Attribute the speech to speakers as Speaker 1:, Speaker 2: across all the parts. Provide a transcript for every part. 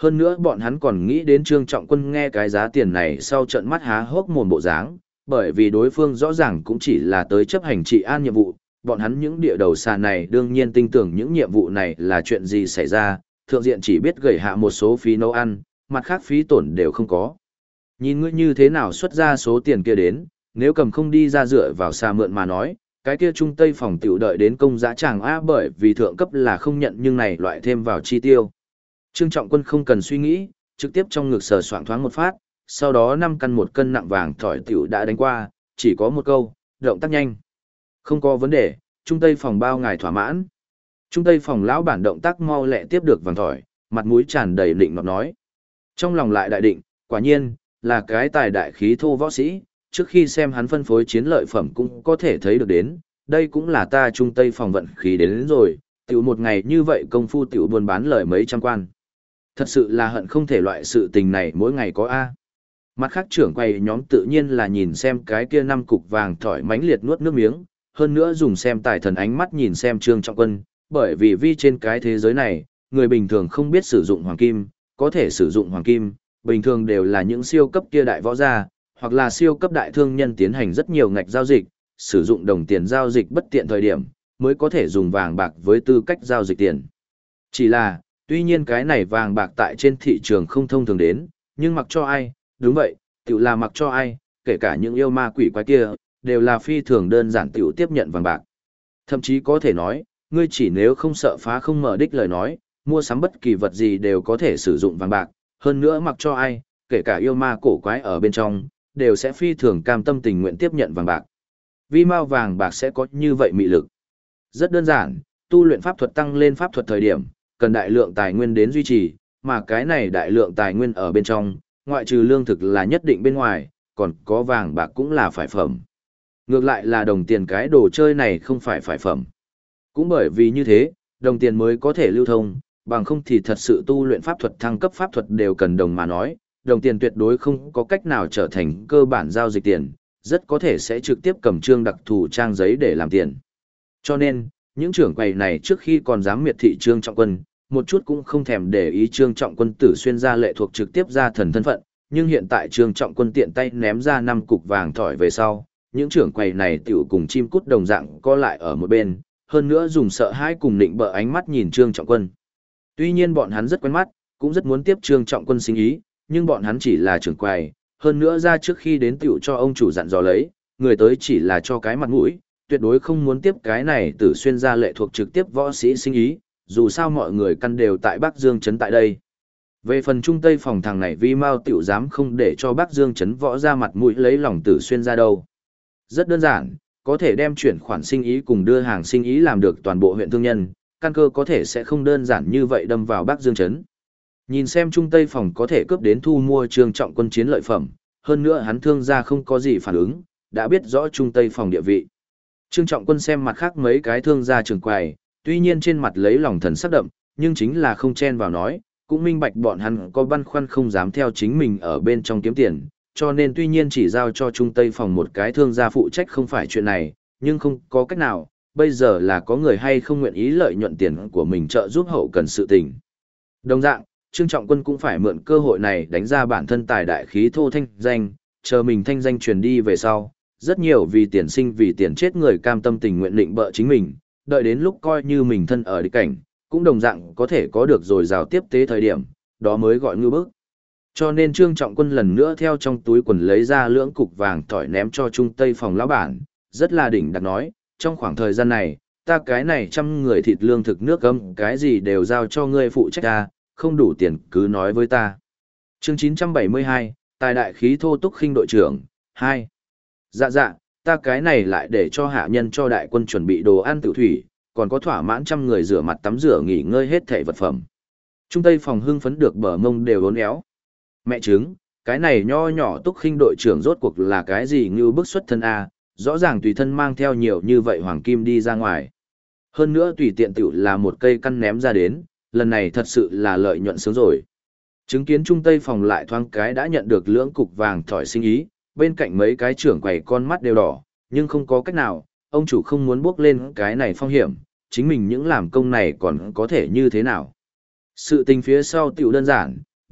Speaker 1: Hơn nữa bọn hắn còn nghĩ đến Trương Trọng Quân nghe cái giá tiền này sau trận mắt há hốc mồm bộ dáng, bởi vì đối phương rõ ràng cũng chỉ là tới chấp hành trị an nhiệm vụ, bọn hắn những địa đầu xa này đương nhiên tin tưởng những nhiệm vụ này là chuyện gì xảy ra, thượng diện chỉ biết gửi hạ một số phí nấu ăn, mặt khác phí tổn đều không có. Nhìn ngươi như thế nào xuất ra số tiền kia đến, nếu cầm không đi ra dựa vào xa mượn mà nói, cái kia trung tây phòng tiểu đợi đến công giá chàng A bởi vì thượng cấp là không nhận nhưng này loại thêm vào chi tiêu. Trương Trọng Quân không cần suy nghĩ, trực tiếp trong ngực sờ soạng thoáng một phát, sau đó 5 căn 1 cân nặng vàng thỏi tiểu đã đánh qua, chỉ có một câu, động tác nhanh. Không có vấn đề, trung tây phòng bao ngài thỏa mãn. Trung tây phòng lão bản động tác mau lẹ tiếp được vàng thỏi, mặt mũi tràn đầy định nọt nói. Trong lòng lại đại định, quả nhiên, là cái tài đại khí thô võ sĩ, trước khi xem hắn phân phối chiến lợi phẩm cũng có thể thấy được đến, đây cũng là ta trung tây phòng vận khí đến rồi, tiểu một ngày như vậy công phu tiểu buôn bán lời mấy trăm quan. Thật sự là hận không thể loại sự tình này mỗi ngày có A. Mặt khác trưởng quầy nhóm tự nhiên là nhìn xem cái kia 5 cục vàng thỏi mãnh liệt nuốt nước miếng, hơn nữa dùng xem tài thần ánh mắt nhìn xem Trương Trọng Quân, bởi vì trên cái thế giới này, người bình thường không biết sử dụng hoàng kim, có thể sử dụng hoàng kim, bình thường đều là những siêu cấp kia đại võ gia, hoặc là siêu cấp đại thương nhân tiến hành rất nhiều ngạch giao dịch, sử dụng đồng tiền giao dịch bất tiện thời điểm, mới có thể dùng vàng bạc với tư cách giao dịch tiền. Chỉ là, tuy nhiên cái này vàng bạc tại trên thị trường không thông thường đến, nhưng mặc cho ai, đúng vậy, tiểu là mặc cho ai, kể cả những yêu ma quỷ quái kia, đều là phi thường đơn giản tiểu tiếp nhận vàng bạc. Thậm chí có thể nói, ngươi chỉ nếu không sợ phá không mở đích lời nói, mua sắm bất kỳ vật gì đều có thể sử dụng vàng bạc, hơn nữa mặc cho ai, kể cả yêu ma cổ quái ở bên trong, đều sẽ phi thường cam tâm tình nguyện tiếp nhận vàng bạc. Vì mao vàng bạc sẽ có như vậy mị lực. Rất đơn giản, tu luyện pháp thuật tăng lên pháp thuật thời điểm, cần đại lượng tài nguyên đến duy trì, mà cái này đại lượng tài nguyên ở bên trong, ngoại trừ lương thực là nhất định bên ngoài, còn có vàng bạc cũng là phải phẩm. Ngược lại là đồng tiền cái đồ chơi này không phải phẩm. Cũng bởi vì như thế, đồng tiền mới có thể lưu thông, bằng không thì thật sự tu luyện pháp thuật thăng cấp pháp thuật đều cần đồng mà nói, đồng tiền tuyệt đối không có cách nào trở thành cơ bản giao dịch tiền, rất có thể sẽ trực tiếp cầm trương đặc thù trang giấy để làm tiền. Cho nên, những trưởng quầy này trước khi còn dám miệt thị Trương Trọng Quân, một chút cũng không thèm để ý Trương Trọng Quân tử xuyên ra lệ thuộc trực tiếp ra thần thân phận, nhưng hiện tại Trương Trọng Quân tiện tay ném ra 5 cục vàng thỏi về sau, những trưởng quầy này tiểu cùng chim cút đồng dạng co lại ở một bên, hơn nữa dùng sợ hãi cùng định bợ ánh mắt nhìn Trương Trọng Quân. Tuy nhiên bọn hắn rất quen mắt, cũng rất muốn tiếp Trương Trọng Quân sinh ý, nhưng bọn hắn chỉ là trưởng quầy, hơn nữa ra trước khi đến tiểu cho ông chủ dặn dò lấy, người tới chỉ là cho cái mặt mũi, tuyệt đối không muốn tiếp cái này tử xuyên ra lệ thuộc trực tiếp võ sĩ sinh ý, dù sao mọi người căn đều tại Bắc Dương Trấn tại đây. Về phần trung tây phòng thằng này Vi Mao tiểu dám không để cho Bắc Dương Trấn võ ra mặt mũi lấy lòng tử xuyên ra đâu. Rất đơn giản, có thể đem chuyển khoản sinh ý cùng đưa hàng sinh ý làm được toàn bộ huyện thương nhân, căn cơ có thể sẽ không đơn giản như vậy đâm vào Bắc Dương Trấn. Nhìn xem trung tây phòng có thể cướp đến thu mua Trương Trọng Quân chiến lợi phẩm, hơn nữa hắn thương gia không có gì phản ứng, đã biết rõ trung tây phòng địa vị. Trương Trọng Quân xem mặt khác mấy cái thương gia trường quầy, tuy nhiên trên mặt lấy lòng thần sắc đậm, nhưng chính là không chen vào nói, cũng minh bạch bọn hắn có băn khoăn không dám theo chính mình ở bên trong kiếm tiền, cho nên tuy nhiên chỉ giao cho trung tây phòng một cái thương gia phụ trách không phải chuyện này, nhưng không có cách nào, bây giờ là có người hay không nguyện ý lợi nhuận tiền của mình trợ giúp hậu cần sự tình. Đồng dạng, Trương Trọng Quân cũng phải mượn cơ hội này đánh ra bản thân tài đại khí thô thanh danh, chờ mình thanh danh truyền đi về sau, rất nhiều vì tiền sinh vì tiền chết người cam tâm tình nguyện định bợ chính mình, đợi đến lúc coi như mình thân ở địch cảnh, cũng đồng dạng có thể có được rồi rào tiếp tế thời điểm, đó mới gọi ngư bức. Cho nên Trương Trọng Quân lần nữa theo trong túi quần lấy ra lưỡng cục vàng thỏi ném cho trung tây phòng lão bản, rất là đỉnh đặc nói, trong khoảng thời gian này, ta cái này 100 người thịt lương thực nước cơm cái gì đều giao cho ngươi phụ trách ta, không đủ tiền cứ nói với ta. Chương 972, tài đại khí thô túc khinh đội trưởng, 2. Dạ dạ, ta cái này lại để cho hạ nhân cho đại quân chuẩn bị đồ ăn tự thủy, còn có thỏa mãn 100 người rửa mặt tắm rửa nghỉ ngơi hết thảy vật phẩm. Trung tây phòng hưng phấn được bờ mông đều uốn éo. Mẹ chứng, cái này nho nhỏ túc khinh đội trưởng rốt cuộc là cái gì như bức xuất thân A, rõ ràng tùy thân mang theo nhiều như vậy hoàng kim đi ra ngoài. Hơn nữa tùy tiện tiểu là một cây căn ném ra đến, lần này thật sự là lợi nhuận sướng rồi. Chứng kiến trung tây phòng lại thoáng cái đã nhận được lưỡng cục vàng thỏi sinh ý, bên cạnh mấy cái trưởng quầy con mắt đều đỏ, nhưng không có cách nào, ông chủ không muốn bước lên cái này phong hiểm, chính mình những làm công này còn có thể như thế nào. Sự tình phía sau tiểu đơn giản,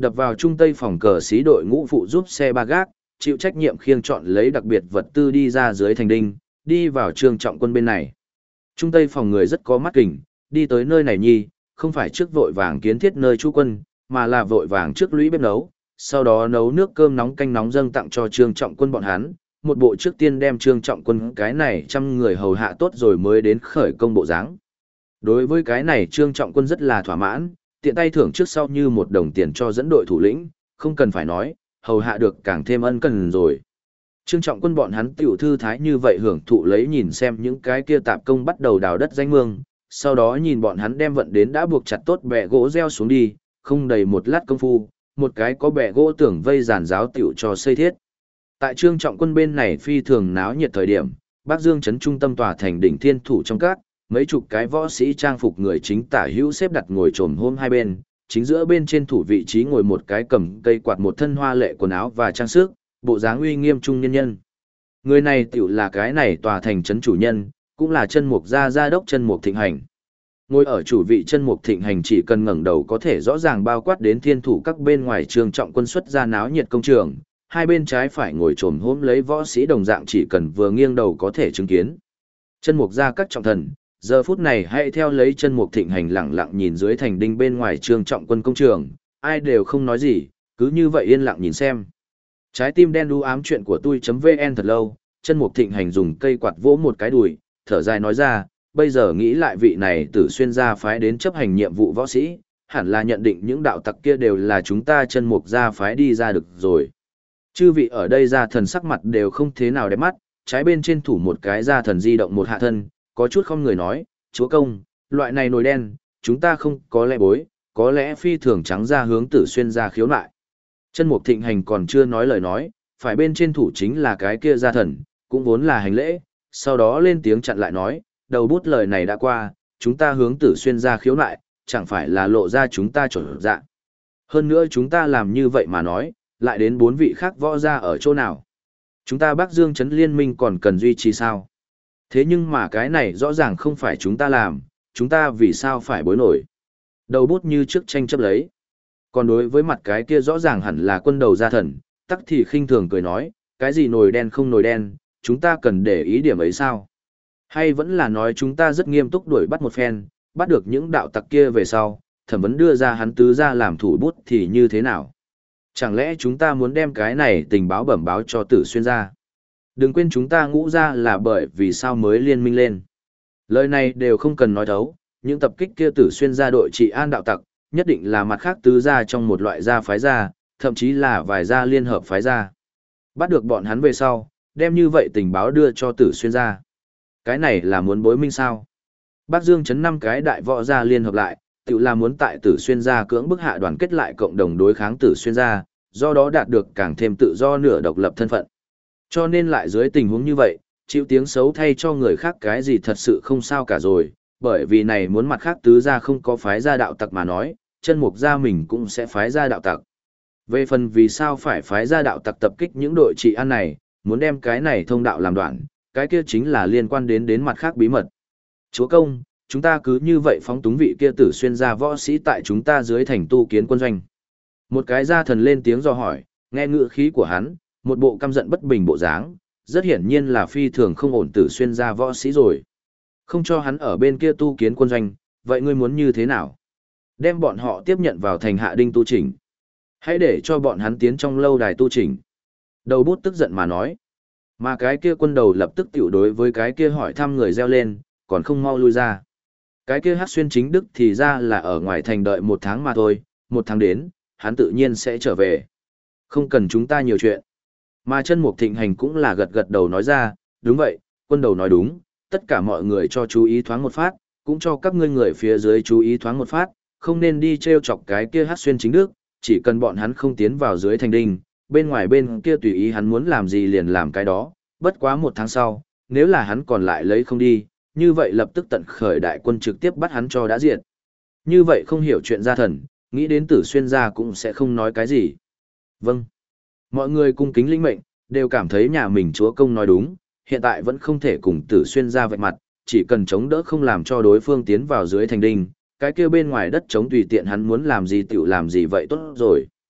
Speaker 1: đập vào trung tây phòng cờ xí đội ngũ phụ giúp xe ba gác, chịu trách nhiệm khiêng chọn lấy đặc biệt vật tư đi ra dưới thành đinh, đi vào Trương Trọng Quân bên này. Trung tây phòng người rất có mắt kình, đi tới nơi này nhi, không phải trước vội vàng kiến thiết nơi trú quân, mà là vội vàng trước lũy bếp nấu, sau đó nấu nước cơm nóng canh nóng dâng tặng cho Trương Trọng Quân bọn hắn, một bộ trước tiên đem Trương Trọng Quân cái này trăm người hầu hạ tốt rồi mới đến khởi công bộ dáng. Đối với cái này Trương Trọng Quân rất là thỏa mãn, tiện tay thưởng trước sau như một đồng tiền cho dẫn đội thủ lĩnh, không cần phải nói, hầu hạ được càng thêm ân cần rồi. Trương Trọng Quân bọn hắn tiểu thư thái như vậy hưởng thụ lấy nhìn xem những cái kia tạp công bắt đầu đào đất danh mương, sau đó nhìn bọn hắn đem vận đến đã buộc chặt tốt bè gỗ gieo xuống đi, không đầy một lát công phu, một cái có bè gỗ tưởng vây giàn giáo tiểu cho xây thiết. Tại Trương Trọng Quân bên này phi thường náo nhiệt thời điểm, Bắc Dương trấn trung tâm tòa thành đỉnh thiên thủ trong các, mấy chục cái võ sĩ trang phục người chính tả hữu xếp đặt ngồi trồm hôm hai bên, chính giữa bên trên thủ vị trí ngồi một cái cầm cây quạt một thân hoa lệ quần áo và trang sức, bộ dáng uy nghiêm trung nhân nhân. Người này tiểu là cái này tòa thành trấn chủ nhân, cũng là chân mục gia đốc chân mục thịnh hành. Ngồi ở chủ vị chân mục thịnh hành chỉ cần ngẩng đầu có thể rõ ràng bao quát đến thiên thủ các bên ngoài Trương Trọng Quân xuất ra náo nhiệt công trường, hai bên trái phải ngồi trồm hôm lấy võ sĩ đồng dạng chỉ cần vừa nghiêng đầu có thể chứng kiến. Chân mục gia các trọng thần, giờ phút này hãy theo lấy chân mục thịnh hành lặng lặng nhìn dưới thành đinh bên ngoài Trương Trọng Quân công trường, ai đều không nói gì, cứ như vậy yên lặng nhìn xem. Trái tim đen đu ám chuyện của tôi.vn thật lâu, chân mục thịnh hành dùng cây quạt vỗ một cái đùi, thở dài nói ra, bây giờ nghĩ lại vị này Tử Xuyên gia phái đến chấp hành nhiệm vụ võ sĩ, hẳn là nhận định những đạo tặc kia đều là chúng ta chân mục gia phái đi ra được rồi. Chư vị ở đây gia thần sắc mặt đều không thế nào đẹp mắt, trái bên trên thủ một cái gia thần di động một hạ thân, có chút không người nói, chúa công, loại này nồi đen, chúng ta không có lẽ bối, có lẽ phi thường trắng ra hướng Tử Xuyên gia khiếu nại. Chân mục thịnh hành còn chưa nói lời nói, phải bên trên thủ chính là cái kia gia thần, cũng vốn là hành lễ, sau đó lên tiếng chặn lại nói, đầu bút lời này đã qua, chúng ta hướng Tử Xuyên gia khiếu nại, chẳng phải là lộ ra chúng ta chuẩn dạ. Hơn nữa chúng ta làm như vậy mà nói, lại đến 4 vị khác võ gia ở chỗ nào. Chúng ta Bắc Dương trấn liên minh còn cần duy trì sao? Thế nhưng mà cái này rõ ràng không phải chúng ta làm, chúng ta vì sao phải bối nổi. Đầu bút như trước tranh chấp lấy. Còn đối với mặt cái kia rõ ràng hẳn là quân đầu gia thần, tắc thì khinh thường cười nói, cái gì nồi đen không nồi đen, chúng ta cần để ý điểm ấy sao? Hay vẫn là nói chúng ta rất nghiêm túc đuổi bắt một phen, bắt được những đạo tặc kia về sau, thẩm vấn đưa ra hắn tứ ra làm thủ bút thì như thế nào? Chẳng lẽ chúng ta muốn đem cái này tình báo bẩm báo cho Tử Xuyên gia? Đừng quên chúng ta ngũ ra là bởi vì sao mới liên minh lên. Lời này đều không cần nói thấu, những tập kích kia Tử Xuyên gia đội trị an đạo tặc, nhất định là mặt khác tứ gia trong một loại gia phái gia, thậm chí là vài gia liên hợp phái gia. Bắt được bọn hắn về sau, đem như vậy tình báo đưa cho Tử Xuyên gia. Cái này là muốn bối minh sao? Bắc Dương trấn 5 cái đại võ gia liên hợp lại, tự là muốn tại Tử Xuyên gia cưỡng bức hạ đoàn kết lại cộng đồng đối kháng Tử Xuyên gia, do đó đạt được càng thêm tự do nửa độc lập thân phận. Cho nên lại dưới tình huống như vậy, chịu tiếng xấu thay cho người khác cái gì thật sự không sao cả rồi, bởi vì này muốn mặt khác tứ gia không có phái gia đạo tặc mà nói, chân mục gia mình cũng sẽ phái gia đạo tặc. Về phần vì sao phải phái gia đạo tặc tập kích những đội trị an này, muốn đem cái này thông đạo làm đoạn, cái kia chính là liên quan đến mặt khác bí mật. Chúa công, chúng ta cứ như vậy phóng túng vị kia Tử Xuyên gia võ sĩ tại chúng ta dưới thành tu kiến quân doanh. Một cái gia thần lên tiếng do hỏi, nghe ngữ khí của hắn, một bộ căm giận bất bình bộ dáng, rất hiển nhiên là phi thường không ổn Tử Xuyên gia võ sĩ rồi. Không cho hắn ở bên kia tu kiến quân doanh, vậy ngươi muốn như thế nào? Đem bọn họ tiếp nhận vào thành hạ đinh tu chỉnh. Hãy để cho bọn hắn tiến trong lâu đài tu chỉnh. Đầu bút tức giận mà nói. Mà cái kia quân đầu lập tức tiểu đối với cái kia hỏi thăm người reo lên, còn không mau lui ra. Cái kia Hắc Xuyên chính đức thì ra là ở ngoài thành đợi 1 tháng mà thôi, 1 tháng đến, hắn tự nhiên sẽ trở về. Không cần chúng ta nhiều chuyện. Mà chân mục thịnh hành cũng là gật gật đầu nói ra, đúng vậy, quân đầu nói đúng, tất cả mọi người cho chú ý thoáng một phát, cũng cho các ngươi người phía dưới chú ý thoáng một phát, không nên đi treo chọc cái kia Hắc Xuyên chính đức, chỉ cần bọn hắn không tiến vào dưới thành đinh, bên ngoài bên kia tùy ý hắn muốn làm gì liền làm cái đó, bất quá 1 tháng sau, nếu là hắn còn lại lấy không đi, như vậy lập tức tận khởi đại quân trực tiếp bắt hắn cho đã diệt. Như vậy không hiểu chuyện gia thần, nghĩ đến Tử Xuyên gia cũng sẽ không nói cái gì. Vâng. Mọi người cung kính linh mệnh, đều cảm thấy nhà mình chúa công nói đúng, hiện tại vẫn không thể cùng Tử Xuyên gia vạch mặt, chỉ cần chống đỡ không làm cho đối phương tiến vào dưới thành đinh, cái kia bên ngoài đất chống tùy tiện hắn muốn làm gì tiểu làm gì vậy tốt rồi.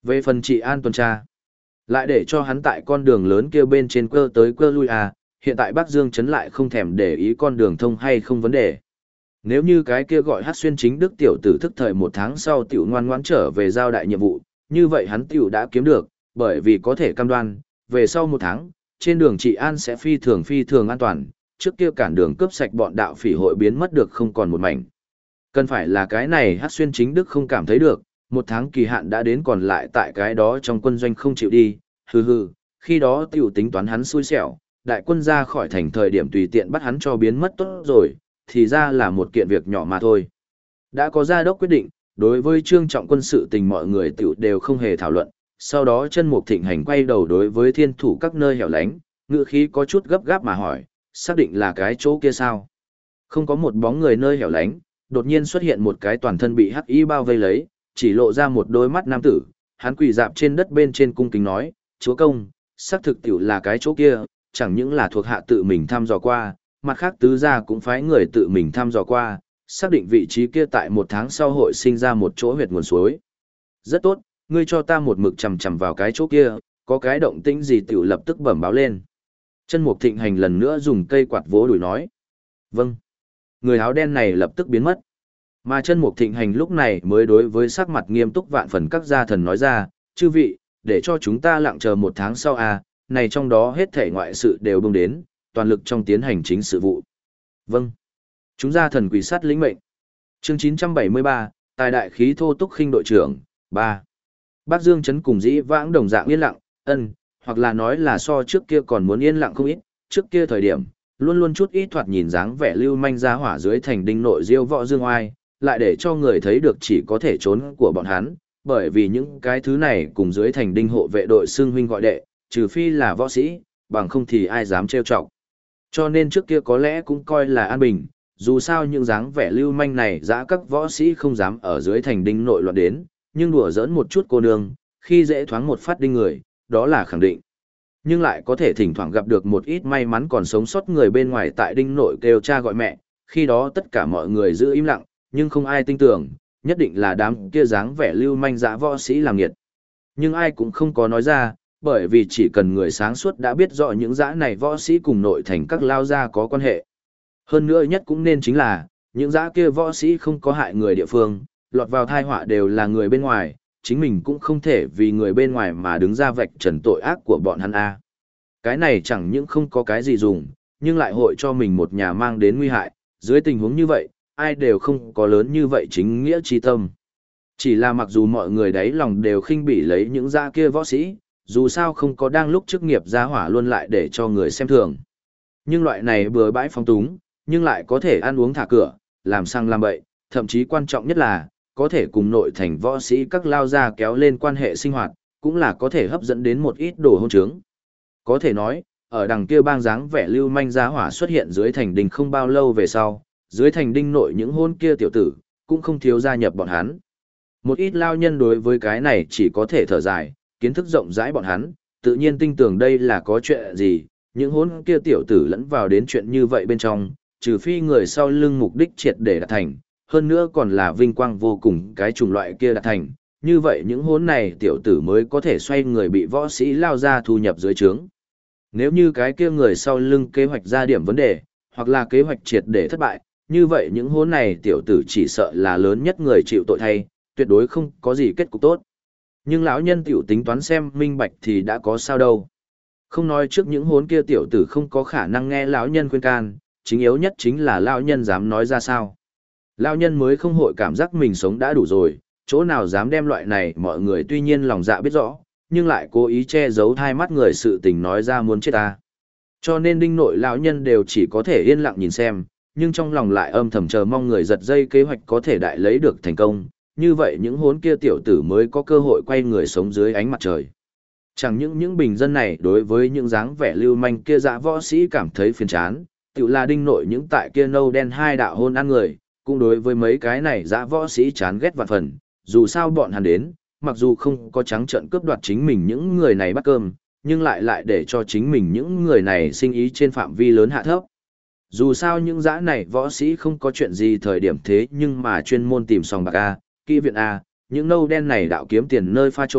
Speaker 1: Về phần trị an tuần tra, lại để cho hắn tại con đường lớn kia bên trên quơ tới quơ lui à, hiện tại Bắc Dương Trấn lại không thèm để ý con đường thông hay không vấn đề. Nếu như cái kia gọi Hát Xuyên chính đức tiểu tử thức thời 1 tháng sau tiểu ngoan ngoãn trở về giao đại nhiệm vụ, như vậy hắn tiểu đã kiếm được, bởi vì có thể cam đoan, về sau 1 tháng, trên đường trị an sẽ phi thường an toàn, trước kia cản đường cướp sạch bọn đạo phỉ hội biến mất được không còn một mảnh. Cần phải là cái này Hát Xuyên chính đức không cảm thấy được, 1 tháng kỳ hạn đã đến còn lại tại cái đó trong quân doanh không chịu đi, hừ, khi đó tiểu tính toán hắn xui xẻo, đại quân ra khỏi thành thời điểm tùy tiện bắt hắn cho biến mất tốt rồi, thì ra là một kiện việc nhỏ mà thôi. Đã có gia đốc quyết định, đối với Trương Trọng Quân sự tình mọi người tiểu đều không hề thảo luận, sau đó Chân Mục Thịnh Hành quay đầu đối với thiên thủ các nơi hẻo lánh, ngữ khí có chút gấp gáp mà hỏi, xác định là cái chỗ kia sao? Không có một bóng người nơi hẻo lánh, đột nhiên xuất hiện một cái toàn thân bị hắc y bao vây lấy, chỉ lộ ra một đôi mắt nam tử, hắn quỳ dạp trên đất bên trên cung kính nói, chúa công, xác thực tiểu là cái chỗ kia, chẳng những là thuộc hạ tự mình thăm dò qua, mặt khác tứ gia cũng phái người tự mình thăm dò qua, xác định vị trí kia tại 1 tháng sau hội sinh ra một chỗ huyệt nguồn suối. Rất tốt, ngươi cho ta một mực chằm chằm vào cái chỗ kia, có cái động tĩnh gì tiểu lập tức bẩm báo lên. Chân Mục Thịnh Hành lần nữa dùng cây quạt vỗ đùi nói. Vâng. Người áo đen này lập tức biến mất. Mà Chân Mục Thịnh Hành lúc này mới đối với sắc mặt nghiêm túc vạn phần các gia thần nói ra, chư vị, để cho chúng ta lặng chờ 1 tháng sau à, này trong đó hết thể ngoại sự đều bưng đến, toàn lực trong tiến hành chính sự vụ. Vâng. Chúng gia thần quỳ sát lĩnh mệnh. Chương 973, tài đại khí thô túc khinh đội trưởng, 3. Bắc Dương Trấn cùng dĩ vãng đồng dạng yên lặng, hoặc là nói là so trước kia còn muốn yên lặng không ít, trước kia thời điểm, luôn luôn chút ít thoạt nhìn dáng vẻ lưu manh ra hỏa dưới thành đinh nội diêu võ dương oai, lại để cho người thấy được chỉ có thể trốn của bọn hắn, bởi vì những cái thứ này cùng dưới thành đinh hộ vệ đội xưng huynh gọi đệ, trừ phi là võ sĩ, bằng không thì ai dám trêu chọc. Cho nên trước kia có lẽ cũng coi là an bình, dù sao những dáng vẻ lưu manh này dã các võ sĩ không dám ở dưới thành đinh nội loạn đến, nhưng đùa giỡn một chút cô nương, khi dễ thoáng một phát đinh người, đó là khẳng định. Nhưng lại có thể thỉnh thoảng gặp được một ít may mắn còn sống sót người bên ngoài tại đinh nội kêu cha gọi mẹ, khi đó tất cả mọi người giữ im lặng, nhưng không ai tin tưởng, nhất định là đám kia dáng vẻ lưu manh dã võ sĩ làm nghiệt. Nhưng ai cũng không có nói ra, bởi vì chỉ cần người sáng suốt đã biết rõ những dã này võ sĩ cùng nội thành các lao gia có quan hệ. Hơn nữa nhất cũng nên chính là, những dã kia võ sĩ không có hại người địa phương, lọt vào thai họa đều là người bên ngoài, chính mình cũng không thể vì người bên ngoài mà đứng ra vạch trần tội ác của bọn hắn a. Cái này chẳng những không có cái gì dùng, nhưng lại hội cho mình một nhà mang đến nguy hại, dưới tình huống như vậy, ai đều không có lớn như vậy chính nghĩa chi tâm. Chỉ là mặc dù mọi người đáy lòng đều khinh bỉ lấy những dã kia võ sĩ, dù sao không có đang lúc chức nghiệp gia hỏa luôn lại để cho người xem thường. Nhưng loại này bừa bãi phong túng, nhưng lại có thể ăn uống thả cửa, làm sang làm bậy, thậm chí quan trọng nhất là, có thể cùng nội thành võ sĩ các lao gia kéo lên quan hệ sinh hoạt, cũng là có thể hấp dẫn đến một ít đồ hôn trướng. Có thể nói, ở đằng kia bang dáng vẻ lưu manh giá hỏa xuất hiện dưới thành đình không bao lâu về sau, dưới thành đinh nội những hôn kia tiểu tử, cũng không thiếu gia nhập bọn hắn. Một ít lao nhân đối với cái này chỉ có thể thở dài, kiến thức rộng rãi bọn hắn, tự nhiên tin tưởng đây là có chuyện gì, những hôn kia tiểu tử lẫn vào đến chuyện như vậy bên trong, trừ phi người sau lưng mục đích triệt để đạt thành, hơn nữa còn là vinh quang vô cùng cái chủng loại kia đạt thành, như vậy những hôn này tiểu tử mới có thể xoay người bị võ sĩ lao ra thu nhập dưới trướng. Nếu như cái kia người sau lưng kế hoạch ra điểm vấn đề, hoặc là kế hoạch triệt để thất bại, như vậy những hôn này tiểu tử chỉ sợ là lớn nhất người chịu tội thay, tuyệt đối không có gì kết cục tốt. Nhưng lão nhân tiểu tính toán xem minh bạch thì đã có sao đâu. Không nói trước những hốn kia tiểu tử không có khả năng nghe lão nhân khuyên can, chính yếu nhất chính là lão nhân dám nói ra sao. Lão nhân mới không hội cảm giác mình sống đã đủ rồi, chỗ nào dám đem loại này mọi người tuy nhiên lòng dạ biết rõ, nhưng lại cố ý che giấu hai mắt người sự tình nói ra muốn chết ta. Cho nên đinh nội lão nhân đều chỉ có thể yên lặng nhìn xem, nhưng trong lòng lại âm thầm chờ mong người giật dây kế hoạch có thể đại lấy được thành công, như vậy những hốn kia tiểu tử mới có cơ hội quay người sống dưới ánh mặt trời. Chẳng những bình dân này đối với những dáng vẻ lưu manh kia dã võ sĩ cảm thấy phiền chán, tự là đinh nội những tại kia nâu đen hai đạo hôn ăn người, cũng đối với mấy cái này dã võ sĩ chán ghét vạn phần, dù sao bọn hắn đến, mặc dù không có trắng trợn cướp đoạt chính mình những người này bắt cơm, nhưng lại để cho chính mình những người này sinh ý trên phạm vi lớn hạ thấp. Dù sao những dã này võ sĩ không có chuyện gì thời điểm thế nhưng mà chuyên môn tìm sòng bạc A, kỹ viện A, những nâu đen này đạo kiếm tiền nơi pha trộn,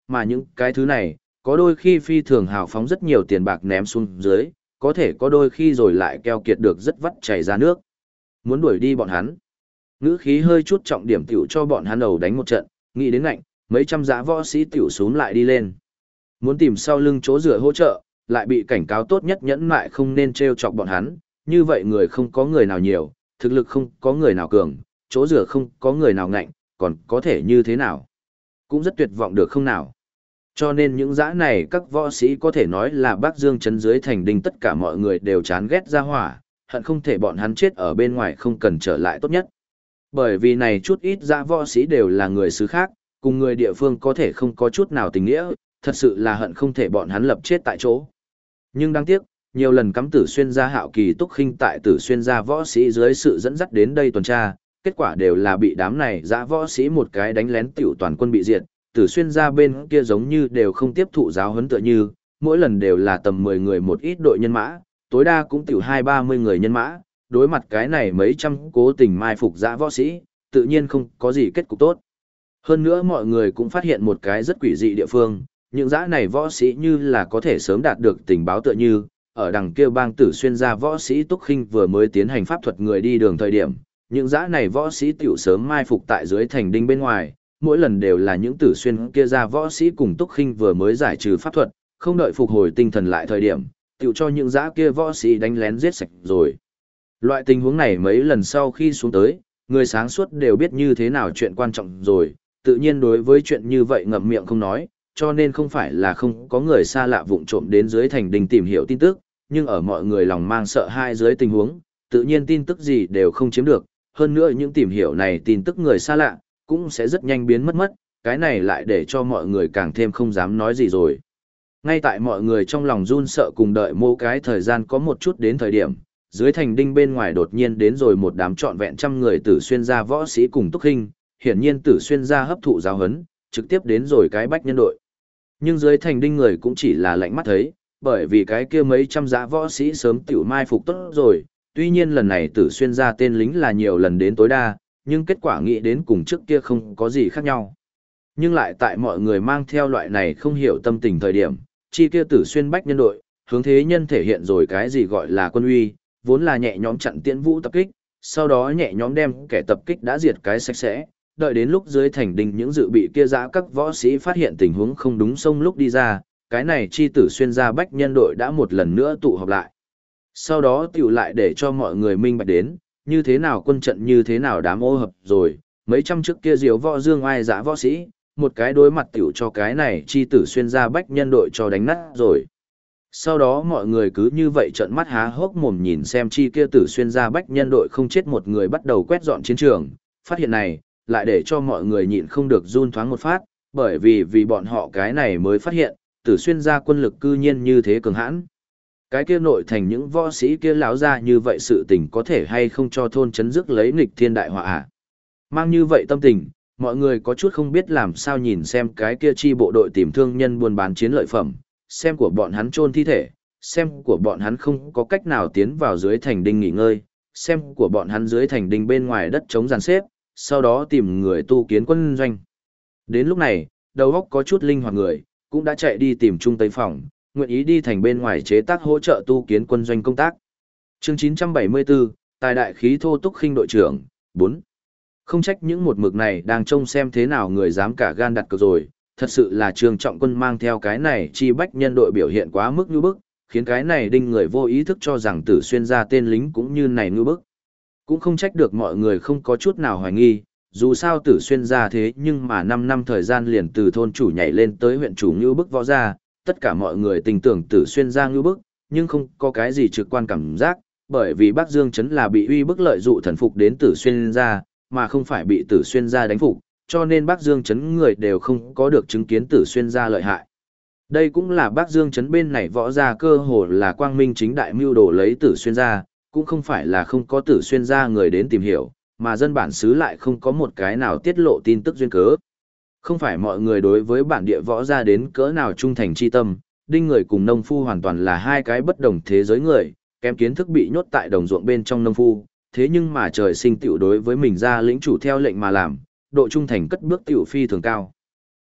Speaker 1: mà những cái thứ này, có đôi khi phi thường hào phóng rất nhiều tiền bạc ném xuống dưới, có thể có đôi khi rồi lại keo kiệt được rất vắt chảy ra nước. Muốn đuổi đi bọn hắn. Ngữ khí hơi chút trọng điểm tiểu cho bọn hắn đầu đánh một trận, nghĩ đến ngạnh, mấy trăm dã võ sĩ tiểu xuống lại đi lên. Muốn tìm sau lưng chỗ dựa hỗ trợ, lại bị cảnh cáo tốt nhất nhẫn mại không nên trêu chọc bọn hắn, như vậy người không có người nào nhiều, thực lực không có người nào cường, chỗ dựa không có người nào ngạnh, còn có thể như thế nào? Cũng rất tuyệt vọng được không nào? Cho nên những dã này các võ sĩ có thể nói là Bắc Dương trấn dưới thành đinh tất cả mọi người đều chán ghét ra hỏa, hận không thể bọn hắn chết ở bên ngoài không cần trở lại tốt nhất. Bởi vì này chút ít dã võ sĩ đều là người xứ khác, cùng người địa phương có thể không có chút nào tình nghĩa, thật sự là hận không thể bọn hắn lập chết tại chỗ. Nhưng đáng tiếc, nhiều lần cắm Tử Xuyên gia Hạo Kỳ Túc Khinh tại Tử Xuyên gia võ sĩ dưới sự dẫn dắt đến đây tuần tra, kết quả đều là bị đám này dã võ sĩ một cái đánh lén tiểu toàn quân bị diệt. Tử Xuyên gia bên kia giống như đều không tiếp thụ giáo huấn tựa như, mỗi lần đều là tầm 10 người một ít đội nhân mã, tối đa cũng tiểu 20-30 người nhân mã, đối mặt cái này mấy trăm cố tình mai phục dã võ sĩ, tự nhiên không có gì kết cục tốt. Hơn nữa mọi người cũng phát hiện một cái rất quỷ dị địa phương, những dã này võ sĩ như là có thể sớm đạt được tình báo tựa như, ở đằng kia bang Tử Xuyên gia võ sĩ Túc Khinh vừa mới tiến hành pháp thuật người đi đường thời điểm, những dã này võ sĩ tiểu sớm mai phục tại dưới thành đinh bên ngoài, mỗi lần đều là những Tử Xuyên kia gia võ sĩ cùng Túc Khinh vừa mới giải trừ pháp thuật, không đợi phục hồi tinh thần lại thời điểm, tiểu cho những dã kia võ sĩ đánh lén giết sạch rồi. Loại tình huống này mấy lần sau khi xuống tới, người sáng suốt đều biết như thế nào chuyện quan trọng rồi, tự nhiên đối với chuyện như vậy ngậm miệng không nói, cho nên không phải là không có người xa lạ vụng trộm đến dưới thành đình tìm hiểu tin tức, nhưng ở mọi người lòng mang sợ hãi dưới tình huống, tự nhiên tin tức gì đều không chiếm được, hơn nữa những tìm hiểu này tin tức người xa lạ, cũng sẽ rất nhanh biến mất, cái này lại để cho mọi người càng thêm không dám nói gì rồi. Ngay tại mọi người trong lòng run sợ cùng đợi mô cái thời gian có một chút đến thời điểm, dưới thành đinh bên ngoài đột nhiên đến rồi một đám trọn vẹn trăm người Tử Xuyên gia võ sĩ cùng Túc Khinh, hiển nhiên Tử Xuyên gia hấp thụ giáo huấn, trực tiếp đến rồi cái bách nhân đội. Nhưng dưới thành đinh người cũng chỉ là lạnh mắt thấy, bởi vì cái kia mấy trăm dã võ sĩ sớm tiểu mai phục tốt rồi, tuy nhiên lần này Tử Xuyên gia tên lính là nhiều lần đến tối đa, nhưng kết quả nghĩ đến cùng trước kia không có gì khác nhau. Nhưng lại tại mọi người mang theo loại này không hiểu tâm tình thời điểm, chi kia Tử Xuyên bách nhân đội, hướng thế nhân thể hiện rồi cái gì gọi là quân uy, vốn là nhẹ nhõm chặn tiễn vũ tập kích, sau đó nhẹ nhõm đem kẻ tập kích đã diệt cái sạch sẽ, đợi đến lúc dưới thành đình những dự bị kia dã các võ sĩ phát hiện tình huống không đúng xông lúc đi ra, cái này chi Tử Xuyên gia bách nhân đội đã một lần nữa tụ họp lại. Sau đó tiểu lại để cho mọi người minh bạch đến, như thế nào quân trận như thế nào đám ô hợp rồi, mấy trăm trước kia diếu võ dương ai dã võ sĩ, một cái đối mặt tiểu cho cái này chi Tử Xuyên gia bách nhân đội cho đánh nát rồi. Sau đó mọi người cứ như vậy trợn mắt há hốc mồm nhìn xem chi kia Tử Xuyên gia bách nhân đội không chết một người bắt đầu quét dọn chiến trường, phát hiện này, lại để cho mọi người nhịn không được run thoáng một phát, bởi vì bọn họ cái này mới phát hiện, Tử Xuyên gia quân lực cư nhiên như thế cường hãn. Cái kia nội thành những võ sĩ kia lão ra như vậy sự tình có thể hay không cho thôn chấn dứt lấy nghịch thiên đại họa à? Mang như vậy tâm tình, mọi người có chút không biết làm sao nhìn xem cái kia chi bộ đội tìm thương nhân buôn bán chiến lợi phẩm, xem của bọn hắn chôn thi thể, xem của bọn hắn không có cách nào tiến vào dưới thành đinh nghỉ ngơi, xem của bọn hắn dưới thành đinh bên ngoài đất trống dàn xếp, sau đó tìm người tu kiến quân doanh. Đến lúc này, đầu óc có chút linh hoạt người, cũng đã chạy đi tìm Trung Tây Phòng, nguyện ý đi thành bên ngoài chế tác hỗ trợ tu kiến quân doanh công tác. Chương 974, Tài đại khí thô Túc Khinh đội trưởng, 4. Không trách những một mực này đang trông xem thế nào người dám cả gan đặt cược rồi, thật sự là Trương Trọng Quân mang theo cái này chi bách nhân đội biểu hiện quá mức như bức, khiến cái này đinh người vô ý thức cho rằng Tử Xuyên gia tên lính cũng như này như bức. Cũng không trách được mọi người không có chút nào hoài nghi, dù sao Tử Xuyên gia thế nhưng mà 5 năm thời gian liền từ thôn chủ nhảy lên tới huyện chủ như bức võ gia, tất cả mọi người tình tưởng Tử Xuyên gia như bức, nhưng không có cái gì trực quan cảm giác, bởi vì Bắc Dương Trấn là bị uy bức lợi dụ thần phục đến Tử Xuyên gia, mà không phải bị Tử Xuyên gia đánh phục, cho nên Bắc Dương Trấn người đều không có được chứng kiến Tử Xuyên gia lợi hại. Đây cũng là Bắc Dương Trấn bên này võ gia cơ hồ là quang minh chính đại mưu đồ lấy Tử Xuyên gia, cũng không phải là không có Tử Xuyên gia người đến tìm hiểu, mà dân bản xứ lại không có một cái nào tiết lộ tin tức duyên cớ. Không phải mọi người đối với bản địa võ gia đến cỡ nào trung thành chi tâm, đinh người cùng nông phu hoàn toàn là hai cái bất đồng thế giới người, kém kiến thức bị nhốt tại đồng ruộng bên trong nông phu, thế nhưng mà trời sinh tiểu đối với mình ra lĩnh chủ theo lệnh mà làm, độ trung thành cất bước tiểu phi thường cao.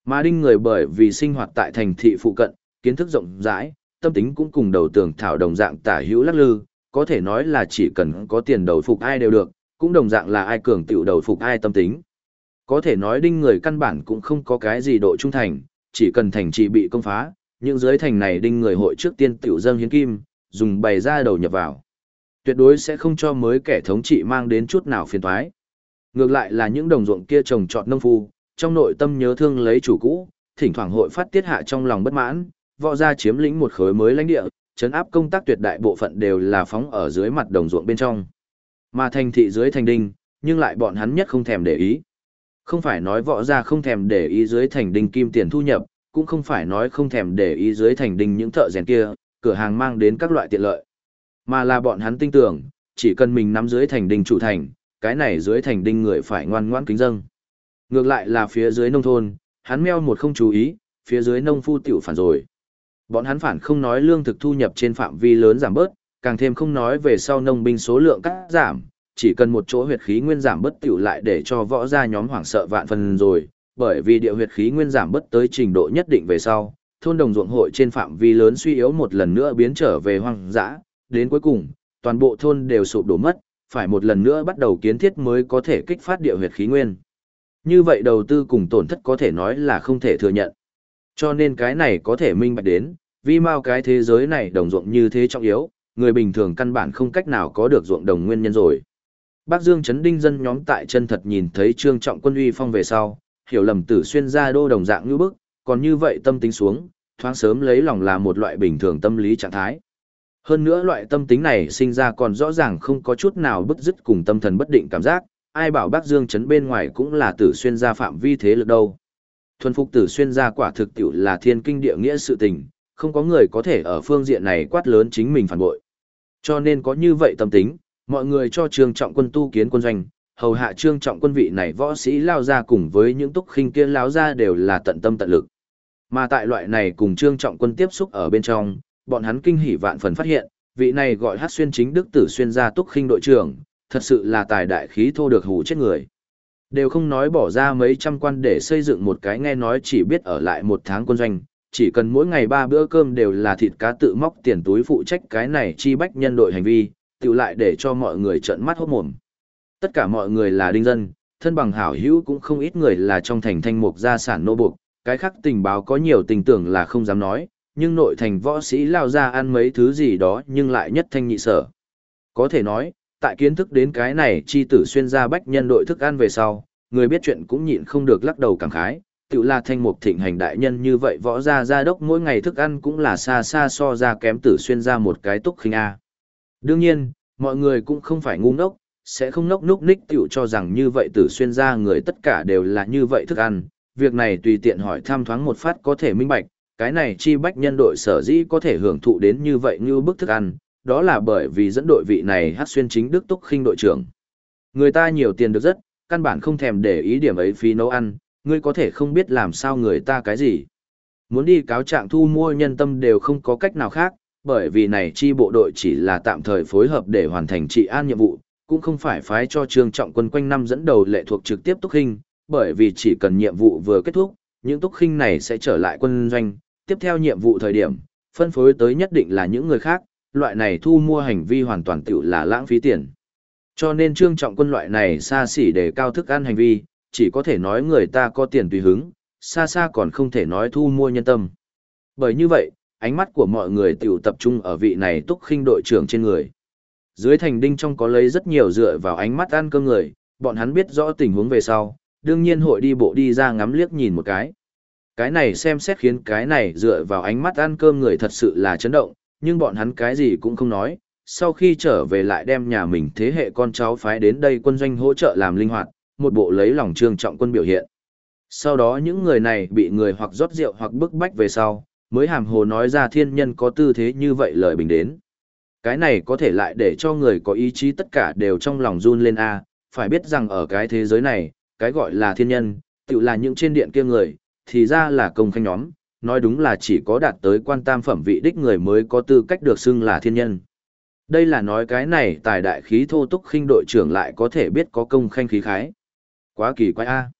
Speaker 1: Mà đinh người bởi vì sinh hoạt tại thành thị phụ cận, kiến thức rộng rãi, tâm tính cũng cùng đầu tường thảo đồng dạng tả hữu lắc lư, có thể nói là chỉ cần có tiền đầu phục ai đều được, cũng đồng dạng là ai cường tiểu đầu phục ai tâm tính. Có thể nói đinh người căn bản cũng không có cái gì độ trung thành, chỉ cần thành trì bị công phá, những dưới thành này đinh người hội trước tiên tiểu dâng hiến kim, dùng bày ra đầu nhập vào. Tuyệt đối sẽ không cho mới kẻ thống trị mang đến chút nào phiền toái. Ngược lại là những đồng ruộng kia trồng trọt nông phu, trong nội tâm nhớ thương lấy chủ cũ, thỉnh thoảng hội phát tiết hạ trong lòng bất mãn, võ ra chiếm lĩnh một khối mới lãnh địa, trấn áp công tác tuyệt đại bộ phận đều là phóng ở dưới mặt đồng ruộng bên trong. Mà thành thị dưới thành đinh, nhưng lại bọn hắn nhất không thèm để ý. Không phải nói võ ra không thèm để ý dưới thành đinh kim tiền thu nhập, cũng không phải nói không thèm để ý dưới thành đinh những thợ rèn kia, cửa hàng mang đến các loại tiện lợi. Mà là bọn hắn tin tưởng, chỉ cần mình nắm dưới thành đinh chủ thành, cái này dưới thành đinh người phải ngoan ngoãn kính dâng. Ngược lại là phía dưới nông thôn, hắn meo một không chú ý, phía dưới nông phu tiểu phản rồi. Bọn hắn phản không nói lương thực thu nhập trên phạm vi lớn giảm bớt, càng thêm không nói về sau nông binh số lượng cắt giảm, chỉ cần một chỗ huyệt khí nguyên giảm bớt tiểu lại để cho võ gia nhóm hoảng sợ vạn phần rồi, bởi vì địa huyệt khí nguyên giảm bớt tới trình độ nhất định về sau, thôn đồng ruộng hội trên phạm vi lớn suy yếu một lần nữa biến trở về hoang dã, đến cuối cùng, toàn bộ thôn đều sụp đổ mất, phải một lần nữa bắt đầu kiến thiết mới có thể kích phát địa huyệt khí nguyên. Như vậy đầu tư cùng tổn thất có thể nói là không thể thừa nhận. Cho nên cái này có thể minh bạch đến, vì mau cái thế giới này đồng ruộng như thế trọng yếu, người bình thường căn bản không cách nào có được ruộng đồng nguyên nhân rồi. Bắc Dương chấn đinh dân nhóm tại chân thật nhìn thấy Trương Trọng Quân uy phong về sau, hiểu lầm Tử Xuyên gia đô đồng dạng như bức, còn như vậy tâm tính xuống, thoáng sớm lấy lòng là một loại bình thường tâm lý trạng thái. Hơn nữa loại tâm tính này sinh ra còn rõ ràng không có chút nào bứt rứt cùng tâm thần bất định cảm giác, ai bảo Bắc Dương chấn bên ngoài cũng là Tử Xuyên gia phạm vi thế lực đâu. Thuần phục Tử Xuyên gia quả thực tiểu là thiên kinh địa nghĩa sự tình, không có người có thể ở phương diện này quát lớn chính mình phản bội. Cho nên có như vậy tâm tính, mọi người cho Trương Trọng Quân tu kiến quân doanh, hầu hạ Trương Trọng Quân vị này võ sĩ lao ra cùng với những túc khinh kia lao ra đều là tận tâm tận lực. Mà tại loại này cùng Trương Trọng Quân tiếp xúc ở bên trong, bọn hắn kinh hỉ vạn phần phát hiện, vị này gọi Hát Xuyên chính đức Tử Xuyên gia túc khinh đội trưởng, thật sự là tài đại khí thô được hù chết người. Đều không nói bỏ ra mấy trăm quan để xây dựng một cái nghe nói chỉ biết ở lại một tháng quân doanh, chỉ cần mỗi ngày 3 bữa cơm đều là thịt cá tự móc tiền túi phụ trách cái này chi bách nhân đội hành vi, tự lại để cho mọi người trợn mắt hốt mồm. Tất cả mọi người là đinh dân, thân bằng hảo hữu cũng không ít người là trong thành thanh mục gia sản nô buộc, cái khác tình báo có nhiều tình tưởng là không dám nói, nhưng nội thành võ sĩ lao ra ăn mấy thứ gì đó nhưng lại nhất thanh nhị sở. Có thể nói, tại kiến thức đến cái này chi Tử Xuyên gia bách nhân đội thức ăn về sau, người biết chuyện cũng nhịn không được lắc đầu cảm khái, tự là thanh mục thịnh hành đại nhân như vậy võ gia gia đốc mỗi ngày thức ăn cũng là xa xa so ra kém Tử Xuyên gia một cái túc khinh A. Đương nhiên, mọi người cũng không phải ngu ngốc, sẽ không nốc núc ních tiểu cho rằng như vậy Tử Xuyên gia người tất cả đều là như vậy thức ăn, việc này tùy tiện hỏi thăm thoáng một phát có thể minh bạch, cái này chi bách nhân đội sở dĩ có thể hưởng thụ đến như vậy như bức thức ăn, đó là bởi vì dẫn đội vị này Hát Xuyên chính đức túc khinh đội trưởng. Người ta nhiều tiền được rất, căn bản không thèm để ý điểm ấy phí nấu ăn, ngươi có thể không biết làm sao người ta cái gì. Muốn đi cáo trạng thu mua nhân tâm đều không có cách nào khác, bởi vì này chi bộ đội chỉ là tạm thời phối hợp để hoàn thành trị an nhiệm vụ, cũng không phải phái cho Trương Trọng Quân quanh năm dẫn đầu lệ thuộc trực tiếp túc khinh, bởi vì chỉ cần nhiệm vụ vừa kết thúc, những túc khinh này sẽ trở lại quân doanh, tiếp theo nhiệm vụ thời điểm, phân phối tới nhất định là những người khác, loại này thu mua hành vi hoàn toàn tiểu là lãng phí tiền. Cho nên Trương Trọng Quân loại này xa xỉ để cao thức ăn hành vi, chỉ có thể nói người ta có tiền tùy hứng, xa xa còn không thể nói thu mua nhân tâm. Bởi như vậy, ánh mắt của mọi người tiểu tập trung ở vị này túc khinh đội trưởng trên người. Dưới thành đinh trong có lấy rất nhiều dựa vào ánh mắt ăn cơm người, bọn hắn biết rõ tình huống về sau, đương nhiên hội đi bộ đi ra ngắm liếc nhìn một cái. Cái này xem xét khiến cái này dựa vào ánh mắt ăn cơm người thật sự là chấn động, nhưng bọn hắn cái gì cũng không nói, sau khi trở về lại đem nhà mình thế hệ con cháu phái đến đây quân doanh hỗ trợ làm linh hoạt, một bộ lấy lòng Trương Trọng Quân biểu hiện. Sau đó những người này bị người hoặc rót rượu hoặc bức bách về sau, mới hàm hồ nói ra thiên nhân có tư thế như vậy lời bình đến. Cái này có thể lại để cho người có ý chí tất cả đều trong lòng run lên a, phải biết rằng ở cái thế giới này, cái gọi là thiên nhân, tự là những trên điện kia người, thì ra là công khanh nhóm, nói đúng là chỉ có đạt tới quan tam phẩm vị đích người mới có tư cách được xưng là thiên nhân. Đây là nói cái này tài đại khí thô túc khinh đội trưởng lại có thể biết có công khanh khí khái. Quá kỳ quái a.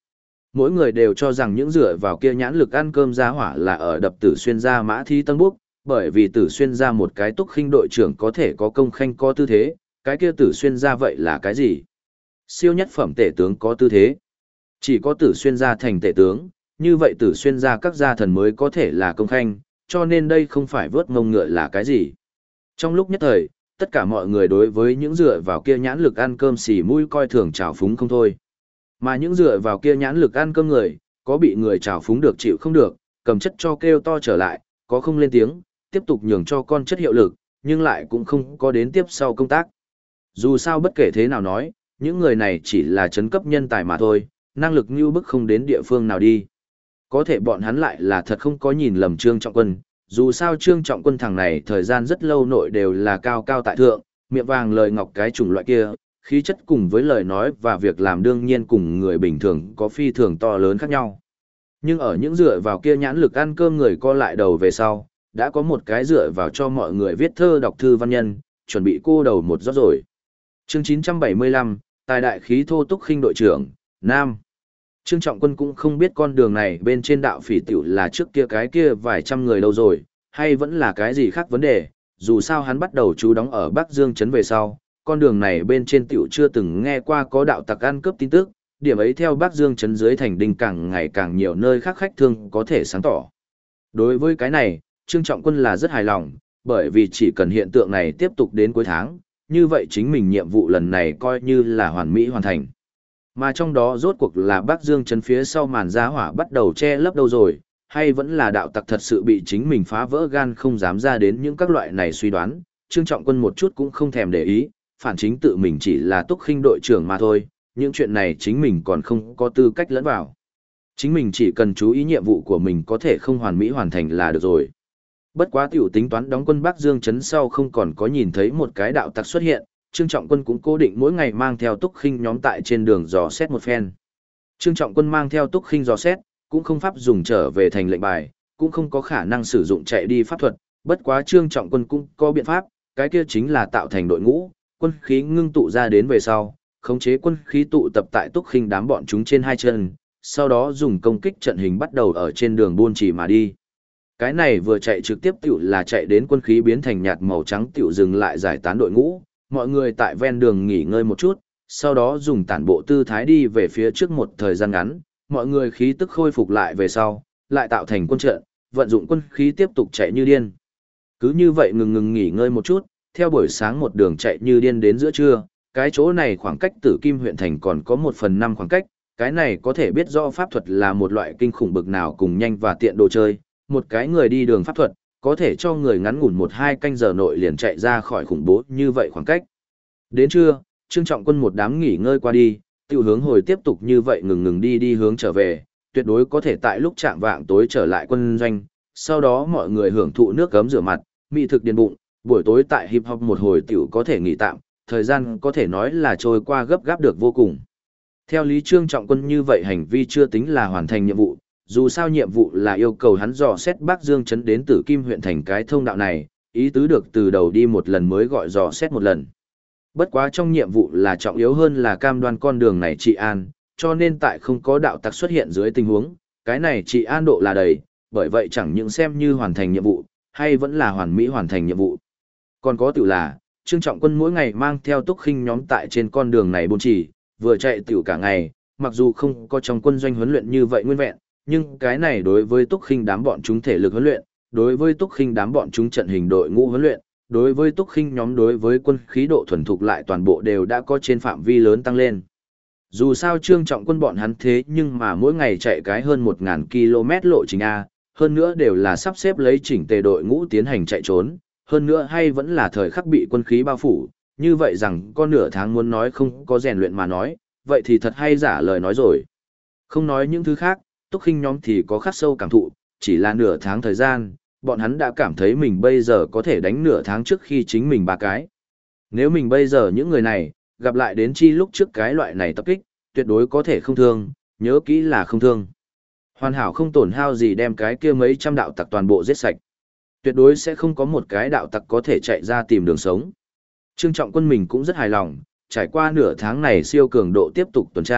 Speaker 1: Mỗi người đều cho rằng những dựa vào kia nhãn lực ăn cơm ra hỏa là ở đập Tử Xuyên ra mã thi tân búc, bởi vì Tử Xuyên ra một cái Túc Khinh đội trưởng có thể có công khanh có tư thế, cái kia Tử Xuyên ra vậy là cái gì? Siêu nhất phẩm tể tướng có tư thế. Chỉ có Tử Xuyên ra thành tể tướng, như vậy Tử Xuyên ra các gia thần mới có thể là công khanh, cho nên đây không phải vớt ngông ngựa là cái gì. Trong lúc nhất thời, tất cả mọi người đối với những dựa vào kia nhãn lực ăn cơm xỉ mũi coi thường trào phúng không thôi. Mà những dựa vào kia nhãn lực ăn cơm người, có bị người trào phúng được chịu không được, cầm chất cho kêu to trở lại, có không lên tiếng, tiếp tục nhường cho con chất hiệu lực, nhưng lại cũng không có đến tiếp sau công tác. Dù sao bất kể thế nào nói, những người này chỉ là chấn cấp nhân tài mà thôi, năng lực như bức không đến địa phương nào đi. Có thể bọn hắn lại là thật không có nhìn lầm Trương Trọng Quân, dù sao Trương Trọng Quân thằng này thời gian rất lâu nội đều là cao cao tại thượng, miệng vàng lời ngọc cái chủng loại kia, khí chất cùng với lời nói và việc làm đương nhiên cùng người bình thường có phi thường to lớn khác nhau. Nhưng ở những dựa vào kia nhãn lực ăn cơm người co lại đầu về sau, đã có một cái dựa vào cho mọi người viết thơ đọc thư văn nhân, chuẩn bị cô đầu một rót rồi. Chương 975, Tài đại khí thô Túc Khinh đội trưởng, Nam. Trương Trọng Quân cũng không biết con đường này bên trên đạo phỉ tiểu là trước kia cái kia vài trăm người đâu rồi, hay vẫn là cái gì khác vấn đề, dù sao hắn bắt đầu trú đóng ở Bắc Dương Trấn về sau, con đường này bên trên tiểu chưa từng nghe qua có đạo tặc ăn cướp tin tức, điểm ấy theo Bắc Dương Trấn dưới thành đinh càng ngày càng nhiều nơi khác khách thương có thể sáng tỏ. Đối với cái này, Trương Trọng Quân là rất hài lòng, bởi vì chỉ cần hiện tượng này tiếp tục đến cuối tháng, như vậy chính mình nhiệm vụ lần này coi như là hoàn mỹ hoàn thành. Mà trong đó rốt cuộc là Bắc Dương Trấn phía sau màn giá hỏa bắt đầu che lấp đâu rồi, hay vẫn là đạo tặc thật sự bị chính mình phá vỡ gan không dám ra đến những các loại này suy đoán, Trương Trọng Quân một chút cũng không thèm để ý, phản chính tự mình chỉ là Túc Khinh đội trưởng mà thôi, những chuyện này chính mình còn không có tư cách lẫn vào. Chính mình chỉ cần chú ý nhiệm vụ của mình có thể không hoàn mỹ hoàn thành là được rồi. Bất quá tiểu tính toán đóng quân Bắc Dương Trấn sau không còn có nhìn thấy một cái đạo tặc xuất hiện, Trương Trọng Quân cũng cố định mỗi ngày mang theo Túc Khinh nhóm tại trên đường dò xét một phen. Trương Trọng Quân mang theo Túc Khinh dò xét, cũng không pháp dùng trở về thành lệnh bài, cũng không có khả năng sử dụng chạy đi pháp thuật, bất quá Trương Trọng Quân cũng có biện pháp, cái kia chính là tạo thành đội ngũ, quân khí ngưng tụ ra đến về sau, khống chế quân khí tụ tập tại Túc Khinh đám bọn chúng trên hai chân, sau đó dùng công kích trận hình bắt đầu ở trên đường buôn chỉ mà đi. Cái này vừa chạy trực tiếp tiểu là chạy đến quân khí biến thành nhạt màu trắng tiểu dừng lại giải tán đội ngũ, mọi người tại ven đường nghỉ ngơi một chút, sau đó dùng tản bộ tư thái đi về phía trước một thời gian ngắn, mọi người khí tức khôi phục lại về sau, lại tạo thành quân trận, vận dụng quân khí tiếp tục chạy như điên. Cứ như vậy ngừng nghỉ ngơi một chút, theo buổi sáng một đường chạy như điên đến giữa trưa, cái chỗ này khoảng cách Tử Kim huyện thành còn có 1/5 khoảng cách, cái này có thể biết rõ pháp thuật là một loại kinh khủng bực nào cùng nhanh và tiện đồ chơi, một cái người đi đường pháp thuật, có thể cho người ngắn ngủn 1-2 canh giờ nội liền chạy ra khỏi khủng bố như vậy khoảng cách. Đến trưa, Trương Trọng Quân một đám nghỉ ngơi qua đi, tiểu hướng hồi tiếp tục như vậy ngừng đi hướng trở về, tuyệt đối có thể tại lúc chạm vạng tối trở lại quân doanh, sau đó mọi người hưởng thụ nước gấm rửa mặt, mỹ thực điền bụng, buổi tối tại hip hop một hồi tiểu có thể nghỉ tạm, thời gian có thể nói là trôi qua gấp gáp được vô cùng. Theo lý Trương Trọng Quân như vậy hành vi chưa tính là hoàn thành nhiệm vụ, dù sao nhiệm vụ là yêu cầu hắn dò xét Bắc Dương Trấn đến Tử Kim huyện thành cái thông đạo này, ý tứ được từ đầu đi một lần mới gọi dò xét một lần. Bất quá trong nhiệm vụ là trọng yếu hơn là cam đoan con đường này trị an, cho nên tại không có đạo tặc xuất hiện dưới tình huống, cái này trị an độ là đầy, bởi vậy chẳng những xem như hoàn thành nhiệm vụ, hay vẫn là hoàn mỹ hoàn thành nhiệm vụ. Còn có tiểu là, Trương Trọng Quân mỗi ngày mang theo Túc Khinh nhóm tại trên con đường này buôn chỉ, vừa chạy tiểu cả ngày, mặc dù không có trong quân doanh huấn luyện như vậy nguyên vẹn, nhưng cái này đối với Túc Khinh đám bọn chúng thể lực huấn luyện, đối với Túc Khinh đám bọn chúng trận hình đội ngũ huấn luyện, đối với Túc Khinh nhóm đối với quân khí độ thuần thục lại toàn bộ đều đã có trên phạm vi lớn tăng lên. Dù sao Trương Trọng Quân bọn hắn thế nhưng mà mỗi ngày chạy cái hơn 1000 km lộ trình A, hơn nữa đều là sắp xếp lấy chỉnh tề đội ngũ tiến hành chạy trốn, hơn nữa hay vẫn là thời khắc bị quân khí bao phủ, như vậy rằng có nửa tháng muốn nói không có rèn luyện mà nói, vậy thì thật hay giả lời nói rồi. Không nói những thứ khác, Túc Khinh nhóm thì có khắc sâu cảm thụ, chỉ là nửa tháng thời gian, bọn hắn đã cảm thấy mình bây giờ có thể đánh nửa tháng trước khi chính mình ba cái. Nếu mình bây giờ những người này, gặp lại đến chi lúc trước cái loại này tập kích, tuyệt đối có thể không thương, nhớ kỹ là không thương. Hoàn hảo không tổn hao gì đem cái kia mấy trăm đạo tặc toàn bộ giết sạch. Tuyệt đối sẽ không có một cái đạo tặc có thể chạy ra tìm đường sống. Trương Trọng Quân mình cũng rất hài lòng, trải qua nửa tháng này siêu cường độ tiếp tục tuần tra,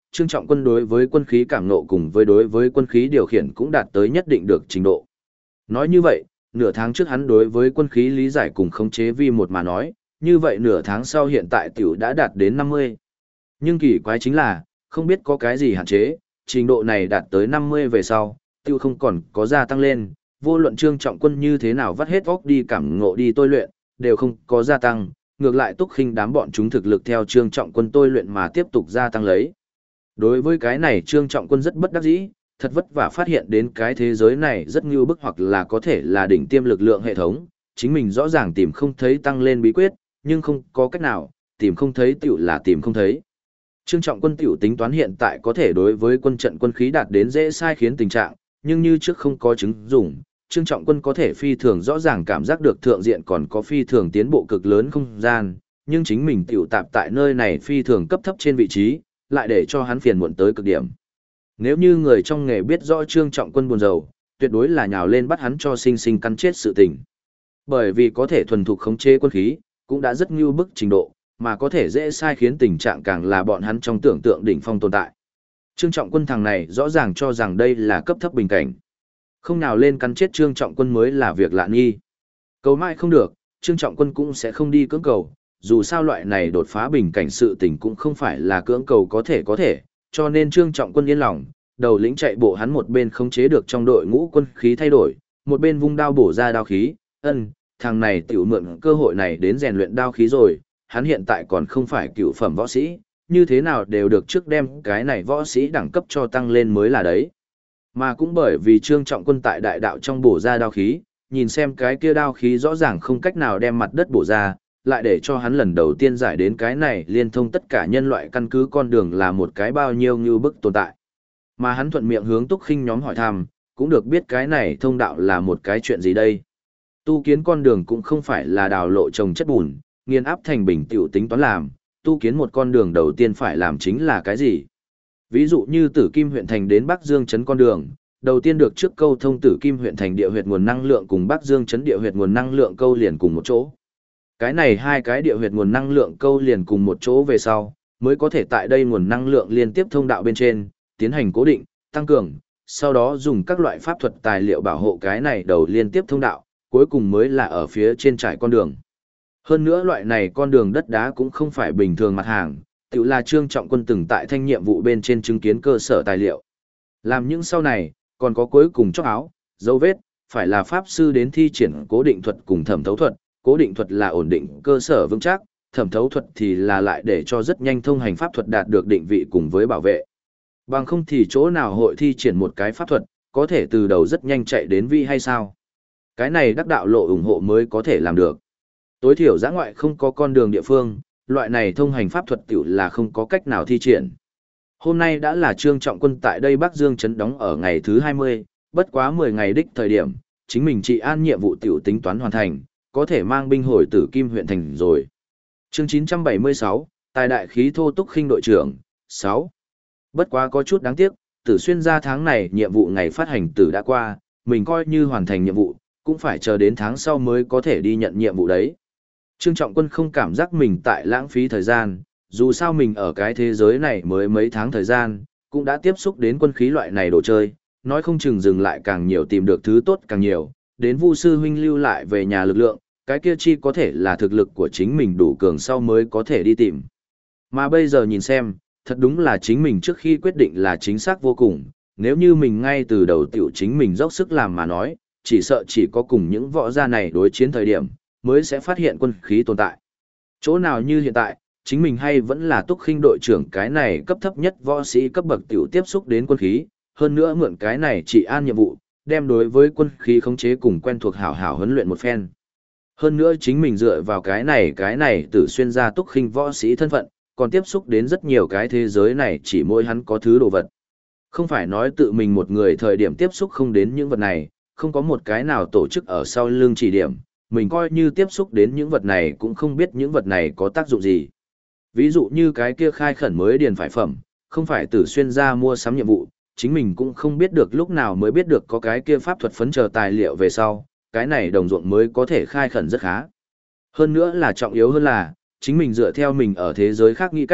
Speaker 1: Trương Trọng Quân đối với quân khí cảm ngộ cùng với đối với quân khí điều khiển cũng đạt tới nhất định được trình độ. Nói như vậy, nửa tháng trước hắn đối với quân khí lý giải cùng khống chế vi một mà nói, như vậy nửa tháng sau hiện tại tiểu đã đạt đến 50. Nhưng kỳ quái chính là, không biết có cái gì hạn chế, trình độ này đạt tới 50 về sau, tiêu không còn có gia tăng lên, vô luận Trương Trọng Quân như thế nào vắt hết óc đi cảm ngộ đi tôi luyện, đều không có gia tăng, ngược lại Túc Khinh đám bọn chúng thực lực theo Trương Trọng Quân tôi luyện mà tiếp tục gia tăng lấy. Đối với cái này Trương Trọng Quân rất bất đắc dĩ, thật vất vả phát hiện đến cái thế giới này rất ngưu bức hoặc là có thể là đỉnh tiêm lực lượng hệ thống, chính mình rõ ràng tìm không thấy tăng lên bí quyết, nhưng không có cách nào, tìm không thấy tiểu là tìm không thấy. Trương Trọng Quân tiểu tính toán hiện tại có thể đối với quân trận quân khí đạt đến dễ sai khiến tình trạng, nhưng như trước không có chứng dụng, Trương Trọng Quân có thể phi thường rõ ràng cảm giác được thượng diện còn có phi thường tiến bộ cực lớn không gian, nhưng chính mình tiểu tạp tại nơi này phi thường cấp thấp trên vị trí, lại để cho hắn phiền muộn tới cực điểm. Nếu như người trong nghề biết rõ Trương Trọng Quân buồn rầu, tuyệt đối là nhào lên bắt hắn cho sinh sinh cắn chết sự tình. Bởi vì có thể thuần thục khống chế quân khí, cũng đã rất ngưu bức trình độ, mà có thể dễ sai khiến tình trạng càng là bọn hắn trong tưởng tượng đỉnh phong tồn tại. Trương Trọng Quân thằng này rõ ràng cho rằng đây là cấp thấp bình cảnh. Không nào lên cắn chết Trương Trọng Quân mới là việc lạ nghi. Cầu mãi không được, Trương Trọng Quân cũng sẽ không đi cưỡng cầu, dù sao loại này đột phá bình cảnh sự tình cũng không phải là cưỡng cầu có thể, cho nên Trương Trọng Quân yên lòng, đầu lĩnh chạy bộ hắn một bên khống chế được trong đội ngũ quân khí thay đổi, một bên vung đao bổ ra đao khí, thằng này tiểu mượn cơ hội này đến rèn luyện đao khí rồi, hắn hiện tại còn không phải cựu phẩm võ sĩ, như thế nào đều được trước đem cái này võ sĩ đẳng cấp cho tăng lên mới là đấy. Mà cũng bởi vì Trương Trọng Quân tại đại đạo trong bổ ra đao khí, nhìn xem cái kia đao khí rõ ràng không cách nào đem mặt đất bổ ra, lại để cho hắn lần đầu tiên giải đến cái này liên thông tất cả nhân loại căn cứ con đường là một cái bao nhiêu như bức tồn tại. Mà hắn thuận miệng hướng Túc Khinh nhóm hỏi thăm, cũng được biết cái này thông đạo là một cái chuyện gì đây. Tu kiến con đường cũng không phải là đào lộ trồng chất bùn, nghiền áp thành bình tiểu tính toán làm, tu kiến một con đường đầu tiên phải làm chính là cái gì. Ví dụ như Tử Kim huyện thành đến Bắc Dương trấn con đường, đầu tiên được trước câu thông Tử Kim huyện thành địa huyệt nguồn năng lượng cùng Bắc Dương trấn địa huyệt nguồn năng lượng câu liền cùng một chỗ. Cái này hai cái địa huyệt nguồn năng lượng câu liền cùng một chỗ về sau, mới có thể tại đây nguồn năng lượng liên tiếp thông đạo bên trên, tiến hành cố định, tăng cường, sau đó dùng các loại pháp thuật tài liệu bảo hộ cái này đầu liên tiếp thông đạo, cuối cùng mới là ở phía trên trải con đường. Hơn nữa loại này con đường đất đá cũng không phải bình thường mặt hàng, tự là Trương Trọng Quân từng tại thanh nhiệm vụ bên trên chứng kiến cơ sở tài liệu. Làm những sau này, còn có cuối cùng chóc áo, dấu vết, phải là pháp sư đến thi triển cố định thuật cùng thẩm thấu thuật, cố định thuật là ổn định cơ sở vững chắc, thẩm thấu thuật thì là lại để cho rất nhanh thông hành pháp thuật đạt được định vị cùng với bảo vệ. Bằng không thì chỗ nào hội thi triển một cái pháp thuật, có thể từ đầu rất nhanh chạy đến vị hay sao? Cái này đắc đạo lộ ủng hộ mới có thể làm được. Tối thiểu giã ngoại không có con đường địa phương, loại này thông hành pháp thuật tiểu là không có cách nào thi triển. Hôm nay đã là Trương Trọng Quân tại đây Bắc Dương trấn đóng ở ngày thứ 20, bất quá 10 ngày đích thời điểm, chính mình trị an nhiệm vụ tiểu tính toán hoàn thành, có thể mang binh hồi Tử Kim huyện thành rồi. Chương 976, Tài đại khí thô Túc Khinh đội trưởng, 6. Bất quá có chút đáng tiếc, Tử Xuyên ra tháng này nhiệm vụ ngày phát hành tử đã qua, mình coi như hoàn thành nhiệm vụ, cũng phải chờ đến tháng sau mới có thể đi nhận nhiệm vụ đấy. Trương Trọng Quân không cảm giác mình tại lãng phí thời gian, dù sao mình ở cái thế giới này mới mấy tháng thời gian, cũng đã tiếp xúc đến quân khí loại này đồ chơi, nói không chừng dừng lại càng nhiều tìm được thứ tốt càng nhiều, đến Vu sư huynh lưu lại về nhà lực lượng, cái kia chi có thể là thực lực của chính mình đủ cường sau mới có thể đi tìm. Mà bây giờ nhìn xem, thật đúng là chính mình trước khi quyết định là chính xác vô cùng, nếu như mình ngay từ đầu tiểu chính mình dốc sức làm mà nói, chỉ sợ chỉ có cùng những võ gia này đối chiến thời điểm, mới sẽ phát hiện quân khí tồn tại. Chỗ nào như hiện tại, chính mình hay vẫn là Túc Khinh đội trưởng cái này cấp thấp nhất võ sĩ cấp bậc tiểu tiếp xúc đến quân khí, hơn nữa mượn cái này trị an nhiệm vụ, đem đối với quân khí khống chế cùng quen thuộc hảo hảo huấn luyện một phen. Hơn nữa chính mình dựa vào cái này Tử Xuyên ra Túc Khinh võ sĩ thân phận, còn tiếp xúc đến rất nhiều cái thế giới này chỉ mỗi hắn có thứ đồ vật. Không phải nói tự mình một người thời điểm tiếp xúc không đến những vật này, không có một cái nào tổ chức ở sau lưng chỉ điểm, mình coi như tiếp xúc đến những vật này cũng không biết những vật này có tác dụng gì. Ví dụ như cái kia khai khẩn mới điền phải phẩm, không phải Tử Xuyên ra mua sắm nhiệm vụ, chính mình cũng không biết được lúc nào mới biết được có cái kia pháp thuật phấn chờ tài liệu về sau, cái này đồng ruộng mới có thể khai khẩn rất khá. Hơn nữa là trọng yếu hơn là, chính mình dựa theo mình ở thế giới khác nghĩ cách,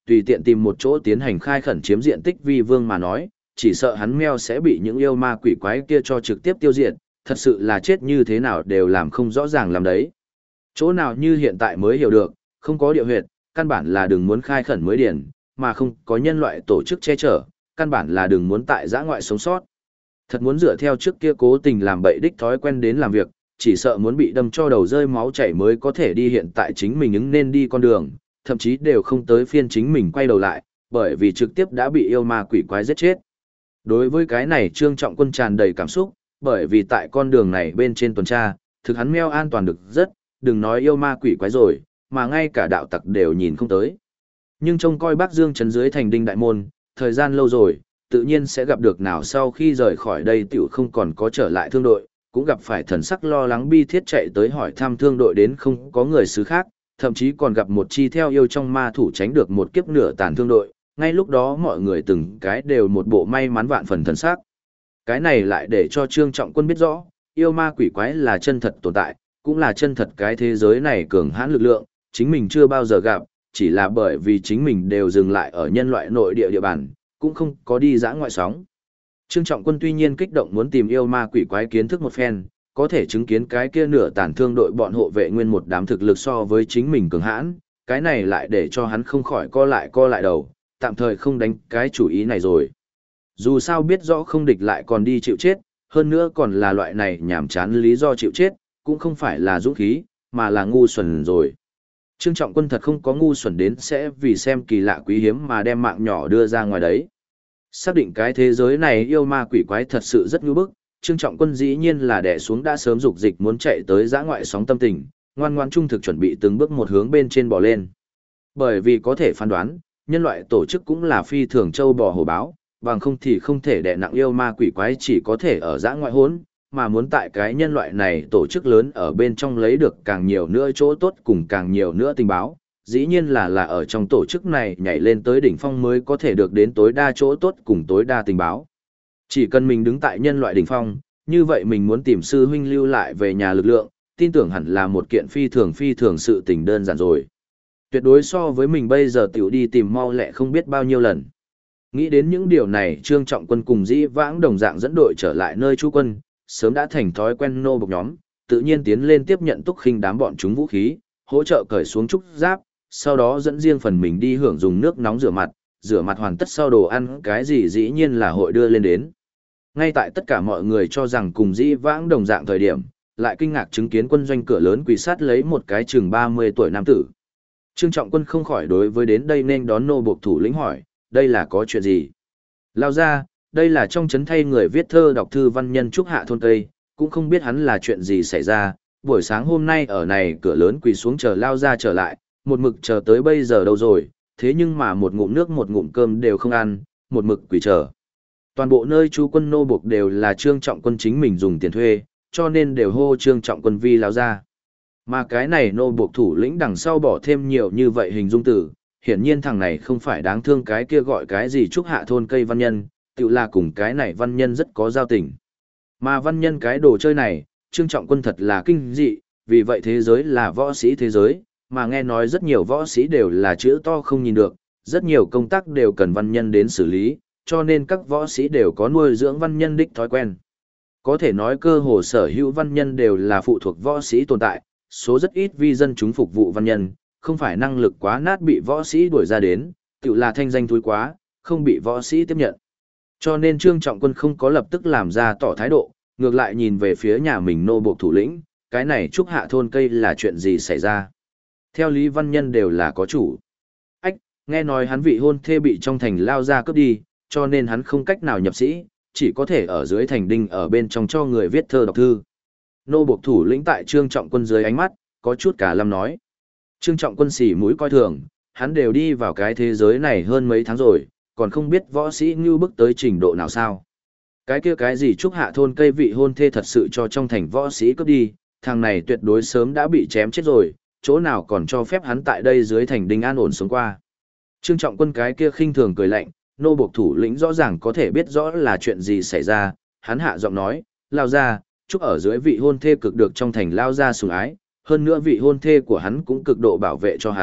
Speaker 1: tùy tiện tìm một chỗ tiến hành khai khẩn chiếm diện tích vi vương mà nói, chỉ sợ hắn meo sẽ bị những yêu ma quỷ quái kia cho trực tiếp tiêu diệt, thật sự là chết như thế nào đều làm không rõ ràng làm đấy. Chỗ nào như hiện tại mới hiểu được, không có địa huyệt, căn bản là đừng muốn khai khẩn mới điển, mà không có nhân loại tổ chức che chở, căn bản là đừng muốn tại giã ngoại sống sót. Thật muốn dựa theo trước kia cố tình làm bậy đích thói quen đến làm việc, chỉ sợ muốn bị đâm cho đầu rơi máu chảy mới có thể đi hiện tại chính mình ứng nên đi con đường, thậm chí đều không tới phiên chính mình quay đầu lại, bởi vì trực tiếp đã bị yêu ma quỷ quái giết chết. Đối với cái này Trương Trọng Quân tràn đầy cảm xúc, bởi vì tại con đường này bên trên tuần tra, thực hắn meo an toàn được rất, đừng nói yêu ma quỷ quái rồi, mà ngay cả đạo tặc đều nhìn không tới. Nhưng trông coi Bắc Dương trấn dưới thành đinh đại môn, thời gian lâu rồi, tự nhiên sẽ gặp được nào sau khi rời khỏi đây tiểu không còn có trở lại thương đội, cũng gặp phải thần sắc lo lắng bi thiết chạy tới hỏi thăm thương đội đến không có người xứ khác, thậm chí còn gặp một chi theo yêu trong ma thủ tránh được một kiếp nửa tàn thương đội, ngay lúc đó mọi người từng cái đều một bộ may mắn vạn phần thần sắc. Cái này lại để cho Trương Trọng Quân biết rõ, yêu ma quỷ quái là chân thật tồn tại, cũng là chân thật cái thế giới này cường hãn lực lượng, chính mình chưa bao giờ gặp, chỉ là bởi vì chính mình đều dừng lại ở nhân loại nội địa địa bàn, cũng không có đi dã ngoại sóng. Trương Trọng Quân tuy nhiên kích động muốn tìm yêu ma quỷ quái kiến thức một phen, có thể chứng kiến cái kia nửa tàn thương đội bọn hộ vệ nguyên một đám thực lực so với chính mình cường hãn, cái này lại để cho hắn không khỏi co lại đầu, tạm thời không đánh cái chủ ý này rồi. Dù sao biết rõ không địch lại còn đi chịu chết, hơn nữa còn là loại này nhảm chán lý do chịu chết, cũng không phải là dũng khí, mà là ngu xuẩn rồi. Trương Trọng Quân thật không có ngu xuẩn đến sẽ vì xem kỳ lạ quý hiếm mà đem mạng nhỏ đưa ra ngoài đấy. Xác định cái thế giới này yêu ma quỷ quái thật sự rất nhu bức, Trương Trọng Quân dĩ nhiên là đè xuống đã sớm dục dịch muốn chạy tới dã ngoại sóng tâm tình, ngoan ngoan trung thực chuẩn bị từng bước một hướng bên trên bò lên. Bởi vì có thể phán đoán, nhân loại tổ chức cũng là phi thường châu bò hổ báo, bằng không thì không thể đè nặng yêu ma quỷ quái chỉ có thể ở dã ngoại hỗn, mà muốn tại cái nhân loại này tổ chức lớn ở bên trong lấy được càng nhiều nữa chỗ tốt cùng càng nhiều nữa tình báo, dĩ nhiên là ở trong tổ chức này nhảy lên tới đỉnh phong mới có thể được đến tối đa chỗ tốt cùng tối đa tình báo. Chỉ cần mình đứng tại nhân loại đỉnh phong, như vậy mình muốn tìm sư huynh lưu lại về nhà lực lượng, tin tưởng hẳn là một kiện phi thường sự tình đơn giản rồi. Tuyệt đối so với mình bây giờ tiểu đi tìm mau lẹ không biết bao nhiêu lần. Nghĩ đến những điều này, Trương Trọng Quân cùng Dĩ Vãng đồng dạng dẫn đội trở lại nơi trú quân, sớm đã thành thói quen nô bộc nhóm, tự nhiên tiến lên tiếp nhận Túc Khinh đám bọn chúng vũ khí, hỗ trợ cởi xuống trúc giáp, sau đó dẫn riêng phần mình đi hưởng dùng nước nóng rửa mặt hoàn tất sau đồ ăn cái gì dĩ nhiên là hội đưa lên đến. Ngay tại tất cả mọi người cho rằng cùng Dĩ Vãng đồng dạng thời điểm, lại kinh ngạc chứng kiến quân doanh cửa lớn quỳ sát lấy một cái chừng 30 tuổi nam tử. Trương Trọng Quân không khỏi đối với đến đây nên đón nô bộc thủ lĩnh hỏi, đây là có chuyện gì? Lao ra, đây là trong trấn thay người viết thơ đọc thư văn nhân trúc hạ thôn Tây, cũng không biết hắn là chuyện gì xảy ra, buổi sáng hôm nay ở này cửa lớn quỳ xuống chờ Lao ra trở lại, một mực chờ tới bây giờ đâu rồi, thế nhưng mà một ngụm nước một ngụm cơm đều không ăn, một mực quỳ chờ. Toàn bộ nơi chú quân nô buộc đều là Trương Trọng Quân chính mình dùng tiền thuê, cho nên đều hô Trương Trọng Quân vi Lao ra. Mà cái này nô buộc thủ lĩnh đằng sau bỏ thêm nhiều như vậy hình dung từ, hiển nhiên thằng này không phải đáng thương cái kia gọi cái gì trúc hạ thôn cây văn nhân, tự là cùng cái này văn nhân rất có giao tình. Mà văn nhân cái đồ chơi này, Trương Trọng Quân thật là kinh dị, vì vậy thế giới là võ sĩ thế giới, mà nghe nói rất nhiều võ sĩ đều là chữ to không nhìn được, rất nhiều công tác đều cần văn nhân đến xử lý, cho nên các võ sĩ đều có nuôi dưỡng văn nhân đích thói quen. Có thể nói cơ hồ sở hữu văn nhân đều là phụ thuộc võ sĩ tồn tại, số rất ít vi dân chúng phục vụ văn nhân, không phải năng lực quá nát bị võ sĩ đuổi ra đến, tự là thanh danh thúi quá, không bị võ sĩ tiếp nhận. Cho nên Trương Trọng Quân không có lập tức làm ra tỏ thái độ, ngược lại nhìn về phía nhà mình nô buộc thủ lĩnh, cái này trúc hạ thôn cây là chuyện gì xảy ra. Theo lý văn nhân đều là có chủ. Ách, nghe nói hắn vị hôn thê bị trong thành lao ra cướp đi, cho nên hắn không cách nào nhập sĩ, chỉ có thể ở dưới thành đinh ở bên trong cho người viết thơ đọc thư. Nô buộc thủ lĩnh tại Trương Trọng Quân dưới ánh mắt, có chút cả lâm nói. Trương Trọng Quân xỉ mũi coi thường, hắn đều đi vào cái thế giới này hơn mấy tháng rồi, còn không biết võ sĩ như bức tới trình độ nào sao. Cái kia cái gì trúc hạ thôn cây vị hôn thê thật sự cho trong thành võ sĩ cướp đi, thằng này tuyệt đối sớm đã bị chém chết rồi, chỗ nào còn cho phép hắn tại đây dưới thành đinh an ổn sống qua. Trương Trọng Quân cái kia khinh thường cười lạnh, nô buộc thủ lĩnh rõ ràng có thể biết rõ là chuyện gì xảy ra, hắn hạ giọng nói, lao ra, trúc ở dưới vị hôn thê cực được trong thành lao ra sủng ái, hơn nữa vị hôn thê của hắn cũng cực độ bảo vệ cho hắn,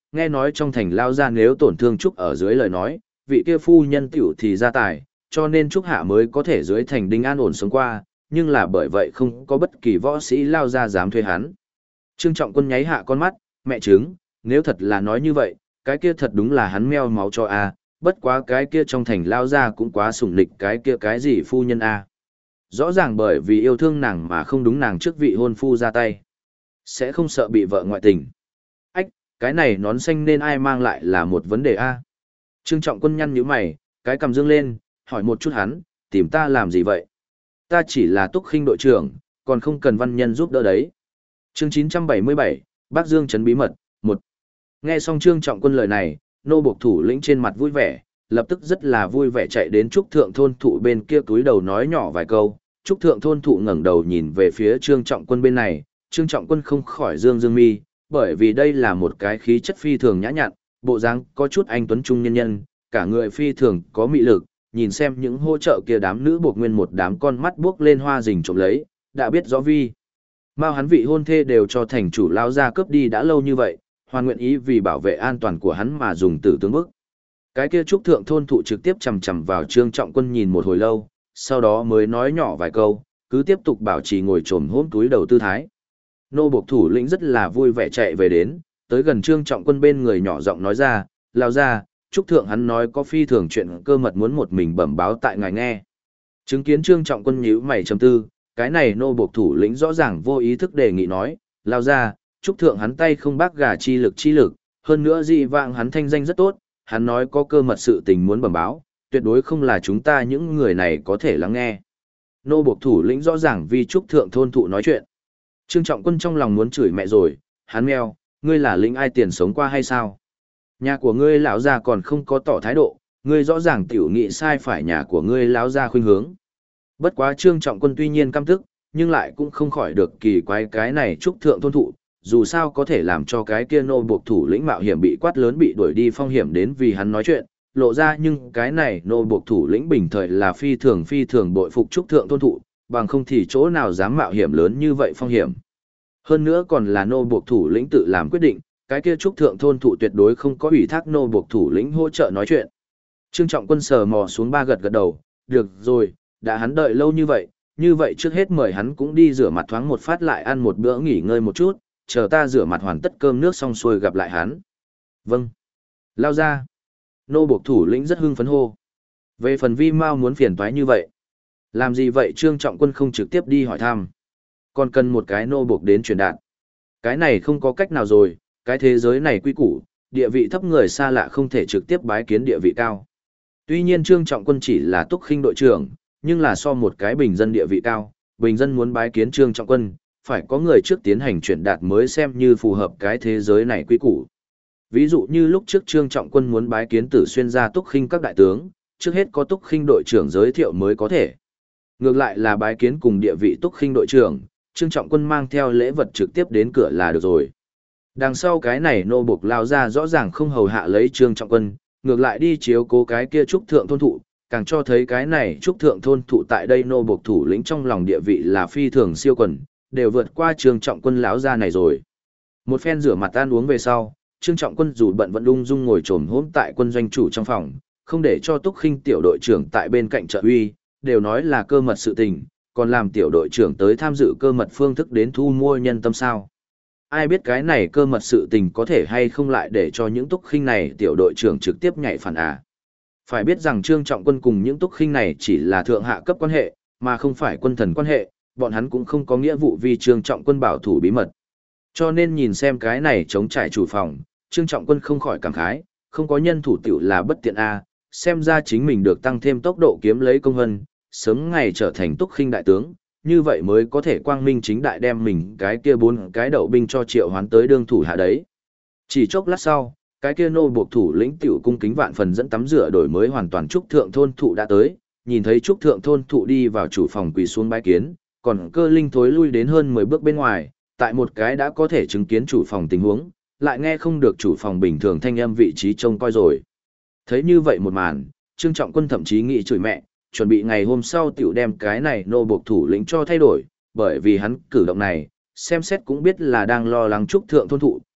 Speaker 1: nghe nói trong thành lao ra nếu tổn thương Trúc ở dưới lời nói, vị kia phu nhân tiểu thì ra tài, cho nên Trúc Hạ mới có thể dưới thành đinh an ổn sống qua, nhưng là bởi vậy không có bất kỳ võ sĩ lao ra dám thuê hắn. Trương Trọng Quân nháy hạ con mắt, mẹ chứng, nếu thật là nói như vậy, cái kia thật đúng là hắn meo máu cho a, bất quá cái kia trong thành lao ra cũng quá sủng lịch cái kia cái gì phu nhân a. Rõ ràng bởi vì yêu thương nàng mà không đúng nàng trước vị hôn phu ra tay. Sẽ không sợ bị vợ ngoại tình. Ách, cái này nón xanh nên ai mang lại là một vấn đề a. Trương Trọng Quân nhăn nhíu mày, cái cầm dương lên, hỏi một chút hắn, tìm ta làm gì vậy? Ta chỉ là Túc Khinh đội trưởng, còn không cần văn nhân giúp đỡ đấy. Chương 977, Bắc Dương trấn bí mật, 1. Nghe xong Trương Trọng Quân lời này, nô buộc thủ lĩnh trên mặt vui vẻ, lập tức rất là vui vẻ chạy đến Trúc Thượng thôn thụ bên kia túi đầu nói nhỏ vài câu. Trúc Thượng thôn thụ ngẩng đầu nhìn về phía Trương Trọng Quân bên này, Trương Trọng Quân không khỏi dương dương mi, bởi vì đây là một cái khí chất phi thường nhã nhặn, bộ dáng có chút anh tuấn trung nhân nhân, cả người phi thường có mị lực, nhìn xem những hỗ trợ kia đám nữ buộc nguyên một đám con mắt buốc lên hoa rình trộm lấy, đã biết rõ vi. Mao hắn vị hôn thê đều cho thành chủ lao ra cướp đi đã lâu như vậy, hoàn nguyện ý vì bảo vệ an toàn của hắn mà dùng tử tướng bức. Cái kia Trúc Thượng thôn thụ trực tiếp chằm chằm vào Trương Trọng Quân nhìn một hồi lâu, sau đó mới nói nhỏ vài câu, cứ tiếp tục bảo trì ngồi trồm hổm túi đầu tư thái. Nô buộc thủ lĩnh rất là vui vẻ chạy về đến, tới gần Trương Trọng Quân bên người nhỏ giọng nói ra, lao ra, Trúc Thượng hắn nói có phi thường chuyện cơ mật muốn một mình bẩm báo tại ngài nghe. Chứng kiến Trương Trọng Quân nhíu mày trầm tư, cái này nô buộc thủ lĩnh rõ ràng vô ý thức đề nghị nói, lao ra, Trúc Thượng hắn tay không bác gà chi lực, hơn nữa dị vạng hắn thanh danh rất tốt, hắn nói có cơ mật sự tình muốn bẩm báo, tuyệt đối không là chúng ta những người này có thể lắng nghe. Nô buộc thủ lĩnh rõ ràng vì Trúc Thượng thôn thụ nói chuyện. Trương Trọng Quân trong lòng muốn chửi mẹ rồi, hắn meo, ngươi là lính ai tiền sống qua hay sao? Nhà của ngươi lão gia còn không có tỏ thái độ, ngươi rõ ràng tiểu nghị sai phải nhà của ngươi lão gia khuynh hướng. Bất quá Trương Trọng Quân tuy nhiên căm tức, nhưng lại cũng không khỏi được kỳ quái cái này Trúc Thượng thôn thụ, dù sao có thể làm cho cái kia nô buộc thủ lĩnh mạo hiểm bị quát lớn bị đuổi đi phong hiểm đến vì hắn nói chuyện, lộ ra nhưng cái này nô buộc thủ lĩnh bình thời là phi thường bội phục Trúc Thượng thôn thụ, bằng không thì chỗ nào dám mạo hiểm lớn như vậy phong hiểm. Hơn nữa còn là nô buộc thủ lĩnh tự làm quyết định, cái kia Trúc Thượng thôn thụ tuyệt đối không có ủy thác nô buộc thủ lĩnh hỗ trợ nói chuyện. Trương Trọng Quân sờ mò xuống ba gật đầu, được rồi, đã hắn đợi lâu như vậy trước hết mời hắn cũng đi rửa mặt thoáng một phát lại ăn một bữa nghỉ ngơi một chút, chờ ta rửa mặt hoàn tất cơm nước xong xuôi gặp lại hắn. Vâng. Lao ra. Nô buộc thủ lĩnh rất hưng phấn hô. Về phần Vi Mao muốn phiền toái như vậy. Làm gì vậy Trương Trọng Quân không trực tiếp đi hỏi thăm. Còn cần một cái nô buộc đến truyền đạt. Cái này không có cách nào rồi, cái thế giới này quy củ, địa vị thấp người xa lạ không thể trực tiếp bái kiến địa vị cao. Tuy nhiên Trương Trọng Quân chỉ là Túc Khinh đội trưởng, nhưng là so một cái bình dân địa vị cao, bình dân muốn bái kiến Trương Trọng Quân, phải có người trước tiến hành chuyển đạt mới xem như phù hợp cái thế giới này quy củ. Ví dụ như lúc trước Trương Trọng Quân muốn bái kiến Tử Xuyên gia Túc Khinh các đại tướng, trước hết có Túc Khinh đội trưởng giới thiệu mới có thể. Ngược lại là bái kiến cùng địa vị Túc Khinh đội trưởng, Trương Trọng Quân mang theo lễ vật trực tiếp đến cửa là được rồi. Đằng sau cái này nô buộc lao ra rõ ràng không hầu hạ lấy Trương Trọng Quân, ngược lại đi chiếu cố cái kia Trúc Thượng thôn thụ, càng cho thấy cái này Trúc Thượng thôn thụ tại đây nô buộc thủ lĩnh trong lòng địa vị là phi thường siêu quần, đều vượt qua Trương Trọng Quân lão gia này rồi. Một phen rửa mặt ăn uống về sau, Trương Trọng Quân dù bận vẫn ung dung ngồi trồm hổm tại quân doanh chủ trong phòng, không để cho Túc Khinh tiểu đội trưởng tại bên cạnh trợ uy, đều nói là cơ mật sự tình, còn làm tiểu đội trưởng tới tham dự cơ mật phương thức đến thu mua nhân tâm sao. Ai biết cái này cơ mật sự tình có thể hay không lại để cho những Túc Khinh này tiểu đội trưởng trực tiếp nhảy phản à. Phải biết rằng Trương Trọng Quân cùng những Túc Khinh này chỉ là thượng hạ cấp quan hệ, mà không phải quân thần quan hệ, bọn hắn cũng không có nghĩa vụ vì Trương Trọng Quân bảo thủ bí mật. Cho nên nhìn xem cái này chống trải chủ phòng, Trương Trọng Quân không khỏi cảm khái, không có nhân thủ tiểu là bất tiện a, xem ra chính mình được tăng thêm tốc độ kiếm lấy công hân, sớm ngày trở thành Túc Khinh đại tướng, như vậy mới có thể quang minh chính đại đem mình cái kia 4 cái đậu binh cho Triệu Hoán tới đương thủ hạ đấy. Chỉ chốc lát sau, cái kia nô buộc thủ lĩnh tiểu cung kính vạn phần dẫn tắm rửa đổi mới hoàn toàn Trúc Thượng thôn thụ đã tới, nhìn thấy Trúc Thượng thôn thụ đi vào chủ phòng quỳ xuống bái kiến, còn Cơ Linh thối lui đến hơn 10 bước bên ngoài, tại một cái đã có thể chứng kiến chủ phòng tình huống, lại nghe không được chủ phòng bình thường thanh âm vị trí trông coi rồi. Thấy như vậy một màn, Trương Trọng Quân thậm chí nghĩ chửi mẹ, chuẩn bị ngày hôm sau tiểu đem cái này nô buộc thủ lĩnh cho thay đổi, bởi vì hắn cử động này, xem xét cũng biết là đang lo lắng Trúc Thượng thôn thụ,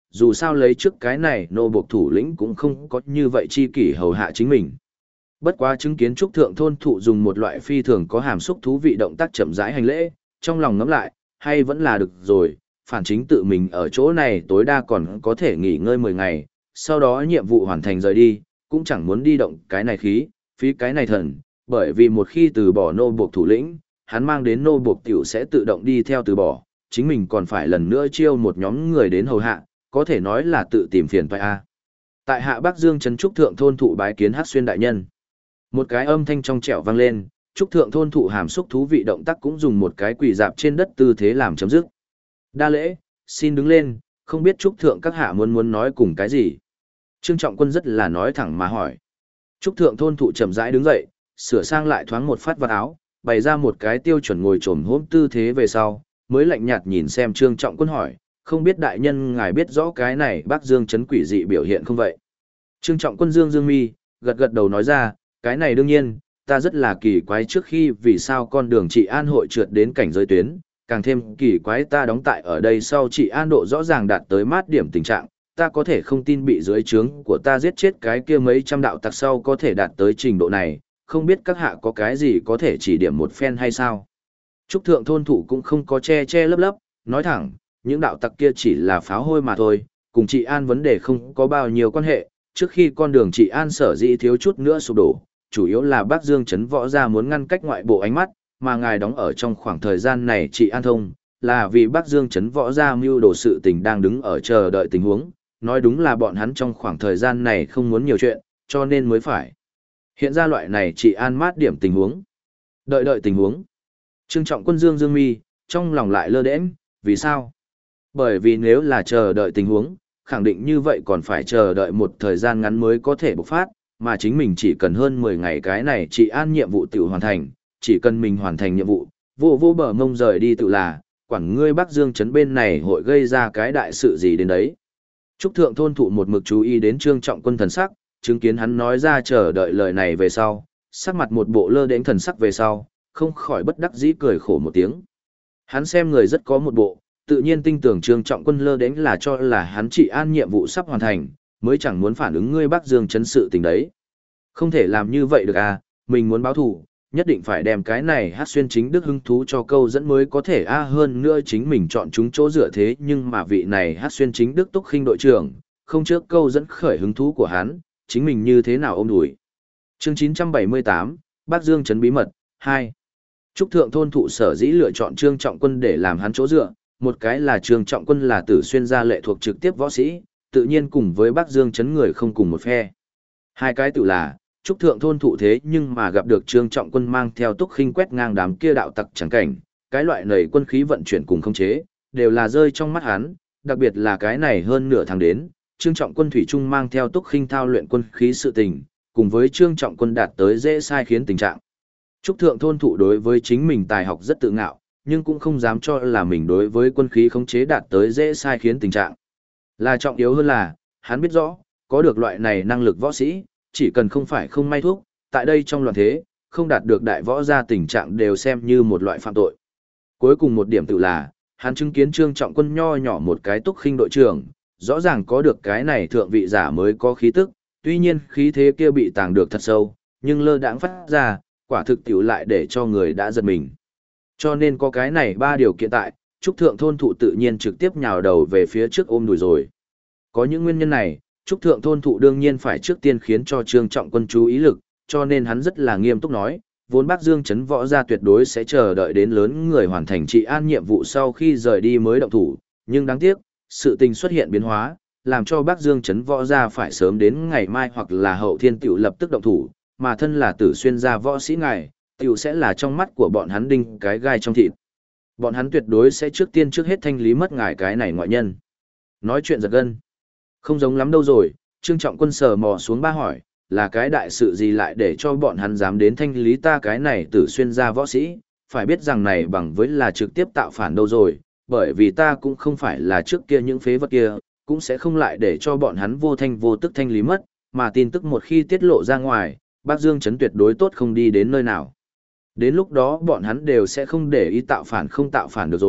Speaker 1: dù sao lấy trước cái này nô buộc thủ lĩnh cũng không có như vậy chi kỷ hầu hạ chính mình. Bất quá chứng kiến Trúc Thượng thôn thụ dùng một loại phi thường có hàm xúc thú vị động tác chậm rãi hành lễ, trong lòng ngẫm lại, hay vẫn là được rồi, phản chính tự mình ở chỗ này tối đa còn có thể nghỉ ngơi 10 ngày, sau đó nhiệm vụ hoàn thành rời đi, cũng chẳng muốn đi động cái này khí, phí cái này thần, bởi vì một khi từ bỏ nô buộc thủ lĩnh, hắn mang đến nô buộc tiểu sẽ tự động đi theo từ bỏ, chính mình còn phải lần nữa chiêu một nhóm người đến hầu hạ, có thể nói là tự tìm phiền phải a. Tại Hạ Bắc Dương trấn Trúc Thượng thôn thụ bái kiến Hắc Xuyên đại nhân. Một cái âm thanh trong trẻo vang lên, Trúc Thượng thôn thụ hàm xúc thú vị động tác cũng dùng một cái quỳ dạp trên đất tư thế làm chấm dứt. Đa lễ, xin đứng lên, không biết Trúc Thượng các hạ muốn nói cùng cái gì. Trương Trọng Quân rất là nói thẳng mà hỏi. Trúc Thượng thôn thụ chậm rãi đứng dậy, sửa sang lại thoáng một phát vạt áo, bày ra một cái tiêu chuẩn ngồi trồm hổm tư thế về sau, mới lạnh nhạt nhìn xem Trương Trọng Quân hỏi, không biết đại nhân ngài biết rõ cái này Bắc Dương trấn quỷ dị biểu hiện không vậy? Trương Trọng Quân dương dương mi, gật gật đầu nói ra, cái này đương nhiên, ta rất là kỳ quái trước khi vì sao con đường trị an hội trượt đến cảnh giới tuyến, càng thêm kỳ quái ta đóng tại ở đây sau trị an độ rõ ràng đạt tới mát điểm tình trạng, ta có thể không tin bị dưới trướng của ta giết chết cái kia mấy trăm đạo tặc sau có thể đạt tới trình độ này, không biết các hạ có cái gì có thể chỉ điểm một phen hay sao? Trúc Thượng thôn thủ cũng không có che lấp lấp, nói thẳng, những đạo tặc kia chỉ là pháo hôi mà thôi, cùng trị an vấn đề không có bao nhiêu quan hệ, trước khi con đường trị an sở dĩ thiếu chút nữa sụp đổ, chủ yếu là Bắc Dương trấn võ gia muốn ngăn cách ngoại bộ ánh mắt, mà ngài đóng ở trong khoảng thời gian này trị an thông, là vì Bắc Dương trấn võ gia mưu đồ sự tình đang đứng ở chờ đợi tình huống, nói đúng là bọn hắn trong khoảng thời gian này không muốn nhiều chuyện, cho nên mới phải hiện ra loại này trị an mát điểm tình huống. Đợi tình huống. Trương Trọng Quân dương mi, trong lòng lại lơ đễnh, vì sao? Bởi vì nếu là chờ đợi tình huống, khẳng định như vậy còn phải chờ đợi một thời gian ngắn mới có thể bộc phát, mà chính mình chỉ cần hơn 10 ngày cái này trị an nhiệm vụ tự hoàn thành, chỉ cần mình hoàn thành nhiệm vụ, vô bờ ngông rời đi tự là, quản ngươi Bắc Dương trấn bên này hội gây ra cái đại sự gì đến đấy. Trúc Thượng thôn thụ một mực chú ý đến Trương Trọng Quân thần sắc, chứng kiến hắn nói ra chờ đợi lời này về sau, sắc mặt một bộ lơ đễnh thần sắc về sau, không khỏi bất đắc dĩ cười khổ một tiếng. Hắn xem người rất có một bộ, tự nhiên tin tưởng Trương Trọng Quân lơ đễnh là cho là hắn trị an nhiệm vụ sắp hoàn thành, mới chẳng muốn phản ứng ngươi Bắc Dương trấn sự tình đấy. Không thể làm như vậy được à, mình muốn báo thù, nhất định phải đem cái này Hát Xuyên chính đức hứng thú cho câu dẫn mới có thể hơn nữa chính mình chọn chúng chỗ dựa thế nhưng mà vị này Hát Xuyên chính đức Túc Khinh đội trưởng, không trước câu dẫn khởi hứng thú của hắn, chính mình như thế nào ôm đùi. Chương 978, Bắc Dương trấn bí mật 2. Trúc Thượng thôn thụ sở dĩ lựa chọn Trương Trọng Quân để làm hắn chỗ dựa, một cái là Trương Trọng Quân là Tử Xuyên gia lệ thuộc trực tiếp võ sĩ, tự nhiên cùng với Bắc Dương trấn người không cùng một phe. Hai cái tự là, Trúc Thượng thôn thụ thế nhưng mà gặp được Trương Trọng Quân mang theo Túc Khinh quét ngang đám kia đạo tặc chẳng cảnh, cái loại nầy quân khí vận chuyển cùng không chế, đều là rơi trong mắt hắn, đặc biệt là cái này hơn nửa tháng đến, Trương Trọng Quân thủy chung mang theo Túc Khinh thao luyện quân khí sự tình, cùng với Trương Trọng Quân đạt tới dễ sai khiến tình trạng. Trúc Thượng thôn thụ đối với chính mình tài học rất tự ngạo, nhưng cũng không dám cho là mình đối với quân khí khống chế đạt tới dễ sai khiến tình trạng. Là trọng yếu hơn là, hắn biết rõ, có được loại này năng lực võ sĩ, chỉ cần không phải không may thuốc, tại đây trong loạn thế, không đạt được đại võ gia tình trạng đều xem như một loại phạm tội. Cuối cùng một điểm tự là, hắn chứng kiến Trương Trọng Quân nho nhỏ một cái Túc Khinh đội trưởng, rõ ràng có được cái này thượng vị giả mới có khí tức, tuy nhiên khí thế kia bị tàng được thật sâu, nhưng lơ đãng phát ra, quả thực tiểu lại để cho người đã giật mình. Cho nên có cái này ba điều kiện tại, Trúc Thượng thôn thụ tự nhiên trực tiếp nhào đầu về phía trước ôm đùi rồi. Có những nguyên nhân này, Trúc Thượng thôn thụ đương nhiên phải trước tiên khiến cho Trương Trọng Quân chú ý lực, cho nên hắn rất là nghiêm túc nói, vốn Bắc Dương trấn võ gia tuyệt đối sẽ chờ đợi đến lớn người hoàn thành trị an nhiệm vụ sau khi rời đi mới động thủ, nhưng đáng tiếc, sự tình xuất hiện biến hóa, làm cho Bắc Dương trấn võ gia phải sớm đến ngày mai hoặc là hậu thiên tiểu lập tức động thủ, mà thân là Tử Xuyên gia võ sĩ ngài, tiểu sẽ là trong mắt của bọn hắn đinh cái gai trong thịt. Bọn hắn tuyệt đối sẽ trước tiên trước hết thanh lý mất ngài cái này ngoại nhân. Nói chuyện giật gân. Không giống lắm đâu rồi, Trương Trọng Quân sờ mò xuống ba hỏi, là cái đại sự gì lại để cho bọn hắn dám đến thanh lý ta cái này Tử Xuyên gia võ sĩ, phải biết rằng này bằng với là trực tiếp tạo phản đâu rồi, bởi vì ta cũng không phải là trước kia những phế vật kia, cũng sẽ không lại để cho bọn hắn vô thanh vô tức thanh lý mất, mà tin tức một khi tiết lộ ra ngoài, Bắc Dương trấn tuyệt đối tốt không đi đến nơi nào. Đến lúc đó bọn hắn đều sẽ không để ý tạo phản không tạo phản được rồi,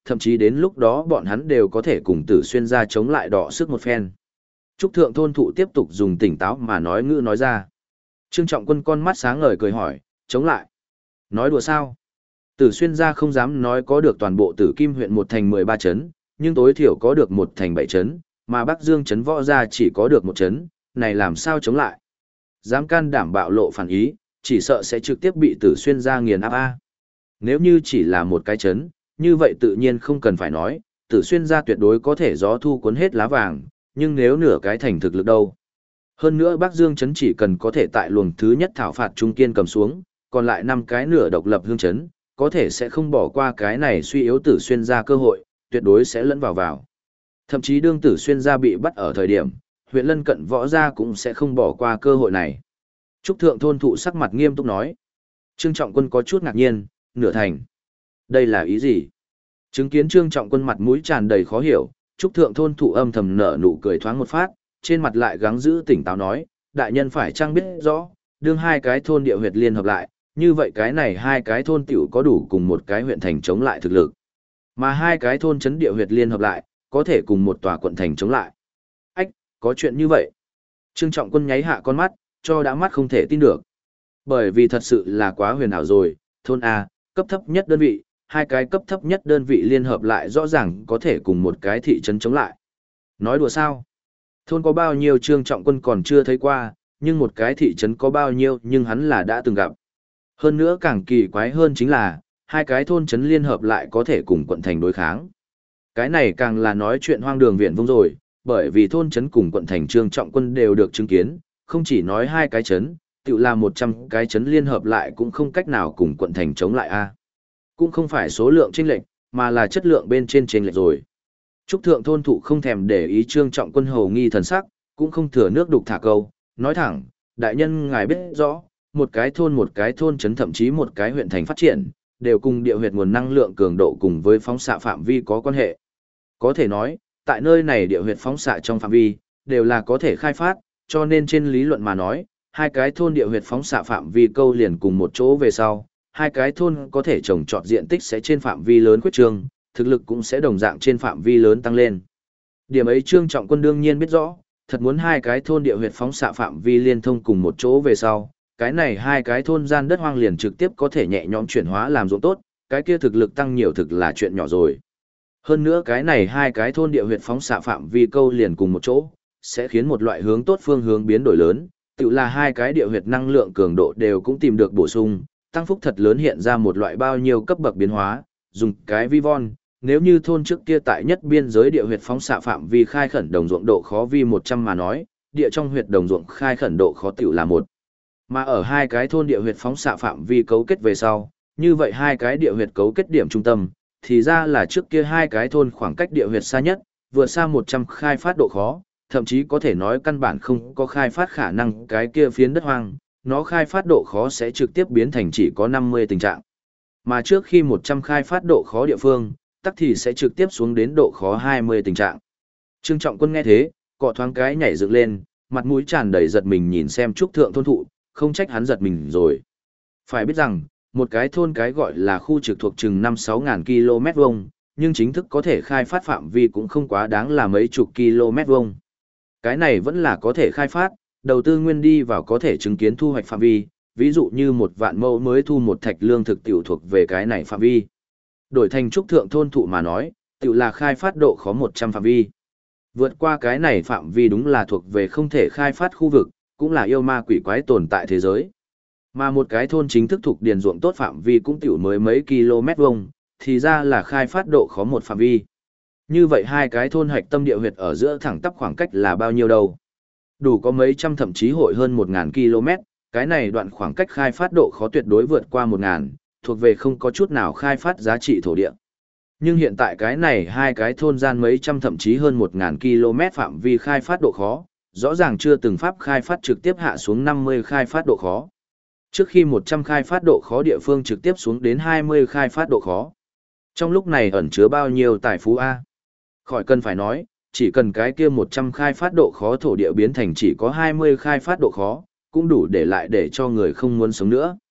Speaker 1: thậm chí đến lúc đó bọn hắn đều có thể cùng Tử Xuyên gia chống lại đọ sức một phen. Trúc thượng thôn thụ tiếp tục dùng tỉnh táo mà nói ngữ nói ra. Trương Trọng Quân con mắt sáng ngời cười hỏi, chống lại. Nói đùa sao? Tử Xuyên gia không dám nói có được toàn bộ Tử Kim huyện một thành 13 trấn, nhưng tối thiểu có được một thành 7 trấn, mà Bắc Dương trấn Võ gia chỉ có được một trấn, này làm sao chống lại? Dám can đảm bạo lộ phản ý, chỉ sợ sẽ trực tiếp bị Tử Xuyên gia nghiền áp a. Nếu như chỉ là một cái trấn, như vậy tự nhiên không cần phải nói, Tử Xuyên gia tuyệt đối có thể gió thu cuốn hết lá vàng, nhưng nếu nửa cái thành thực lực đâu? Hơn nữa Bắc Dương trấn chỉ cần có thể tại luồng thứ nhất thảo phạt trung kiên cầm xuống, còn lại 5 cái nửa độc lập hương trấn, có thể sẽ không bỏ qua cái này suy yếu Tử Xuyên gia cơ hội, tuyệt đối sẽ lẫn vào. Thậm chí đương Tử Xuyên gia bị bắt ở thời điểm, huyện lân cận Võ gia cũng sẽ không bỏ qua cơ hội này. Trúc thượng thôn thụ sắc mặt nghiêm túc nói. Trương Trọng Quân có chút ngạc nhiên, nửa thành. Đây là ý gì? Chứng kiến Trương Trọng Quân mặt mũi tràn đầy khó hiểu, Trúc thượng thôn thụ âm thầm nở nụ cười thoáng một phát, trên mặt lại gắng giữ tỉnh táo nói, đại nhân phải chăng biết rõ, đương 2 cái thôn địa huyệt liên hợp lại, như vậy cái này 2 cái thôn tiểu có đủ cùng một cái huyện thành chống lại thực lực. Mà 2 cái thôn trấn địa huyệt liên hợp lại, có thể cùng một tòa quận thành chống lại. Ách, có chuyện như vậy. Trương Trọng Quân nháy hạ con mắt, cho đã mắt không thể tin được. Bởi vì thật sự là quá huyền ảo rồi, thôn A, cấp thấp nhất đơn vị, 2 cái cấp thấp nhất đơn vị liên hợp lại rõ ràng có thể cùng một cái thị trấn chống lại. Nói đùa sao? Thôn có bao nhiêu Trương Trọng Quân còn chưa thấy qua, nhưng một cái thị trấn có bao nhiêu nhưng hắn là đã từng gặp. Hơn nữa càng kỳ quái hơn chính là, 2 cái thôn trấn liên hợp lại có thể cùng quận thành đối kháng. Cái này càng là nói chuyện hoang đường viển vông rồi, bởi vì thôn trấn cùng quận thành Trương Trọng Quân đều được chứng kiến, không chỉ nói 2 cái trấn, tự là 100 cái trấn liên hợp lại cũng không cách nào cùng quận thành chống lại a. Cũng không phải số lượng chênh lệch, mà là chất lượng bên trên chênh lệch rồi. Trúc thượng thôn thụ không thèm để ý Trương Trọng Quân hầu nghi thần sắc, cũng không thừa nước đục thả câu, nói thẳng, đại nhân ngài biết rõ, một cái thôn trấn thậm chí một cái huyện thành phát triển, đều cùng địa huyệt nguồn năng lượng cường độ cùng với phóng xạ phạm vi có quan hệ. Có thể nói, tại nơi này địa huyệt phóng xạ trong phạm vi, đều là có thể khai phát, cho nên trên lý luận mà nói, 2 cái thôn địa huyệt phóng xạ phạm vi câu liền cùng một chỗ về sau, 2 cái thôn có thể trồng trọt diện tích sẽ trên phạm vi lớn khuyết trương, thực lực cũng sẽ đồng dạng trên phạm vi lớn tăng lên. Điểm ấy Trương Trọng Quân đương nhiên biết rõ, thật muốn 2 cái thôn địa huyệt phóng xạ phạm vi liên thông cùng một chỗ về sau, cái này 2 cái thôn gian đất hoang liền trực tiếp có thể nhẹ nhõm chuyển hóa làm ruộng tốt, cái kia thực lực tăng nhiều thực là chuyện nhỏ rồi. Hơn nữa cái này 2 cái thôn địa huyệt phóng xạ phạm vi câu liền cùng một chỗ, sẽ khiến một loại hướng tốt phương hướng biến đổi lớn, tự là 2 cái địa huyệt năng lượng cường độ đều cũng tìm được bổ sung, tăng phúc thật lớn hiện ra một loại bao nhiêu cấp bậc biến hóa, dùng cái vi von, nếu như thôn trước kia tại nhất biên giới địa huyệt phóng xạ phạm vi khai khẩn đồng ruộng độ khó vi 100 mà nói, địa trong huyệt đồng ruộng khai khẩn độ khó tiểu là 1. Mà ở 2 cái thôn địa huyệt phóng xạ phạm vi cấu kết về sau, như vậy 2 cái địa huyệt cấu kết điểm trung tâm, thì ra là trước kia 2 cái thôn khoảng cách địa huyệt xa nhất, vượt xa 100 khai phát độ khó, thậm chí có thể nói căn bản không có khai phát khả năng cái kia phiến đất hoang, nó khai phát độ khó sẽ trực tiếp biến thành chỉ có 50 tình trạng. Mà trước khi 100 khai phát độ khó địa phương, tắc thì sẽ trực tiếp xuống đến độ khó 20 tình trạng. Trương Trọng Quân nghe thế, cọ thoáng cái nhảy dựng lên, mặt mũi tràn đầy giật mình nhìn xem Trúc thượng thôn thụ, không trách hắn giật mình rồi. Phải biết rằng, một cái thôn cái gọi là khu trực thuộc chừng 5-6 ngàn km vuông, nhưng chính thức có thể khai phát phạm vi cũng không quá đáng là mấy chục km vuông. Cái này vẫn là có thể khai phát, đầu tư nguyên đi vào có thể chứng kiến thu hoạch phạm vi, ví dụ như 1 vạn mẫu mới thu 1 thạch lương thực tiểu thuộc về cái này phạm vi. Đổi thành Trúc thượng thôn thụ mà nói, tiểu là khai phát độ khó 100 phạm vi. Vượt qua cái này phạm vi đúng là thuộc về không thể khai phát khu vực, cũng là yêu ma quỷ quái tồn tại thế giới. Mà một cái thôn chính thức thuộc điền ruộng tốt phạm vi cũng tiểu mới mấy km vuông, thì ra là khai phát độ khó 1 phạm vi. Như vậy 2 cái thôn hạch tâm địa huyệt ở giữa thẳng tắp khoảng cách là bao nhiêu đâu? Đủ có mấy trăm thậm chí hội hơn 1000 km, cái này đoạn khoảng cách khai phát độ khó tuyệt đối vượt qua 1000, thuộc về không có chút nào khai phát giá trị thổ địa. Nhưng hiện tại cái này 2 cái thôn gian mấy trăm thậm chí hơn 1000 km phạm vi khai phát độ khó, rõ ràng chưa từng pháp khai phát trực tiếp hạ xuống 50 khai phát độ khó. Trước khi 100 khai phát độ khó địa phương trực tiếp xuống đến 20 khai phát độ khó. Trong lúc này ẩn chứa bao nhiêu tài phú A? Khỏi cần phải nói, chỉ cần cái kia 100 khai phát độ khó thổ địa biến thành chỉ có 20 khai phát độ khó, cũng đủ để lại để cho người không muốn sống nữa.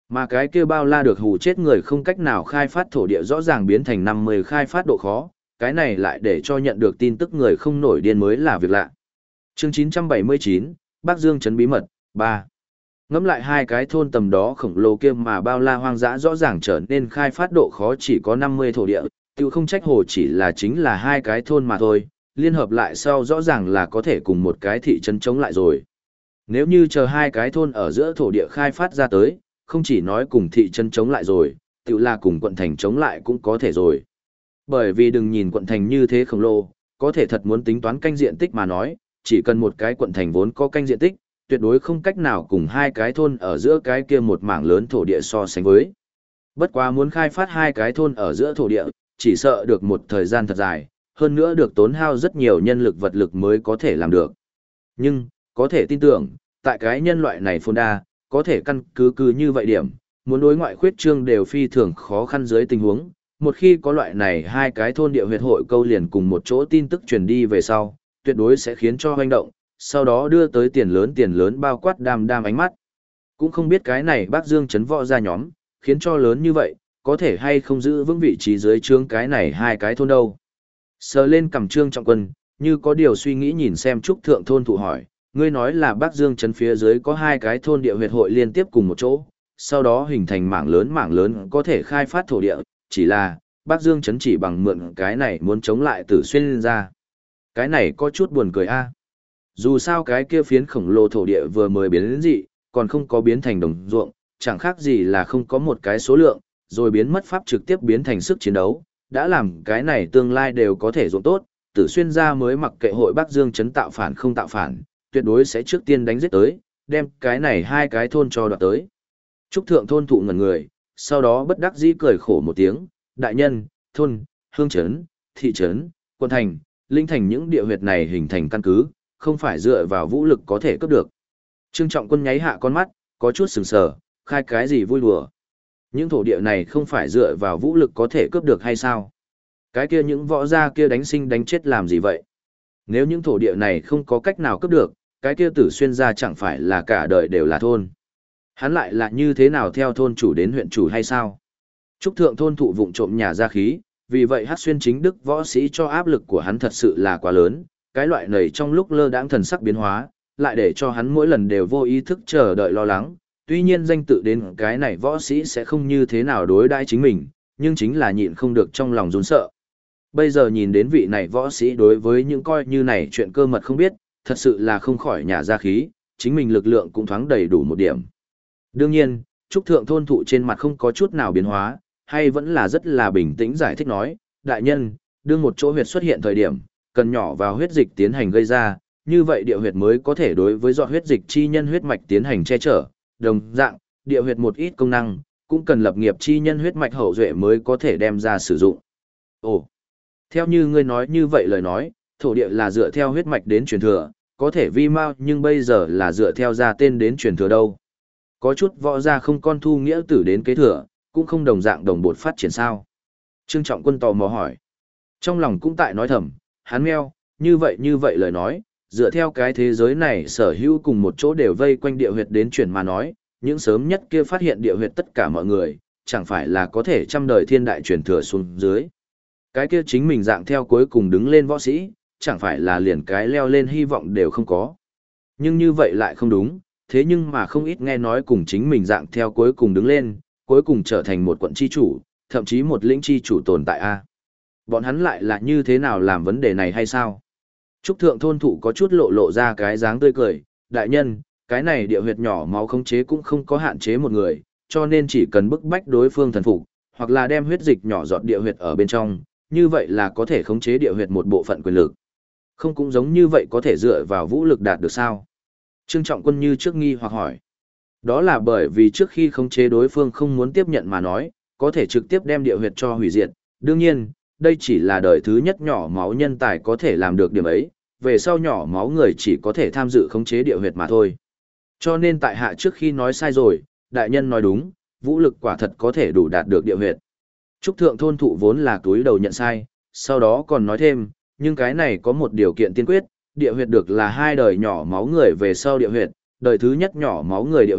Speaker 1: Mà cái kia bao la được hù chết người không cách nào khai phát thổ địa rõ ràng biến thành 50 khai phát độ khó, cái này lại để cho nhận được tin tức người không nổi điên mới là việc lạ. Chương 979, Bắc Dương trấn bí mật, 3. Ngẫm lại hai cái thôn tầm đó khổng lồ kia mà bao la hoang dã rõ ràng trở nên khai phát độ khó chỉ có 50 thổ địa, tiêu không trách hồ chỉ là chính là hai cái thôn mà thôi, liên hợp lại sau rõ ràng là có thể cùng một cái thị trấn chống lại rồi. Nếu như chờ hai cái thôn ở giữa thổ địa khai phát ra tới, không chỉ nói cùng thị trấn chống lại rồi, tự là cùng quận thành chống lại cũng có thể rồi. Bởi vì đừng nhìn quận thành như thế khổng lồ, có thể thật muốn tính toán canh diện tích mà nói, chỉ cần một cái quận thành vốn có canh diện tích, tuyệt đối không cách nào cùng hai cái thôn ở giữa cái kia một mảng lớn thổ địa so sánh với. Bất quá muốn khai phát hai cái thôn ở giữa thổ địa, chỉ sợ được một thời gian thật dài, hơn nữa được tốn hao rất nhiều nhân lực vật lực mới có thể làm được. Nhưng, có thể tin tưởng, tại cái nhân loại này phồn đa, có thể căn cứ như vậy điểm, muốn đối ngoại khuyết trương đều phi thường khó khăn dưới tình huống, một khi có loại này hai cái thôn địa huyệt hội câu liền cùng một chỗ tin tức truyền đi về sau, tuyệt đối sẽ khiến cho hoành động, sau đó đưa tới tiền lớn bao quát đam ánh mắt. Cũng không biết cái này Bắc Dương trấn võ ra nhóm, khiến cho lớn như vậy, có thể hay không giữ vững vị trí dưới trướng cái này hai cái thôn đâu. Sờ lên cầm Trương Trọng Quân, như có điều suy nghĩ nhìn xem Trúc Thượng thôn thụ hỏi, ngươi nói là Bắc Dương trấn phía dưới có hai cái thôn địa huyệt hội liên tiếp cùng một chỗ, sau đó hình thành mảng lớn có thể khai phát thổ địa, chỉ là Bắc Dương trấn chỉ bằng mượn cái này muốn chống lại Tử Xuyên ra. Cái này có chút buồn cười a. Dù sao cái kia phiến khổng lồ thổ địa vừa mới biến đến dị, còn không có biến thành đồng ruộng, chẳng khác gì là không có một cái số lượng, rồi biến mất pháp trực tiếp biến thành sức chiến đấu, đã làm cái này tương lai đều có thể ruộng tốt, Tử Xuyên gia mới mặc kệ hội Bắc Dương trấn tạo phản không tạo phản, tuyệt đối sẽ trước tiên đánh giết tới, đem cái này hai cái thôn cho đoạt tới. Trúc Thượng thôn thụ ngẩn người, sau đó bất đắc dĩ cười khổ một tiếng, đại nhân, thôn, hương trấn, thị trấn, quân thành, linh thành những địa huyệt này hình thành căn cứ, không phải dựa vào vũ lực có thể cướp được. Trương Trọng Quân nháy hạ con mắt, có chút sừng sờ, khai cái gì vui đùa. Những thổ địa này không phải dựa vào vũ lực có thể cướp được hay sao? Cái kia những võ gia kia đánh sinh đánh chết làm gì vậy? Nếu những thổ địa này không có cách nào cướp được, cái kia Tử Xuyên gia chẳng phải là cả đời đều là thôn. Hắn lại là như thế nào theo thôn chủ đến huyện chủ hay sao? Trúc Thượng thôn thụ vụng trộm nhà ra khí, vì vậy Hắc Xuyên chính đức võ sĩ cho áp lực của hắn thật sự là quá lớn, cái loại này trong lúc lơ đãng thần sắc biến hóa, lại để cho hắn mỗi lần đều vô ý thức chờ đợi lo lắng. Tuy nhiên danh tự đến cái này võ sĩ sẽ không như thế nào đối đãi chính mình, nhưng chính là nhịn không được trong lòng run sợ. Bây giờ nhìn đến vị này võ sĩ đối với những coi như này chuyện cơ mật không biết, thật sự là không khỏi nhả ra khí, chính mình lực lượng cũng thoáng đầy đủ một điểm. Đương nhiên, Trúc Thượng thôn thụ trên mặt không có chút nào biến hóa, hay vẫn là rất là bình tĩnh giải thích nói, đại nhân, đương một chỗ huyệt xuất hiện thời điểm, cần nhỏ vào huyết dịch tiến hành gây ra, như vậy địa huyệt mới có thể đối với dọn huyết dịch chi nhân huyết mạch tiến hành che chở, đồng dạng, địa huyệt một ít công năng, cũng cần lập nghiệp chi nhân huyết mạch hậu duệ mới có thể đem ra sử dụng. Ồ, theo như ngươi nói như vậy lời nói, thổ địa là dựa theo huyết mạch đến truyền thừa, có thể vi mao nhưng bây giờ là dựa theo gia tên đến truyền thừa đâu. Có chút võ gia không con thu nghĩa tử đến kế thừa, cũng không đồng dạng đồng bột phát triển sao. Trương Trọng Quân tò mò hỏi. Trong lòng cũng tại nói thầm, hắn meo, như vậy lời nói, dựa theo cái thế giới này sở hữu cùng một chỗ đều vây quanh địa huyệt đến chuyển mà nói, những sớm nhất kia phát hiện địa huyệt tất cả mọi người, chẳng phải là có thể trăm đời thiên đại truyền thừa xuống dưới. Cái kia chính mình dạng theo cuối cùng đứng lên võ sĩ, chẳng phải là liền cái leo lên hy vọng đều không có. Nhưng như vậy lại không đúng, thế nhưng mà không ít nghe nói cùng chính mình dạng theo cuối cùng đứng lên, cuối cùng trở thành một quận chi chủ, thậm chí một lĩnh chi chủ tồn tại a. Bọn hắn lại là như thế nào làm vấn đề này hay sao? Trúc Thượng thôn thụ có chút lộ ra cái dáng tươi cười, đại nhân, cái này địa huyệt nhỏ máu khống chế cũng không có hạn chế một người, cho nên chỉ cần bức bách đối phương thần phục, hoặc là đem huyết dịch nhỏ giọt địa huyệt ở bên trong, như vậy là có thể khống chế địa huyệt một bộ phận quyền lực. Không cũng giống như vậy có thể dựa vào vũ lực đạt được sao? Trương Trọng Quân như trước nghi hoặc hỏi. Đó là bởi vì trước khi khống chế đối phương không muốn tiếp nhận mà nói, có thể trực tiếp đem địa huyệt cho hủy diệt. Đương nhiên, đây chỉ là đời thứ nhất nhỏ máu nhân tài có thể làm được điểm ấy, về sau nhỏ máu người chỉ có thể tham dự khống chế địa huyệt mà thôi. Cho nên tại hạ trước khi nói sai rồi, đại nhân nói đúng, vũ lực quả thật có thể đủ đạt được địa huyệt. Trúc Thượng thôn thụ vốn là túi đầu nhận sai, sau đó còn nói thêm, nhưng cái này có một điều kiện tiên quyết, địa huyệt được là hai đời nhỏ máu người về sau địa huyệt, đời thứ nhất nhỏ máu người địa huyệt,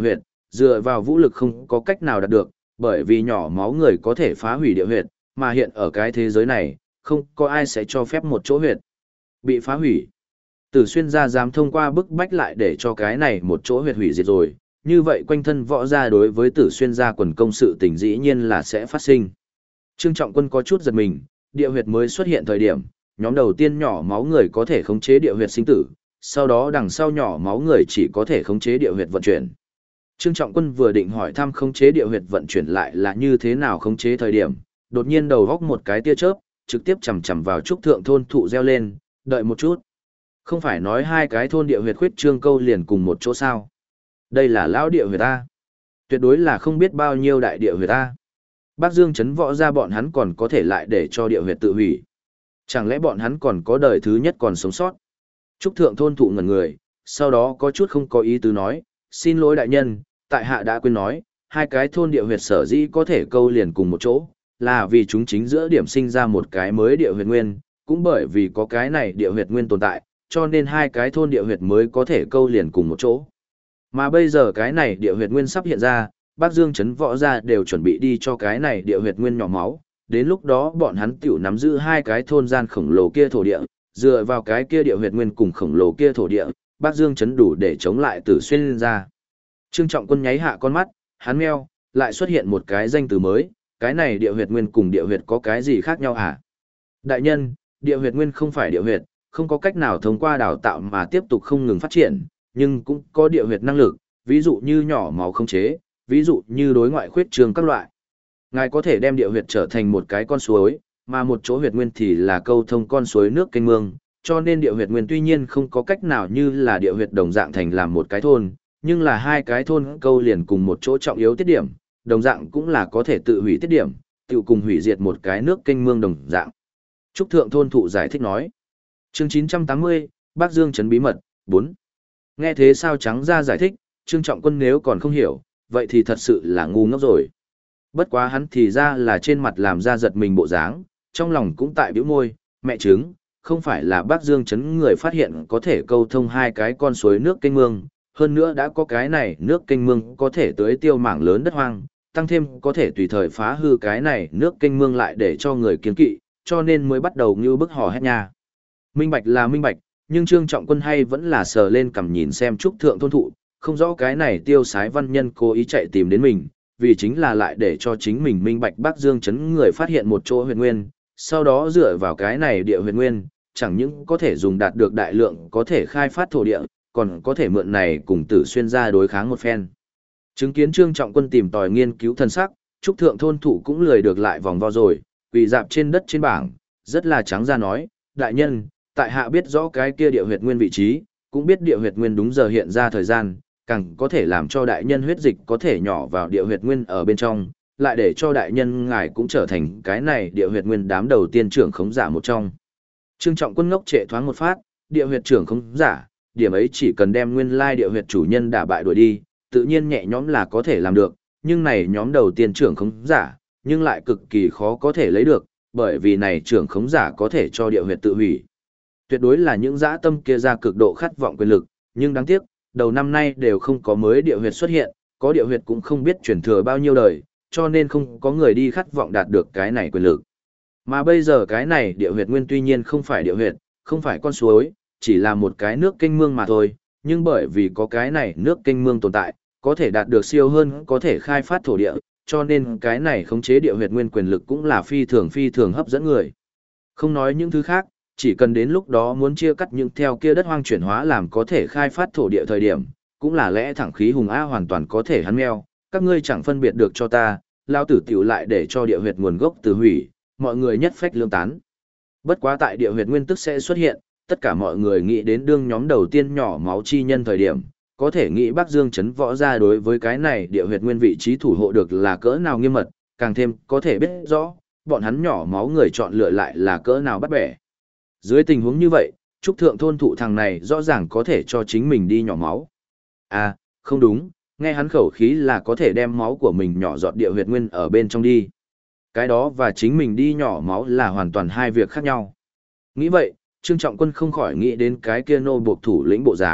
Speaker 1: dựa vào vũ lực không có cách nào đạt được, bởi vì nhỏ máu người có thể phá hủy địa huyệt, mà hiện ở cái thế giới này, không có ai sẽ cho phép một chỗ huyệt bị phá hủy. Tử Xuyên gia dám thông qua bức bách lại để cho cái này một chỗ huyệt hủy diệt rồi, như vậy quanh thân võ gia đối với Tử Xuyên gia quần công sự tình dĩ nhiên là sẽ phát sinh. Trương Trọng Quân có chút giật mình, địa huyệt mới xuất hiện thời điểm, nhóm đầu tiên nhỏ máu người có thể khống chế địa huyệt sinh tử, sau đó đằng sau nhỏ máu người chỉ có thể khống chế địa huyệt vận chuyển. Trương Trọng Quân vừa định hỏi thăm khống chế địa huyệt vận chuyển lại là như thế nào khống chế thời điểm, đột nhiên đầu góc một cái tia chớp, trực tiếp chầm chầm vào trúc thượng thôn thụ reo lên, đợi một chút. Không phải nói hai cái thôn địa huyệt khuyết trương câu liền cùng một chỗ sao? Đây là lão địa huyệt ta. Tuyệt đối là không biết bao nhiêu đại địa huyệt ta. Bác Dương chấn võ ra bọn hắn còn có thể lại để cho địa huyệt tự hủy. Chẳng lẽ bọn hắn còn có đời thứ nhất còn sống sót? Trúc thượng thôn thụ ngẩn người, sau đó có chút không có ý tứ nói, xin lỗi đại nhân, tại hạ đã quên nói, hai cái thôn địa huyệt sở dĩ có thể câu liền cùng một chỗ, là vì chúng chính giữa điểm sinh ra một cái mới địa huyệt nguyên, cũng bởi vì có cái này địa huyệt nguyên tồn tại, cho nên hai cái thôn địa huyệt mới có thể câu liền cùng một chỗ. Mà bây giờ cái này địa huyệt nguyên sắp hiện ra, Bắc Dương trấn võ gia đều chuẩn bị đi cho cái này địa huyệt nguyên nhỏ máu, đến lúc đó bọn hắn tiểu nắm giữ hai cái thôn gian khổng lồ kia thổ địa, dựa vào cái kia địa huyệt nguyên cùng khổng lồ kia thổ địa, Bắc Dương trấn đủ để chống lại Tử Xuyên gia. Trương Trọng Quân nháy hạ con mắt, hắn meo, lại xuất hiện một cái danh từ mới, cái này địa huyệt nguyên cùng địa huyệt có cái gì khác nhau hả? Đại nhân, địa huyệt nguyên không phải địa huyệt, không có cách nào thông qua đào tạo mà tiếp tục không ngừng phát triển, nhưng cũng có địa huyệt năng lực, ví dụ như nhỏ máu không chế, ví dụ như đối ngoại khuyết trường các loại. Ngài có thể đem địa huyệt trở thành một cái con suối, mà một chỗ huyệt nguyên thì là câu thông con suối nước kênh mương, cho nên địa huyệt nguyên tuy nhiên không có cách nào như là địa huyệt đồng dạng thành làm một cái thôn, nhưng là hai cái thôn câu liền cùng một chỗ trọng yếu tiết điểm, đồng dạng cũng là có thể tự hủy tiết điểm, tự cùng hủy diệt một cái nước kênh mương đồng dạng. Trúc thượng thôn thụ giải thích nói. Chương 980, Bắc Dương trấn bí mật, 4. Nghe thế sao trắng ra giải thích, Trương Trọng Quân nếu còn không hiểu, vậy thì thật sự là ngu ngốc rồi. Bất quá hắn thì ra là trên mặt làm ra giật mình bộ dáng, trong lòng cũng tại bĩu môi, mẹ trứng, không phải là Bắc Dương trấn người phát hiện có thể câu thông hai cái con suối nước kênh mương, hơn nữa đã có cái này nước kênh mương có thể tưới tiêu mảng lớn đất hoang, tăng thêm có thể tùy thời phá hư cái này nước kênh mương lại để cho người kiêng kỵ, cho nên mới bắt đầu như bức hò hét nha. Minh bạch là minh bạch, nhưng Trương Trọng Quân hay vẫn là sờ lên cằm nhìn xem trúc thượng thôn thụ, không rõ cái này tiêu sái văn nhân cố ý chạy tìm đến mình, vì chính là lại để cho chính mình minh bạch Bắc Dương trấn người phát hiện một chỗ huyệt nguyên, sau đó dựa vào cái này địa huyệt nguyên, chẳng những có thể dùng đạt được đại lượng có thể khai phát thổ địa, còn có thể mượn này cùng Tử Xuyên gia đối kháng một phen. Chứng kiến Trương Trọng Quân tìm tòi nghiên cứu thân sắc, trúc thượng thôn thụ cũng lười được lại vòng vo rồi, quỳ dạp trên đất trên bảng, rất là trắng ra nói, đại nhân, tại hạ biết rõ cái kia địa huyệt nguyên vị trí, cũng biết địa huyệt nguyên đúng giờ hiện ra thời gian, càng có thể làm cho đại nhân huyết dịch có thể nhỏ vào địa huyệt nguyên ở bên trong, lại để cho đại nhân ngài cũng trở thành cái này địa huyệt nguyên đám đầu tiên trưởng khống giả một trong. Trương Trọng Quân ngốc trệ thoáng một phát, địa huyệt trưởng khống giả, điểm ấy chỉ cần đem nguyên lai địa huyệt chủ nhân đả bại đuổi đi, tự nhiên nhẹ nhõm là có thể làm được, nhưng này nhóm đầu tiên trưởng khống giả, nhưng lại cực kỳ khó có thể lấy được, bởi vì này trưởng khống giả có thể cho địa huyệt tự hủy. Tuyệt đối là những dã tâm kia ra cực độ khát vọng quyền lực, nhưng đáng tiếc, đầu năm nay đều không có mới địa huyệt xuất hiện, có địa huyệt cũng không biết truyền thừa bao nhiêu đời, cho nên không có người đi khát vọng đạt được cái này quyền lực. Mà bây giờ cái này địa huyệt nguyên tuy nhiên không phải địa huyệt, không phải con suối, chỉ là một cái nước kênh mương mà thôi, nhưng bởi vì có cái này nước kênh mương tồn tại, có thể đạt được siêu hơn có thể khai phát thổ địa, cho nên cái này khống chế địa huyệt nguyên quyền lực cũng là phi thường hấp dẫn người. Không nói những thứ khác, chỉ cần đến lúc đó muốn chia cắt những theo kia đất hoang chuyển hóa làm có thể khai phát thổ địa thời điểm, cũng là lẽ thẳng khí hùng A hoàn toàn có thể hắn meo, các ngươi chẳng phân biệt được cho ta, lao tử tiểu lại để cho địa huyệt nguồn gốc từ hủy, mọi người nhất phách lương tán. Bất quá tại địa huyệt nguyên tức sẽ xuất hiện, tất cả mọi người nghĩ đến đương nhóm đầu tiên nhỏ máu chi nhân thời điểm, có thể nghĩ Bắc Dương trấn võ ra đối với cái này địa huyệt nguyên vị trí thủ hộ được là cỡ nào nghiêm mật, càng thêm có thể biết rõ, bọn hắn nhỏ máu người chọn lựa lại là cỡ nào bắt bẻ. Dưới tình huống như vậy, trúc thượng thôn thụ thằng này rõ ràng có thể cho chính mình đi nhỏ máu. À, không đúng, nghe hắn khẩu khí là có thể đem máu của mình nhỏ giọt địa huyệt nguyên ở bên trong đi. Cái đó và chính mình đi nhỏ máu là hoàn toàn hai việc khác nhau. Nghĩ vậy, Trương Trọng Quân không khỏi nghĩ đến cái kia nô buộc thủ lĩnh bộ dáng,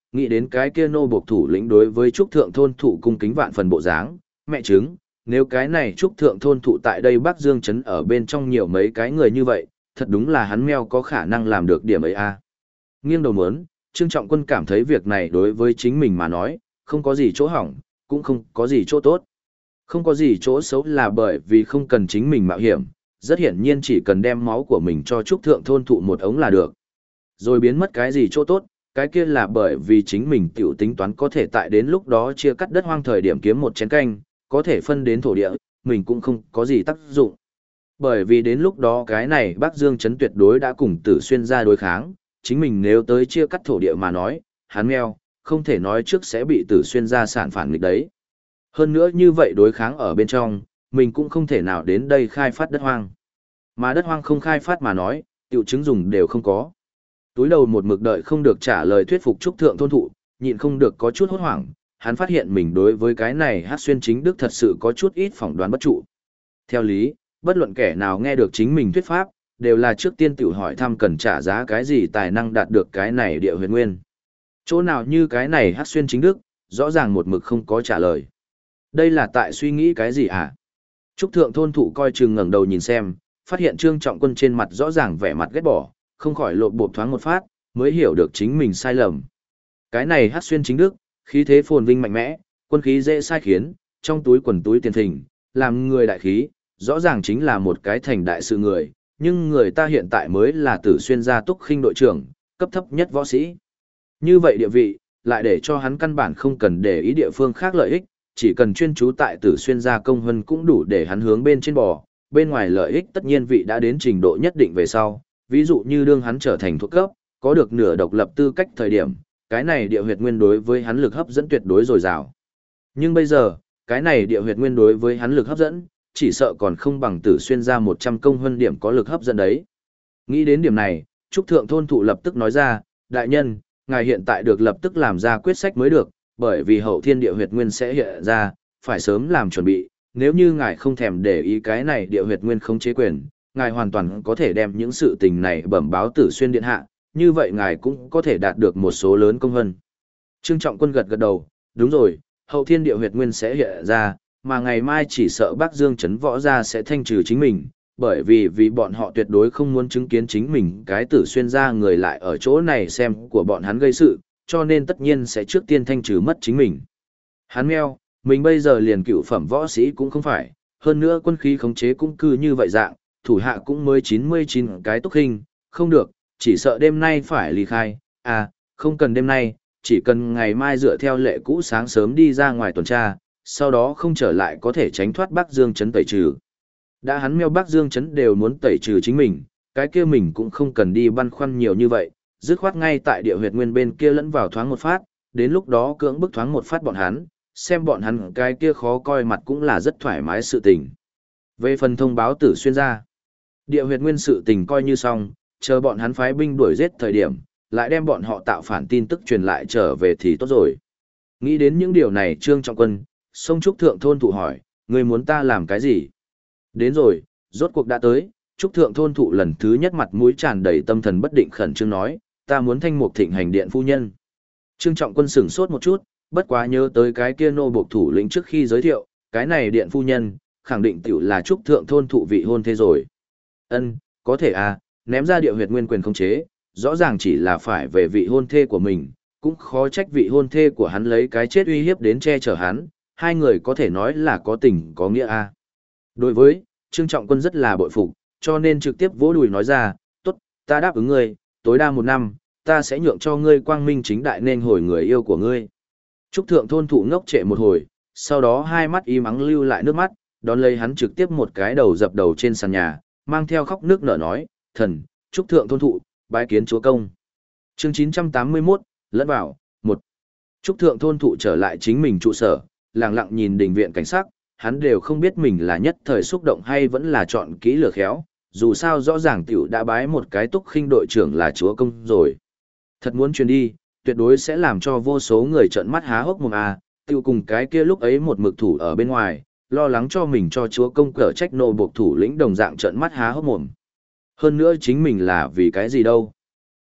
Speaker 1: Nghĩ đến cái kia nô buộc thủ lĩnh đối với trúc thượng thôn thụ cung kính vạn phần bộ dáng, mẹ chứng, nếu cái này trúc thượng thôn thụ tại đây Bắc Dương Trấn ở bên trong nhiều mấy cái người như vậy, thật đúng là hắn meo có khả năng làm được điểm ấy a. Nghiêng đầu muốn, Trương Trọng Quân cảm thấy việc này đối với chính mình mà nói, không có gì chỗ hỏng, cũng không có gì chỗ tốt. Không có gì chỗ xấu là bởi vì không cần chính mình mạo hiểm, rất hiển nhiên chỉ cần đem máu của mình cho trúc thượng thôn thụ một ống là được. Rồi biến mất cái gì chỗ tốt, cái kia là bởi vì chính mình tiểu tính toán có thể tại đến lúc đó chia cắt đất hoang thời điểm kiếm một chén canh, có thể phân đến thổ địa, mình cũng không có gì tác dụng. Bởi vì đến lúc đó cái này Bắc Dương Trấn tuyệt đối đã cùng Tử Xuyên ra đối kháng, chính mình nếu tới chia cắt thổ địa mà nói, hắn meo, không thể nói trước sẽ bị Tử Xuyên ra sản phản nghịch đấy. Hơn nữa như vậy đối kháng ở bên trong, mình cũng không thể nào đến đây khai phát đất hoang. Mà đất hoang không khai phát mà nói, tiểu chứng dùng đều không có. Túi đầu một mực đợi không được trả lời thuyết phục trúc thượng thôn thụ, nhịn không được có chút hốt hoảng, hắn phát hiện mình đối với cái này Hát Xuyên Chính Đức thật sự có chút ít phỏng đoán bất trụ. Theo lý, bất luận kẻ nào nghe được chính mình thuyết pháp, đều là trước tiên tự hỏi thăm cần trả giá cái gì tài năng đạt được cái này địa huyền nguyên. Chỗ nào như cái này Hát Xuyên Chính Đức, rõ ràng một mực không có trả lời. Đây là tại suy nghĩ cái gì hả? Trúc thượng thôn thụ coi chừng ngẩng đầu nhìn xem, phát hiện Trương Trọng Quân trên mặt rõ ràng vẻ mặt ghét bỏ, không khỏi lộn bộp thoáng một phát, mới hiểu được chính mình sai lầm. Cái này Hát Xuyên Chính Đức, khí thế phồn vinh mạnh mẽ, quân khí dễ sai khiến, trong túi quần túi tiền thình, làm người đại khí, rõ ràng chính là một cái thành đại sự người, nhưng người ta hiện tại mới là Tử Xuyên gia túc khinh đội trưởng, cấp thấp nhất võ sĩ. Như vậy địa vị, lại để cho hắn căn bản không cần để ý địa phương khác lợi ích, chỉ cần chuyên trú tại Tử Xuyên gia công hơn cũng đủ để hắn hướng bên trên bò, bên ngoài lợi ích tất nhiên vị đã đến trình độ nhất định về sau, ví dụ như đương hắn trở thành thuộc cấp, có được nửa độc lập tư cách thời điểm, cái này địa huyệt nguyên đối với hắn lực hấp dẫn tuyệt đối dồi dào. Nhưng bây giờ, cái này địa huyệt nguyên đối với hắn lực hấp dẫn, chỉ sợ còn không bằng Tử Xuyên ra 100 công hơn điểm có lực hấp dẫn đấy. Nghĩ đến điểm này, Trúc thượng thôn thụ lập tức nói ra, đại nhân, ngài hiện tại được lập tức làm ra quyết sách mới được, bởi vì hậu thiên địa huyệt nguyên sẽ hiện ra, phải sớm làm chuẩn bị, nếu như ngài không thèm để ý cái này địa huyệt nguyên không chế quyền, ngài hoàn toàn có thể đem những sự tình này bẩm báo Tử Xuyên điện hạ, như vậy ngài cũng có thể đạt được một số lớn công vân. Trương Trọng Quân gật gật đầu, đúng rồi, hậu thiên địa huyệt nguyên sẽ hiện ra, mà ngày mai chỉ sợ Bắc Dương Trấn võ gia sẽ thanh trừ chính mình, bởi vì bọn họ tuyệt đối không muốn chứng kiến chính mình cái Tử Xuyên ra người lại ở chỗ này xem của bọn hắn gây sự, cho nên tất nhiên sẽ trước tiên thanh trừ mất chính mình. Hắn meo, mình bây giờ liền cựu phẩm võ sĩ cũng không phải, hơn nữa quân khí khống chế cũng cứ như vậy dạng, thủ hạ cũng mới 99 cái túc hình, không được, chỉ sợ đêm nay phải ly khai, à, không cần đêm nay, chỉ cần ngày mai dựa theo lệ cũ sáng sớm đi ra ngoài tuần tra, sau đó không trở lại có thể tránh thoát Bắc Dương Trấn tẩy trừ. Đã hắn meo Bắc Dương Trấn đều muốn tẩy trừ chính mình, cái kia mình cũng không cần đi băn khoăn nhiều như vậy, dứt khoát ngay tại địa huyệt nguyên bên kia lẫn vào thoáng một phát, đến lúc đó cưỡng bức thoáng một phát bọn hắn, xem bọn hắn cái kia khó coi mặt cũng là rất thoải mái sự tình. Về phần thông báo Tử Xuyên ra, địa huyệt nguyên sự tình coi như xong, chờ bọn hắn phái binh đuổi giết thời điểm, lại đem bọn họ tạo phản tin tức truyền lại trở về thì tốt rồi. Nghĩ đến những điều này Trương Trọng Quân, sông Trúc thượng thôn thụ hỏi, người muốn ta làm cái gì? Đến rồi, rốt cuộc đã tới, Trúc thượng thôn thụ lần thứ nhất mặt mũi tràn đầy tâm thần bất định khẩn trương nói, ta muốn thanh mục thịnh hành điện phu nhân. Trương Trọng Quân sửng sốt một chút, bất quá nhớ tới cái kia nô buộc thủ lĩnh trước khi giới thiệu, cái này điện phu nhân, khẳng định tiểu là Trúc thượng thôn thụ vị hôn thế rồi. Ân, có thể à, ném ra địa huyệt nguyên quyền không chế, rõ ràng chỉ là phải về vị hôn thê của mình, cũng khó trách vị hôn thê của hắn lấy cái chết uy hiếp đến che chở hắn, hai người có thể nói là có tình có nghĩa à. Đối với, Trương Trọng Quân rất là bội phục, cho nên trực tiếp vỗ đùi nói ra, tốt, ta đáp ứng ngươi, tối đa 1 năm, ta sẽ nhượng cho ngươi quang minh chính đại nên hồi người yêu của ngươi. Trúc thượng thôn thụ ngốc trệ một hồi, sau đó hai mắt im ắng lưu lại nước mắt, đón lấy hắn trực tiếp một cái đầu dập đầu trên sàn nhà, mang theo khóc nước nở nói, thần, Trúc thượng thôn thụ, bái kiến chúa công. Chương 981, lẫn vào, 1. Trúc thượng thôn thụ trở lại chính mình trụ sở, lặng lặng nhìn đình viện cảnh sắc, hắn đều không biết mình là nhất thời xúc động hay vẫn là chọn kỹ lửa khéo, dù sao rõ ràng tiểu đã bái một cái túc khinh đội trưởng là chúa công rồi. Thật muốn truyền đi, tuyệt đối sẽ làm cho vô số người trợn mắt há hốc mồm à, tiêu cùng cái kia lúc ấy một mực thủ ở bên ngoài, lo lắng cho mình cho chúa công cở trách nô buộc thủ lĩnh đồng dạng trợn mắt há hốc mồm. Hơn nữa chính mình là vì cái gì đâu.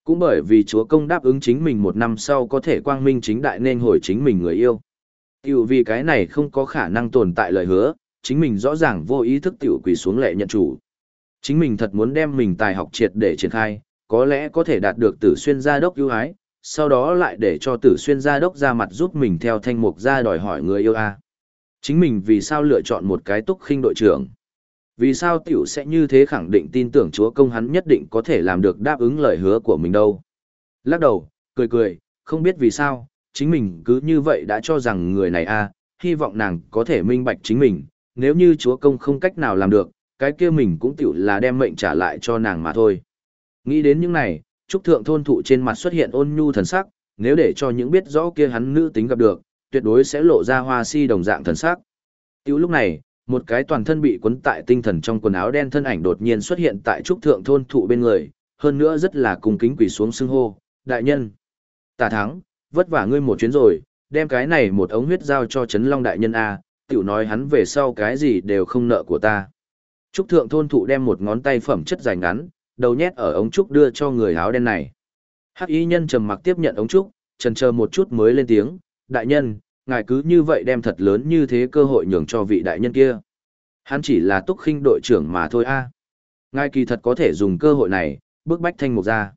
Speaker 1: cũng bởi vì chúa công đáp ứng chính mình 1 năm sau có thể quang minh chính đại nên hồi chính mình người yêu. Tiểu vì cái này không có khả năng tồn tại lời hứa, chính mình rõ ràng vô ý thức tiểu quỳ xuống lệ nhận chủ. Chính mình thật muốn đem mình tài học triệt để triển khai, có lẽ có thể đạt được Tử Xuyên gia đốc ưu ái, sau đó lại để cho Tử Xuyên gia đốc ra mặt giúp mình theo Thanh Mục gia đòi hỏi người yêu a. Chính mình vì sao lựa chọn một cái Túc Khinh đội trưởng? Vì sao tiểu sẽ như thế khẳng định tin tưởng chúa công hắn nhất định có thể làm được đáp ứng lời hứa của mình đâu? Lắc đầu, cười cười, không biết vì sao, chính mình cứ như vậy đã cho rằng người này a, hy vọng nàng có thể minh bạch chính mình, nếu như chúa công không cách nào làm được, cái kia mình cũng tiểu là đem mệnh trả lại cho nàng mà thôi. Nghĩ đến những này, Trúc Thượng thôn thụ trên mặt xuất hiện ôn nhu thần sắc, nếu để cho những biết rõ kia hắn nữ tính gặp được, tuyệt đối sẽ lộ ra hoa si đồng dạng thần sắc. Tiểu lúc này, một cái toàn thân bị quấn tại tinh thần trong quần áo đen thân ảnh đột nhiên xuất hiện tại Trúc Thượng thôn thụ bên người, hơn nữa rất là cung kính quỳ xuống xưng hô, đại nhân. Tả Thắng, vất vả ngươi một chuyến rồi, đem cái này một ống huyết giao cho Trấn Long đại nhân a, tiểu nói hắn về sau cái gì đều không nợ của ta. Trúc Thượng thôn thụ đem một ngón tay phẩm chất dài ngắn, đầu nhét ở ống trúc đưa cho người áo đen này. Hắc y nhân trầm mặc tiếp nhận ống trúc, chần chờ một chút mới lên tiếng, đại nhân, ngài cứ như vậy đem thật lớn như thế cơ hội nhường cho vị đại nhân kia. Hắn chỉ là Túc Khinh đội trưởng mà thôi a. Ngài kỳ thật có thể dùng cơ hội này, bức bách Thanh Mục gia.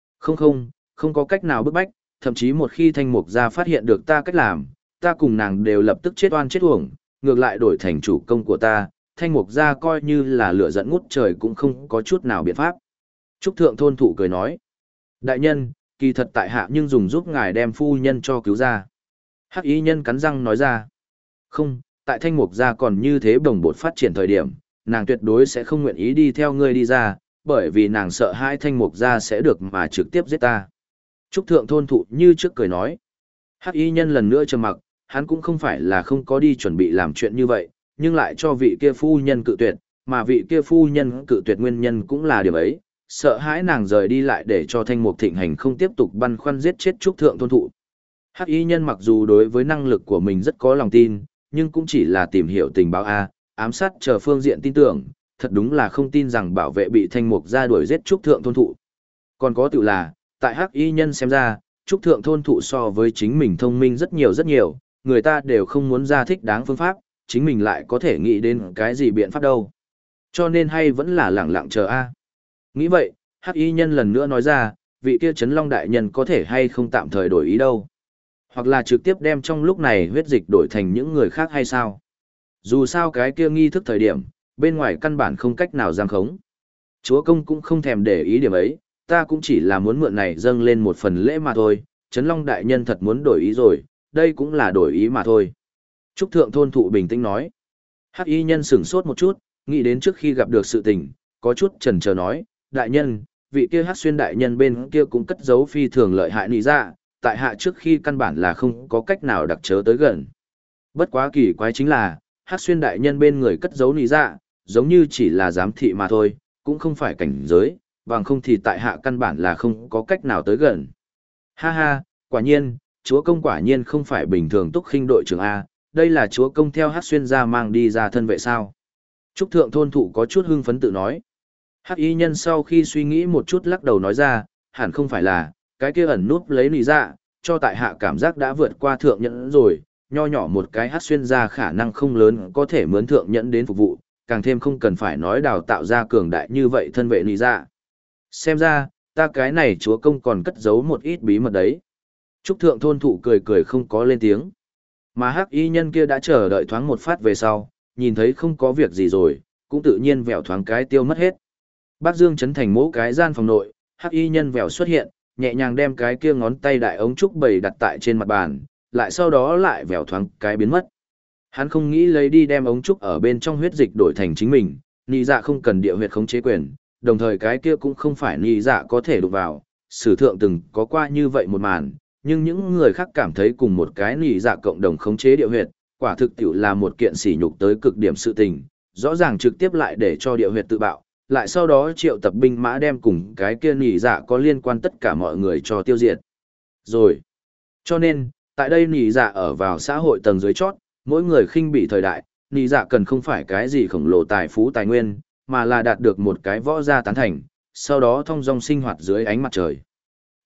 Speaker 1: Không có cách nào bức bách, thậm chí một khi Thanh Mục gia phát hiện được ta cách làm, ta cùng nàng đều lập tức chết oan chết uổng, ngược lại đổi thành chủ công của ta, Thanh Mục gia coi như là lửa giận ngút trời cũng không có chút nào biện pháp. Trúc Thượng thôn thụ cười nói, đại nhân, kỳ thật tại hạ nhưng dùng giúp ngài đem phu nhân cho cứu ra. Hắc y nhân cắn răng nói ra, không, tại Thanh Mục gia còn như thế đồng bột phát triển thời điểm, nàng tuyệt đối sẽ không nguyện ý đi theo ngươi đi ra, bởi vì nàng sợ hai Thanh Mục gia sẽ được mà trực tiếp giết ta. Trúc Thượng thôn thụ như trước cười nói, Hắc y nhân lần nữa trầm mặc, hắn cũng không phải là không có đi chuẩn bị làm chuyện như vậy, nhưng lại cho vị kia phu nhân cự tuyệt, mà vị kia phu nhân cự tuyệt nguyên nhân cũng là điểm ấy, sợ hãi nàng rời đi lại để cho Thanh Mục thịnh hành không tiếp tục băn khoăn giết chết Trúc Thượng thôn thụ. Hắc y nhân mặc dù đối với năng lực của mình rất có lòng tin, nhưng cũng chỉ là tìm hiểu tình báo A, ám sát chờ phương diện tin tưởng, thật đúng là không tin rằng bảo vệ bị Thanh Mục ra đuổi giết Trúc Thượng thôn thụ. Còn có tự là, tại Hắc y nhân xem ra, Trúc Thượng thôn thụ so với chính mình thông minh rất nhiều, người ta đều không muốn ra thích đáng phương pháp, chính mình lại có thể nghĩ đến cái gì biện pháp đâu. Cho nên hay vẫn là lẳng lặng chờ A. Nghĩ vậy, Hắc y nhân lần nữa nói ra, vị kia Trấn Long đại nhân có thể hay không tạm thời đổi ý đâu. Hoặc là trực tiếp đem trong lúc này huyết dịch đổi thành những người khác hay sao. Dù sao cái kia nghi thức thời điểm, bên ngoài căn bản không cách nào giam khống. Chúa công cũng không thèm để ý điểm ấy, ta cũng chỉ là muốn mượn này dâng lên một phần lễ mà thôi, Trấn Long đại nhân thật muốn đổi ý rồi, đây cũng là đổi ý mà thôi. Trúc Thượng thôn thụ bình tĩnh nói. Hắc y nhân sửng sốt một chút, nghĩ đến trước khi gặp được sự tình, có chút chần chờ nói, đại nhân, vị kia Hắc Xuyên đại nhân bên kia cũng cất giấu phi thường lợi hại nị dạ, tại hạ trước khi căn bản là không có cách nào đặc chớ tới gần. Bất quá kỳ quái chính là, Hắc Xuyên đại nhân bên người cất giấu nị dạ, giống như chỉ là giám thị mà thôi, cũng không phải cảnh giới, bằng không thì tại hạ căn bản là không có cách nào tới gần. Ha ha, quả nhiên, chúa công quả nhiên không phải bình thường Túc Khinh đội trưởng A, đây là chúa công theo Hắc Xuyên gia mang đi ra thân vệ sao. Trúc Thượng thôn thụ có chút hưng phấn tự nói. Hắc y nhân sau khi suy nghĩ một chút lắc đầu nói ra, hẳn không phải là, cái kia ẩn núp lấy nị dạ, cho tại hạ cảm giác đã vượt qua thượng nhẫn rồi, nho nhỏ một cái Hắc Xuyên gia khả năng không lớn có thể mướn thượng nhẫn đến phục vụ, càng thêm không cần phải nói đào tạo ra cường đại như vậy thân vệ nị dạ. Xem ra, ta cái này chúa công còn cất giấu một ít bí mật đấy. Trúc Thượng thôn thụ cười cười không có lên tiếng. Mà Hắc y nhân kia đã chờ đợi thoáng một phát về sau, nhìn thấy không có việc gì rồi, cũng tự nhiên vèo thoáng cái tiêu mất hết. Bắc Dương trấn thành mỗi cái gian phòng nội, Hắc y nhân vèo xuất hiện, nhẹ nhàng đem cái kia ngón tay đại ống trúc bầy đặt tại trên mặt bàn, lại sau đó lại vèo thoáng cái biến mất. Hắn không nghĩ lấy đi đem ống trúc ở bên trong huyết dịch đổi thành chính mình, nị dạ không cần địa huyết khống chế quyền, đồng thời cái kia cũng không phải nị dạ có thể đụng vào, sử thượng từng có qua như vậy một màn, nhưng những người khác cảm thấy cùng một cái nị dạ cộng đồng khống chế địa huyệt, quả thực tiểu là một kiện sỉ nhục tới cực điểm sự tình, rõ ràng trực tiếp lại để cho địa huyệt tự bạo, lại sau đó triệu tập binh mã đem cùng cái kia nị dạ có liên quan tất cả mọi người cho tiêu diệt. Rồi. Cho nên, tại đây nị dạ ở vào xã hội tầng dưới chót, mỗi người khinh bỉ thời đại, nị dạ cần không phải cái gì khổng lồ tài phú tài nguyên, mà là đạt được một cái võ gia tán thành, sau đó thông dong sinh hoạt dưới ánh mặt trời.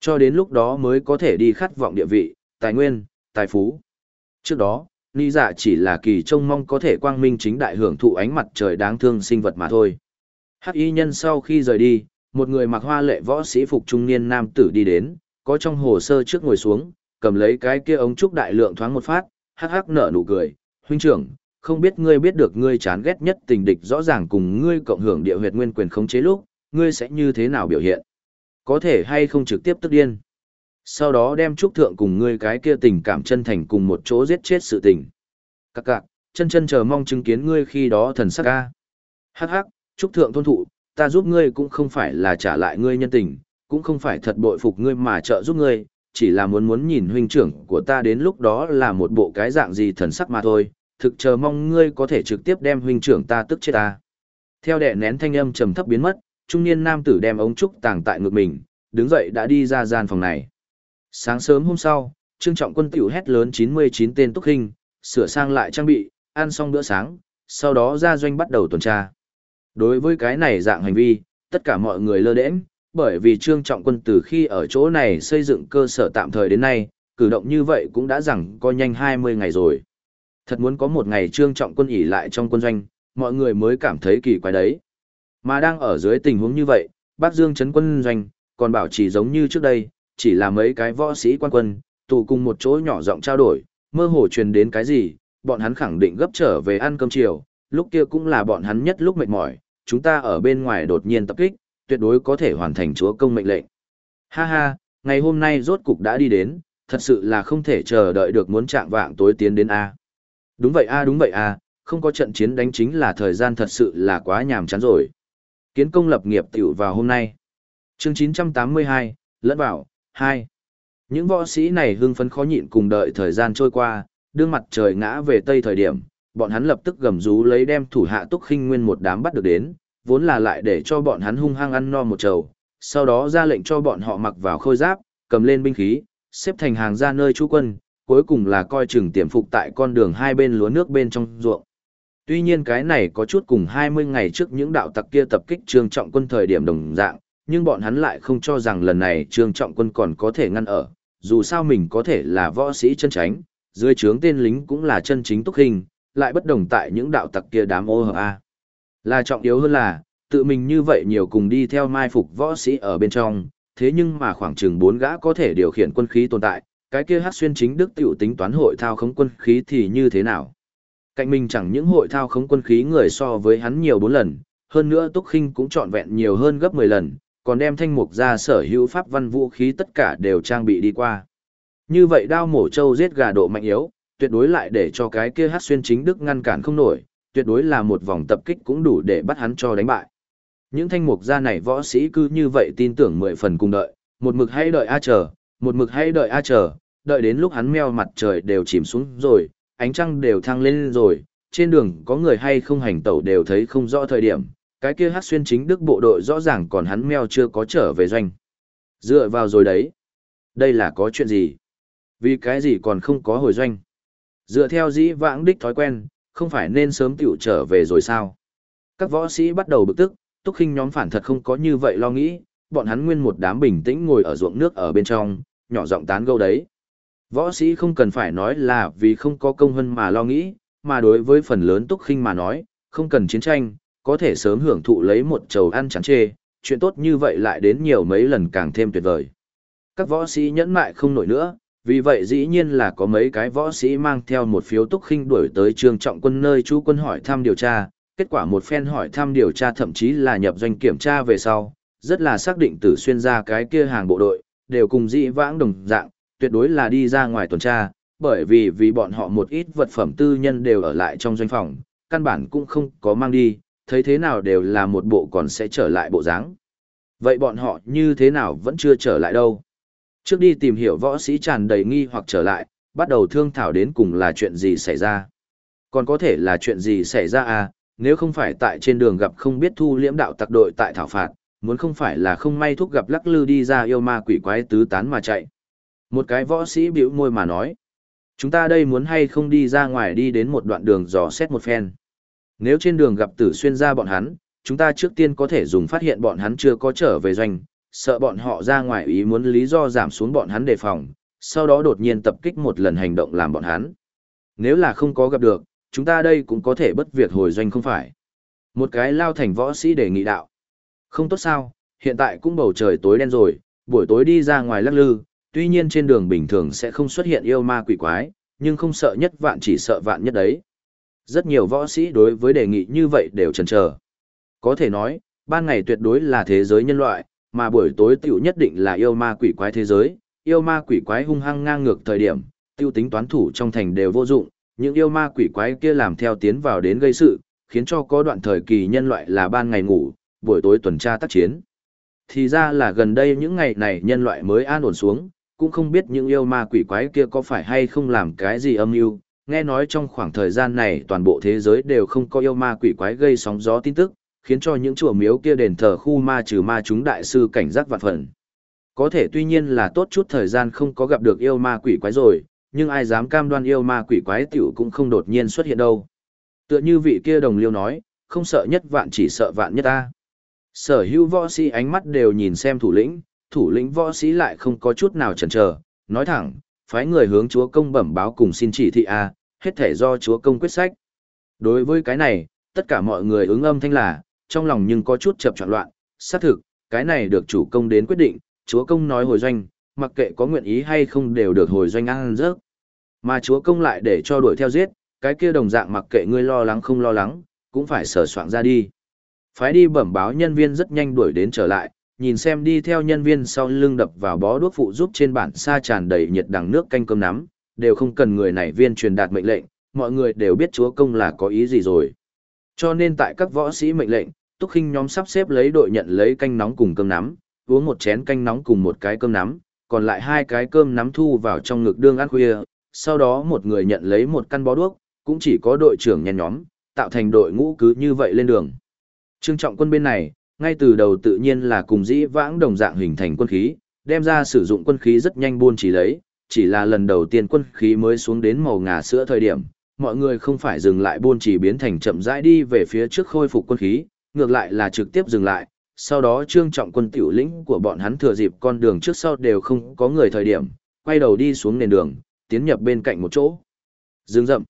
Speaker 1: Cho đến lúc đó mới có thể đi khát vọng địa vị, tài nguyên, tài phú. Trước đó, Ni Dạ chỉ là kỳ trông mong có thể quang minh chính đại hưởng thụ ánh mặt trời đáng thương sinh vật mà thôi. Hắc y nhân sau khi rời đi, một người mặc hoa lệ võ sĩ phục trung niên nam tử đi đến, có trong hồ sơ trước ngồi xuống, cầm lấy cái kia ống trúc đại lượng thoáng một phát, hắc hắc nở nụ cười, huynh trưởng, không biết ngươi biết được ngươi chán ghét nhất tình địch rõ ràng cùng ngươi cộng hưởng địa huyệt nguyên quyền khống chế lúc, ngươi sẽ như thế nào biểu hiện? Có thể hay không trực tiếp tức điên? Sau đó đem trúc thượng cùng ngươi cái kia tình cảm chân thành cùng một chỗ giết chết sự tình. Các cạc, chân chân chờ mong chứng kiến ngươi khi đó thần sắc ca. Hắc hắc, trúc thượng thôn thụ, ta giúp ngươi cũng không phải là trả lại ngươi nhân tình, cũng không phải thật bội phục ngươi mà trợ giúp ngươi, chỉ là muốn nhìn huynh trưởng của ta đến lúc đó là một bộ cái dạng gì thần sắc mà thôi, thực chờ mong ngươi có thể trực tiếp đem huynh trưởng ta tức chết ta. Theo đè nén thanh âm trầm thấp biến mất, trung niên nam tử đem ống trúc tàng tại ngực mình, đứng dậy đã đi ra gian phòng này. Sáng sớm hôm sau, Trương Trọng Quân tiểu hét lớn 99 tên túc hình, sửa sang lại trang bị, ăn xong bữa sáng, sau đó ra doanh bắt đầu tuần tra. Đối với cái này dạng hành vi, tất cả mọi người lơ đễnh, bởi vì Trương Trọng Quân từ khi ở chỗ này xây dựng cơ sở tạm thời đến nay, cử động như vậy cũng đã rằng có nhanh 20 ngày rồi. Thật muốn có một ngày Trương Trọng Quân ỉ lại trong quân doanh, mọi người mới cảm thấy kỳ quái đấy. Mà đang ở dưới tình huống như vậy, Bắc Dương trấn quân doanh, còn bảo trì giống như trước đây, chỉ là mấy cái võ sĩ quan quân, tụ cùng một chỗ nhỏ giọng trao đổi, mơ hồ truyền đến cái gì, bọn hắn khẳng định gấp trở về ăn cơm chiều, lúc kia cũng là bọn hắn nhất lúc mệt mỏi, chúng ta ở bên ngoài đột nhiên tập kích, tuyệt đối có thể hoàn thành chúa công mệnh lệnh. Ha ha, ngày hôm nay rốt cục đã đi đến, thật sự là không thể chờ đợi được muốn chạng vạng tối tiến đến A. Đúng vậy A, đúng vậy A, không có trận chiến đánh chính là thời gian thật sự là quá nhàm chán rồi. Kiến công lập nghiệp tiểu vào hôm nay. Chương 982, lẫn vào, 2. Những võ sĩ này hưng phấn khó nhịn cùng đợi thời gian trôi qua, đương mặt trời ngã về tây thời điểm, bọn hắn lập tức gầm rú lấy đem thủ hạ Túc Khinh Nguyên một đám bắt được đến, vốn là lại để cho bọn hắn hung hăng ăn no một chầu, sau đó ra lệnh cho bọn họ mặc vào khôi giáp, cầm lên binh khí, xếp thành hàng ra nơi trú quân, cuối cùng là coi chừng tiềm phục tại con đường hai bên lúa nước bên trong ruộng. Tuy nhiên cái này có chút cùng 20 ngày trước những đạo tặc kia tập kích Trương Trọng Quân thời điểm đồng dạng, nhưng bọn hắn lại không cho rằng lần này Trương Trọng Quân còn có thể ngăn ở, dù sao mình có thể là võ sĩ chân chánh, dưới trướng tên lính cũng là chân chính túc hình, lại bất đồng tại những đạo tặc kia đám ô hợp A. Là trọng yếu hơn là, tự mình như vậy nhiều cùng đi theo mai phục võ sĩ ở bên trong, thế nhưng mà khoảng chừng 4 gã có thể điều khiển quân khí tồn tại, cái kia Hắc Xuyên chính đức tiểu tính toán hội thao khống quân khí thì như thế nào? Cạnh mình chẳng những hội thao khống quân khí người so với hắn nhiều 4 lần, hơn nữa Túc Khinh cũng trọn vẹn nhiều hơn gấp 10 lần, còn đem thanh mục ra sở hữu pháp văn vũ khí tất cả đều trang bị đi qua. Như vậy đao mổ trâu giết gà độ mạnh yếu, tuyệt đối lại để cho cái kia Hắc Xuyên chính đức ngăn cản không nổi, tuyệt đối là một vòng tập kích cũng đủ để bắt hắn cho đánh bại. Những thanh mục gia này võ sĩ cứ như vậy tin tưởng 10 phần cùng đợi, một mực hay đợi a chờ, một mực hay đợi a chờ, đợi đến lúc hắn meo mặt trời đều chìm xuống rồi, ánh trăng đều thăng lên rồi, trên đường có người hay không hành tẩu đều thấy không rõ thời điểm, cái kia Hắc Xuyên chính đức bộ đội rõ ràng còn hắn meo chưa có trở về doanh. Dựa vào rồi đấy. Đây là có chuyện gì? Vì cái gì còn không có hồi doanh? Dựa theo dĩ vãng đích thói quen, không phải nên sớm tiểu trở về rồi sao? Các võ sĩ bắt đầu bực tức, Túc Khinh nhóm phản thật không có như vậy lo nghĩ, bọn hắn nguyên một đám bình tĩnh ngồi ở ruộng nước ở bên trong, nhỏ giọng tán gẫu đấy. Võ sĩ không cần phải nói là vì không có công hơn mà lo nghĩ, mà đối với phần lớn Túc Khinh mà nói, không cần chiến tranh, có thể sớm hưởng thụ lấy một chầu ăn chán chê, chuyện tốt như vậy lại đến nhiều mấy lần càng thêm tuyệt vời. Các võ sĩ nhẫn mại không nổi nữa, vì vậy dĩ nhiên là có mấy cái võ sĩ mang theo một phiếu Túc Khinh đuổi tới Trương Trọng Quân nơi trú quân hỏi thăm điều tra, kết quả một phen hỏi thăm điều tra thậm chí là nhập doanh kiểm tra về sau, rất là xác định Tử Xuyên ra cái kia hàng bộ đội, đều cùng dĩ vãng đồng dạng, tuyệt đối là đi ra ngoài tuần tra, bởi vì bọn họ một ít vật phẩm tư nhân đều ở lại trong doanh phòng, căn bản cũng không có mang đi, thấy thế nào đều là một bộ còn sẽ trở lại bộ dáng. Vậy bọn họ như thế nào vẫn chưa trở lại đâu? Trước đi tìm hiểu võ sĩ tràn đầy nghi hoặc trở lại, bắt đầu thương thảo đến cùng là chuyện gì xảy ra. Còn có thể là chuyện gì xảy ra à, nếu không phải tại trên đường gặp không biết thu liễm đạo tặc đội tại thảo phạt, muốn không phải là không may thúc gặp lắc lư đi ra yêu ma quỷ quái tứ tán mà chạy. Một cái võ sĩ bĩu môi mà nói, chúng ta đây muốn hay không đi ra ngoài đi đến một đoạn đường dò xét một phen. Nếu trên đường gặp Tử Xuyên ra bọn hắn, chúng ta trước tiên có thể dùng phát hiện bọn hắn chưa có trở về doanh, sợ bọn họ ra ngoài ý muốn lý do giảm xuống bọn hắn đề phòng, sau đó đột nhiên tập kích một lần hành động làm bọn hắn. Nếu là không có gặp được, chúng ta đây cũng có thể bất việc hồi doanh không phải. Một cái lao thành võ sĩ đề nghị đạo. Không tốt sao, hiện tại cũng bầu trời tối đen rồi, buổi tối đi ra ngoài lắc lư, tuy nhiên trên đường bình thường sẽ không xuất hiện yêu ma quỷ quái, nhưng không sợ nhất vạn chỉ sợ vạn nhất đấy. Rất nhiều võ sĩ đối với đề nghị như vậy đều chần chờ. Có thể nói, ban ngày tuyệt đối là thế giới nhân loại, mà buổi tối tiểu nhất định là yêu ma quỷ quái thế giới. Yêu ma quỷ quái hung hăng ngang ngược thời điểm, tiêu tính toán thủ trong thành đều vô dụng, những yêu ma quỷ quái kia làm theo tiến vào đến gây sự, khiến cho có đoạn thời kỳ nhân loại là ban ngày ngủ, buổi tối tuần tra tác chiến. Thì ra là gần đây những ngày này nhân loại mới an ổn xuống, cũng không biết những yêu ma quỷ quái kia có phải hay không làm cái gì âm mưu. Nghe nói trong khoảng thời gian này toàn bộ thế giới đều không có yêu ma quỷ quái gây sóng gió tin tức, khiến cho những chùa miếu kia đền thờ khu ma trừ ma chúng đại sư cảnh giác vạn phần. Có thể tuy nhiên là tốt chút thời gian không có gặp được yêu ma quỷ quái rồi, nhưng ai dám cam đoan yêu ma quỷ quái tiểu cũng không đột nhiên xuất hiện đâu. Tựa như vị kia đồng liêu nói, không sợ nhất vạn chỉ sợ vạn nhất ta. Sở hữu võ sĩ ánh mắt đều nhìn xem thủ lĩnh võ sĩ lại không có chút nào chần chờ, nói thẳng, phái người hướng chúa công bẩm báo cùng xin chỉ thị A, hết thể do chúa công quyết sách. Đối với cái này, tất cả mọi người ứng âm thanh là, trong lòng nhưng có chút chập chọn loạn, xác thực, cái này được chủ công đến quyết định, chúa công nói hồi doanh, mặc kệ có nguyện ý hay không đều được hồi doanh ăn rớt. Mà chúa công lại để cho đuổi theo giết, cái kia đồng dạng mặc kệ ngươi lo lắng không lo lắng, cũng phải sờ soạng ra đi. Phái đi bẩm báo nhân viên rất nhanh đuổi đến trở lại, nhìn xem đi theo nhân viên sau lưng đập vào bó đuốc phụ giúp trên bản sa tràn đầy nhiệt đằng nước canh cơm nắm, đều không cần người này viên truyền đạt mệnh lệnh, mọi người đều biết chúa công là có ý gì rồi. Cho nên tại các võ sĩ mệnh lệnh, Túc Khinh nhóm sắp xếp lấy đội nhận lấy canh nóng cùng cơm nắm, uống một chén canh nóng cùng một cái cơm nắm, còn lại hai cái cơm nắm thu vào trong ngực đương ăn khuya, sau đó một người nhận lấy một căn bó đuốc, cũng chỉ có đội trưởng nhen nhóm, tạo thành đội ngũ cứ như vậy lên đường. Trương Trọng Quân bên này, ngay từ đầu tự nhiên là cùng dĩ vãng đồng dạng hình thành quân khí, đem ra sử dụng quân khí rất nhanh buôn chỉ là lần đầu tiên quân khí mới xuống đến màu ngà sữa thời điểm, mọi người không phải dừng lại buôn chỉ biến thành chậm rãi đi về phía trước khôi phục quân khí, ngược lại là trực tiếp dừng lại, sau đó Trương Trọng Quân tiểu lĩnh của bọn hắn thừa dịp con đường trước sau đều không có người thời điểm, quay đầu đi xuống nền đường, tiến nhập bên cạnh một chỗ. Rừng rậm.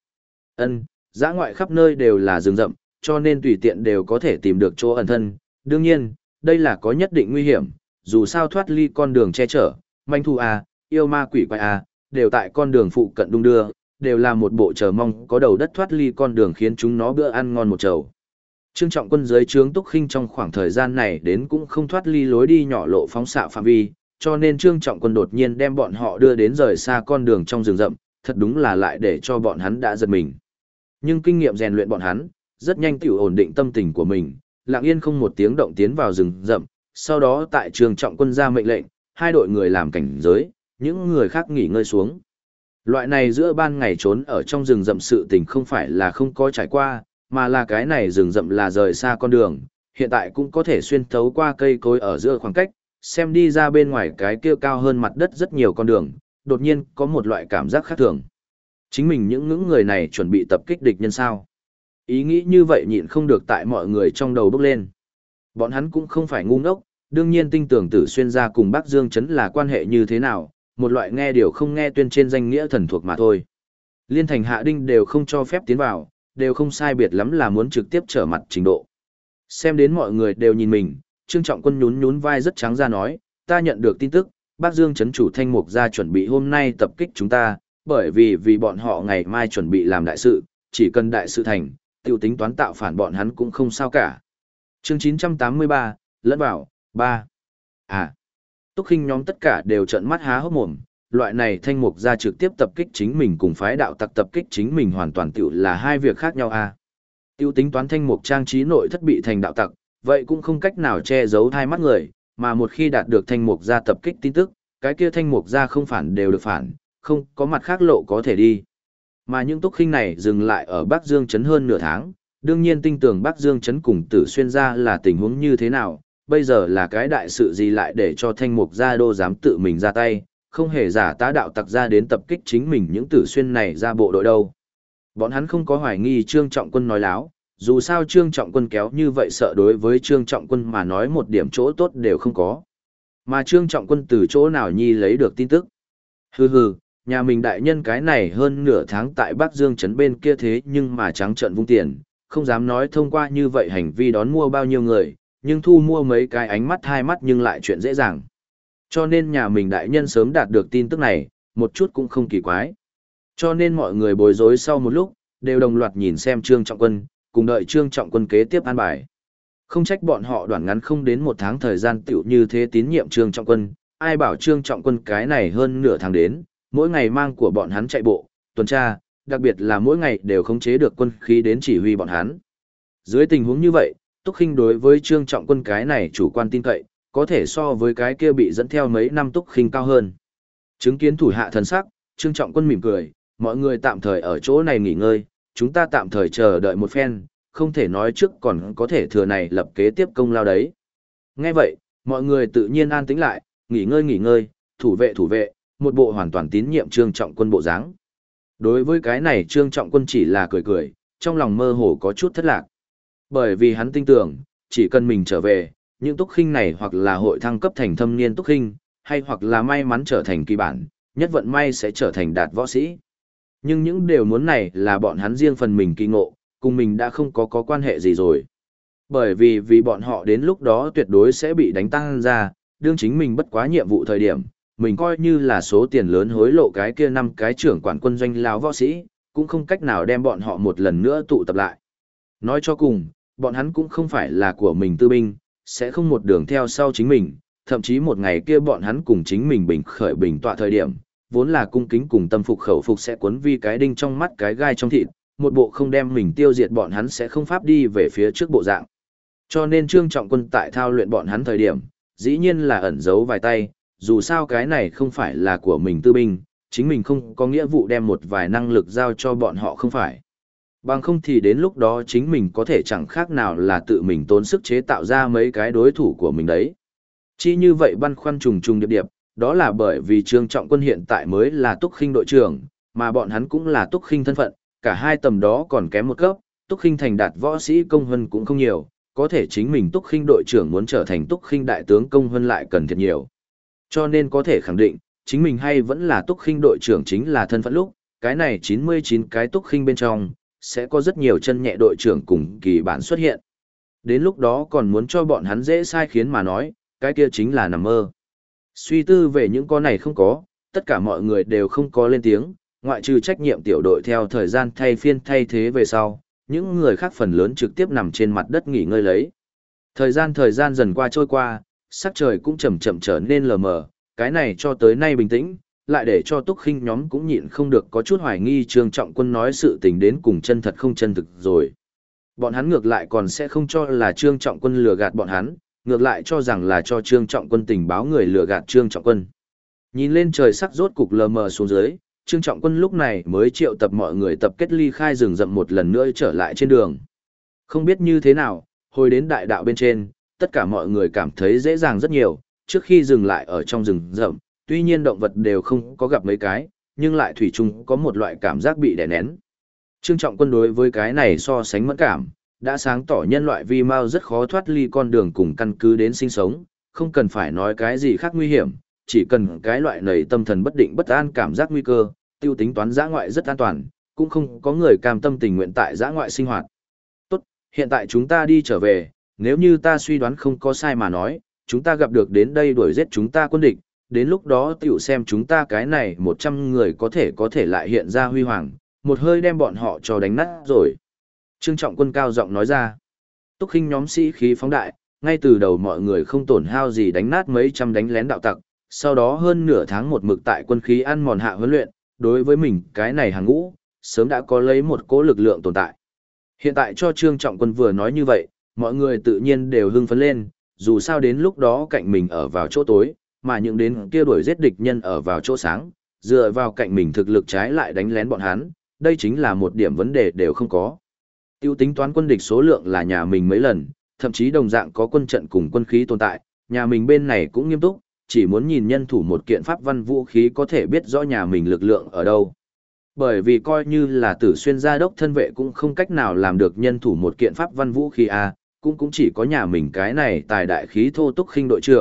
Speaker 1: Dã ngoại khắp nơi đều là rừng rậm, cho nên tùy tiện đều có thể tìm được chỗ ẩn thân. Đương nhiên, đây là có nhất định nguy hiểm, dù sao thoát ly con đường che chở, manh thu yêu ma quỷ quái đều tại con đường phụ cận đung đưa, đều là một bộ chờ mong có đầu đất thoát ly con đường khiến chúng nó bữa ăn ngon một chầu. Trương Trọng Quân dưới trướng Túc Khinh trong khoảng thời gian này đến cũng không thoát ly lối đi nhỏ lộ phóng xạ phạm vi, cho nên Trương Trọng Quân đột nhiên đem bọn họ đưa đến rời xa con đường trong rừng rậm, thật đúng là lại để cho bọn hắn đã giật mình. Nhưng kinh nghiệm rèn luyện bọn hắn, rất nhanh tiểu ổn định tâm tình của mình, lặng yên không một tiếng động tiến vào rừng rậm, sau đó tại Trương Trọng Quân ra mệnh lệnh, hai đội người làm cảnh giới, những người khác nghỉ ngơi xuống. Loại này giữa ban ngày trốn ở trong rừng rậm sự tình không phải là không có trải qua, mà là cái này rừng rậm là rời xa con đường, hiện tại cũng có thể xuyên thấu qua cây cối ở giữa khoảng cách, xem đi ra bên ngoài cái kia cao hơn mặt đất rất nhiều con đường, đột nhiên có một loại cảm giác khác thường. Chính mình những người này chuẩn bị tập kích địch nhân sao? Ý nghĩ như vậy nhịn không được tại mọi người trong đầu bốc lên. Bọn hắn cũng không phải ngu ngốc, đương nhiên tin tưởng Tử Xuyên gia cùng Bắc Dương Trấn là quan hệ như thế nào, một loại nghe điều không nghe tuyên trên danh nghĩa thần thuộc mà thôi. Liên thành hạ đinh đều không cho phép tiến vào, đều không sai biệt lắm là muốn trực tiếp trở mặt trình độ. Xem đến mọi người đều nhìn mình, Trương Trọng Quân nhún nhún vai rất trắng ra nói, ta nhận được tin tức, Bắc Dương Trấn chủ Thanh Mục gia chuẩn bị hôm nay tập kích chúng ta, bởi vì bọn họ ngày mai chuẩn bị làm đại sự, chỉ cần đại sự thành, tiểu tính toán tạo phản bọn hắn cũng không sao cả. Chương 983, lẫn vào, 3. Túc Khinh nhóm tất cả đều trợn mắt há hốc mồm, loại này Thanh Mục gia trực tiếp tập kích chính mình cùng phái đạo tặc tập kích chính mình hoàn toàn tiểu là hai việc khác nhau Tiểu tính toán Thanh Mục trang trí nội thất bị thành đạo tặc, vậy cũng không cách nào che giấu hai mắt người, mà một khi đạt được Thanh Mục gia tập kích tin tức, cái kia Thanh Mục gia không phản đều được phản, không có mặt khác lộ có thể đi. Mà những Túc Khinh này dừng lại ở Bắc Dương Trấn hơn nửa tháng, đương nhiên tin tưởng Bắc Dương Trấn cùng Tử Xuyên gia là tình huống như thế nào, bây giờ là cái đại sự gì lại để cho Thanh Mục gia đô dám tự mình ra tay, không hề giả tá đạo tặc ra đến tập kích chính mình những Tử Xuyên này ra bộ đội đâu. Bọn hắn không có hoài nghi Trương Trọng Quân nói láo, dù sao Trương Trọng Quân kéo như vậy sợ đối với Trương Trọng Quân mà nói một điểm chỗ tốt đều không có. Mà Trương Trọng Quân từ chỗ nào nhi lấy được tin tức? Hừ hừ, nhà mình đại nhân cái này hơn nửa tháng tại Bắc Dương trấn bên kia thế nhưng mà trắng trợn vung tiền, không dám nói thông qua như vậy hành vi đón mua bao nhiêu người, nhưng thu mua mấy cái ánh mắt hai mắt nhưng lại chuyện dễ dàng. Cho nên nhà mình đại nhân sớm đạt được tin tức này, một chút cũng không kỳ quái. Cho nên mọi người bối rối sau một lúc, đều đồng loạt nhìn xem Trương Trọng Quân, cùng đợi Trương Trọng Quân kế tiếp an bài. Không trách bọn họ đoạn ngắn không đến một tháng thời gian tiểu như thế tín nhiệm Trương Trọng Quân, ai bảo Trương Trọng Quân cái này hơn nửa tháng đến, mỗi ngày mang của bọn hắn chạy bộ, tuần tra, đặc biệt là mỗi ngày đều khống chế được quân khí đến chỉ huy bọn hắn. Dưới tình huống như vậy, Túc Khinh đối với Trương Trọng Quân cái này chủ quan tin cậy, có thể so với cái kia bị dẫn theo mấy năm Túc Khinh cao hơn. Chứng kiến thủ hạ thần sắc, Trương Trọng Quân mỉm cười, mọi người tạm thời ở chỗ này nghỉ ngơi, chúng ta tạm thời chờ đợi một phen, không thể nói trước còn có thể thừa này lập kế tiếp công lao đấy. Nghe vậy, mọi người tự nhiên an tĩnh lại, nghỉ ngơi, thủ vệ, một bộ hoàn toàn tín nhiệm Trương Trọng Quân bộ dáng. Đối với cái này Trương Trọng Quân chỉ là cười, trong lòng mơ hồ có chút thất lạc. Bởi vì hắn tin tưởng, chỉ cần mình trở về, những Túc Khinh này hoặc là hội thăng cấp thành thâm niên Túc Khinh, hay hoặc là may mắn trở thành kỳ bản, nhất vận may sẽ trở thành đạt võ sĩ. Nhưng những điều muốn này là bọn hắn riêng phần mình kỳ ngộ, cùng mình đã không có quan hệ gì rồi. Bởi vì bọn họ đến lúc đó tuyệt đối sẽ bị đánh tăng ra, đương chính mình bất quá nhiệm vụ thời điểm, mình coi như là số tiền lớn hối lộ cái kia 5 cái trưởng quản quân doanh lão võ sĩ, cũng không cách nào đem bọn họ một lần nữa tụ tập lại. Nói cho cùng, bọn hắn cũng không phải là của mình tư binh, sẽ không một đường theo sau chính mình, thậm chí một ngày kia bọn hắn cùng chính mình bình tọa thời điểm, vốn là cung kính cùng tâm phục khẩu phục sẽ cuốn vi cái đinh trong mắt cái gai trong thịt, một bộ không đem mình tiêu diệt bọn hắn sẽ không pháp đi về phía trước bộ dạng. Cho nên Trương Trọng Quân tại thao luyện bọn hắn thời điểm, dĩ nhiên là ẩn giấu vài tay, dù sao cái này không phải là của mình tư binh, chính mình không có nghĩa vụ đem một vài năng lực giao cho bọn họ không phải. Bằng không thì đến lúc đó chính mình có thể chẳng khác nào là tự mình tốn sức chế tạo ra mấy cái đối thủ của mình đấy. Chỉ như vậy băn khoăn trùng trùng điệp điệp, đó là bởi vì Trương Trọng Quân hiện tại mới là Túc Khinh đội trưởng, mà bọn hắn cũng là Túc Khinh thân phận, cả hai tầm đó còn kém một cấp, Túc Khinh thành đạt võ sĩ công hơn cũng không nhiều, có thể chính mình Túc Khinh đội trưởng muốn trở thành Túc Khinh đại tướng công hơn lại cần thiệt nhiều. Cho nên có thể khẳng định, chính mình hay vẫn là Túc Khinh đội trưởng chính là thân phận lúc, cái này 99 cái Túc Khinh bên trong, sẽ có rất nhiều chân nhẹ đội trưởng cùng kỳ bản xuất hiện. Đến lúc đó còn muốn cho bọn hắn dễ sai khiến mà nói, cái kia chính là nằm mơ. Suy tư về những con này không có, tất cả mọi người đều không có lên tiếng, ngoại trừ trách nhiệm tiểu đội theo thời gian thay phiên thay thế về sau, những người khác phần lớn trực tiếp nằm trên mặt đất nghỉ ngơi lấy. Thời gian dần qua trôi qua, sắc trời cũng chậm chậm trở nên lờ mờ, cái này cho tới nay bình tĩnh, lại để cho Túc Khinh nhóm cũng nhịn không được có chút hoài nghi Trương Trọng Quân nói sự tình đến cùng chân thật không chân thực rồi. Bọn hắn ngược lại còn sẽ không cho là Trương Trọng Quân lừa gạt bọn hắn, ngược lại cho rằng là cho Trương Trọng Quân tình báo người lừa gạt Trương Trọng Quân. Nhìn lên trời sắc rốt cục lờ mờ xuống dưới, Trương Trọng Quân lúc này mới triệu tập mọi người tập kết ly khai rừng rậm một lần nữa trở lại trên đường. Không biết như thế nào, hồi đến đại đạo bên trên, tất cả mọi người cảm thấy dễ dàng rất nhiều, trước khi dừng lại ở trong rừng rậm, tuy nhiên động vật đều không có gặp mấy cái, nhưng lại thủy chung có một loại cảm giác bị đè nén. Trương Trọng Quân đối với cái này so sánh mẫn cảm, đã sáng tỏ nhân loại vi mao rất khó thoát ly con đường cùng căn cứ đến sinh sống, không cần phải nói cái gì khác nguy hiểm, chỉ cần cái loại này tâm thần bất định bất an cảm giác nguy cơ, tiêu tính toán dã ngoại rất an toàn, cũng không có người cam tâm tình nguyện tại dã ngoại sinh hoạt. Tốt, hiện tại chúng ta đi trở về, nếu như ta suy đoán không có sai mà nói, chúng ta gặp được đến đây đuổi giết chúng ta quân địch, đến lúc đó tiểu xem chúng ta cái này 100 người có thể lại hiện ra huy hoàng, một hơi đem bọn họ cho đánh nát rồi. Trương Trọng Quân cao giọng nói ra. Túc Khinh nhóm sĩ khí phóng đại, ngay từ đầu mọi người không tổn hao gì đánh nát mấy trăm đánh lén đạo tặc, sau đó hơn nửa tháng một mực tại quân khí ăn mòn hạ huấn luyện, đối với mình cái này hàng ngũ, sớm đã có lấy một cỗ lực lượng tồn tại. Hiện tại cho Trương Trọng Quân vừa nói như vậy, mọi người tự nhiên đều hưng phấn lên, dù sao đến lúc đó cạnh mình ở vào chỗ tối, mà những đến kia đuổi giết địch nhân ở vào chỗ sáng, dựa vào cạnh mình thực lực trái lại đánh lén bọn hắn, đây chính là một điểm vấn đề đều không có. Tiêu tính toán quân địch số lượng là nhà mình mấy lần, thậm chí đồng dạng có quân trận cùng quân khí tồn tại, nhà mình bên này cũng nghiêm túc, chỉ muốn nhìn nhân thủ một kiện pháp văn vũ khí có thể biết rõ nhà mình lực lượng ở đâu. Bởi vì coi như là Tử Xuyên gia đốc thân vệ cũng không cách nào làm được nhân thủ một kiện pháp văn vũ khí a, cũng chỉ có nhà mình cái này tài đại khí thô Túc Khinh đội trưởng,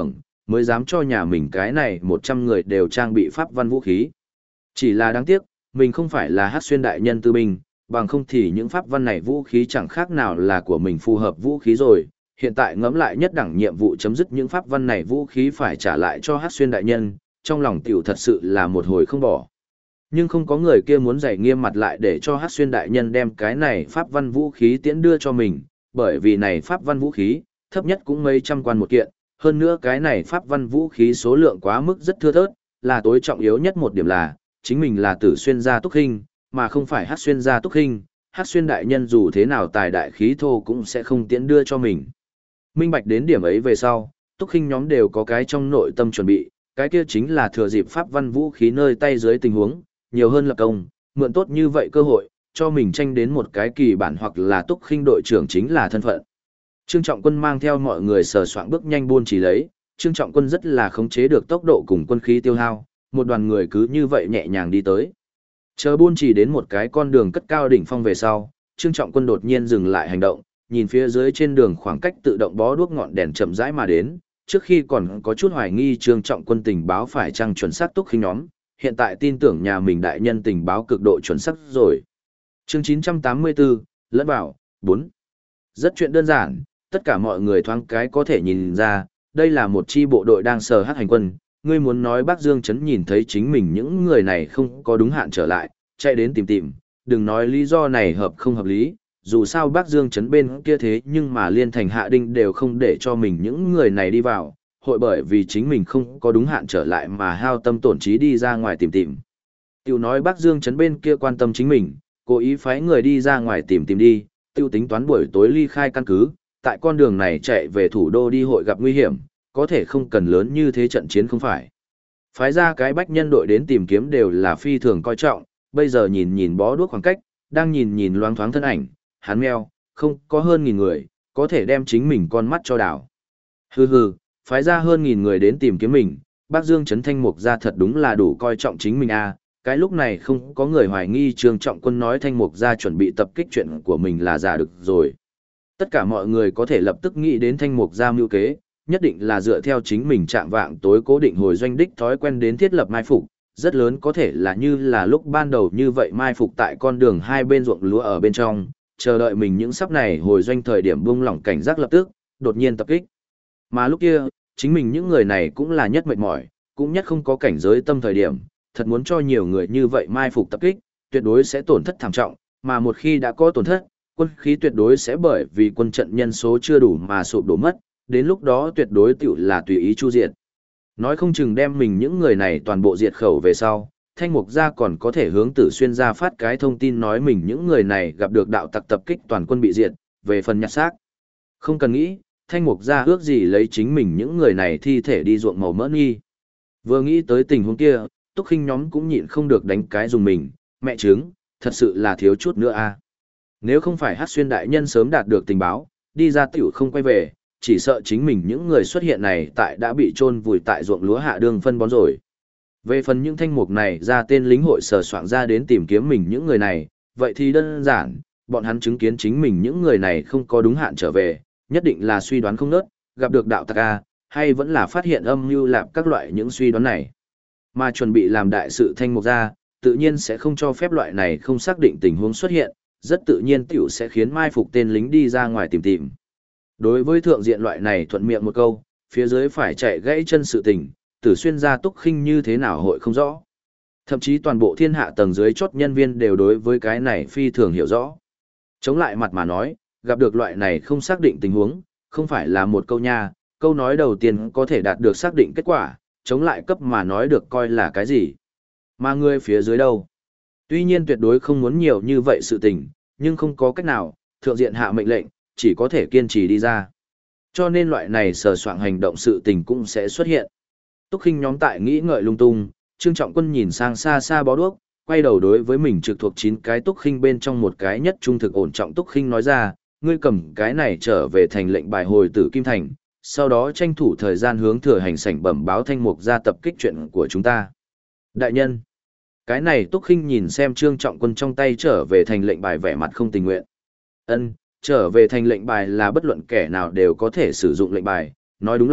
Speaker 1: mới dám cho nhà mình cái này 100 người đều trang bị pháp văn vũ khí. Chỉ là đáng tiếc, mình không phải là Hắc Xuyên đại nhân tư binh, bằng không thì những pháp văn này vũ khí chẳng khác nào là của mình phù hợp vũ khí rồi. Hiện tại ngẫm lại nhất đẳng nhiệm vụ chấm dứt những pháp văn này vũ khí phải trả lại cho Hắc Xuyên đại nhân, trong lòng tiểu thật sự là một hồi không bỏ. Nhưng không có người kia muốn dày nghiêm mặt lại để cho Hắc Xuyên đại nhân đem cái này pháp văn vũ khí tiễn đưa cho mình, bởi vì này pháp văn vũ khí, thấp nhất cũng mấy trăm quan một kiện, hơn nữa cái này pháp văn vũ khí số lượng quá mức rất thưa thớt, là tối trọng yếu nhất một điểm là, chính mình là Tử Xuyên gia Túc Khinh, mà không phải Hắc Xuyên gia Túc Khinh, Hắc Xuyên đại nhân dù thế nào tài đại khí thô cũng sẽ không tiễn đưa cho mình. Minh bạch đến điểm ấy về sau, Túc Khinh nhóm đều có cái trong nội tâm chuẩn bị, cái kia chính là thừa dịp pháp văn vũ khí nơi tay dưới tình huống, nhiều hơn lập công, mượn tốt như vậy cơ hội, cho mình tranh đến một cái kỳ bản hoặc là Túc Khinh đội trưởng chính là thân phận. Trương Trọng Quân mang theo mọi người sờ soạng bước nhanh buôn chỉ lấy, Trương Trọng Quân rất là khống chế được tốc độ cùng quân khí tiêu hao, một đoàn người cứ như vậy nhẹ nhàng đi tới. Chờ buôn chỉ đến một cái con đường cất cao đỉnh phong về sau, Trương Trọng Quân đột nhiên dừng lại hành động, nhìn phía dưới trên đường khoảng cách tự động bó đuốc ngọn đèn chậm rãi mà đến, trước khi còn có chút hoài nghi Trương Trọng Quân tình báo phải chăng chuẩn xác Túc Khinh nhóm, hiện tại tin tưởng nhà mình đại nhân tình báo cực độ chuẩn xác rồi. Chương 984, lẫn vào, 4. Rất chuyện đơn giản, tất cả mọi người thoáng cái có thể nhìn ra, đây là một chi bộ đội đang sờ hát hành quân. Ngươi muốn nói Bắc Dương Trấn nhìn thấy chính mình những người này không có đúng hạn trở lại, chạy đến tìm, đừng nói lý do này hợp không hợp lý, dù sao Bắc Dương Trấn bên kia thế nhưng mà Liên Thành Hạ Đinh đều không để cho mình những người này đi vào, hội bởi vì chính mình không có đúng hạn trở lại mà hao tâm tổn trí đi ra ngoài tìm. Tiểu nói Bắc Dương Trấn bên kia quan tâm chính mình, cố ý phái người đi ra ngoài tìm đi, tiêu tính toán buổi tối ly khai căn cứ, tại con đường này chạy về thủ đô đi hội gặp nguy hiểm, có thể không cần lớn như thế trận chiến không phải. Phái ra cái bách nhân đội đến tìm kiếm đều là phi thường coi trọng, bây giờ nhìn bó đuốc khoảng cách, đang nhìn loáng thoáng thân ảnh, hắn meo, không có hơn 1000 người, có thể đem chính mình con mắt cho đảo. Hừ, phái ra hơn 1000 người đến tìm kiếm mình, Bắc Dương Trấn Thanh Mục gia thật đúng là đủ coi trọng chính mình a. Cái lúc này không có người hoài nghi Trương Trọng Quân nói Thanh Mục gia chuẩn bị tập kích chuyện của mình là giả được rồi. Tất cả mọi người có thể lập tức nghĩ đến Thanh Mục gia mưu kế, nhất định là dựa theo chính mình trạng vạng tối cố định hồi doanh đích thói quen đến thiết lập mai phục, rất lớn có thể là như là lúc ban đầu như vậy mai phục tại con đường hai bên ruộng lúa ở bên trong, chờ đợi mình những sắp này hồi doanh thời điểm buông lỏng cảnh giác lập tức, đột nhiên tập kích. Mà lúc kia, chính mình những người này cũng là nhất mệt mỏi, cũng nhất không có cảnh giới tâm thời điểm, thật muốn cho nhiều người như vậy mai phục tập kích, tuyệt đối sẽ tổn thất thảm trọng, mà một khi đã có tổn thất, quân khí tuyệt đối sẽ bởi vì quân trận nhân số chưa đủ mà sụp đổ mất, đến lúc đó tuyệt đối tiểu là tùy ý chu diệt. Nói không chừng đem mình những người này toàn bộ diệt khẩu về sau, Thanh Mục gia còn có thể hướng Tử Xuyên gia phát cái thông tin nói mình những người này gặp được đạo tặc tập kích toàn quân bị diệt, về phần nhặt xác. Không cần nghĩ, Thanh Mục gia ước gì lấy chính mình những người này thi thể đi ruộng màu mỡ nghi. Vừa nghĩ tới tình huống kia, Túc Khinh nhóm cũng nhịn không được đánh cái dùng mình, mẹ trứng, thật sự là thiếu chút nữa a. Nếu không phải Hắc Xuyên đại nhân sớm đạt được tình báo, đi ra tiểu không quay về, chỉ sợ chính mình những người xuất hiện này tại đã bị chôn vùi tại ruộng lúa hạ đường phân bón rồi. Về phần những thanh mục này ra tên lính hội sờ soạn ra đến tìm kiếm mình những người này, vậy thì đơn giản, bọn hắn chứng kiến chính mình những người này không có đúng hạn trở về, nhất định là suy đoán không nớt, gặp được đạo tặc A, hay vẫn là phát hiện âm mưu lạp các loại những suy đoán này. Mà chuẩn bị làm đại sự thanh mục ra, tự nhiên sẽ không cho phép loại này không xác định tình huống xuất hiện, rất tự nhiên tiểu sẽ khiến mai phục tên lính đi ra ngoài tìm. Đối với thượng diện loại này thuận miệng một câu, phía dưới phải chạy gãy chân sự tình, Tử Xuyên gia Túc Khinh như thế nào hội không rõ. Thậm chí toàn bộ thiên hạ tầng dưới chốt nhân viên đều đối với cái này phi thường hiểu rõ. Chống lại mặt mà nói, gặp được loại này không xác định tình huống, không phải là một câu nha, câu nói đầu tiên có thể đạt được xác định kết quả, chống lại cấp mà nói được coi là cái gì. Mà người phía dưới đâu? Tuy nhiên tuyệt đối không muốn nhiều như vậy sự tình, nhưng không có cách nào, thượng diện hạ mệnh lệnh, chỉ có thể kiên trì đi ra. Cho nên loại này sờ soạng hành động sự tình cũng sẽ xuất hiện. Túc Khinh nhóm tại nghĩ ngợi lung tung, Trương Trọng Quân nhìn sang xa xa bó đuốc, quay đầu đối với mình trực thuộc 9 cái Túc Khinh bên trong một cái nhất trung thực ổn trọng Túc Khinh nói ra, ngươi cầm cái này trở về thành lệnh bài hồi tử Kim Thành, sau đó tranh thủ thời gian hướng thừa hành sảnh bẩm báo Thanh Mục ra tập kích chuyện của chúng ta. Đại nhân, cái này Túc Khinh nhìn xem Trương Trọng Quân trong tay trở về thành lệnh bài vẻ mặt không tình nguyện. Ân, trở về thành lệnh bài là bất luận kẻ nào đều có thể sử dụng lệnh bài, nói đúng là,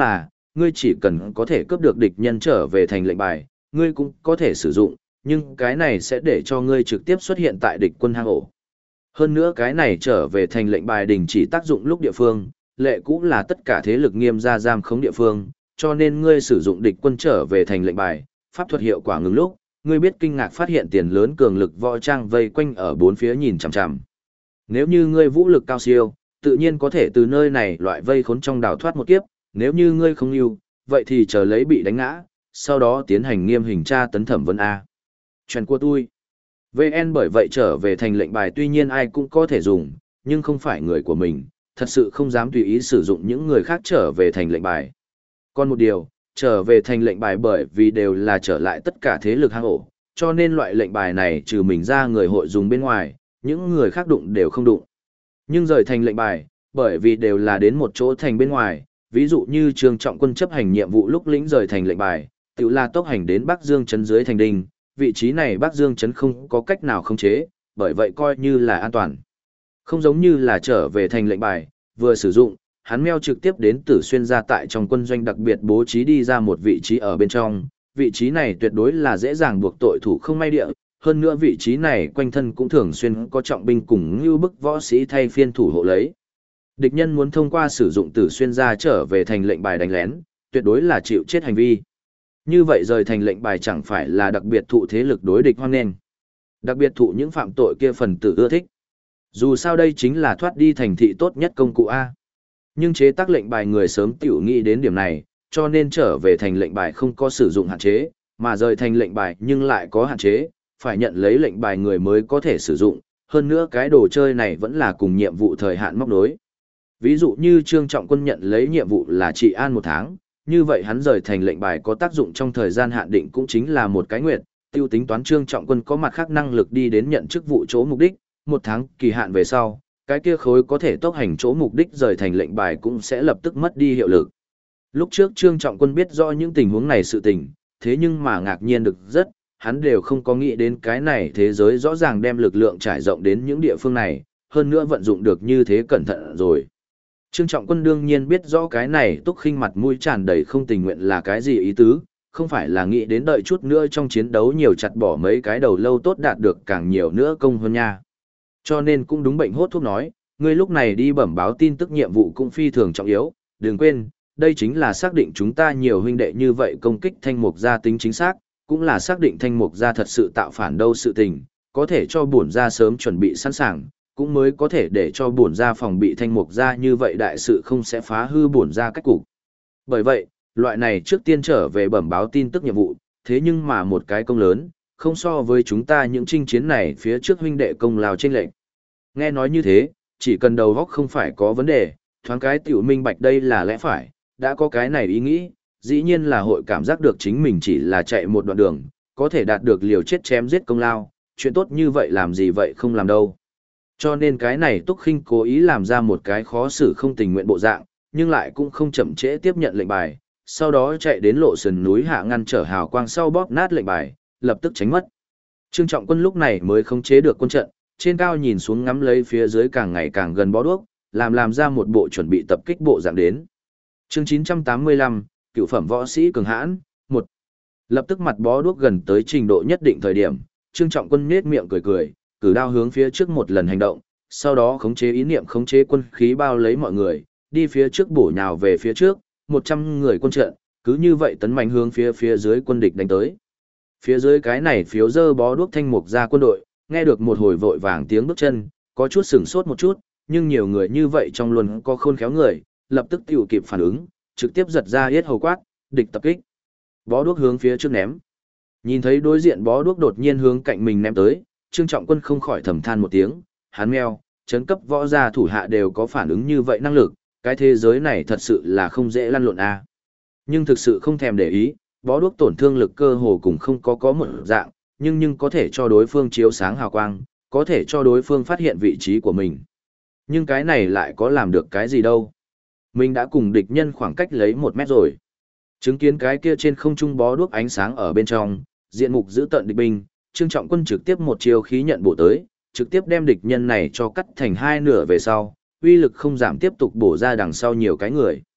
Speaker 1: ngươi chỉ cần có thể cướp được địch nhân trở về thành lệnh bài, ngươi cũng có thể sử dụng, nhưng cái này sẽ để cho ngươi trực tiếp xuất hiện tại địch quân hang ổ. Hơn nữa cái này trở về thành lệnh bài đình chỉ tác dụng lúc địa phương, lệ cũ là tất cả thế lực nghiêm ra giam khống địa phương, cho nên ngươi sử dụng địch quân trở về thành lệnh bài, pháp thuật hiệu quả ngừng lúc, ngươi biết kinh ngạc phát hiện tiền lớn cường lực võ trang vây quanh ở bốn phía nhìn chằm chằm. Nếu như ngươi vũ lực cao siêu, tự nhiên có thể từ nơi này loại vây khốn trong đào thoát một kiếp, nếu như ngươi không ưu, vậy thì chờ lấy bị đánh ngã, sau đó tiến hành nghiêm hình tra tấn thẩm vấn A. Chuyện của tôi. VN bởi vậy trở về thành lệnh bài tuy nhiên ai cũng có thể dùng, nhưng không phải người của mình, thật sự không dám tùy ý sử dụng những người khác trở về thành lệnh bài. Còn một điều, trở về thành lệnh bài bởi vì đều là trở lại tất cả thế lực hang ổ, cho nên loại lệnh bài này trừ mình ra người hội dùng bên ngoài, những người khác đụng đều không đụng. Nhưng rời thành lệnh bài, bởi vì đều là đến một chỗ thành bên ngoài, ví dụ như Trương Trọng Quân chấp hành nhiệm vụ lúc lĩnh rời thành lệnh bài, tự là tốc hành đến Bắc Dương trấn dưới thành đình, vị trí này Bắc Dương trấn không có cách nào khống chế, bởi vậy coi như là an toàn. Không giống như là trở về thành lệnh bài, vừa sử dụng, hắn meo trực tiếp đến Tử Xuyên ra tại trong quân doanh đặc biệt bố trí đi ra một vị trí ở bên trong, vị trí này tuyệt đối là dễ dàng buộc tội thủ không may địa, hơn nữa vị trí này quanh thân cũng thường xuyên có trọng binh cùng như bức võ sĩ thay phiên thủ hộ lấy. Địch nhân muốn thông qua sử dụng Tử Xuyên ra trở về thành lệnh bài đánh lén, tuyệt đối là chịu chết hành vi. Như vậy rời thành lệnh bài chẳng phải là đặc biệt thụ thế lực đối địch hoan nghênh. Đặc biệt thụ những phạm tội kia phần tử ưa thích. Dù sao đây chính là thoát đi thành thị tốt nhất công cụ A. Nhưng chế tác lệnh bài người sớm tiểu nghĩ đến điểm này, cho nên trở về thành lệnh bài không có sử dụng hạn chế, mà rời thành lệnh bài nhưng lại có hạn chế, phải nhận lấy lệnh bài người mới có thể sử dụng, hơn nữa cái đồ chơi này vẫn là cùng nhiệm vụ thời hạn móc nối. Ví dụ như Trương Trọng Quân nhận lấy nhiệm vụ là trị an 1 tháng, như vậy hắn rời thành lệnh bài có tác dụng trong thời gian hạn định cũng chính là một cái nguyệt, tiêu tính toán Trương Trọng Quân có mặt khác năng lực đi đến nhận chức vụ chỗ mục đích, 1 tháng kỳ hạn về sau, cái kia khối có thể tốc hành chỗ mục đích rời thành lệnh bài cũng sẽ lập tức mất đi hiệu lực. Lúc trước Trương Trọng Quân biết rõ những tình huống này sự tình, thế nhưng mà ngạc nhiên được rất, hắn đều không có nghĩ đến cái này thế giới rõ ràng đem lực lượng trải rộng đến những địa phương này, hơn nữa vận dụng được như thế cẩn thận rồi. Trương Trọng Quân đương nhiên biết rõ cái này Túc Khinh mặt mũi tràn đầy không tình nguyện là cái gì ý tứ, không phải là nghĩ đến đợi chút nữa trong chiến đấu nhiều chặt bỏ mấy cái đầu lâu tốt đạt được càng nhiều nữa công hơn nha. Cho nên cũng đúng bệnh hốt thuốc nói, ngươi lúc này đi bẩm báo tin tức nhiệm vụ cũng phi thường trọng yếu, đừng quên, đây chính là xác định chúng ta nhiều huynh đệ như vậy công kích thanh mục gia tính chính xác, cũng là xác định thanh mục gia thật sự tạo phản đâu sự tình, có thể cho bổn gia sớm chuẩn bị sẵn sàng, cũng mới có thể để cho bổn gia phòng bị thanh mục gia như vậy đại sự không sẽ phá hư bổn gia cách cục. Bởi vậy, loại này trước tiên trở về bẩm báo tin tức nhiệm vụ, thế nhưng mà một cái công lớn, không so với chúng ta những chinh chiến này phía trước huynh đệ công lao chênh lệch. Nghe nói như thế, chỉ cần đầu óc không phải có vấn đề, thoáng cái tiểu minh bạch đây là lẽ phải, đã có cái này ý nghĩ, dĩ nhiên là hội cảm giác được chính mình chỉ là chạy một đoạn đường, có thể đạt được liều chết chém giết công lao, chuyện tốt như vậy làm gì vậy không làm đâu. Cho nên cái này Túc Khinh cố ý làm ra một cái khó xử không tình nguyện bộ dạng, nhưng lại cũng không chậm trễ tiếp nhận lệnh bài, sau đó chạy đến lộ sườn núi hạ ngăn trở hào quang sau bóp nát lệnh bài, lập tức tránh mất. Trương Trọng Quân lúc này mới khống chế được quân trận, trên cao nhìn xuống ngắm lấy phía dưới càng ngày càng gần bó đuốc, làm ra một bộ chuẩn bị tập kích bộ dạng đến. Chương 985, cựu phẩm võ sĩ cường hãn, 1. Lập tức mặt bó đuốc gần tới trình độ nhất định thời điểm, Trương Trọng Quân nhếch miệng cười cười, cử đao hướng phía trước một lần hành động, sau đó khống chế ý niệm khống chế quân khí bao lấy mọi người, đi phía trước bổ nhào về phía trước, 100 người quân trận, cứ như vậy tấn mạnh hướng phía dưới quân địch đánh tới. Phía dưới cái này phiếu dơ bó đuốc thanh mục ra quân đội, nghe được một hồi vội vàng tiếng bước chân, có chút sửng sốt một chút, nhưng nhiều người như vậy trong luôn có khôn khéo người, lập tức tiểu kịp phản ứng, trực tiếp giật ra yết hầu quát, địch tập kích. Bó đuốc hướng phía trước ném. Nhìn thấy đối diện bó đuốc đột nhiên hướng cạnh mình ném tới, Trương Trọng Quân không khỏi thầm than một tiếng, hắn meo, chấn cấp võ gia thủ hạ đều có phản ứng như vậy năng lực, cái thế giới này thật sự là không dễ lăn lộn a. Nhưng thực sự không thèm để ý, bó đuốc tổn thương lực cơ hồ cũng không có một dạng, nhưng có thể cho đối phương chiếu sáng hào quang, có thể cho đối phương phát hiện vị trí của mình. Nhưng cái này lại có làm được cái gì đâu. Mình đã cùng địch nhân khoảng cách lấy 1 mét rồi. Chứng kiến cái kia trên không trung bó đuốc ánh sáng ở bên trong, diện mục giữ tận địch binh, Trương Trọng Quân trực tiếp một chiêu khí nhận bổ tới, trực tiếp đem địch nhân này cho cắt thành 2 nửa về sau, uy lực không giảm tiếp tục bổ ra đằng sau nhiều cái người.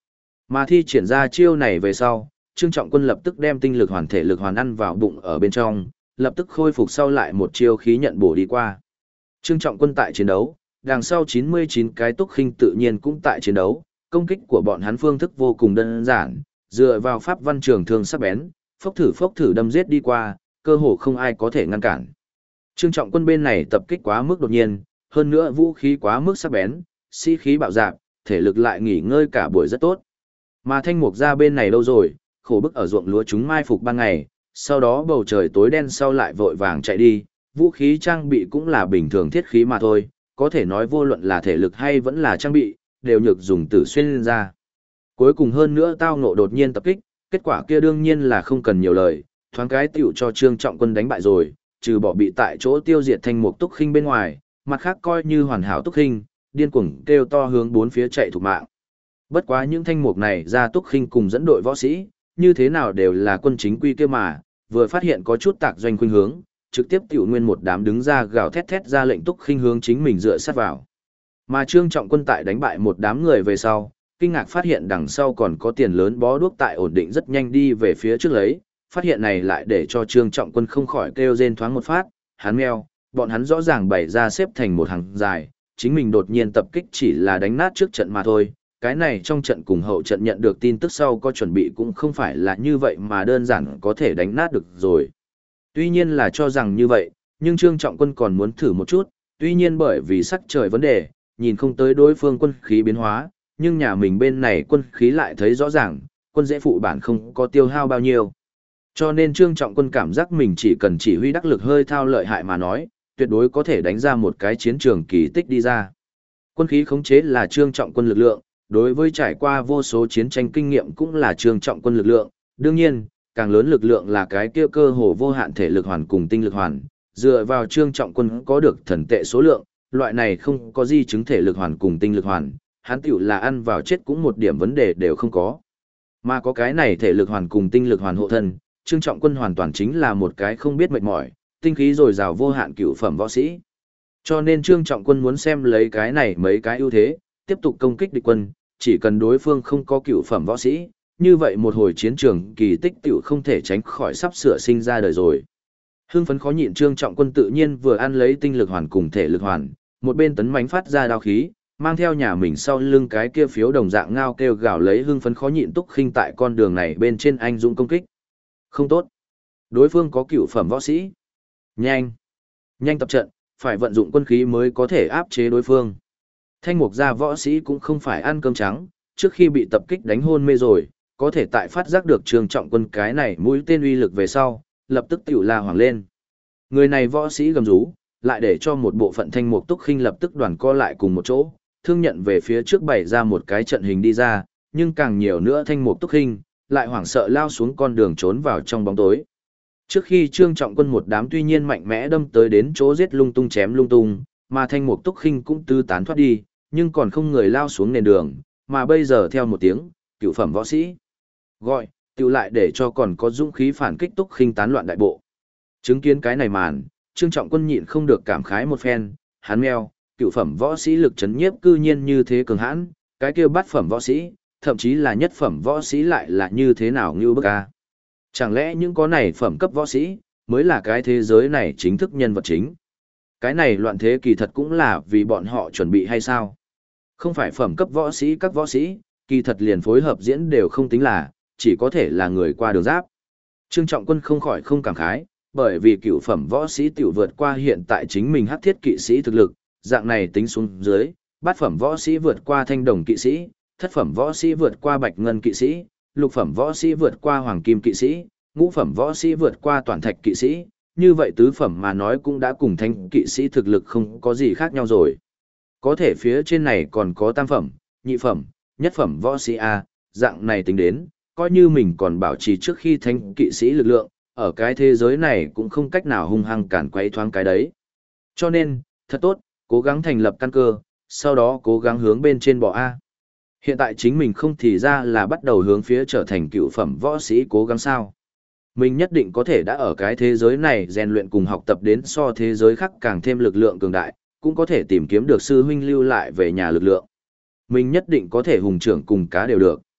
Speaker 1: Mà thi triển ra chiêu này về sau, Trương Trọng Quân lập tức đem tinh lực hoàn thể lực hoàn ăn vào bụng ở bên trong, lập tức khôi phục sau lại một chiêu khí nhận bổ đi qua. Trương Trọng Quân tại chiến đấu, đằng sau 99 cái túc khinh tự nhiên cũng tại chiến đấu, công kích của bọn hắn phương thức vô cùng đơn giản, dựa vào pháp văn trường thương sắc bén, phốc thử đâm giết đi qua, cơ hồ không ai có thể ngăn cản. Trương Trọng Quân bên này tập kích quá mức đột nhiên, hơn nữa vũ khí quá mức sắc bén, sĩ khí bạo dạn, thể lực lại nghỉ ngơi cả buổi rất tốt. Mà Thanh Mục gia bên này lâu rồi, khổ bức ở ruộng lúa chúng mai phục ban ngày, sau đó bầu trời tối đen sau lại vội vàng chạy đi, vũ khí trang bị cũng là bình thường thiết khí mà thôi, có thể nói vô luận là thể lực hay vẫn là trang bị, đều nhược dùng tử xuyên lên ra. Cuối cùng hơn nữa tao ngộ đột nhiên tập kích, kết quả kia đương nhiên là không cần nhiều lời, thoáng cái tiểu cho Trương Trọng Quân đánh bại rồi, trừ bỏ bị tại chỗ tiêu diệt Thanh Mục Túc Khinh bên ngoài, mặt khác coi như hoàn hảo Túc Khinh, điên cuồng kêu to hướng bốn phía chạy thục mạng. Bất quá những thanh mục này ra Túc Khinh cùng dẫn đội võ sĩ, như thế nào đều là quân chính quy kia mà, vừa phát hiện có chút tạc doanh khuynh hướng, trực tiếp tiểu nguyên một đám đứng ra gào thét thét ra lệnh Túc Khinh hướng chính mình dựa sát vào. Mà Trương Trọng Quân tại đánh bại một đám người về sau, kinh ngạc phát hiện đằng sau còn có tiền lớn bó đuốc tại ổn định rất nhanh đi về phía trước lấy, phát hiện này lại để cho Trương Trọng Quân không khỏi kêu rên thoáng một phát, hắn meo, bọn hắn rõ ràng bày ra xếp thành một hàng dài, chính mình đột nhiên tập kích chỉ là đánh nát trước trận mà thôi, cái này trong trận cùng hậu trận nhận được tin tức sau có chuẩn bị cũng không phải là như vậy mà đơn giản có thể đánh nát được rồi. Tuy nhiên là cho rằng như vậy, nhưng Trương Trọng Quân còn muốn thử một chút, tuy nhiên bởi vì sắc trời vấn đề, nhìn không tới đối phương quân khí biến hóa, nhưng nhà mình bên này quân khí lại thấy rõ ràng, quân dễ phụ bản không có tiêu hao bao nhiêu. Cho nên Trương Trọng Quân cảm giác mình chỉ cần chỉ huy đắc lực hơi thao lợi hại mà nói, tuyệt đối có thể đánh ra một cái chiến trường kỳ tích đi ra. Quân khí khống chế là Trương Trọng Quân lực lượng, đối với trải qua vô số chiến tranh kinh nghiệm cũng là Trương Trọng Quân lực lượng, đương nhiên, càng lớn lực lượng là cái kia cơ hồ vô hạn thể lực hoàn cùng tinh lực hoàn, dựa vào Trương Trọng Quân có được thần tệ số lượng, loại này không có di chứng thể lực hoàn cùng tinh lực hoàn, hắn tiểu là ăn vào chết cũng một điểm vấn đề đều không có. Mà có cái này thể lực hoàn cùng tinh lực hoàn hộ thân, Trương Trọng Quân hoàn toàn chính là một cái không biết mệt mỏi, tinh khí dồi dào vô hạn cửu phẩm võ sĩ. Cho nên Trương Trọng Quân muốn xem lấy cái này mấy cái ưu thế, tiếp tục công kích địch quân, chỉ cần đối phương không có cửu phẩm võ sĩ, như vậy một hồi chiến trường kỳ tích tiểu không thể tránh khỏi sắp sửa sinh ra đời rồi. Hưng phấn khó nhịn Trương Trọng Quân tự nhiên vừa ăn lấy tinh lực hoàn cùng thể lực hoàn, một bên tấn mãnh phát ra đao khí, mang theo nhà mình sau lưng cái kia phiếu đồng dạng ngao kêu gào lấy hưng phấn khó nhịn Túc Khinh tại con đường này bên trên anh dũng công kích. Không tốt. Đối phương có cửu phẩm võ sĩ. Nhanh. Nhanh tập trận, phải vận dụng quân khí mới có thể áp chế đối phương. Thanh mục gia võ sĩ cũng không phải ăn cơm trắng, trước khi bị tập kích đánh hôn mê rồi, có thể tại phát giác được Trương Trọng Quân cái này mũi tên uy lực về sau, lập tức tiểu la hoảng lên. Người này võ sĩ gầm rú, lại để cho một bộ phận thanh mục Túc Khinh lập tức đoàn co lại cùng một chỗ, thương nhận về phía trước bày ra một cái trận hình đi ra, nhưng càng nhiều nữa thanh mục Túc Khinh lại hoảng sợ lao xuống con đường trốn vào trong bóng tối. Trước khi Trương Trọng Quân một đám tuy nhiên mạnh mẽ đâm tới đến chỗ giết lung tung chém lung tung, mà thanh mục Túc Khinh cũng tư tán thoát đi, nhưng còn không người lao xuống nền đường, mà bây giờ theo một tiếng, cửu phẩm võ sĩ gọi, tự lại để cho còn có dũng khí phản kích Túc Khinh tán loạn đại bộ. Chứng kiến cái này màn, Trương Trọng Quân nhịn không được cảm khái một phen, hắn meo, cửu phẩm võ sĩ lực chấn nhiếp cư nhiên như thế cường hãn, cái kia bát phẩm võ sĩ, thậm chí là nhất phẩm võ sĩ lại là như thế nào như bức a. Chẳng lẽ những có này phẩm cấp võ sĩ, mới là cái thế giới này chính thức nhân vật chính? Cái này loạn thế kỳ thật cũng là vì bọn họ chuẩn bị hay sao? Không phải phẩm cấp võ sĩ các võ sĩ, kỳ thật liền phối hợp diễn đều không tính là, chỉ có thể là người qua đường giáp. Trương Trọng Quân không khỏi không cảm khái, bởi vì cửu phẩm võ sĩ tiểu vượt qua hiện tại chính mình hắc thiết kỵ sĩ thực lực, dạng này tính xuống dưới, bát phẩm võ sĩ vượt qua thanh đồng kỵ sĩ, thất phẩm võ sĩ vượt qua bạch ngân kỵ sĩ, lục phẩm võ sĩ vượt qua hoàng kim kỵ sĩ, ngũ phẩm võ sĩ vượt qua toàn thạch kỵ sĩ, như vậy tứ phẩm mà nói cũng đã cùng thanh kỵ sĩ thực lực không có gì khác nhau rồi. Có thể phía trên này còn có tam phẩm, nhị phẩm, nhất phẩm võ sĩ A, dạng này tính đến, coi như mình còn bảo trì trước khi thanh kỵ sĩ lực lượng, ở cái thế giới này cũng không cách nào hung hăng cản quấy thoáng cái đấy. Cho nên, thật tốt, cố gắng thành lập căn cơ, sau đó cố gắng hướng bên trên bỏ A. Hiện tại chính mình không thì ra là bắt đầu hướng phía trở thành cựu phẩm võ sĩ cố gắng sao. Mình nhất định có thể đã ở cái thế giới này rèn luyện cùng học tập đến so thế giới khác càng thêm lực lượng cường đại, cũng có thể tìm kiếm được sư huynh lưu lại về nhà lực lượng. Mình nhất định có thể hùng trưởng cùng cá đều được.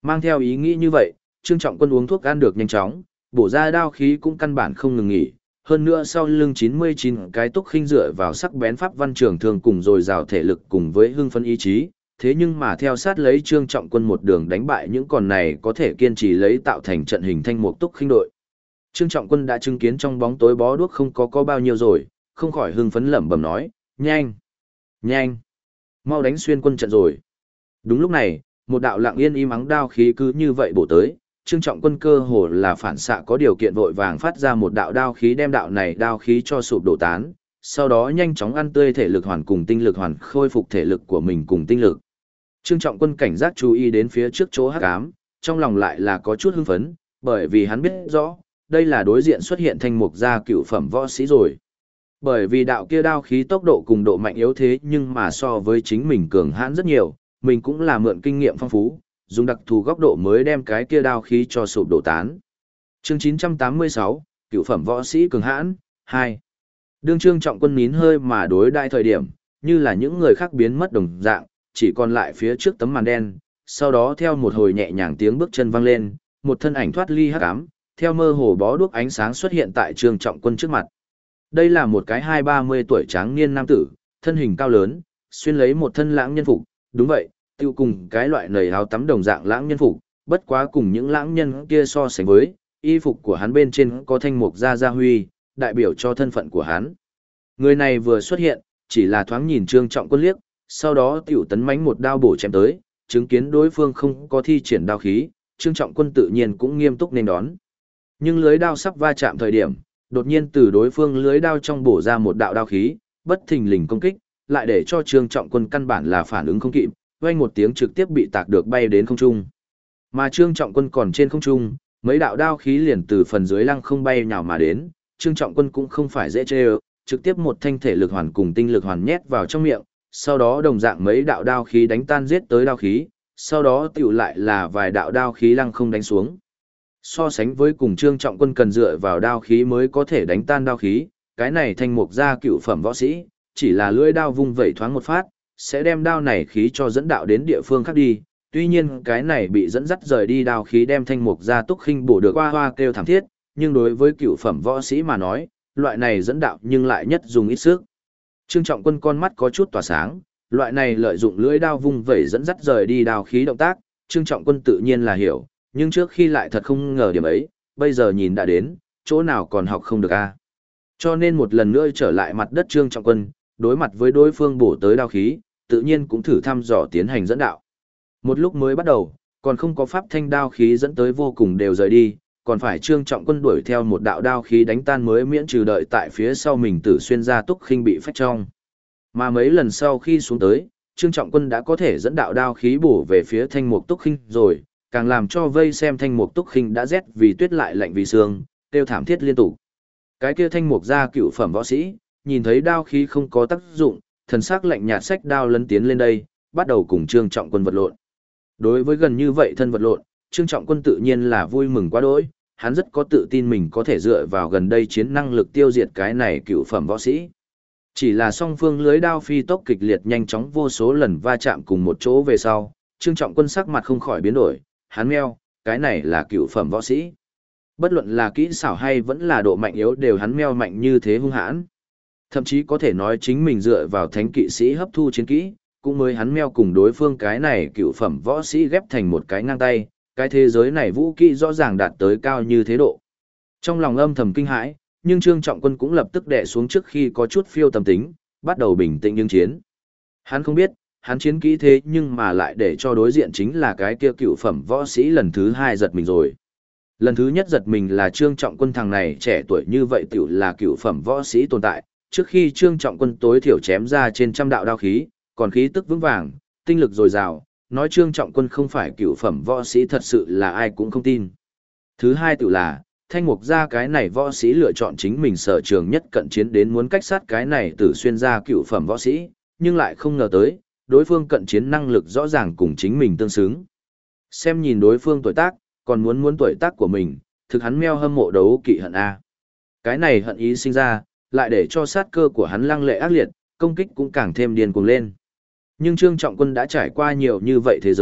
Speaker 1: Mang theo ý nghĩ như vậy, Trương Trọng Quân uống thuốc ăn được nhanh chóng, bổ ra đao khí cũng căn bản không ngừng nghỉ. Hơn nữa sau lưng 99 cái túc khinh dựa vào sắc bén pháp văn trường thường cùng dồi dào thể lực cùng với hưng phấn ý chí, thế nhưng mà theo sát lấy Trương Trọng Quân một đường đánh bại những con này có thể kiên trì lấy tạo thành trận hình thanh mục túc khinh đội. Trương Trọng Quân đã chứng kiến trong bóng tối bó đuốc không có bao nhiêu rồi, không khỏi hưng phấn lẩm bẩm nói, nhanh, nhanh, mau đánh xuyên quân trận rồi. Đúng lúc này, một đạo lặng yên im ắng đao khí cứ như vậy bổ tới, Trương Trọng Quân cơ hồ là phản xạ có điều kiện vội vàng phát ra một đạo đao khí đem đạo này đao khí cho sụp đổ tán, sau đó nhanh chóng ăn tươi thể lực hoàn cùng tinh lực hoàn khôi phục thể lực của mình cùng tinh lực. Trương Trọng Quân cảnh giác chú ý đến phía trước chỗ hắc ám, trong lòng lại là có chút hưng phấn, bởi vì hắn biết rõ, đây là đối diện xuất hiện thanh mục gia cựu phẩm võ sĩ rồi. Bởi vì đạo kia đao khí tốc độ cùng độ mạnh yếu thế nhưng mà so với chính mình cường hãn rất nhiều, mình cũng là mượn kinh nghiệm phong phú, dùng đặc thù góc độ mới đem cái kia đao khí cho sụp đổ tán. Chương 986, cựu phẩm võ sĩ cường hãn, 2. Đương Trương Trọng Quân nín hơi mà đối đại thời điểm, như là những người khác biến mất đồng dạng, chỉ còn lại phía trước tấm màn đen, sau đó theo một hồi nhẹ nhàng tiếng bước chân vang lên, một thân ảnh thoát ly hắc ám, theo mơ hồ bó đuốc ánh sáng xuất hiện tại Trương Trọng Quân trước mặt. Đây là một cái 20-30 tuổi tráng niên nam tử, thân hình cao lớn, xuyên lấy một thân lãng nhân phục, đúng vậy, tiêu cùng cái loại nầy áo tắm đồng dạng lãng nhân phục, bất quá cùng những lãng nhân kia so sánh với, y phục của hắn bên trên có thanh mục gia huy, đại biểu cho thân phận của hắn. Người này vừa xuất hiện, chỉ là thoáng nhìn Trương Trọng Quân liếc, sau đó tiểu tấn mãnh một đao bổ chém tới, chứng kiến đối phương không có thi triển đao khí, Trương Trọng Quân tự nhiên cũng nghiêm túc nên đón. Nhưng lưới đao sắp va chạm thời điểm, đột nhiên từ đối phương lưới đao trong bổ ra một đạo đao khí, bất thình lình công kích, lại để cho Trương Trọng Quân căn bản là phản ứng không kịp, vang một tiếng trực tiếp bị tạc được bay đến không trung. Mà Trương Trọng Quân còn trên không trung, mấy đạo đao khí liền từ phần dưới lăng không bay nhào mà đến, Trương Trọng Quân cũng không phải dễ chơi, trực tiếp một thanh thể lực hoàn cùng tinh lực hoàn nhét vào trong miệng, sau đó đồng dạng mấy đạo đao khí đánh tan giết tới đao khí, sau đó tiểu lại là vài đạo đao khí lăng không đánh xuống. So sánh với cùng Trương Trọng Quân cần dựa vào đao khí mới có thể đánh tan đao khí, cái này thanh mục gia cựu phẩm võ sĩ, chỉ là lưỡi đao vung vẩy thoáng một phát, sẽ đem đao này khí cho dẫn đạo đến địa phương khác đi. Tuy nhiên cái này bị dẫn dắt rời đi đao khí đem thanh mục gia túc khinh bổ được hoa hoa kêu thảm thiết, nhưng đối với cựu phẩm võ sĩ mà nói, loại này dẫn đạo nhưng lại nhất dùng ít sức. Trương Trọng Quân con mắt có chút tỏa sáng, loại này lợi dụng lưỡi đao vung vẩy dẫn dắt rời đi đao khí động tác, Trương Trọng Quân tự nhiên là hiểu, nhưng trước khi lại thật không ngờ điểm ấy, bây giờ nhìn đã đến, chỗ nào còn học không được a. Cho nên một lần nữa trở lại mặt đất Trương Trọng Quân, đối mặt với đối phương bổ tới đao khí, tự nhiên cũng thử thăm dò tiến hành dẫn đạo. Một lúc mới bắt đầu, còn không có pháp thanh đao khí dẫn tới vô cùng đều rời đi, còn phải Trương Trọng Quân đuổi theo một đạo đao khí đánh tan mới miễn trừ đợi tại phía sau mình tử xuyên ra túc khinh bị phách trong. Mà mấy lần sau khi xuống tới, Trương Trọng Quân đã có thể dẫn đạo đao khí bổ về phía thanh mục túc khinh rồi, càng làm cho vây xem thanh mục túc khinh đã rét vì tuyết lại lạnh vì sương, kêu thảm thiết liên tục. Cái kia thanh mục gia cựu phẩm võ sĩ, nhìn thấy đao khí không có tác dụng, thần sắc lạnh nhạt xách đao lấn tiến lên đây, bắt đầu cùng Trương Trọng Quân vật lộn. Đối với gần như vậy thân vật lộn, Trương Trọng Quân tự nhiên là vui mừng quá đỗi, hắn rất có tự tin mình có thể dựa vào gần đây chiến năng lực tiêu diệt cái này cựu phẩm võ sĩ. Chỉ là song phương lưới đao phi tốc kịch liệt nhanh chóng vô số lần va chạm cùng một chỗ về sau, Trương Trọng Quân sắc mặt không khỏi biến đổi, hắn meo, cái này là cựu phẩm võ sĩ. Bất luận là kỹ xảo hay vẫn là độ mạnh yếu đều hắn meo mạnh như thế hung hãn. Thậm chí có thể nói chính mình dựa vào thánh kỵ sĩ hấp thu chiến kỹ, cũng mới hắn meo cùng đối phương cái này cựu phẩm võ sĩ ghép thành một cái ngang tay, cái thế giới này vũ kỹ rõ ràng đạt tới cao như thế độ. Trong lòng âm thầm kinh hãi, nhưng Trương Trọng Quân cũng lập tức đè xuống trước khi có chút phiêu tâm tính, bắt đầu bình tĩnh ứng chiến. Hắn không biết, hắn chiến kỹ thế nhưng mà lại để cho đối diện chính là cái kia cựu phẩm võ sĩ lần thứ hai giật mình rồi. Lần thứ nhất giật mình là Trương Trọng Quân thằng này trẻ tuổi như vậy tiểu là cựu phẩm võ sĩ tồn tại, trước khi Trương Trọng Quân tối thiểu chém ra trên trăm đạo đao khí, còn khí tức vững vàng, tinh lực dồi dào, nói Trương Trọng Quân không phải cựu phẩm võ sĩ thật sự là ai cũng không tin. Thứ hai tiểu là, thanh mục ra cái này võ sĩ lựa chọn chính mình sở trường nhất cận chiến đến muốn cách sát cái này tử xuyên ra cựu phẩm võ sĩ, nhưng lại không ngờ tới, đối phương cận chiến năng lực rõ ràng cùng chính mình tương xứng. Xem nhìn đối phương tuổi tác, còn muốn tuổi tác của mình, thực hắn meo hâm mộ đấu kỵ hận A. Cái này hận ý sinh ra, lại để cho sát cơ của hắn lăng lệ ác liệt, công kích cũng càng thêm điên cuồng lên. Nhưng Trương Trọng Quân đã trải qua nhiều như vậy thế giới,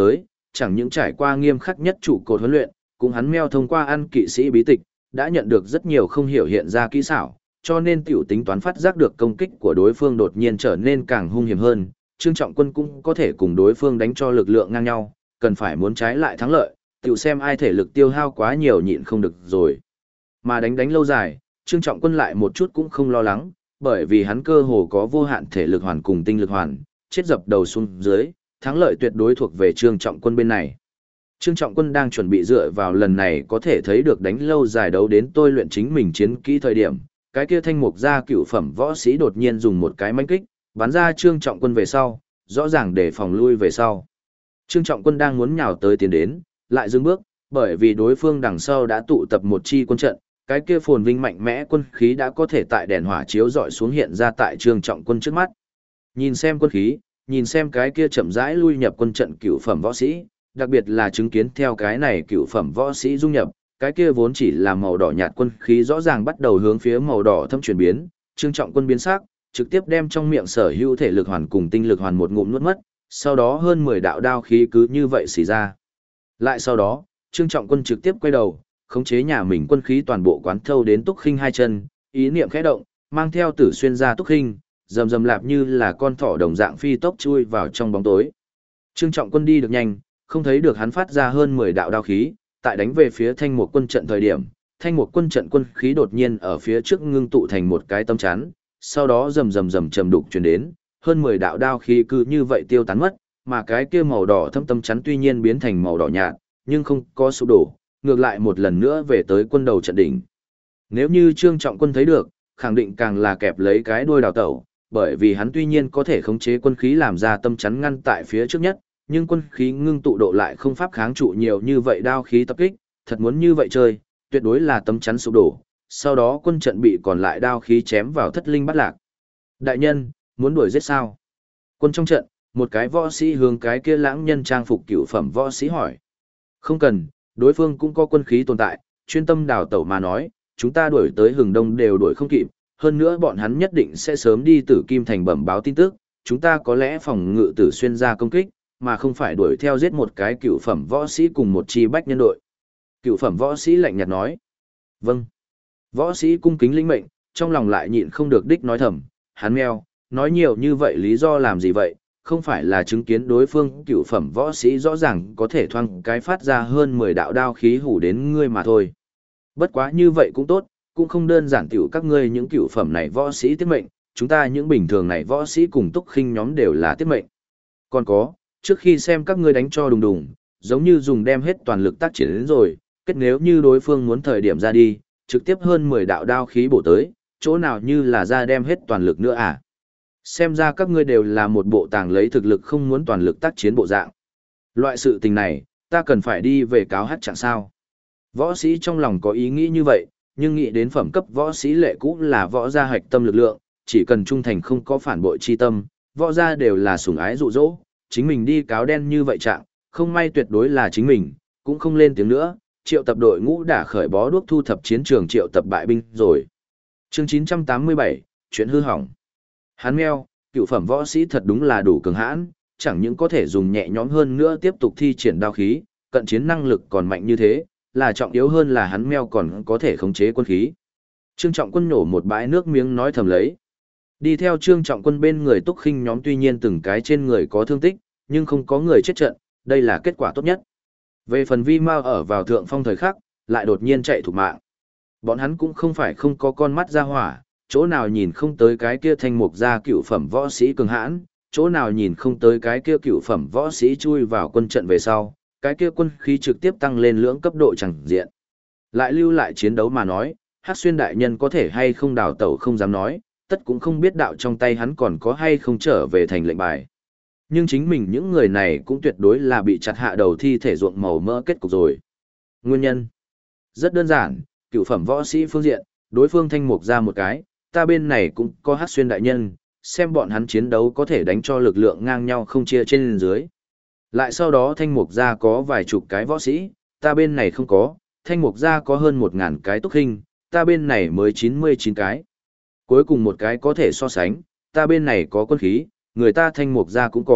Speaker 1: chẳng những trải qua nghiêm khắc nhất trụ cột huấn luyện, cũng hắn meo thông qua ăn kỵ sĩ bí tịch, đã nhận được rất nhiều không hiểu hiện ra kỹ xảo, cho nên tiểu tính toán phát giác được công kích của đối phương đột nhiên trở nên càng hung hiểm hơn, Trương Trọng Quân cũng có thể cùng đối phương đánh cho lực lượng ngang nhau, cần phải muốn trái lại thắng lợi, tiểu xem ai thể lực tiêu hao quá nhiều nhịn không được rồi. Mà đánh lâu dài, Trương Trọng Quân lại một chút cũng không lo lắng, bởi vì hắn cơ hồ có vô hạn thể lực hoàn cùng tinh lực hoàn, chết dập đầu xuống dưới, thắng lợi tuyệt đối thuộc về Trương Trọng Quân bên này. Trương Trọng Quân đang chuẩn bị dựa vào lần này có thể thấy được đánh lâu dài đấu đến tôi luyện chính mình chiến kỹ thời điểm, cái kia thanh mục gia cựu phẩm võ sĩ đột nhiên dùng một cái mãnh kích, bắn ra Trương Trọng Quân về sau, rõ ràng để phòng lui về sau. Trương Trọng Quân đang muốn nhào tới tiến đến, lại dừng bước, bởi vì đối phương đằng sau đã tụ tập một chi quân trận, cái kia phồn vinh mạnh mẽ quân khí đã có thể tại đèn hỏa chiếu dọi xuống hiện ra tại Trương Trọng Quân trước mắt. Nhìn xem quân khí, nhìn xem cái kia chậm rãi lui nhập quân trận cựu phẩm võ sĩ, đặc biệt là chứng kiến theo cái này cựu phẩm võ sĩ dung nhập, cái kia vốn chỉ là màu đỏ nhạt quân khí rõ ràng bắt đầu hướng phía màu đỏ thâm chuyển biến, Trương Trọng Quân biến sắc, trực tiếp đem trong miệng sở hữu thể lực hoàn cùng tinh lực hoàn một ngụm nuốt mất, sau đó hơn 10 đạo đao khí cứ như vậy xì ra. Lại sau đó, Trương Trọng Quân trực tiếp quay đầu, khống chế nhà mình quân khí toàn bộ quán thâu đến Túc Khinh hai chân, ý niệm khẽ động, mang theo Tử Xuyên ra Túc Khinh, rầm rầm lạp như là con thỏ đồng dạng phi tốc chui vào trong bóng tối. Trương Trọng Quân đi được nhanh, không thấy được hắn phát ra hơn 10 đạo đao khí, tại đánh về phía Thanh Mục quân trận thời điểm, Thanh Mục quân trận quân khí đột nhiên ở phía trước ngưng tụ thành một cái tấm chắn, sau đó rầm rầm rầm trầm đục truyền đến, hơn 10 đạo đao khí cứ như vậy tiêu tán mất, mà cái kia màu đỏ thâm tấm chắn tuy nhiên biến thành màu đỏ nhạt, nhưng không có sụp đổ, ngược lại một lần nữa về tới quân đầu trận đỉnh. Nếu như Trương Trọng Quân thấy được, khẳng định càng là kẹp lấy cái đuôi đào tẩu, bởi vì hắn tuy nhiên có thể khống chế quân khí làm ra tâm chắn ngăn tại phía trước nhất, nhưng quân khí ngưng tụ độ lại không pháp kháng trụ nhiều như vậy đao khí tập kích, thật muốn như vậy chơi, tuyệt đối là tâm chắn sụp đổ, sau đó quân trận bị còn lại đao khí chém vào thất linh bắt lạc. Đại nhân, muốn đuổi giết sao? Quân trong trận, một cái võ sĩ hướng cái kia lãng nhân trang phục cửu phẩm võ sĩ hỏi. Không cần, đối phương cũng có quân khí tồn tại, chuyên tâm đào tẩu mà nói, chúng ta đuổi tới Hừng Đông đều đuổi không kịp, hơn nữa bọn hắn nhất định sẽ sớm đi Tử Kim Thành bẩm báo tin tức, chúng ta có lẽ phòng ngự Tử Xuyên ra công kích, mà không phải đuổi theo giết một cái cựu phẩm võ sĩ cùng một chi bách nhân đội. Cựu phẩm võ sĩ lạnh nhạt nói. Vâng. Võ sĩ cung kính lĩnh mệnh, trong lòng lại nhịn không được đích nói thầm, hắn meo, nói nhiều như vậy lý do làm gì vậy, không phải là chứng kiến đối phương cựu phẩm võ sĩ rõ ràng có thể thoang cái phát ra hơn 10 đạo đao khí hủ đến ngươi mà thôi. Bất quá như vậy cũng tốt, cũng không đơn giản tiểu các ngươi những cựu phẩm này võ sĩ tiết mệnh, chúng ta những bình thường này võ sĩ cùng Túc Khinh nhóm đều là tiết mệnh. Còn có, trước khi xem các ngươi đánh cho đùng đùng, giống như dùng đem hết toàn lực tác triển đến rồi, kết nếu như đối phương muốn thời điểm ra đi, trực tiếp hơn 10 đạo đao khí bổ tới, chỗ nào như là ra đem hết toàn lực nữa à? Xem ra các ngươi đều là một bộ tàng lấy thực lực không muốn toàn lực tác chiến bộ dạng. Loại sự tình này, ta cần phải đi về cáo hát chẳng sao. Võ sĩ trong lòng có ý nghĩ như vậy, nhưng nghĩ đến phẩm cấp võ sĩ lệ cũ là võ gia hạch tâm lực lượng, chỉ cần trung thành không có phản bội chi tâm, võ gia đều là sủng ái dụ dỗ, chính mình đi cáo đen như vậy trạng, không may tuyệt đối là chính mình, cũng không lên tiếng nữa, triệu tập đội ngũ đã khởi bó đuốc thu thập chiến trường triệu tập bại binh rồi. Chương 987, chuyện hư hỏng. Hắn meo, cựu phẩm võ sĩ thật đúng là đủ cường hãn, chẳng những có thể dùng nhẹ nhõm hơn nữa tiếp tục thi triển đao khí, cận chiến năng lực còn mạnh như thế, là trọng yếu hơn là hắn meo còn có thể khống chế quân khí. Trương Trọng Quân nổ một bãi nước miếng nói thầm lấy. Đi theo Trương Trọng Quân bên người Túc Khinh nhóm tuy nhiên từng cái trên người có thương tích, nhưng không có người chết trận, đây là kết quả tốt nhất. Về phần Vi Mao ở vào thượng phong thời khắc, lại đột nhiên chạy thục mạng. Bọn hắn cũng không phải không có con mắt ra hỏa, chỗ nào nhìn không tới cái kia thanh mục gia cựu phẩm võ sĩ cường hãn, chỗ nào nhìn không tới cái kia cựu phẩm võ sĩ chui vào quân trận về sau, cái kia quân khí trực tiếp tăng lên lưỡng cấp độ chẳng diện. Lại lưu lại chiến đấu mà nói, Hắc Xuyên đại nhân có thể hay không đào tẩu không dám nói, tất cũng không biết đạo trong tay hắn còn có hay không trở về thành lệnh bài. Nhưng chính mình những người này cũng tuyệt đối là bị chặt hạ đầu thi thể ruộng màu mỡ kết cục rồi. Nguyên nhân rất đơn giản, cựu phẩm võ sĩ phương diện, đối phương thanh mục ra một cái, ta bên này cũng có Hắc Xuyên đại nhân, xem bọn hắn chiến đấu có thể đánh cho lực lượng ngang nhau không chia trên dưới. Lại sau đó thanh mục gia có vài chục cái võ sĩ, ta bên này không có, thanh mục gia có hơn 1000 cái Túc Khinh, ta bên này mới 99 cái. Cuối cùng một cái có thể so sánh, ta bên này có quân khí, người ta thanh mục gia cũng có,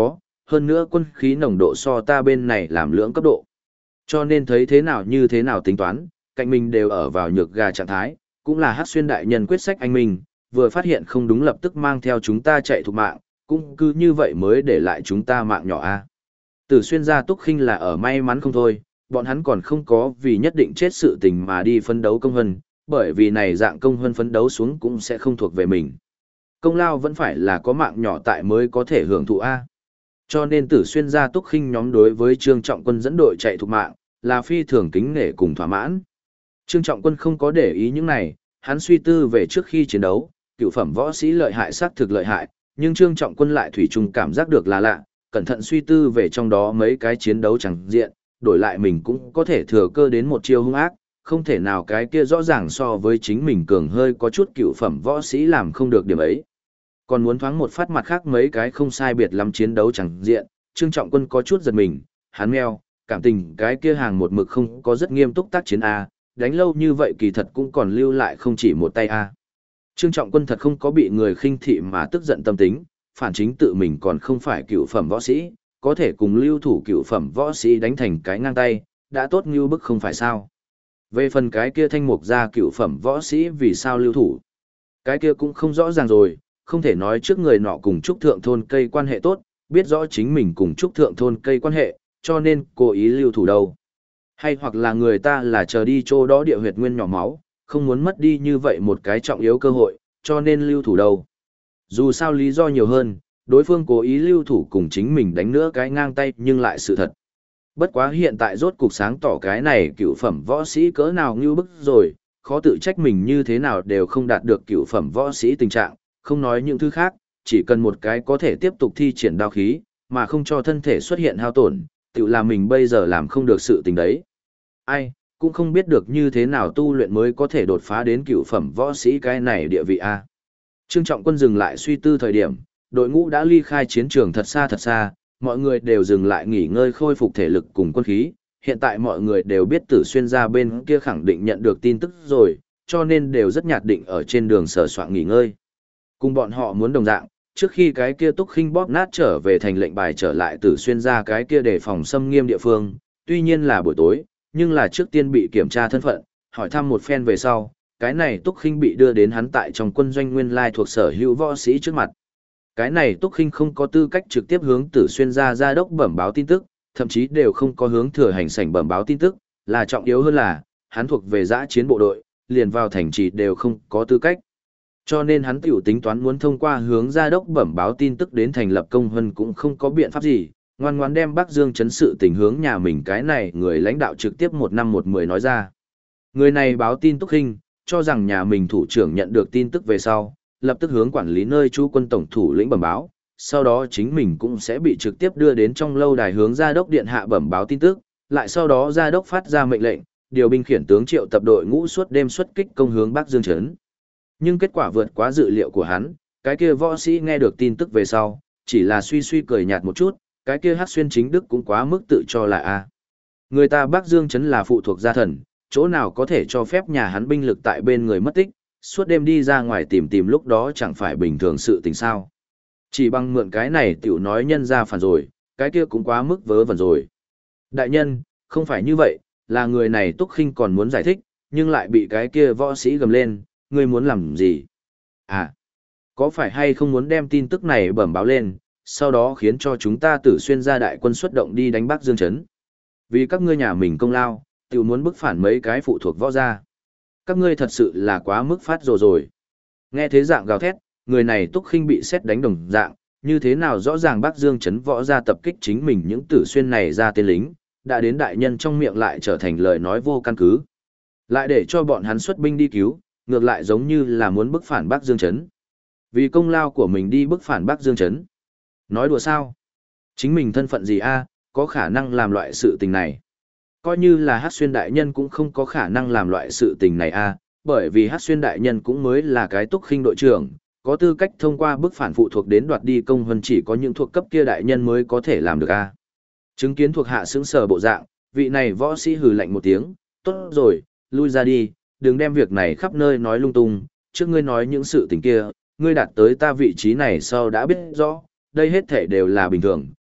Speaker 1: hơn nữa quân khí nồng độ so ta bên này làm lưỡng cấp độ. Cho nên thấy thế nào như thế nào tính toán, cạnh mình đều ở vào nhược gà trạng thái, cũng là Hắc Xuyên đại nhân quyết sách anh mình, vừa phát hiện không đúng lập tức mang theo chúng ta chạy thục mạng, cũng cứ như vậy mới để lại chúng ta mạng nhỏ a. Tử Xuyên gia Túc Khinh là ở may mắn không thôi, bọn hắn còn không có vì nhất định chết sự tình mà đi phân đấu công hân, bởi vì này dạng công hân phấn đấu xuống cũng sẽ không thuộc về mình. Công lao vẫn phải là có mạng nhỏ tại mới có thể hưởng thụ a. Cho nên Tử Xuyên gia Túc Khinh nhóm đối với Trương Trọng Quân dẫn đội chạy thục mạng, là phi thường kính nể cùng thỏa mãn. Trương Trọng Quân không có để ý những này, hắn suy tư về trước khi chiến đấu, cựu phẩm võ sĩ lợi hại xác thực lợi hại, nhưng Trương Trọng Quân lại thủy chung cảm giác được là lạ, cẩn thận suy tư về trong đó mấy cái chiến đấu chẳng diện, đổi lại mình cũng có thể thừa cơ đến một chiêu hung ác, không thể nào cái kia rõ ràng so với chính mình cường hơi có chút cựu phẩm võ sĩ làm không được điểm ấy. Còn muốn thoáng một phát mặt khác mấy cái không sai biệt lắm chiến đấu chẳng diện, Trương Trọng Quân có chút giật mình, hắn meo, cảm tình cái kia hàng một mực không có rất nghiêm túc tác chiến A, đánh lâu như vậy kỳ thật cũng còn lưu lại không chỉ một tay A. Trương Trọng Quân thật không có bị người khinh thị mà tức giận tâm tính, phản chính tự mình còn không phải cựu phẩm võ sĩ, có thể cùng lưu thủ cựu phẩm võ sĩ đánh thành cái ngang tay, đã tốt như bức không phải sao. Về phần cái kia thanh mục ra cựu phẩm võ sĩ vì sao lưu thủ, cái kia cũng không rõ ràng rồi, không thể nói trước người nọ cùng trúc thượng thôn cây quan hệ tốt, biết rõ chính mình cùng trúc thượng thôn cây quan hệ, cho nên cố ý lưu thủ đâu. Hay hoặc là người ta là chờ đi chỗ đó địa huyệt nguyên nhỏ máu, không muốn mất đi như vậy một cái trọng yếu cơ hội, cho nên lưu thủ đâu. Dù sao lý do nhiều hơn, đối phương cố ý lưu thủ cùng chính mình đánh nữa cái ngang tay nhưng lại sự thật. Bất quá hiện tại rốt cục sáng tỏ cái này cựu phẩm võ sĩ cỡ nào ngưu bức rồi, khó tự trách mình như thế nào đều không đạt được cựu phẩm võ sĩ tình trạng, không nói những thứ khác, chỉ cần một cái có thể tiếp tục thi triển đao khí, mà không cho thân thể xuất hiện hao tổn, tự là mình bây giờ làm không được sự tình đấy. Ai, cũng không biết được như thế nào tu luyện mới có thể đột phá đến cựu phẩm võ sĩ cái này địa vị A. Trương Trọng Quân dừng lại suy tư thời điểm, đội ngũ đã ly khai chiến trường thật xa, mọi người đều dừng lại nghỉ ngơi khôi phục thể lực cùng quân khí. Hiện tại mọi người đều biết Tử Xuyên gia bên kia khẳng định nhận được tin tức rồi, cho nên đều rất nhạt định ở trên đường sờ soạng nghỉ ngơi. Cùng bọn họ muốn đồng dạng, trước khi cái kia Túc Khinh bóp nát trở về thành lệnh bài trở lại Tử Xuyên gia cái kia để phòng xâm nghiêm địa phương, tuy nhiên là buổi tối, nhưng là trước tiên bị kiểm tra thân phận, hỏi thăm một phen về sau, cái này Túc Khinh bị đưa đến hắn tại trong quân doanh nguyên lai thuộc sở hữu võ sĩ trước mặt. Cái này Túc Khinh không có tư cách trực tiếp hướng Tử Xuyên gia đốc bẩm báo tin tức, thậm chí đều không có hướng thừa hành sảnh bẩm báo tin tức, là trọng yếu hơn là, hắn thuộc về dã chiến bộ đội, liền vào thành trì đều không có tư cách. Cho nên hắn tiểu tính toán muốn thông qua hướng gia đốc bẩm báo tin tức đến thành lập công hân cũng không có biện pháp gì, ngoan ngoãn đem Bắc Dương chấn sự tình hướng nhà mình cái này người lãnh đạo trực tiếp 1/10 nói ra. Người này báo tin Túc Khinh, cho rằng nhà mình thủ trưởng nhận được tin tức về sau, lập tức hướng quản lý nơi trú quân tổng thủ lĩnh bẩm báo, sau đó chính mình cũng sẽ bị trực tiếp đưa đến trong lâu đài hướng gia đốc điện hạ bẩm báo tin tức, lại sau đó gia đốc phát ra mệnh lệnh, điều binh khiển tướng triệu tập đội ngũ suốt đêm xuất kích công hướng Bắc Dương trấn. Nhưng kết quả vượt quá dự liệu của hắn, cái kia võ sĩ nghe được tin tức về sau, chỉ là suy suy cười nhạt một chút, cái kia Hắc Xuyên chính đức cũng quá mức tự cho là a. Người ta Bắc Dương trấn là phụ thuộc gia thần, chỗ nào có thể cho phép nhà hắn binh lực tại bên người mất tích, suốt đêm đi ra ngoài tìm lúc đó chẳng phải bình thường sự tình sao. Chỉ bằng mượn cái này tiểu nói nhân ra phản rồi, cái kia cũng quá mức vớ vẩn rồi. Đại nhân, không phải như vậy, là người này Túc Khinh còn muốn giải thích, nhưng lại bị cái kia võ sĩ gầm lên, ngươi muốn làm gì? À, có phải hay không muốn đem tin tức này bẩm báo lên, sau đó khiến cho chúng ta Tử Xuyên gia đại quân xuất động đi đánh Bắc Dương trấn? Vì các ngươi nhà mình công lao, tiểu muốn bức phản mấy cái phụ thuộc võ gia. Các ngươi thật sự là quá mức phát rồi. Nghe thế dạng gào thét, người này Túc Khinh bị xét đánh đồng dạng, như thế nào rõ ràng Bắc Dương trấn võ gia tập kích chính mình những Tử Xuyên này ra tên lính, đã đến đại nhân trong miệng lại trở thành lời nói vô căn cứ. Lại để cho bọn hắn xuất binh đi cứu, ngược lại giống như là muốn bức phản Bắc Dương trấn. Vì công lao của mình đi bức phản Bắc Dương trấn. Nói đùa sao? Chính mình thân phận gì a, có khả năng làm loại sự tình này. Coi như là Hắc Xuyên đại nhân cũng không có khả năng làm loại sự tình này a, bởi vì Hắc Xuyên đại nhân cũng mới là cái Túc Khinh đội trưởng, có tư cách thông qua bức phản phụ thuộc đến đoạt đi công hơn chỉ có những thuộc cấp kia đại nhân mới có thể làm được a. Chứng kiến thuộc hạ sững sờ bộ dạng, vị này võ sĩ hừ lạnh một tiếng, tốt rồi, lui ra đi, đừng đem việc này khắp nơi nói lung tung, trước ngươi nói những sự tình kia, ngươi đạt tới ta vị trí này sau đã biết rõ, đây hết thể đều là bình thường,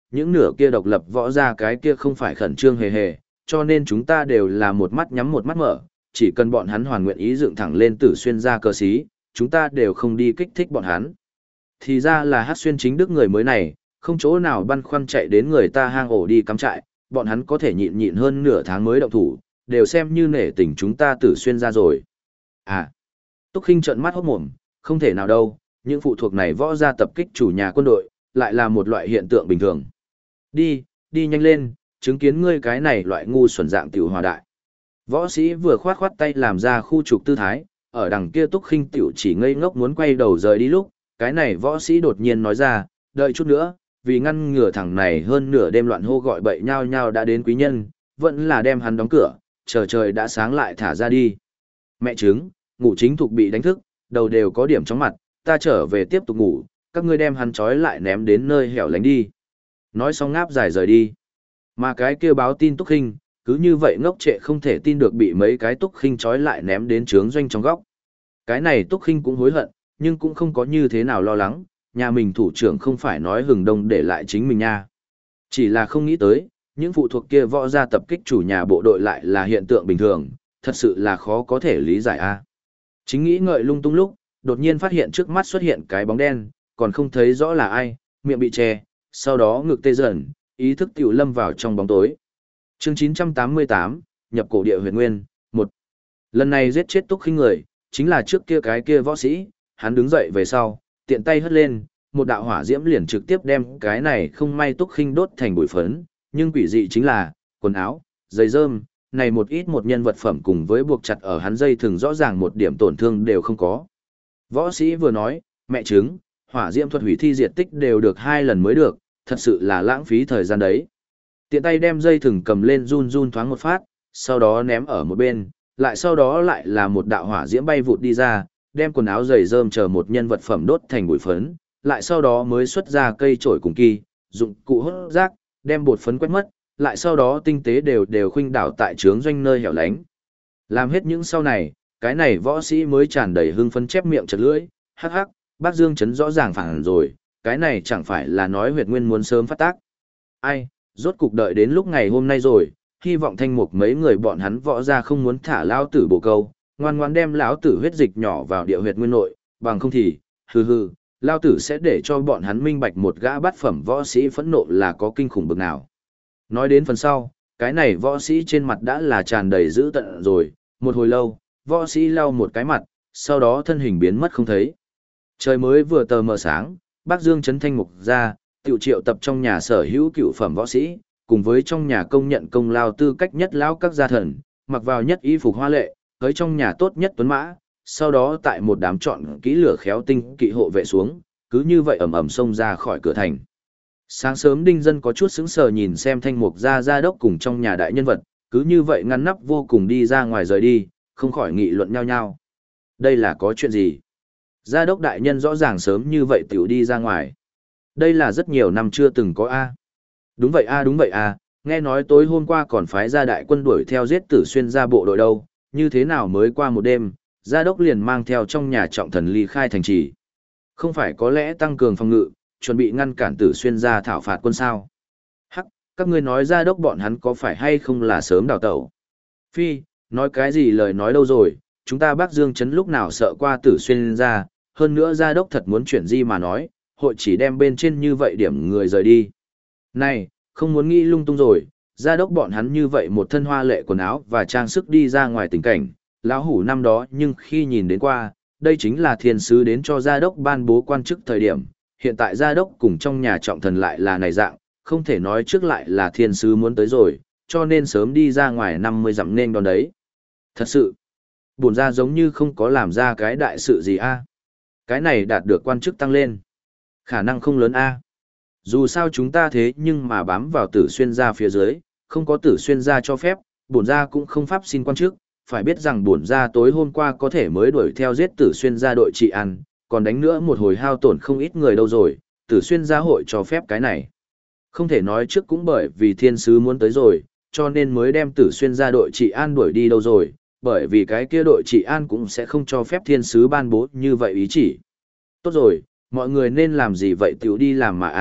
Speaker 1: những nửa kia độc lập võ ra cái kia không phải khẩn trương hề hề, cho nên chúng ta đều là một mắt nhắm một mắt mở, chỉ cần bọn hắn hoàn nguyện ý dựng thẳng lên Tử Xuyên ra cờ xí, chúng ta đều không đi kích thích bọn hắn. Thì ra là Hát Xuyên chính đức người mới này, không chỗ nào băn khoăn chạy đến người ta hang ổ đi cắm trại, bọn hắn có thể nhịn nhịn hơn nửa tháng mới động thủ, đều xem như nể tình chúng ta Tử Xuyên ra rồi. À, Túc Khinh trợn mắt hốt mồm, không thể nào đâu, những phụ thuộc này võ ra tập kích chủ nhà quân đội, lại là một loại hiện tượng bình thường. Đi, đi nhanh lên, chứng kiến ngươi cái này loại ngu xuẩn dạng tiểu hòa đại. Võ sĩ vừa khoát khoát tay làm ra khu trục tư thái, ở đằng kia Túc Khinh tiểu chỉ ngây ngốc muốn quay đầu rời đi lúc, cái này võ sĩ đột nhiên nói ra, đợi chút nữa, vì ngăn ngừa thằng này hơn nửa đêm loạn hô gọi bậy nhau nhau đã đến quý nhân, vẫn là đem hắn đóng cửa, chờ trời đã sáng lại thả ra đi. Mẹ trứng, ngủ chính thuộc bị đánh thức, đầu đều có điểm chóng mặt, ta trở về tiếp tục ngủ, các ngươi đem hắn trói lại ném đến nơi hẻo lánh đi. Nói xong ngáp dài rời đi. Mà cái kia báo tin Túc Khinh, cứ như vậy ngốc trệ không thể tin được bị mấy cái Túc Khinh trói lại ném đến trướng doanh trong góc. Cái này Túc Khinh cũng hối hận, nhưng cũng không có như thế nào lo lắng, nhà mình thủ trưởng không phải nói hừng đông để lại chính mình nha. Chỉ là không nghĩ tới, những phụ thuộc kia võ ra tập kích chủ nhà bộ đội lại là hiện tượng bình thường, thật sự là khó có thể lý giải a. Chính nghĩ ngợi lung tung lúc, đột nhiên phát hiện trước mắt xuất hiện cái bóng đen, còn không thấy rõ là ai, miệng bị che, sau đó ngực tê dần, ý thức tiểu lâm vào trong bóng tối. Chương 988, nhập cổ địa huyền nguyên, 1. Lần này giết chết Túc Khinh người, chính là trước kia cái kia võ sĩ, hắn đứng dậy về sau, tiện tay hất lên, một đạo hỏa diễm liền trực tiếp đem cái này không may Túc Khinh đốt thành bụi phấn, nhưng quỷ dị chính là, quần áo, giày rơm, này một ít một nhân vật phẩm cùng với buộc chặt ở hắn dây thừng rõ ràng một điểm tổn thương đều không có. Võ sĩ vừa nói, mẹ chứng, hỏa diễm thuật hủy thi diệt tích đều được 2 lần mới được, thật sự là lãng phí thời gian đấy. Tiện tay đem dây thừng cầm lên run run thoáng một phát, sau đó ném ở một bên, lại sau đó lại là một đạo hỏa diễm bay vụt đi ra, đem quần áo giày rơm chờ một nhân vật phẩm đốt thành bụi phấn, lại sau đó mới xuất ra cây chổi cùng kỳ, dụng cụ hốt rác, đem bột phấn quét mất, lại sau đó tinh tế đều khuynh đảo tại trướng doanh nơi hẻo lánh. Làm hết những sau này, cái này võ sĩ mới tràn đầy hưng phấn chép miệng chật lưỡi, hắc hắc, bác Dương Chấn rõ ràng phản rồi, cái này chẳng phải là nói huyệt nguyên muốn sớm phát tác. Ai, rốt cục đợi đến lúc ngày hôm nay rồi, hy vọng thanh mục mấy người bọn hắn võ ra không muốn thả lao tử bổ câu, ngoan ngoan đem lão tử huyết dịch nhỏ vào địa huyệt nguyên nội, bằng không thì, hừ, lao tử sẽ để cho bọn hắn minh bạch một gã bát phẩm võ sĩ phẫn nộ là có kinh khủng bực nào. Nói đến phần sau, cái này võ sĩ trên mặt đã là tràn đầy dữ tợn rồi, một hồi lâu, võ sĩ lau một cái mặt, sau đó thân hình biến mất không thấy. Trời mới vừa tờ mờ sáng, Bác Dương Chấn thanh mục ra, tiểu triệu tập trong nhà sở hữu cựu phẩm võ sĩ, cùng với trong nhà công nhận công lao tư cách nhất lão các gia thần, mặc vào nhất y phục hoa lệ, tới trong nhà tốt nhất tuấn mã, sau đó tại một đám chọn kỹ lửa khéo tinh kỵ hộ vệ xuống, cứ như vậy ầm ầm xông ra khỏi cửa thành. Sáng sớm đinh dân có chút sững sờ nhìn xem thanh mục gia đốc cùng trong nhà đại nhân vật, cứ như vậy ngăn nắp vô cùng đi ra ngoài rời đi, không khỏi nghị luận nhau nhau. Đây là có chuyện gì? Gia đốc đại nhân rõ ràng sớm như vậy tiểu đi ra ngoài. Đây là rất nhiều năm chưa từng có A. Đúng vậy A, nghe nói tối hôm qua còn phái ra đại quân đuổi theo giết Tử Xuyên ra bộ đội đâu, như thế nào mới qua một đêm, gia đốc liền mang theo trong nhà trọng thần ly khai thành trì. Không phải có lẽ tăng cường phòng ngự, chuẩn bị ngăn cản Tử Xuyên ra thảo phạt quân sao? Hắc, các ngươi nói gia đốc bọn hắn có phải hay không là sớm đào tẩu? Phi, nói cái gì lời nói đâu rồi, chúng ta Bắc Dương Trấn lúc nào sợ qua Tử Xuyên ra, hơn nữa gia đốc thật muốn chuyển di mà nói, hội chỉ đem bên trên như vậy điểm người rời đi. Này, không muốn nghĩ lung tung rồi, gia đốc bọn hắn như vậy một thân hoa lệ quần áo và trang sức đi ra ngoài tình cảnh, lão hủ năm đó nhưng khi nhìn đến qua, đây chính là thiên sứ đến cho gia đốc ban bố quan chức thời điểm, hiện tại gia đốc cùng trong nhà trọng thần lại là này dạng, không thể nói trước lại là thiên sứ muốn tới rồi, cho nên sớm đi ra ngoài 50 dặm nên đón đấy. Thật sự, bổn ra giống như không có làm ra cái đại sự gì a. Cái này đạt được quan chức tăng lên. Khả năng không lớn a. Dù sao chúng ta thế nhưng mà bám vào Tử Xuyên gia phía dưới, không có Tử Xuyên gia cho phép, bổn gia cũng không pháp xin quan chức, phải biết rằng bổn gia tối hôm qua có thể mới đuổi theo giết Tử Xuyên gia đội trị ăn, còn đánh nữa một hồi hao tổn không ít người đâu rồi, Tử Xuyên gia hội cho phép cái này. Không thể nói trước cũng bởi vì thiên sứ muốn tới rồi, cho nên mới đem Tử Xuyên gia đội trị an đuổi đi đâu rồi, bởi vì cái kia đội trị an cũng sẽ không cho phép thiên sứ ban bố như vậy ý chỉ. Tốt rồi, mọi người nên làm gì vậy tiểu đi làm mà a,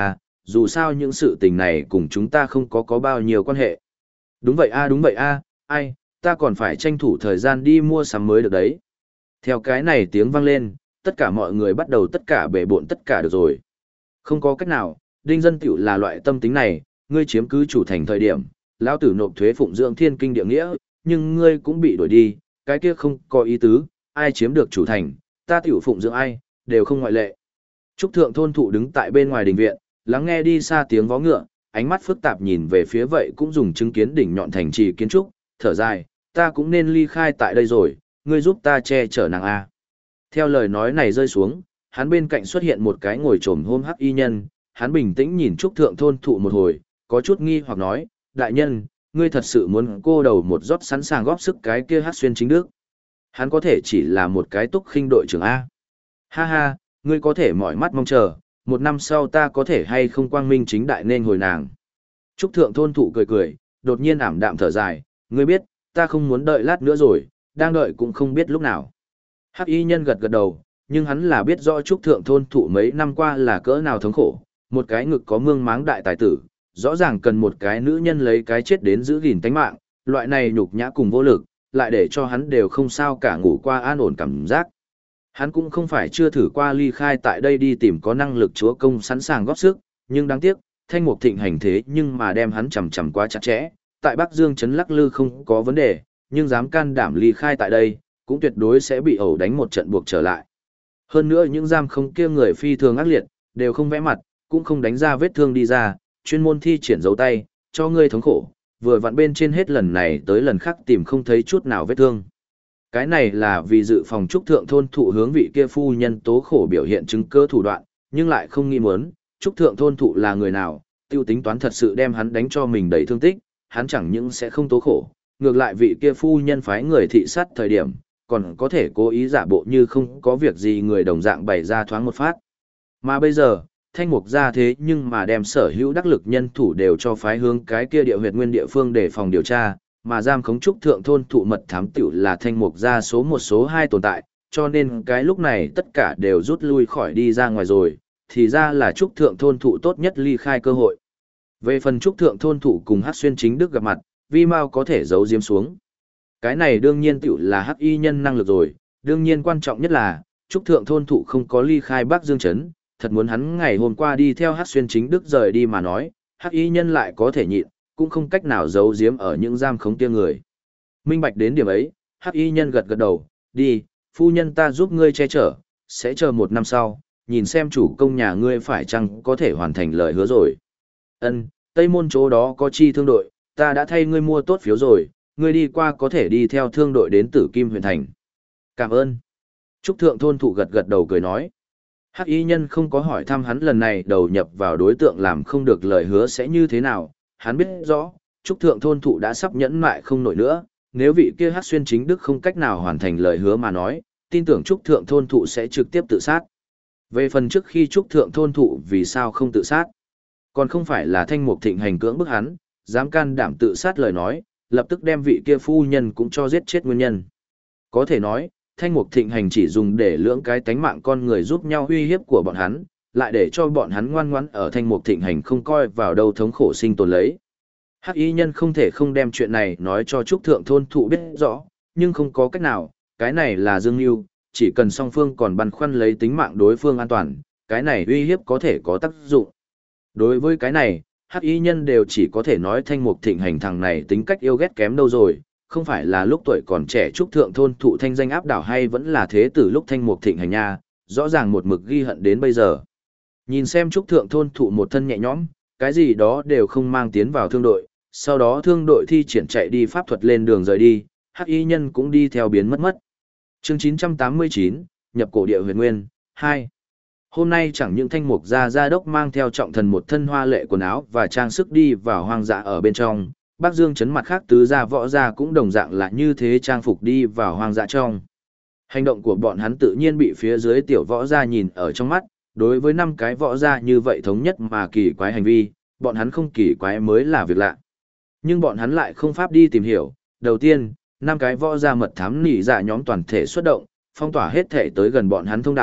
Speaker 1: dù sao những sự tình này cùng chúng ta không có bao nhiêu quan hệ. Đúng vậy a, ai, ta còn phải tranh thủ thời gian đi mua sắm mới được đấy. Theo cái này tiếng vang lên, tất cả mọi người bắt đầu tất cả bể bộn tất cả được rồi. Không có cách nào, đinh dân tiểu là loại tâm tính này, ngươi chiếm cứ chủ thành thời điểm, lão tử nộp thuế phụng dưỡng thiên kinh địa nghĩa, nhưng ngươi cũng bị đuổi đi, cái kia không có ý tứ, ai chiếm được chủ thành, ta tiểu phụng dưỡng ai, đều không ngoại lệ. Trúc thượng thôn thụ đứng tại bên ngoài đình viện, lắng nghe đi xa tiếng vó ngựa, ánh mắt phức tạp nhìn về phía vậy cũng dùng chứng kiến đỉnh nhọn thành trì kiến trúc, thở dài, ta cũng nên ly khai tại đây rồi, ngươi giúp ta che chở nàng a. Theo lời nói này rơi xuống, hắn bên cạnh xuất hiện một cái ngồi trồm hôm hắc y nhân, hắn bình tĩnh nhìn Trúc thượng thôn thụ một hồi, có chút nghi hoặc nói, đại nhân, ngươi thật sự muốn cô đầu một rót sẵn sàng góp sức cái kia hắc xuyên chính đức. Hắn có thể chỉ là một cái túc khinh đội trưởng A. Ha ha, ngươi có thể mỏi mắt mong chờ, một năm sau ta có thể hay không quang minh chính đại nên hồi nàng. Trúc thượng thôn thụ cười cười, đột nhiên ảm đạm thở dài, ngươi biết, ta không muốn đợi lát nữa rồi, đang đợi cũng không biết lúc nào. Hắc y nhân gật gật đầu, nhưng hắn là biết rõ Trúc thượng thôn thụ mấy năm qua là cỡ nào thống khổ, một cái ngực có mương máng đại tài tử, rõ ràng cần một cái nữ nhân lấy cái chết đến giữ gìn tánh mạng, loại này nhục nhã cùng vô lực, lại để cho hắn đều không sao cả ngủ qua an ổn cảm giác. Hắn cũng không phải chưa thử qua ly khai tại đây đi tìm có năng lực chúa công sẵn sàng góp sức, nhưng đáng tiếc, thanh mục thịnh hành thế nhưng mà đem hắn chầm chầm quá chặt chẽ, tại Bắc Dương trấn lắc lư không có vấn đề, nhưng dám can đảm ly khai tại đây, cũng tuyệt đối sẽ bị ẩu đánh một trận buộc trở lại. Hơn nữa những giam không kia người phi thường ác liệt, đều không vẽ mặt, cũng không đánh ra vết thương đi ra, chuyên môn thi triển dấu tay, cho ngươi thống khổ, vừa vặn bên trên hết lần này tới lần khác tìm không thấy chút nào vết thương. Cái này là vì dự phòng Trúc thượng thôn thụ hướng vị kia phu nhân tố khổ biểu hiện chứng cơ thủ đoạn, nhưng lại không nghĩ muốn, Trúc thượng thôn thụ là người nào, tiêu tính toán thật sự đem hắn đánh cho mình đầy thương tích, hắn chẳng những sẽ không tố khổ, ngược lại vị kia phu nhân phái người thị sát thời điểm, còn có thể cố ý giả bộ như không có việc gì người đồng dạng bày ra thoáng một phát. Mà bây giờ, thanh mục ra thế nhưng mà đem sở hữu đắc lực nhân thủ đều cho phái hướng cái kia địa huyệt nguyên địa phương để phòng điều tra, mà giam khống trúc thượng thôn thụ mật thám tiểu là thanh mục ra số một số hai tồn tại, cho nên cái lúc này tất cả đều rút lui khỏi đi ra ngoài rồi, thì ra là trúc thượng thôn thụ tốt nhất ly khai cơ hội. Về phần trúc thượng thôn thụ cùng Hắc xuyên chính đức gặp mặt, vi mau có thể giấu diếm xuống. Cái này đương nhiên tiểu là hắc y nhân năng lực rồi, đương nhiên quan trọng nhất là, trúc thượng thôn thụ không có ly khai Bắc Dương trấn, thật muốn hắn ngày hôm qua đi theo Hắc xuyên chính đức rời đi mà nói, hắc y nhân lại có thể nhịn, cũng không cách nào giấu giếm ở những giam khống kia người. Minh bạch đến điểm ấy, hắc y nhân gật gật đầu, đi, phu nhân ta giúp ngươi che chở, sẽ chờ một năm sau, nhìn xem chủ công nhà ngươi phải chăng có thể hoàn thành lời hứa rồi. Ân, Tây Môn chỗ đó có chi thương đội, ta đã thay ngươi mua tốt phiếu rồi, ngươi đi qua có thể đi theo thương đội đến Tử Kim huyện thành. Cảm ơn. Trúc thượng thôn thụ gật gật đầu cười nói. Hắc y nhân không có hỏi thăm hắn lần này đầu nhập vào đối tượng làm không được lời hứa sẽ như thế nào, hắn biết rõ, Trúc thượng thôn thụ đã sắp nhẫn mại không nổi nữa, nếu vị kia Hắc xuyên chính đức không cách nào hoàn thành lời hứa mà nói, tin tưởng Trúc thượng thôn thụ sẽ trực tiếp tự sát. Về phần trước khi Trúc thượng thôn thụ vì sao không tự sát, còn không phải là thanh mục thịnh hành cưỡng bức hắn, dám can đảm tự sát lời nói, lập tức đem vị kia phu nhân cũng cho giết chết nguyên nhân. Có thể nói, thanh mục thịnh hành chỉ dùng để lưỡng cái tánh mạng con người giúp nhau uy hiếp của bọn hắn, lại để cho bọn hắn ngoan ngoãn ở thanh mục thịnh hành không coi vào đâu thống khổ sinh tồn lấy. Hắc y nhân không thể không đem chuyện này nói cho Trúc thượng thôn thụ biết rõ, nhưng không có cách nào, cái này là dương mưu, chỉ cần song phương còn băn khoăn lấy tính mạng đối phương an toàn, cái này uy hiếp có thể có tác dụng. Đối với cái này, hắc y nhân đều chỉ có thể nói thanh mục thịnh hành thằng này tính cách yêu ghét kém đâu rồi, không phải là lúc tuổi còn trẻ Trúc thượng thôn thụ thanh danh áp đảo hay vẫn là thế tử lúc thanh mục thịnh hành nha, rõ ràng một mực ghi hận đến bây giờ. Nhìn xem Trúc thượng thôn thụ một thân nhẹ nhõm, cái gì đó đều không mang tiến vào thương đội, sau đó thương đội thi triển chạy đi pháp thuật lên đường rời đi, hắc y nhân cũng đi theo biến mất. Chương 989, nhập cổ địa huyền nguyên, 2. Hôm nay chẳng những thanh mục gia đốc mang theo trọng thần một thân hoa lệ quần áo và trang sức đi vào hoang dã ở bên trong, Bắc Dương trấn mặt khác tứ gia võ gia cũng đồng dạng là như thế trang phục đi vào hoang dã trong. Hành động của bọn hắn tự nhiên bị phía dưới tiểu võ gia nhìn ở trong mắt, đối với 5 cái võ gia như vậy thống nhất mà kỳ quái hành vi, bọn hắn không kỳ quái mới là việc lạ. Nhưng bọn hắn lại không pháp đi tìm hiểu, đầu tiên, 5 cái võ gia mật thám nỉ dạ nhóm toàn thể xuất động, phong tỏa hết thể tới gần bọn hắn thông đạo,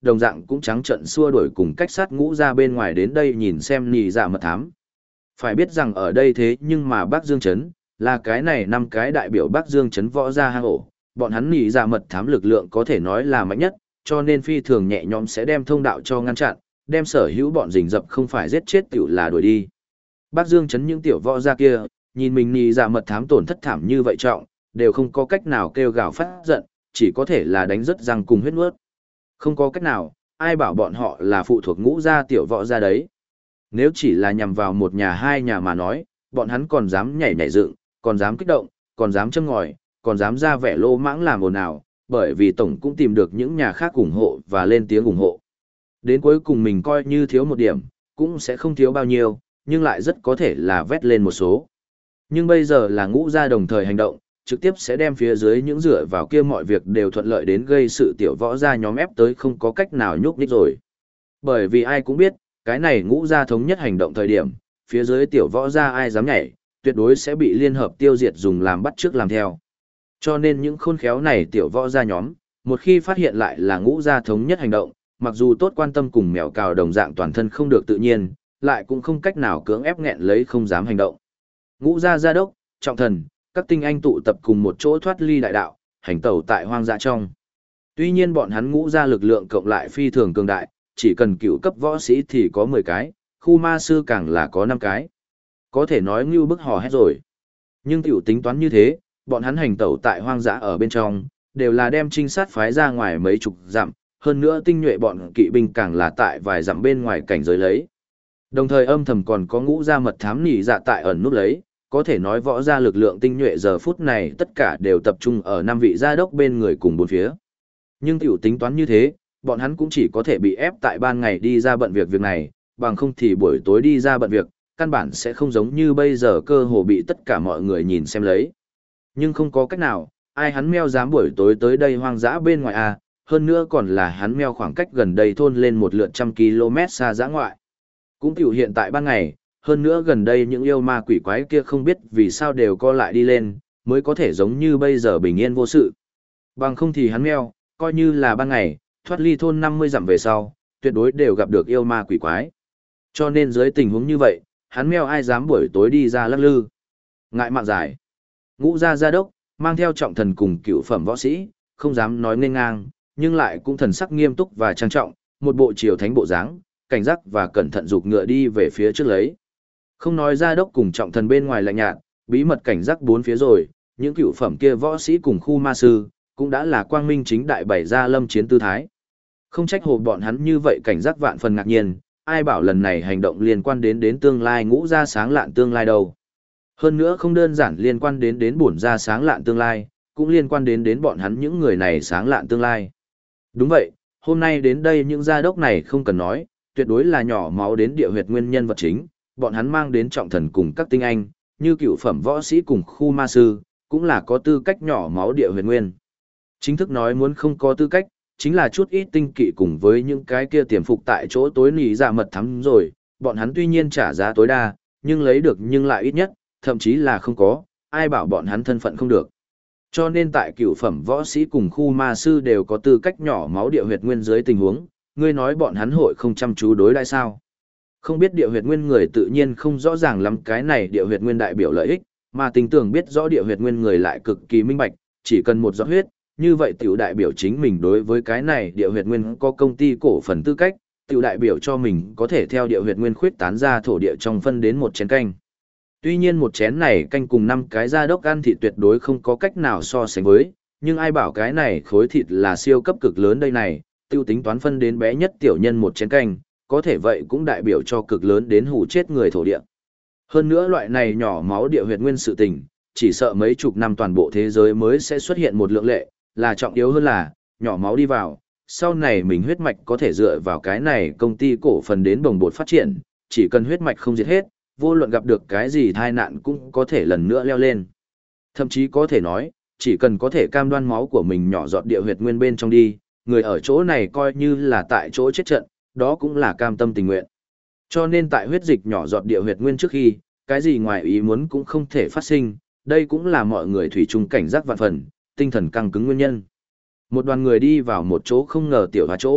Speaker 1: đồng dạng cũng trắng trận xua đuổi cùng cách sát ngũ ra bên ngoài đến đây nhìn xem nhị dạ mật thám. Phải biết rằng ở đây thế nhưng mà Bắc Dương Trấn, là cái này 5 cái đại biểu Bắc Dương Trấn võ ra hang ổ, bọn hắn nhị dạ mật thám lực lượng có thể nói là mạnh nhất, cho nên phi thường nhẹ nhõm sẽ đem thông đạo cho ngăn chặn, đem sở hữu bọn rình rập không phải giết chết tiểu là đuổi đi. Bắc Dương Trấn những tiểu võ ra kia, nhìn mình nhị dạ mật thám tổn thất thảm như vậy trọng, đều không có cách nào kêu gào phát giận, chỉ có thể là đánh rất răng cùng huyết nuốt. Không có cách nào, ai bảo bọn họ là phụ thuộc ngũ gia tiểu võ gia đấy. Nếu chỉ là nhằm vào một nhà hai nhà mà nói, bọn hắn còn dám nhảy nhảy dựng, còn dám kích động, còn dám châm ngòi, còn dám ra vẻ lô mãng làm ồn ào, bởi vì tổng cũng tìm được những nhà khác ủng hộ và lên tiếng ủng hộ. Đến cuối cùng mình coi như thiếu một điểm, cũng sẽ không thiếu bao nhiêu, nhưng lại rất có thể là vét lên một số. Nhưng bây giờ là ngũ gia đồng thời hành động, trực tiếp sẽ đem phía dưới những dựa vào kia mọi việc đều thuận lợi đến gây sự tiểu võ gia nhóm ép tới không có cách nào nhúc nhích rồi. Bởi vì ai cũng biết, cái này ngũ gia thống nhất hành động thời điểm, phía dưới tiểu võ gia ai dám nhảy, tuyệt đối sẽ bị liên hợp tiêu diệt dùng làm bắt trước làm theo. Cho nên những khôn khéo này tiểu võ gia nhóm, một khi phát hiện lại là ngũ gia thống nhất hành động, mặc dù tốt quan tâm cùng mèo cào đồng dạng toàn thân không được tự nhiên, lại cũng không cách nào cưỡng ép nghẹn lấy không dám hành động. Ngũ gia gia đốc, trọng thần, các tinh anh tụ tập cùng một chỗ thoát ly đại đạo, hành tẩu tại hoang dã trong. Tuy nhiên bọn hắn ngũ gia lực lượng cộng lại phi thường cường đại, chỉ cần cựu cấp võ sĩ thì có 10 cái, khu ma sư càng là có 5 cái. Có thể nói ngưu bức hò hét rồi. Nhưng tiểu tính toán như thế, bọn hắn hành tẩu tại hoang dã ở bên trong, đều là đem trinh sát phái ra ngoài mấy chục dặm, hơn nữa tinh nhuệ bọn kỵ binh càng là tại vài dặm bên ngoài cảnh giới lấy. Đồng thời âm thầm còn có ngũ gia mật thám nỉ dạ tại ẩn núp lấy, có thể nói võ gia lực lượng tinh nhuệ giờ phút này tất cả đều tập trung ở 5 vị gia đốc bên người cùng bốn phía. Nhưng tiểu tính toán như thế, bọn hắn cũng chỉ có thể bị ép tại ban ngày đi ra bận việc này, bằng không thì buổi tối đi ra bận việc, căn bản sẽ không giống như bây giờ cơ hồ bị tất cả mọi người nhìn xem lấy. Nhưng không có cách nào, ai hắn meo dám buổi tối tới đây hoang dã bên ngoài à, hơn nữa còn là hắn meo khoảng cách gần đây thôn lên một lượt 100 km xa dã ngoại. Cũng tiểu hiện tại ban ngày, hơn nữa gần đây những yêu ma quỷ quái kia không biết vì sao đều co lại đi lên, mới có thể giống như bây giờ bình yên vô sự. Bằng không thì hắn meo, coi như là ban ngày, thoát ly thôn 50 dặm về sau, tuyệt đối đều gặp được yêu ma quỷ quái. Cho nên dưới tình huống như vậy, hắn meo ai dám buổi tối đi ra lắc lư. Ngại mạng giải. Ngũ gia gia đốc, mang theo trọng thần cùng cựu phẩm võ sĩ, không dám nói nghênh ngang, nhưng lại cũng thần sắc nghiêm túc và trang trọng, một bộ triều thánh bộ dáng, cảnh giác và cẩn thận giục ngựa đi về phía trước lấy. Không nói gia đốc cùng trọng thần bên ngoài lạnh nhạt, bí mật cảnh giác bốn phía rồi, những cựu phẩm kia võ sĩ cùng khu ma sư, cũng đã là quang minh chính đại bày ra lâm chiến tư thái. Không trách hồ bọn hắn như vậy cảnh giác vạn phần ngạc nhiên, ai bảo lần này hành động liên quan đến tương lai ngũ gia sáng lạn tương lai đâu. Hơn nữa không đơn giản liên quan đến bổn gia sáng lạn tương lai, cũng liên quan đến bọn hắn những người này sáng lạn tương lai. Đúng vậy, hôm nay đến đây những gia đốc này không cần nói, tuyệt đối là nhỏ máu đến địa huyệt nguyên nhân vật chính, bọn hắn mang đến trọng thần cùng các tinh anh, như cựu phẩm võ sĩ cùng khu ma sư, cũng là có tư cách nhỏ máu địa huyệt nguyên. Chính thức nói muốn không có tư cách, chính là chút ít tinh kỵ cùng với những cái kia tiềm phục tại chỗ tối nỉ dạ mật thắm rồi, bọn hắn tuy nhiên trả giá tối đa, nhưng lấy được nhưng lại ít nhất, thậm chí là không có, ai bảo bọn hắn thân phận không được. Cho nên tại cựu phẩm võ sĩ cùng khu ma sư đều có tư cách nhỏ máu địa huyệt nguyên dưới tình huống, ngươi nói bọn hắn hội không chăm chú đối đãi sao? Không biết địa huyệt nguyên người tự nhiên không rõ ràng lắm cái này địa huyệt nguyên đại biểu lợi ích, mà tình tưởng biết rõ địa huyệt nguyên người lại cực kỳ minh bạch, chỉ cần một giọt huyết, như vậy tiểu đại biểu chính mình đối với cái này địa huyệt nguyên có công ty cổ phần tư cách, tiểu đại biểu cho mình có thể theo địa huyệt nguyên khuyết tán ra thổ địa trong phân đến một chén canh. Tuy nhiên một chén này canh cùng 5 cái gia đốc ăn thịt tuyệt đối không có cách nào so sánh với, nhưng ai bảo cái này khối thịt là siêu cấp cực lớn đây này, tiêu tính toán phân đến bé nhất tiểu nhân một chén canh, có thể vậy cũng đại biểu cho cực lớn đến hù chết người thổ địa. Hơn nữa loại này nhỏ máu địa huyệt nguyên sự tình, chỉ sợ mấy chục năm toàn bộ thế giới mới sẽ xuất hiện một lượng lệ, là trọng yếu hơn là, nhỏ máu đi vào, sau này mình huyết mạch có thể dựa vào cái này công ty cổ phần đến bồng bột phát triển, chỉ cần huyết mạch không diệt hết, vô luận gặp được cái gì tai nạn cũng có thể lần nữa leo lên. Thậm chí có thể nói, chỉ cần có thể cam đoan máu của mình nhỏ giọt địa huyệt nguyên bên trong đi, người ở chỗ này coi như là tại chỗ chết trận, đó cũng là cam tâm tình nguyện. Cho nên tại huyết dịch nhỏ giọt địa huyệt nguyên trước khi, cái gì ngoài ý muốn cũng không thể phát sinh, đây cũng là mọi người thủy chung cảnh giác vạn phần, tinh thần căng cứng nguyên nhân. Một đoàn người đi vào một chỗ không ngờ tiểu hóa chỗ,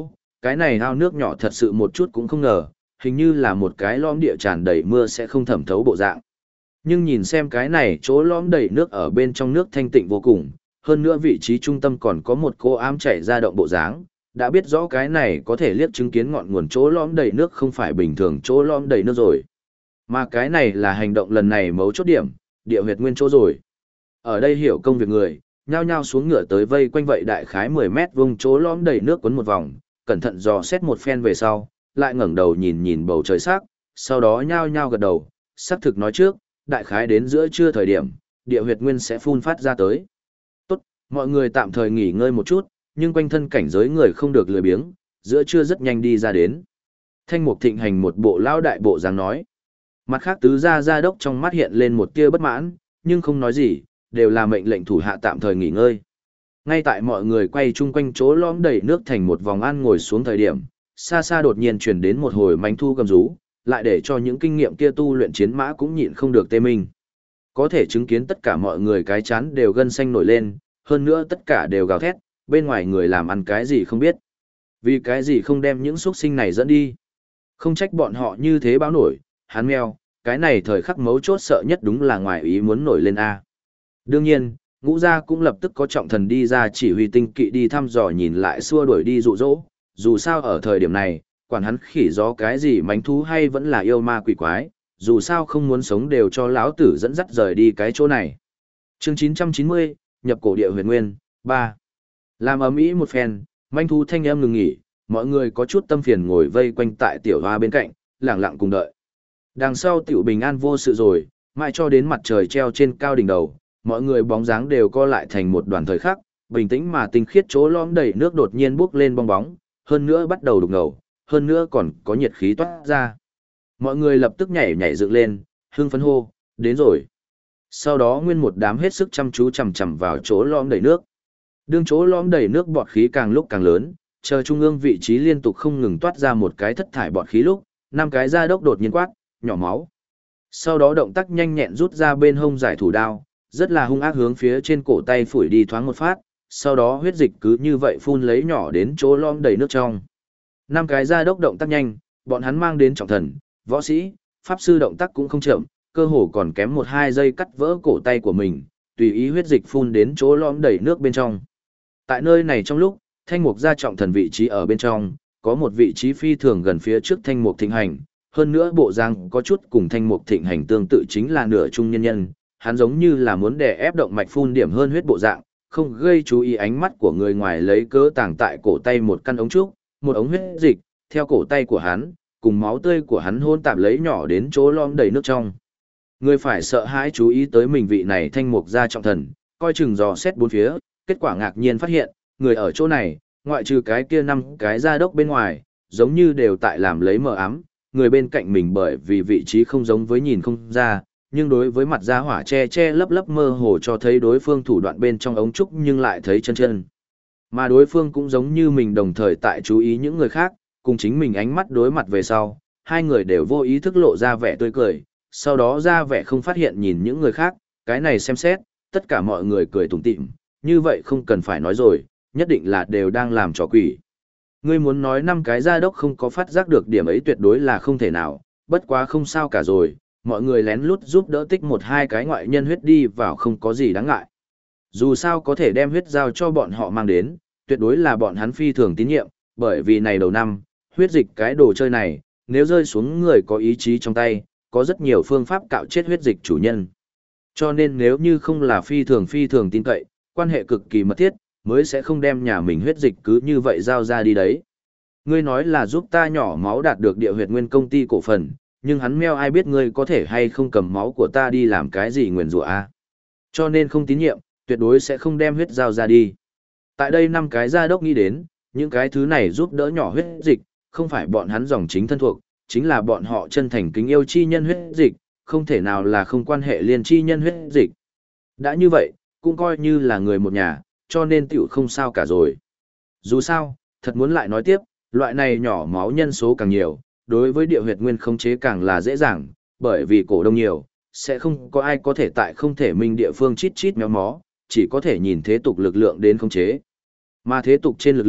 Speaker 1: Cái này ao nước nhỏ thật sự một chút cũng không ngờ, hình như là một cái lõm địa tràn đầy mưa sẽ không thẩm thấu bộ dạng. Nhưng nhìn xem cái này chỗ lõm đầy nước ở bên trong nước thanh tịnh vô cùng, hơn nữa vị trí trung tâm còn có một cô ám chảy ra động bộ dáng, đã biết rõ cái này có thể liếc chứng kiến ngọn nguồn chỗ lõm đầy nước không phải bình thường chỗ lõm đầy nước rồi. Mà cái này là hành động lần này mấu chốt điểm, địa huyệt nguyên chỗ rồi. Ở đây hiểu công việc người, nhao nhao xuống ngựa tới vây quanh vậy đại khái 10 mét vuông chỗ lõm đầy nước quấn một vòng, cẩn thận dò xét một phen về sau, lại ngẩng đầu nhìn nhìn bầu trời sắc, sau đó nhao nhao gật đầu, xác thực nói trước, đại khái đến giữa trưa thời điểm, địa huyệt nguyên sẽ phun phát ra tới. Tốt, mọi người tạm thời nghỉ ngơi một chút, nhưng quanh thân cảnh giới người không được lười biếng, giữa trưa rất nhanh đi ra đến. Thanh Mục Thịnh Hành một bộ lao đại bộ dáng nói. Mặt khác tứ gia đốc trong mắt hiện lên một tia bất mãn, nhưng không nói gì, đều là mệnh lệnh thủ hạ tạm thời nghỉ ngơi. Ngay tại mọi người quay chung quanh chỗ lõm đầy nước thành một vòng ăn ngồi xuống thời điểm, xa xa đột nhiên truyền đến một hồi manh thu gầm rú, lại để cho những kinh nghiệm kia tu luyện chiến mã cũng nhịn không được tê mình. Có thể chứng kiến tất cả mọi người cái chán đều gân xanh nổi lên, hơn nữa tất cả đều gào thét, bên ngoài người làm ăn cái gì không biết. Vì cái gì không đem những xuất sinh này dẫn đi. Không trách bọn họ như thế báo nổi, hắn mèo, cái này thời khắc mấu chốt sợ nhất đúng là ngoài ý muốn nổi lên A. Đương nhiên, Ngũ gia cũng lập tức có trọng thần đi ra chỉ huy tinh kỵ đi thăm dò nhìn lại xua đuổi đi dụ dỗ, dù sao ở thời điểm này, quản hắn khỉ gió cái gì mánh thú hay vẫn là yêu ma quỷ quái, dù sao không muốn sống đều cho lão tử dẫn dắt rời đi cái chỗ này. Chương 990, nhập cổ địa huyền nguyên, 3. Làm ầm ĩ một phen, manh thú thanh âm ngừng nghỉ, mọi người có chút tâm phiền ngồi vây quanh tại tiểu hoa bên cạnh, lặng lặng cùng đợi. Đằng sau tiểu bình an vô sự rồi, mãi cho đến mặt trời treo trên cao đỉnh đầu, mọi người bóng dáng đều co lại thành một đoàn thời khắc, bình tĩnh mà tinh khiết chỗ lõm đầy nước đột nhiên bốc lên bong bóng, hơn nữa bắt đầu đục ngầu, hơn nữa còn có nhiệt khí toát ra. Mọi người lập tức nhảy nhảy dựng lên, hưng phấn hô, đến rồi. Sau đó nguyên một đám hết sức chăm chú chằm chằm vào chỗ lõm đầy nước. Đương chỗ lõm đầy nước bọt khí càng lúc càng lớn, chờ trung ương vị trí liên tục không ngừng toát ra một cái thất thải bọt khí lúc, năm cái gia đốc đột nhiên quát, nhỏ máu. Sau đó động tác nhanh nhẹn rút ra bên hông giải thủ đao, rất là hung ác hướng phía trên cổ tay phủi đi thoáng một phát, sau đó huyết dịch cứ như vậy phun lấy nhỏ đến chỗ lõm đầy nước trong. Năm cái gia đốc động tác nhanh, bọn hắn mang đến trọng thần, võ sĩ, pháp sư động tác cũng không chậm, cơ hồ còn kém 1-2 giây cắt vỡ cổ tay của mình, tùy ý huyết dịch phun đến chỗ lõm đầy nước bên trong. Tại nơi này trong lúc, Thanh Mục gia trọng thần vị trí ở bên trong, có một vị trí phi thường gần phía trước Thanh Mục Thịnh Hành, hơn nữa bộ dạng có chút cùng Thanh Mục Thịnh Hành tương tự chính là nửa trung nhân nhân, hắn giống như là muốn đè ép động mạch phun điểm hơn huyết bộ dạng, không gây chú ý ánh mắt của người ngoài lấy cớ tàng tại cổ tay một căn ống trúc, một ống huyết dịch, theo cổ tay của hắn, cùng máu tươi của hắn hôn tạp lấy nhỏ đến chỗ lõm đầy nước trong. Người phải sợ hãi chú ý tới mình vị này Thanh Mục gia trọng thần, coi chừng dò xét bốn phía, kết quả ngạc nhiên phát hiện, người ở chỗ này, ngoại trừ cái kia 5 cái gia đốc bên ngoài, giống như đều tại làm lấy mờ ám, người bên cạnh mình bởi vì vị trí không giống với nhìn không ra, nhưng đối với mặt gia hỏa che che lấp lấp mơ hồ cho thấy đối phương thủ đoạn bên trong ống trúc nhưng lại thấy chân chân. Mà đối phương cũng giống như mình đồng thời tại chú ý những người khác, cùng chính mình ánh mắt đối mặt về sau, hai người đều vô ý thức lộ ra vẻ tươi cười, sau đó ra vẻ không phát hiện nhìn những người khác, cái này xem xét, tất cả mọi người cười tủm tỉm, như vậy không cần phải nói rồi, nhất định là đều đang làm trò quỷ. Ngươi muốn nói 5 cái gia đốc không có phát giác được điểm ấy tuyệt đối là không thể nào, bất quá không sao cả rồi, mọi người lén lút giúp đỡ tích 1-2 cái ngoại nhân huyết đi vào không có gì đáng ngại. Dù sao có thể đem huyết giao cho bọn họ mang đến, tuyệt đối là bọn hắn phi thường tín nhiệm, bởi vì này đầu năm, huyết dịch cái đồ chơi này, nếu rơi xuống người có ý chí trong tay, có rất nhiều phương pháp cạo chết huyết dịch chủ nhân. Cho nên nếu như không là phi thường tin cậy, quan hệ cực kỳ mật thiết, mới sẽ không đem nhà mình huyết dịch cứ như vậy giao ra đi đấy. Ngươi nói là giúp ta nhỏ máu đạt được địa huyệt nguyên công ty cổ phần, nhưng hắn meo ai biết ngươi có thể hay không cầm máu của ta đi làm cái gì nguyền rủa a. Cho nên không tín nhiệm, tuyệt đối sẽ không đem huyết giao ra đi. Tại đây 5 cái gia đốc nghĩ đến, những cái thứ này giúp đỡ nhỏ huyết dịch, không phải bọn hắn dòng chính thân thuộc, chính là bọn họ chân thành kính yêu chi nhân huyết dịch, không thể nào là không quan hệ liên chi nhân huyết dịch. Đã như vậy, cũng coi như là người một nhà, cho nên tiểu không sao cả rồi. Dù sao, thật muốn lại nói tiếp, loại này nhỏ máu nhân số càng nhiều, đối với địa huyệt nguyên khống chế càng là dễ dàng, bởi vì cổ đông nhiều, sẽ không có ai có thể tại không thể minh địa phương chít chít méo mó, chỉ có thể nhìn thế tục lực lượng đến khống chế. Mà thế tục trên lực lượng,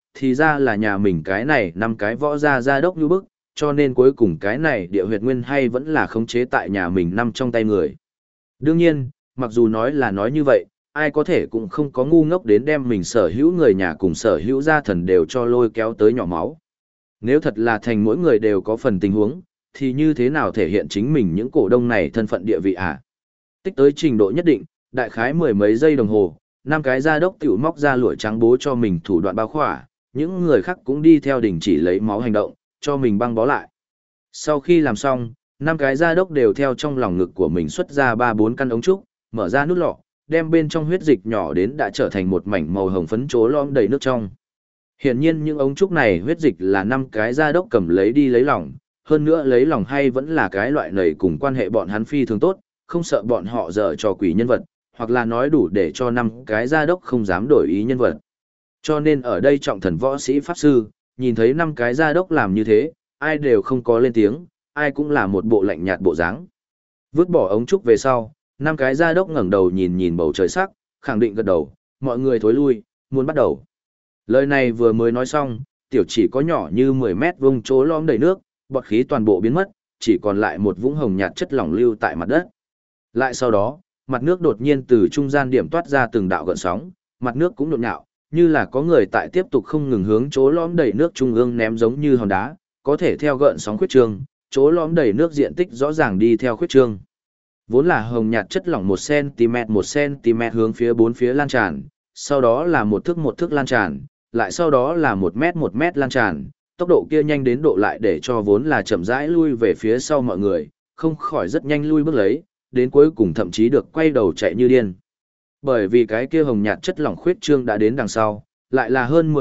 Speaker 1: thì ra là nhà mình cái này 5 cái võ gia đốc như bức, cho nên cuối cùng cái này địa huyệt nguyên hay vẫn là khống chế tại nhà mình nằm trong tay người. Đương nhiên, mặc dù nói là nói như vậy, ai có thể cũng không có ngu ngốc đến đem mình sở hữu người nhà cùng sở hữu gia thần đều cho lôi kéo tới nhỏ máu. Nếu thật là thành mỗi người đều có phần tình huống, thì như thế nào thể hiện chính mình những cổ đông này thân phận địa vị à? Tích tới trình độ nhất định, đại khái 10 mấy giây đồng hồ, 5 cái gia đốc tiểu móc ra lụa trắng bố cho mình thủ đoạn bao khỏa, những người khác cũng đi theo đình chỉ lấy máu hành động, cho mình băng bó lại. Sau khi làm xong, 5 cái gia đốc đều theo trong lòng ngực của mình xuất ra 3-4 căn ống trúc, mở ra nút lọ, đem bên trong huyết dịch nhỏ đến đã trở thành một mảnh màu hồng phấn chố lõm đầy nước trong. Hiển nhiên những ống trúc này huyết dịch là 5 cái gia đốc cầm lấy đi lấy lòng, hơn nữa lấy lòng hay vẫn là cái loại nầy cùng quan hệ bọn hắn phi thường tốt, không sợ bọn họ dở trò quỷ nhân vật, hoặc là nói đủ để cho 5 cái gia đốc không dám đổi ý nhân vật. Cho nên ở đây trọng thần võ sĩ pháp sư, nhìn thấy 5 cái gia đốc làm như thế, ai đều không có lên tiếng, ai cũng là một bộ lạnh nhạt bộ dáng. Vứt bỏ ống trúc về sau, 5 cái gia đốc ngẩng đầu nhìn nhìn bầu trời sắc, khẳng định gật đầu, mọi người thối lui, muốn bắt đầu. Lời này vừa mới nói xong, tiểu chỉ có nhỏ như 10 mét vuông chỗ lõm đầy nước, bọt khí toàn bộ biến mất, chỉ còn lại một vũng hồng nhạt chất lỏng lưu tại mặt đất. Lại sau đó, mặt nước đột nhiên từ trung gian điểm toát ra từng đạo gợn sóng, mặt nước cũng nhộn nhạo, như là có người tại tiếp tục không ngừng hướng chỗ lõm đầy nước trung ương ném giống như hòn đá, có thể theo gợn sóng khuyết trương, chỗ lõm đầy nước diện tích rõ ràng đi theo khuyết trương. Vốn là hồng nhạt chất lỏng 1 cm hướng phía bốn phía lan tràn, sau đó là 1 thước lan tràn, lại sau đó là 1 mét lan tràn, tốc độ kia nhanh đến độ lại để cho vốn là chậm rãi lui về phía sau mọi người, không khỏi rất nhanh lui bước lấy, đến cuối cùng thậm chí được quay đầu chạy như điên. Bởi vì cái kia hồng nhạt chất lỏng khuyết trương đã đến đằng sau, lại là hơn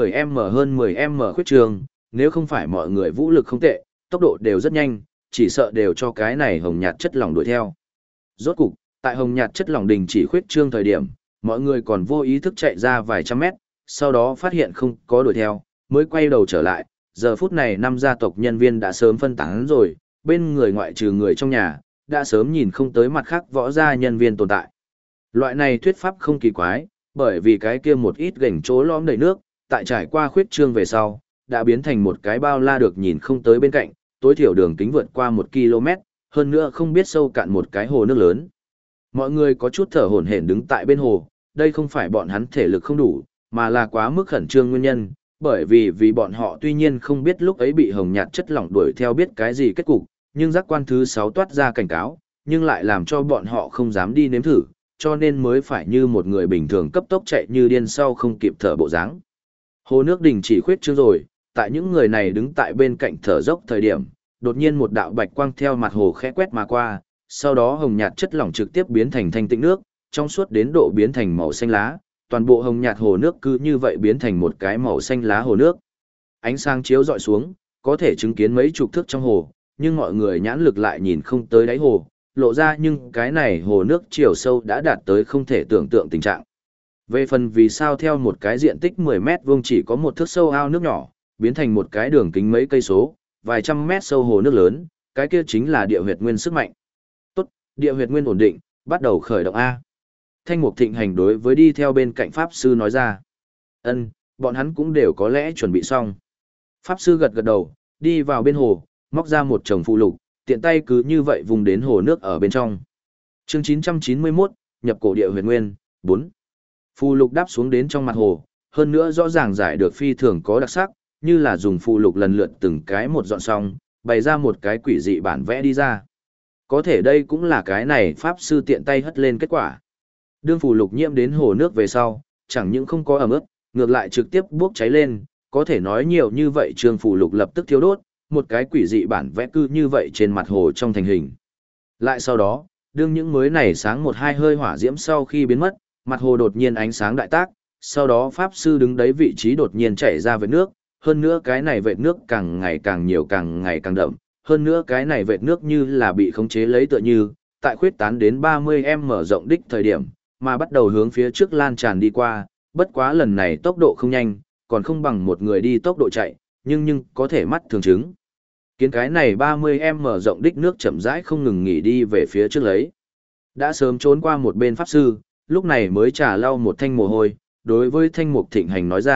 Speaker 1: 10m khuyết trương, nếu không phải mọi người vũ lực không tệ, tốc độ đều rất nhanh, chỉ sợ đều cho cái này hồng nhạt chất lỏng đuổi theo. Rốt cục, tại hồng nhạt chất lỏng đình chỉ khuyết trương thời điểm, mọi người còn vô ý thức chạy ra vài trăm mét, sau đó phát hiện không có đuổi theo, mới quay đầu trở lại. Giờ phút này 5 gia tộc nhân viên đã sớm phân tán rồi, bên người ngoại trừ người trong nhà, đã sớm nhìn không tới mặt khác võ gia nhân viên tồn tại. Loại này thuyết pháp không kỳ quái, bởi vì cái kia một ít gành chỗ lõm đầy nước, tại trải qua khuyết trương về sau, đã biến thành một cái bao la được nhìn không tới bên cạnh, tối thiểu đường kính vượt qua 1 km, hơn nữa không biết sâu cạn một cái hồ nước lớn. Mọi người có chút thở hổn hển đứng tại bên hồ, đây không phải bọn hắn thể lực không đủ, mà là quá mức khẩn trương nguyên nhân, bởi vì bọn họ tuy nhiên không biết lúc ấy bị hồng nhạt chất lỏng đuổi theo biết cái gì kết cục, nhưng giác quan thứ 6 toát ra cảnh cáo, nhưng lại làm cho bọn họ không dám đi nếm thử, cho nên mới phải như một người bình thường cấp tốc chạy như điên sau không kịp thở bộ dáng. Hồ nước đình chỉ khuyết trương rồi, tại những người này đứng tại bên cạnh thở dốc thời điểm, đột nhiên một đạo bạch quang theo mặt hồ khẽ quét mà qua, sau đó hồng nhạt chất lỏng trực tiếp biến thành thanh tịnh nước, trong suốt đến độ biến thành màu xanh lá, toàn bộ hồng nhạt hồ nước cứ như vậy biến thành một cái màu xanh lá hồ nước. Ánh sáng chiếu rọi xuống, có thể chứng kiến mấy chục thước trong hồ, nhưng mọi người nhãn lực lại nhìn không tới đáy hồ, lộ ra nhưng cái này hồ nước chiều sâu đã đạt tới không thể tưởng tượng tình trạng. Về phần vì sao theo một cái diện tích 10 mét vuông chỉ có một thước sâu ao nước nhỏ, biến thành một cái đường kính mấy cây số, vài trăm mét sâu hồ nước lớn, cái kia chính là địa huyệt nguyên sức mạnh. Tốt, địa huyệt nguyên ổn định, bắt đầu khởi động A. Thanh Mục Thịnh Hành đối với đi theo bên cạnh Pháp Sư nói ra. Ân, bọn hắn cũng đều có lẽ chuẩn bị xong. Pháp Sư gật gật đầu, đi vào bên hồ, móc ra một chồng phụ lục, tiện tay cứ như vậy vùng đến hồ nước ở bên trong. Chương 991, nhập cổ địa huyệt nguyên, 4. Phù lục đáp xuống đến trong mặt hồ, hơn nữa rõ ràng giải được phi thường có đặc sắc, như là dùng phù lục lần lượt từng cái một dọn xong, bày ra một cái quỷ dị bản vẽ đi ra. Có thể đây cũng là cái này Pháp Sư tiện tay hất lên kết quả. Đương phù lục nhiễm đến hồ nước về sau, chẳng những không có ẩm ướt, ngược lại trực tiếp bốc cháy lên, có thể nói nhiều như vậy trường phù lục lập tức thiêu đốt, một cái quỷ dị bản vẽ cư như vậy trên mặt hồ trong thành hình. Lại sau đó, đương những mới này sáng một hai hơi hỏa diễm sau khi biến mất, mặt hồ đột nhiên ánh sáng đại tác, sau đó Pháp Sư đứng đấy vị trí đột nhiên chảy ra vệt nước, hơn nữa cái này vệt nước càng ngày càng nhiều càng ngày càng đậm, hơn nữa cái này vệt nước như là bị khống chế lấy tựa như, tại khuyết tán đến 30m mở rộng đích thời điểm, mà bắt đầu hướng phía trước lan tràn đi qua, bất quá lần này tốc độ không nhanh, còn không bằng một người đi tốc độ chạy, nhưng có thể mắt thường chứng. Kiến cái này 30m mở rộng đích nước chậm rãi không ngừng nghỉ đi về phía trước lấy. Đã sớm trốn qua một bên Pháp Sư, lúc này mới trả lau một thanh mồ hôi, đối với Thanh Mục Thịnh Hành nói ra,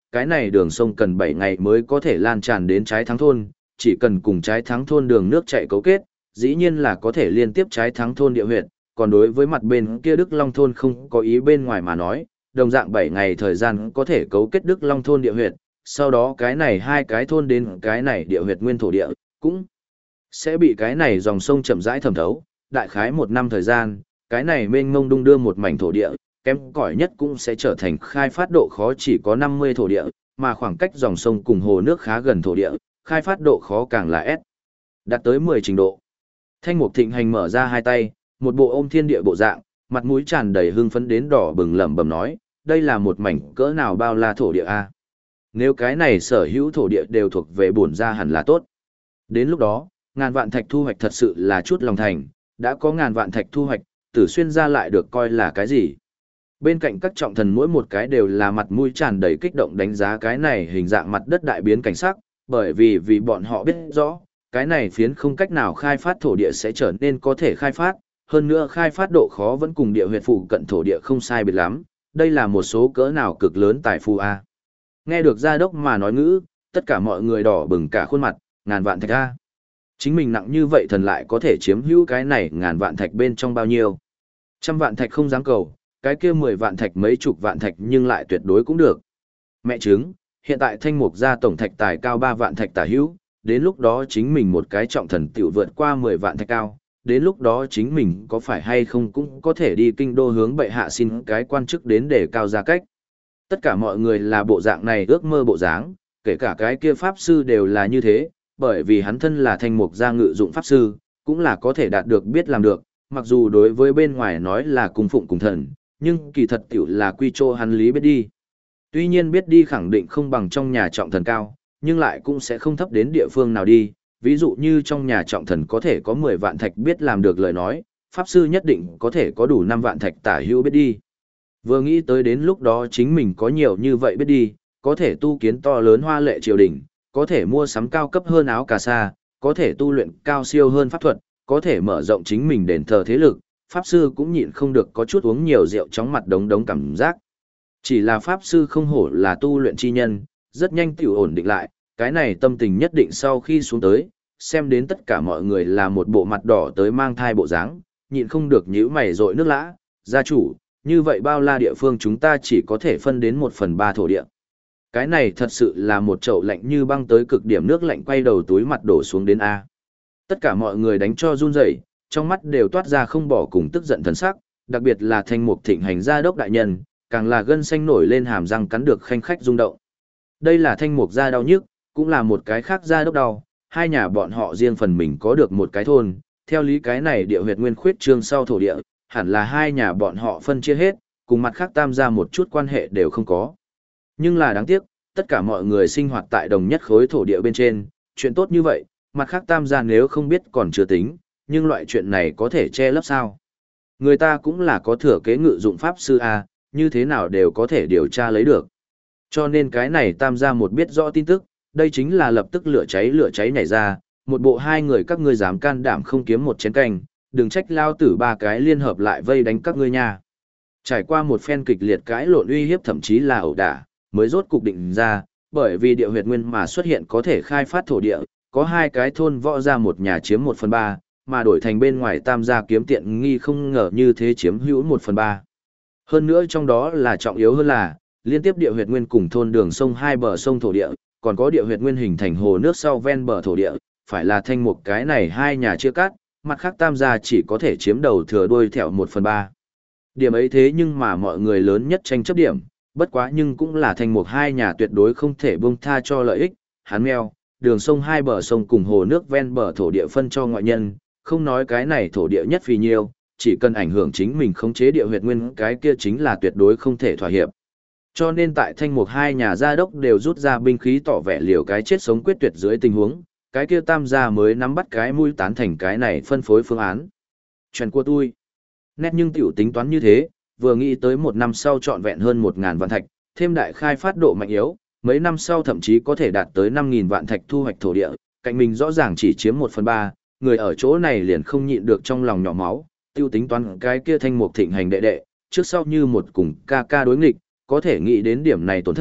Speaker 1: cái này đường sông cần 7 ngày mới có thể lan tràn đến Trái Thắng thôn, chỉ cần cùng Trái Thắng thôn đường nước chạy cấu kết, dĩ nhiên là có thể liên tiếp Trái Thắng thôn địa huyệt, còn đối với mặt bên kia Đức Long thôn không có ý bên ngoài mà nói, đồng dạng 7 ngày thời gian có thể cấu kết Đức Long thôn địa huyệt, sau đó cái này hai cái thôn đến cái này địa huyệt nguyên thổ địa, cũng sẽ bị cái này dòng sông chậm rãi thẩm thấu, đại khái 1 năm thời gian, cái này mênh mông đung đưa một mảnh thổ địa, kém cỏi nhất cũng sẽ trở thành khai phát độ khó chỉ có 50 thổ địa, mà khoảng cách dòng sông cùng hồ nước khá gần thổ địa, khai phát độ khó càng là S, đạt tới 10 trình độ. Thanh Mục Thịnh Hành mở ra hai tay, một bộ ôm thiên địa bộ dạng, mặt mũi tràn đầy hưng phấn đến đỏ bừng lẩm bẩm nói, đây là một mảnh cỡ nào bao la thổ địa a. Nếu cái này sở hữu thổ địa đều thuộc về bổn gia hẳn là tốt. Đến lúc đó, ngàn vạn thạch thu hoạch thật sự là chút lòng thành, đã có ngàn vạn thạch thu hoạch, Tử Xuyên gia lại được coi là cái gì? Bên cạnh các trọng thần mỗi một cái đều là mặt mũi tràn đầy kích động đánh giá cái này hình dạng mặt đất đại biến cảnh sắc, bởi vì bọn họ biết rõ, cái này phiến không cách nào khai phát thổ địa sẽ trở nên có thể khai phát, hơn nữa khai phát độ khó vẫn cùng địa huyệt phụ cận thổ địa không sai biệt lắm, đây là một số cỡ nào cực lớn tài phú a. Nghe được gia đốc mà nói ngữ, tất cả mọi người đỏ bừng cả khuôn mặt, ngàn vạn thạch a. Chính mình nặng như vậy thần lại có thể chiếm hữu cái này ngàn vạn thạch bên trong bao nhiêu. Trăm vạn thạch không dám cầu, cái kia 10 vạn thạch mấy chục vạn thạch nhưng lại tuyệt đối cũng được. Mẹ chứng, hiện tại Thanh Mục gia tổng thạch tài cao 3 vạn thạch tả hữu, đến lúc đó chính mình một cái trọng thần tiểu vượt qua 10 vạn thạch cao, đến lúc đó chính mình có phải hay không cũng có thể đi kinh đô hướng bệ hạ xin cái quan chức đến để cao gia cách. Tất cả mọi người là bộ dạng này ước mơ bộ dáng, kể cả cái kia pháp sư đều là như thế, bởi vì hắn thân là Thanh Mục gia ngự dụng pháp sư, cũng là có thể đạt được biết làm được, mặc dù đối với bên ngoài nói là cung phụng cùng thần, nhưng kỳ thật tiểu là quy trô hắn lý biết đi. Tuy nhiên biết đi khẳng định không bằng trong nhà trọng thần cao, nhưng lại cũng sẽ không thấp đến địa phương nào đi, ví dụ như trong nhà trọng thần có thể có 10 vạn thạch biết làm được lời nói, pháp sư nhất định có thể có đủ 5 vạn thạch tả hữu biết đi. Vừa nghĩ tới đến lúc đó chính mình có nhiều như vậy biết đi, có thể tu kiến to lớn hoa lệ triều đình, có thể mua sắm cao cấp hơn áo cà sa, có thể tu luyện cao siêu hơn pháp thuật, có thể mở rộng chính mình đền thờ thế lực, pháp sư cũng nhịn không được có chút uống nhiều rượu chóng mặt đống đống cảm giác. Chỉ là pháp sư không hổ là tu luyện chi nhân, rất nhanh tiểu ổn định lại, cái này tâm tình nhất định sau khi xuống tới, xem đến tất cả mọi người là một bộ mặt đỏ tới mang thai bộ dáng, nhịn không được nhíu mày rội nước lã, gia chủ, như vậy bao la địa phương chúng ta chỉ có thể phân đến 1/3 thổ địa. Cái này thật sự là một chậu lạnh như băng tới cực điểm nước lạnh quay đầu túi mặt đổ xuống đến A. Tất cả mọi người đánh cho run rẩy, trong mắt đều toát ra không bỏ cùng tức giận thần sắc, đặc biệt là Thanh Mục Thịnh Hành gia đốc đại nhân, càng là gân xanh nổi lên hàm răng cắn được khanh khách rung động. Đây là Thanh Mục gia đau nhức, cũng là một cái khác gia đốc đau, hai nhà bọn họ riêng phần mình có được một cái thôn, theo lý cái này địa huyệt nguyên khuyết trương sau thổ địa, hẳn là hai nhà bọn họ phân chia hết, cùng mặt khác tam gia một chút quan hệ đều không có. Nhưng là đáng tiếc, tất cả mọi người sinh hoạt tại đồng nhất khối thổ địa bên trên, chuyện tốt như vậy, mặt khác tam gia nếu không biết còn chưa tính, nhưng loại chuyện này có thể che lấp sao? Người ta cũng là có thừa kế ngự dụng pháp sư A, như thế nào đều có thể điều tra lấy được. Cho nên cái này tam gia một biết rõ tin tức, đây chính là lập tức lửa cháy nhảy ra, một bộ hai người các ngươi dám can đảm không kiếm một chén canh, đừng trách lao tử ba cái liên hợp lại vây đánh các ngươi nha. Trải qua một phen kịch liệt cãi lộn uy hiếp thậm chí là ẩu đả, mới rốt cục định ra, bởi vì địa huyệt nguyên mà xuất hiện có thể khai phát thổ địa, có hai cái thôn võ ra một nhà chiếm 1/3, mà đổi thành bên ngoài tam gia kiếm tiện nghi không ngờ như thế chiếm hữu 1/3. Hơn nữa trong đó là trọng yếu hơn là, liên tiếp địa huyệt nguyên cùng thôn đường sông hai bờ sông thổ địa, còn có địa huyệt nguyên hình thành hồ nước sau ven bờ thổ địa, phải là Thanh Mục cái này hai nhà chia cắt, mặt khác tam gia chỉ có thể chiếm đầu thừa đuôi thẹo 1/3. Điểm ấy thế nhưng mà mọi người lớn nhất tranh chấp điểm, bất quá nhưng cũng là Thanh Mục hai nhà tuyệt đối không thể buông tha cho lợi ích, hắn meo, đường sông hai bờ sông cùng hồ nước ven bờ thổ địa phân cho ngoại nhân, không nói cái này thổ địa nhất vì nhiêu, chỉ cần ảnh hưởng chính mình khống chế địa huyệt nguyên cái kia chính là tuyệt đối không thể thỏa hiệp. Cho nên tại Thanh Mục hai nhà gia đốc đều rút ra binh khí tỏ vẻ liều cái chết sống quyết tuyệt dưới tình huống, cái kia tam gia mới nắm bắt cái mũi tán thành cái này phân phối phương án. Chuyện của tôi. Nét nhưng tiểu tính toán như thế, vừa nghĩ tới một năm sau trọn vẹn hơn 1.000 vạn thạch, thêm đại khai phát độ mạnh yếu, mấy năm sau thậm chí có thể đạt tới 5.000 vạn thạch thu hoạch thổ địa, cạnh mình rõ ràng chỉ chiếm 1/3, người ở chỗ này liền không nhịn được trong lòng nhỏ máu, tiêu tính toán cái kia Thanh Mục Thịnh Hành đệ đệ, trước sau như một cùng ca ca đối nghịch, có thể nghĩ đến điểm này tổn thất,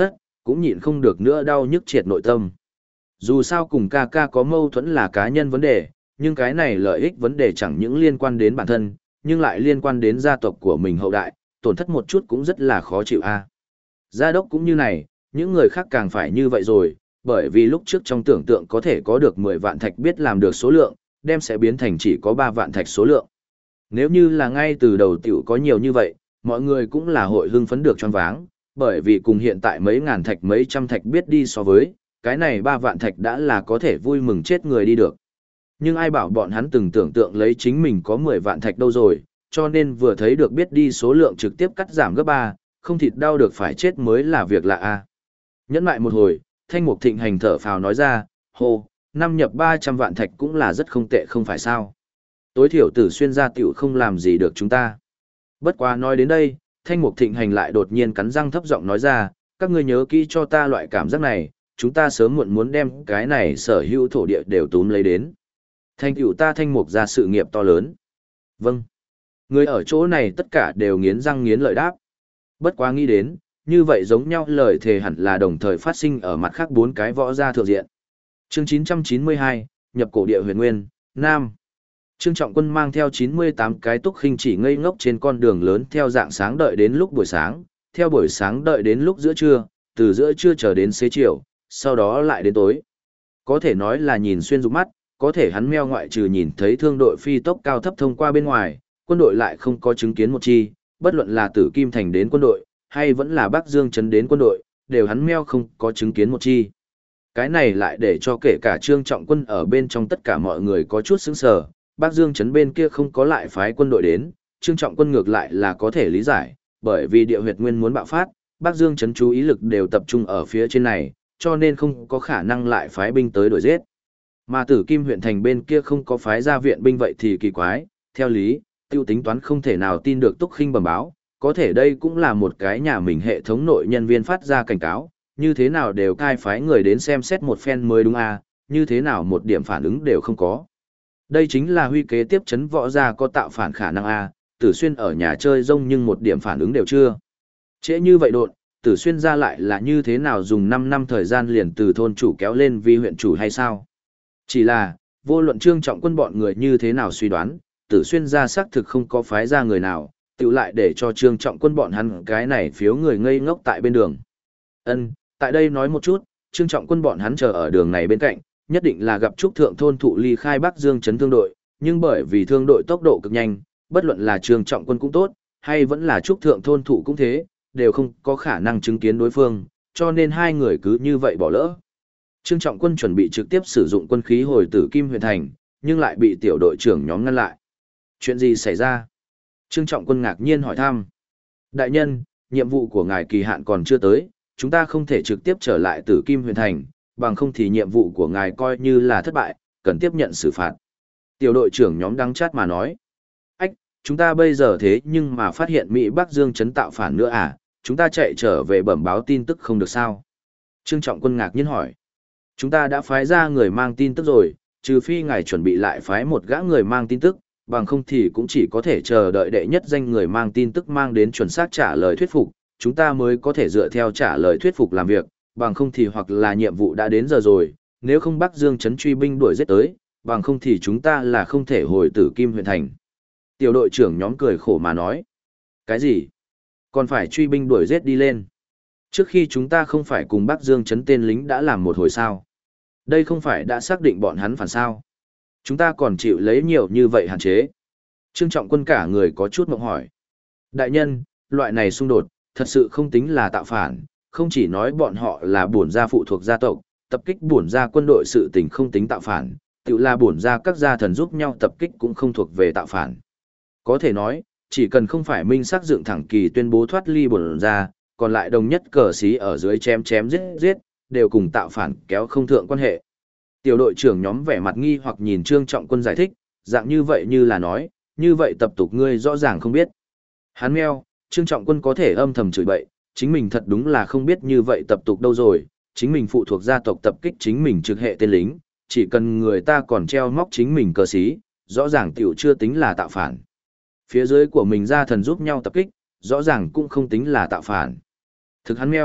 Speaker 1: cũng nhịn không được nữa đau nhức triệt nội tâm. Dù sao cùng ca ca có mâu thuẫn là cá nhân vấn đề, nhưng cái này lợi ích vấn đề chẳng những liên quan đến bản thân, nhưng lại liên quan đến gia tộc của mình hậu đại, tổn thất một chút cũng rất là khó chịu a. Gia đốc cũng như này, những người khác càng phải như vậy rồi, bởi vì lúc trước trong tưởng tượng có thể có được 10 vạn thạch biết làm được số lượng, đem sẽ biến thành chỉ có 3 vạn thạch số lượng. Nếu như là ngay từ đầu tiểu có nhiều như vậy, mọi người cũng là hội hưng phấn được choáng váng, bởi vì cùng hiện tại mấy ngàn thạch mấy trăm thạch biết đi so với, cái này 3 vạn thạch đã là có thể vui mừng chết người đi được. Nhưng ai bảo bọn hắn từng tưởng tượng lấy chính mình có 10 vạn thạch đâu rồi, cho nên vừa thấy được biết đi số lượng trực tiếp cắt giảm gấp 3, không thịt đau được phải chết mới là việc lạ a. Nhẫn lại một hồi, Thanh Mục Thịnh Hành thở phào nói ra, hô, năm nhập 300 vạn thạch cũng là rất không tệ không phải sao. Tối thiểu Tử Xuyên gia tiểu không làm gì được chúng ta. Bất quá nói đến đây, Thanh Mục Thịnh Hành lại đột nhiên cắn răng thấp giọng nói ra, các ngươi nhớ kỹ cho ta loại cảm giác này, chúng ta sớm muộn muốn đem cái này sở hữu thổ địa đều túm lấy đến. Thành tựu ta Thanh Mục ra sự nghiệp to lớn. Vâng. Người ở chỗ này tất cả đều nghiến răng nghiến lợi đáp. Bất quá nghĩ đến, như vậy giống nhau lời thề hẳn là đồng thời phát sinh ở mặt khác 4 cái võ gia thượng diện. Chương 992, nhập cổ địa huyền nguyên, Nam. Trương Trọng Quân mang theo 98 cái túc khinh chỉ ngây ngốc trên con đường lớn theo dạng sáng đợi đến lúc buổi sáng, theo buổi sáng đợi đến lúc giữa trưa, từ giữa trưa chờ đến xế chiều, sau đó lại đến tối. Có thể nói là nhìn xuyên dục mắt, có thể hắn meo ngoại trừ nhìn thấy thương đội phi tốc cao thấp thông qua bên ngoài, quân đội lại không có chứng kiến một chi, bất luận là Tử Kim Thành đến quân đội, hay vẫn là Bắc Dương Trấn đến quân đội, đều hắn meo không có chứng kiến một chi. Cái này lại để cho kể cả Trương Trọng Quân ở bên trong tất cả mọi người có chút sững sờ, Bắc Dương Trấn bên kia không có lại phái quân đội đến, Trương Trọng Quân ngược lại là có thể lý giải, bởi vì địa huyệt nguyên muốn bạo phát, Bắc Dương Trấn chú ý lực đều tập trung ở phía trên này, cho nên không có khả năng lại phái binh tới đuổi giết. Mà Tử Kim huyện thành bên kia không có phái ra viện binh vậy thì kỳ quái, theo lý, tiêu tính toán không thể nào tin được Túc Khinh bẩm báo, có thể đây cũng là một cái nhà mình hệ thống nội nhân viên phát ra cảnh cáo, như thế nào đều cai phái người đến xem xét một phen mới đúng à, như thế nào một điểm phản ứng đều không có. Đây chính là huy kế tiếp chấn võ gia có tạo phản khả năng à, Tử Xuyên ở nhà chơi rông nhưng một điểm phản ứng đều chưa. Trễ như vậy đột, Tử Xuyên ra lại là như thế nào dùng 5 năm thời gian liền từ thôn chủ kéo lên vi huyện chủ hay sao? Chỉ là, vô luận Trương Trọng Quân bọn người như thế nào suy đoán, Tử Xuyên ra xác thực không có phái ra người nào, tự lại để cho Trương Trọng Quân bọn hắn cái này phiếu người ngây ngốc tại bên đường. Tại đây nói một chút, Trương Trọng Quân bọn hắn chờ ở đường này bên cạnh, nhất định là gặp Trúc Thượng thôn thụ ly khai Bắc Dương trấn thương đội, nhưng bởi vì thương đội tốc độ cực nhanh, bất luận là Trương Trọng Quân cũng tốt, hay vẫn là Trúc Thượng thôn thụ cũng thế, đều không có khả năng chứng kiến đối phương, cho nên hai người cứ như vậy bỏ lỡ. Trương Trọng Quân chuẩn bị trực tiếp sử dụng quân khí hồi Tử Kim huyện thành, nhưng lại bị tiểu đội trưởng nhóm ngăn lại. Chuyện gì xảy ra? Trương Trọng Quân ngạc nhiên hỏi thăm. Đại nhân, nhiệm vụ của ngài kỳ hạn còn chưa tới, chúng ta không thể trực tiếp trở lại Tử Kim huyện thành, bằng không thì nhiệm vụ của ngài coi như là thất bại, cần tiếp nhận xử phạt. Tiểu đội trưởng nhóm đắng chát mà nói. Ách, chúng ta bây giờ thế nhưng mà phát hiện Mỹ Bắc Dương trấn tạo phản nữa à, chúng ta chạy trở về bẩm báo tin tức không được sao? Trương Trọng Quân ngạc nhiên hỏi. Chúng ta đã phái ra người mang tin tức rồi, trừ phi ngài chuẩn bị lại phái một gã người mang tin tức, bằng không thì cũng chỉ có thể chờ đợi đệ nhất danh người mang tin tức mang đến chuẩn xác trả lời thuyết phục, chúng ta mới có thể dựa theo trả lời thuyết phục làm việc, bằng không thì hoặc là nhiệm vụ đã đến giờ rồi, nếu không Bắc Dương trấn truy binh đuổi giết tới, bằng không thì chúng ta là không thể hồi Tử Kim huyện thành. Tiểu đội trưởng nhóm cười khổ mà nói. Cái gì? Còn phải truy binh đuổi giết đi lên? Trước khi chúng ta không phải cùng Bắc Dương trấn tên lính đã làm một hồi sao? Đây không phải đã xác định bọn hắn phản sao? Chúng ta còn chịu lấy nhiều như vậy hạn chế. Trương Trọng Quân cả người có chút mộng hỏi. Đại nhân, loại này xung đột, thật sự không tính là tạo phản, không chỉ nói bọn họ là bổn gia phụ thuộc gia tộc, tập kích bổn gia quân đội sự tình không tính tạo phản, tự là bổn gia các gia thần giúp nhau tập kích cũng không thuộc về tạo phản. Có thể nói, chỉ cần không phải minh xác dựng thẳng kỳ tuyên bố thoát ly bổn gia, còn lại đồng nhất cờ xí ở dưới chém chém giết giết, đều cùng tạo phản kéo không thượng quan hệ. Tiểu đội trưởng nhóm vẻ mặt nghi hoặc nhìn Trương Trọng Quân giải thích, dạng như vậy như là nói, như vậy tập tục ngươi rõ ràng không biết. Hắn meo, Trương Trọng Quân có thể âm thầm chửi bậy, chính mình thật đúng là không biết như vậy tập tục đâu rồi, chính mình phụ thuộc gia tộc tập kích chính mình trực hệ tên lính, chỉ cần người ta còn treo móc chính mình cờ xí, rõ ràng tiểu chưa tính là tạo phản. Phía dưới của mình gia thần giúp nhau tập kích, rõ ràng cũng không tính là tạo phản. Thực hắn meo,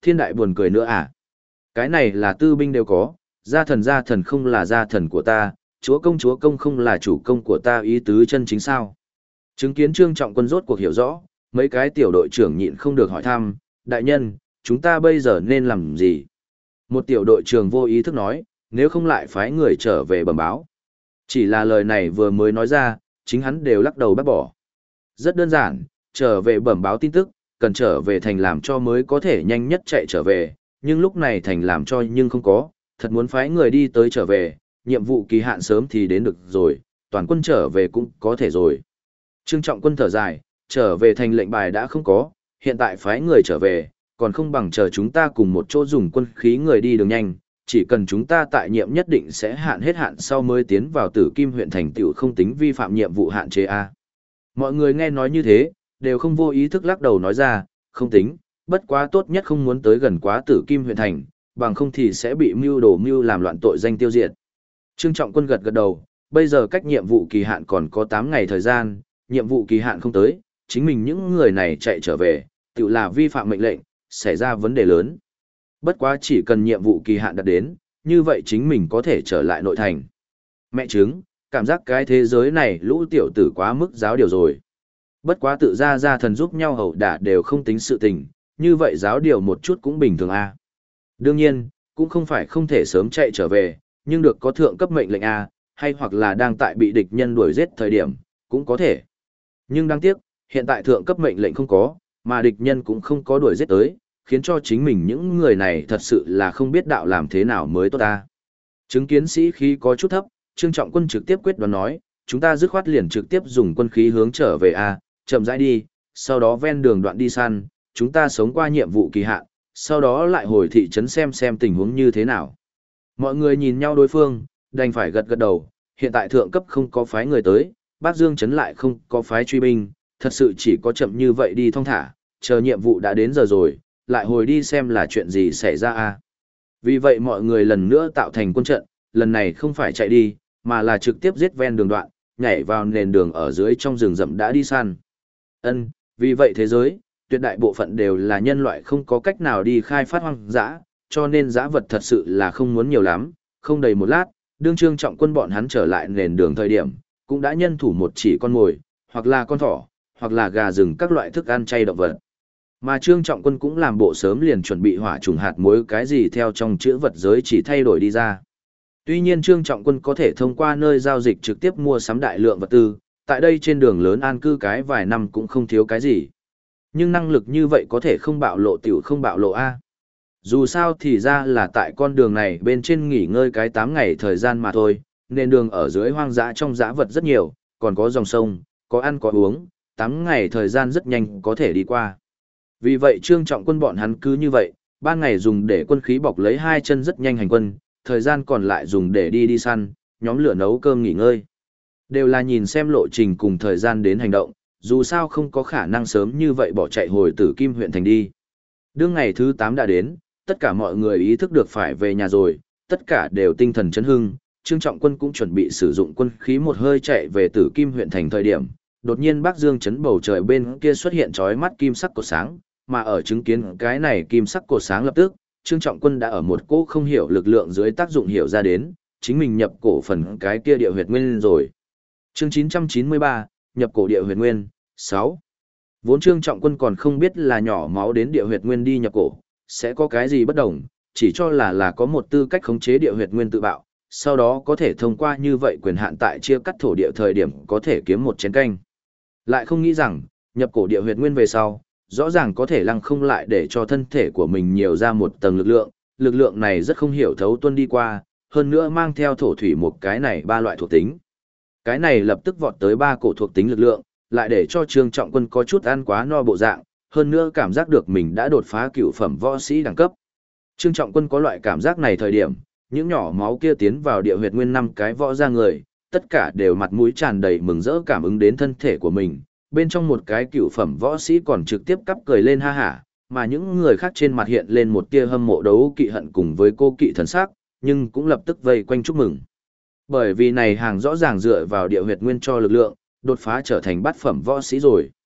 Speaker 1: thiên đại buồn cười nữa à? Cái này là tư binh đều có, gia thần không là gia thần của ta, chúa công không là chủ công của ta, ý tứ chân chính sao? Chứng kiến Trương Trọng Quân rốt cuộc hiểu rõ, mấy cái tiểu đội trưởng nhịn không được hỏi thăm, đại nhân, chúng ta bây giờ nên làm gì? Một tiểu đội trưởng vô ý thức nói, nếu không lại phái người trở về bẩm báo. Chỉ là lời này vừa mới nói ra, chính hắn đều lắc đầu bác bỏ. Rất đơn giản, trở về bẩm báo tin tức, cần trở về thành làm cho mới có thể nhanh nhất chạy trở về, nhưng lúc này thành làm cho nhưng không có, thật muốn phái người đi tới trở về, nhiệm vụ kỳ hạn sớm thì đến được rồi, toàn quân trở về cũng có thể rồi. Trương Trọng Quân thở dài, trở về thành lệnh bài đã không có, hiện tại phái người trở về, còn không bằng chờ chúng ta cùng một chỗ dùng quân khí người đi đường nhanh, chỉ cần chúng ta tại nhiệm nhất định sẽ hạn hết hạn sau mới tiến vào Tử Kim huyện thành tựu không tính vi phạm nhiệm vụ hạn chế a. Mọi người nghe nói như thế, đều không vô ý thức lắc đầu nói ra, không tính, bất quá tốt nhất không muốn tới gần quá Tử Kim huyện thành, bằng không thì sẽ bị mưu làm loạn tội danh tiêu diệt. Trương Trọng Quân gật gật đầu, bây giờ cách nhiệm vụ kỳ hạn còn có 8 ngày thời gian, nhiệm vụ kỳ hạn không tới, chính mình những người này chạy trở về, tự là vi phạm mệnh lệnh, xảy ra vấn đề lớn. Bất quá chỉ cần nhiệm vụ kỳ hạn đạt đến, như vậy chính mình có thể trở lại nội thành. Mẹ chứng, cảm giác cái thế giới này lũ tiểu tử quá mức giáo điều rồi. Bất quá tự ra gia thần giúp nhau hậu đả đều không tính sự tình, như vậy giáo điều một chút cũng bình thường a. Đương nhiên, cũng không phải không thể sớm chạy trở về, nhưng được có thượng cấp mệnh lệnh a, hay hoặc là đang tại bị địch nhân đuổi giết thời điểm, cũng có thể. Nhưng đáng tiếc, hiện tại thượng cấp mệnh lệnh không có, mà địch nhân cũng không có đuổi giết tới, khiến cho chính mình những người này thật sự là không biết đạo làm thế nào mới tốt ta. Chứng kiến sĩ khí có chút thấp, Trương Trọng Quân trực tiếp quyết đoán nói, chúng ta dứt khoát liền trực tiếp dùng quân khí hướng trở về a, chậm rãi đi, sau đó ven đường đoạn đi săn, chúng ta sống qua nhiệm vụ kỳ hạn, sau đó lại hồi thị trấn xem tình huống như thế nào. Mọi người nhìn nhau đối phương, đành phải gật gật đầu, hiện tại thượng cấp không có phái người tới, Bác Dương trấn lại không có phái truy binh, thật sự chỉ có chậm như vậy đi thong thả, chờ nhiệm vụ đã đến giờ rồi, lại hồi đi xem là chuyện gì xảy ra a. Vì vậy mọi người lần nữa tạo thành quân trận, lần này không phải chạy đi, mà là trực tiếp giết ven đường đoạn, nhảy vào nền đường ở dưới trong rừng rậm đã đi săn. Vì vậy thế giới, tuyệt đại bộ phận đều là nhân loại không có cách nào đi khai phát hoang dã, cho nên dã vật thật sự là không muốn nhiều lắm, không đầy một lát, đương Trương Trọng Quân bọn hắn trở lại nền đường thời điểm, cũng đã nhân thủ một chỉ con mồi, hoặc là con thỏ, hoặc là gà rừng các loại thức ăn chay động vật. Mà Trương Trọng Quân cũng làm bộ sớm liền chuẩn bị hỏa trùng hạt muối cái gì theo trong chữ vật giới chỉ thay đổi đi ra. Tuy nhiên Trương Trọng Quân có thể thông qua nơi giao dịch trực tiếp mua sắm đại lượng vật tư, tại đây trên đường lớn an cư cái vài năm cũng không thiếu cái gì. Nhưng năng lực như vậy có thể không bạo lộ tiểu không bạo lộ A. Dù sao thì ra là tại con đường này bên trên nghỉ ngơi cái 8 ngày thời gian mà thôi, nên đường ở dưới hoang dã trong dã vật rất nhiều, còn có dòng sông, có ăn có uống, 8 ngày thời gian rất nhanh có thể đi qua. Vì vậy Trương Trọng Quân bọn hắn cứ như vậy, ban ngày dùng để quân khí bọc lấy hai chân rất nhanh hành quân, thời gian còn lại dùng để đi săn, nhóm lửa nấu cơm nghỉ ngơi. Đều là nhìn xem lộ trình cùng thời gian đến hành động, dù sao không có khả năng sớm như vậy bỏ chạy hồi Tử Kim huyện thành đi. Đương ngày thứ 8 đã đến, tất cả mọi người ý thức được phải về nhà rồi, tất cả đều tinh thần chấn hưng, Trương Trọng Quân cũng chuẩn bị sử dụng quân khí một hơi chạy về Tử Kim huyện thành thời điểm. Đột nhiên Bắc Dương trấn bầu trời bên kia xuất hiện chói mắt kim sắc cột sáng, mà ở chứng kiến cái này kim sắc cột sáng lập tức, Trương Trọng Quân đã ở một cỗ không hiểu lực lượng dưới tác dụng hiểu ra đến, chính mình nhập cổ phần cái kia địa huyệt nguyên rồi. Chương 993, nhập cổ địa huyệt nguyên, 6. Vốn Trương Trọng Quân còn không biết là nhỏ máu đến địa huyệt nguyên đi nhập cổ, sẽ có cái gì bất đồng, chỉ cho là có một tư cách khống chế địa huyệt nguyên tự bạo, sau đó có thể thông qua như vậy quyền hạn tại chia cắt thổ địa thời điểm có thể kiếm một chén canh. Lại không nghĩ rằng, nhập cổ địa huyệt nguyên về sau, rõ ràng có thể lăng không lại để cho thân thể của mình nhiều ra một tầng lực lượng này rất không hiểu thấu tuân đi qua, hơn nữa mang theo thổ thủy một cái này ba loại thuộc tính. Cái này lập tức vọt tới 3 cổ thuộc tính lực lượng, lại để cho Trương Trọng Quân có chút ăn quá no bộ dạng, hơn nữa cảm giác được mình đã đột phá cựu phẩm võ sĩ đẳng cấp. Trương Trọng Quân có loại cảm giác này thời điểm, những nhỏ máu kia tiến vào địa huyệt nguyên 5 cái võ ra người, tất cả đều mặt mũi tràn đầy mừng rỡ cảm ứng đến thân thể của mình, bên trong một cái cựu phẩm võ sĩ còn trực tiếp cắp cười lên ha hả, mà những người khác trên mặt hiện lên một tia hâm mộ đấu kỵ hận cùng với cô kỵ thần sắc, nhưng cũng lập tức vây quanh chúc mừng. Bởi vì này hàng rõ ràng dựa vào địa huyệt nguyên cho lực lượng, đột phá trở thành bát phẩm võ sĩ rồi.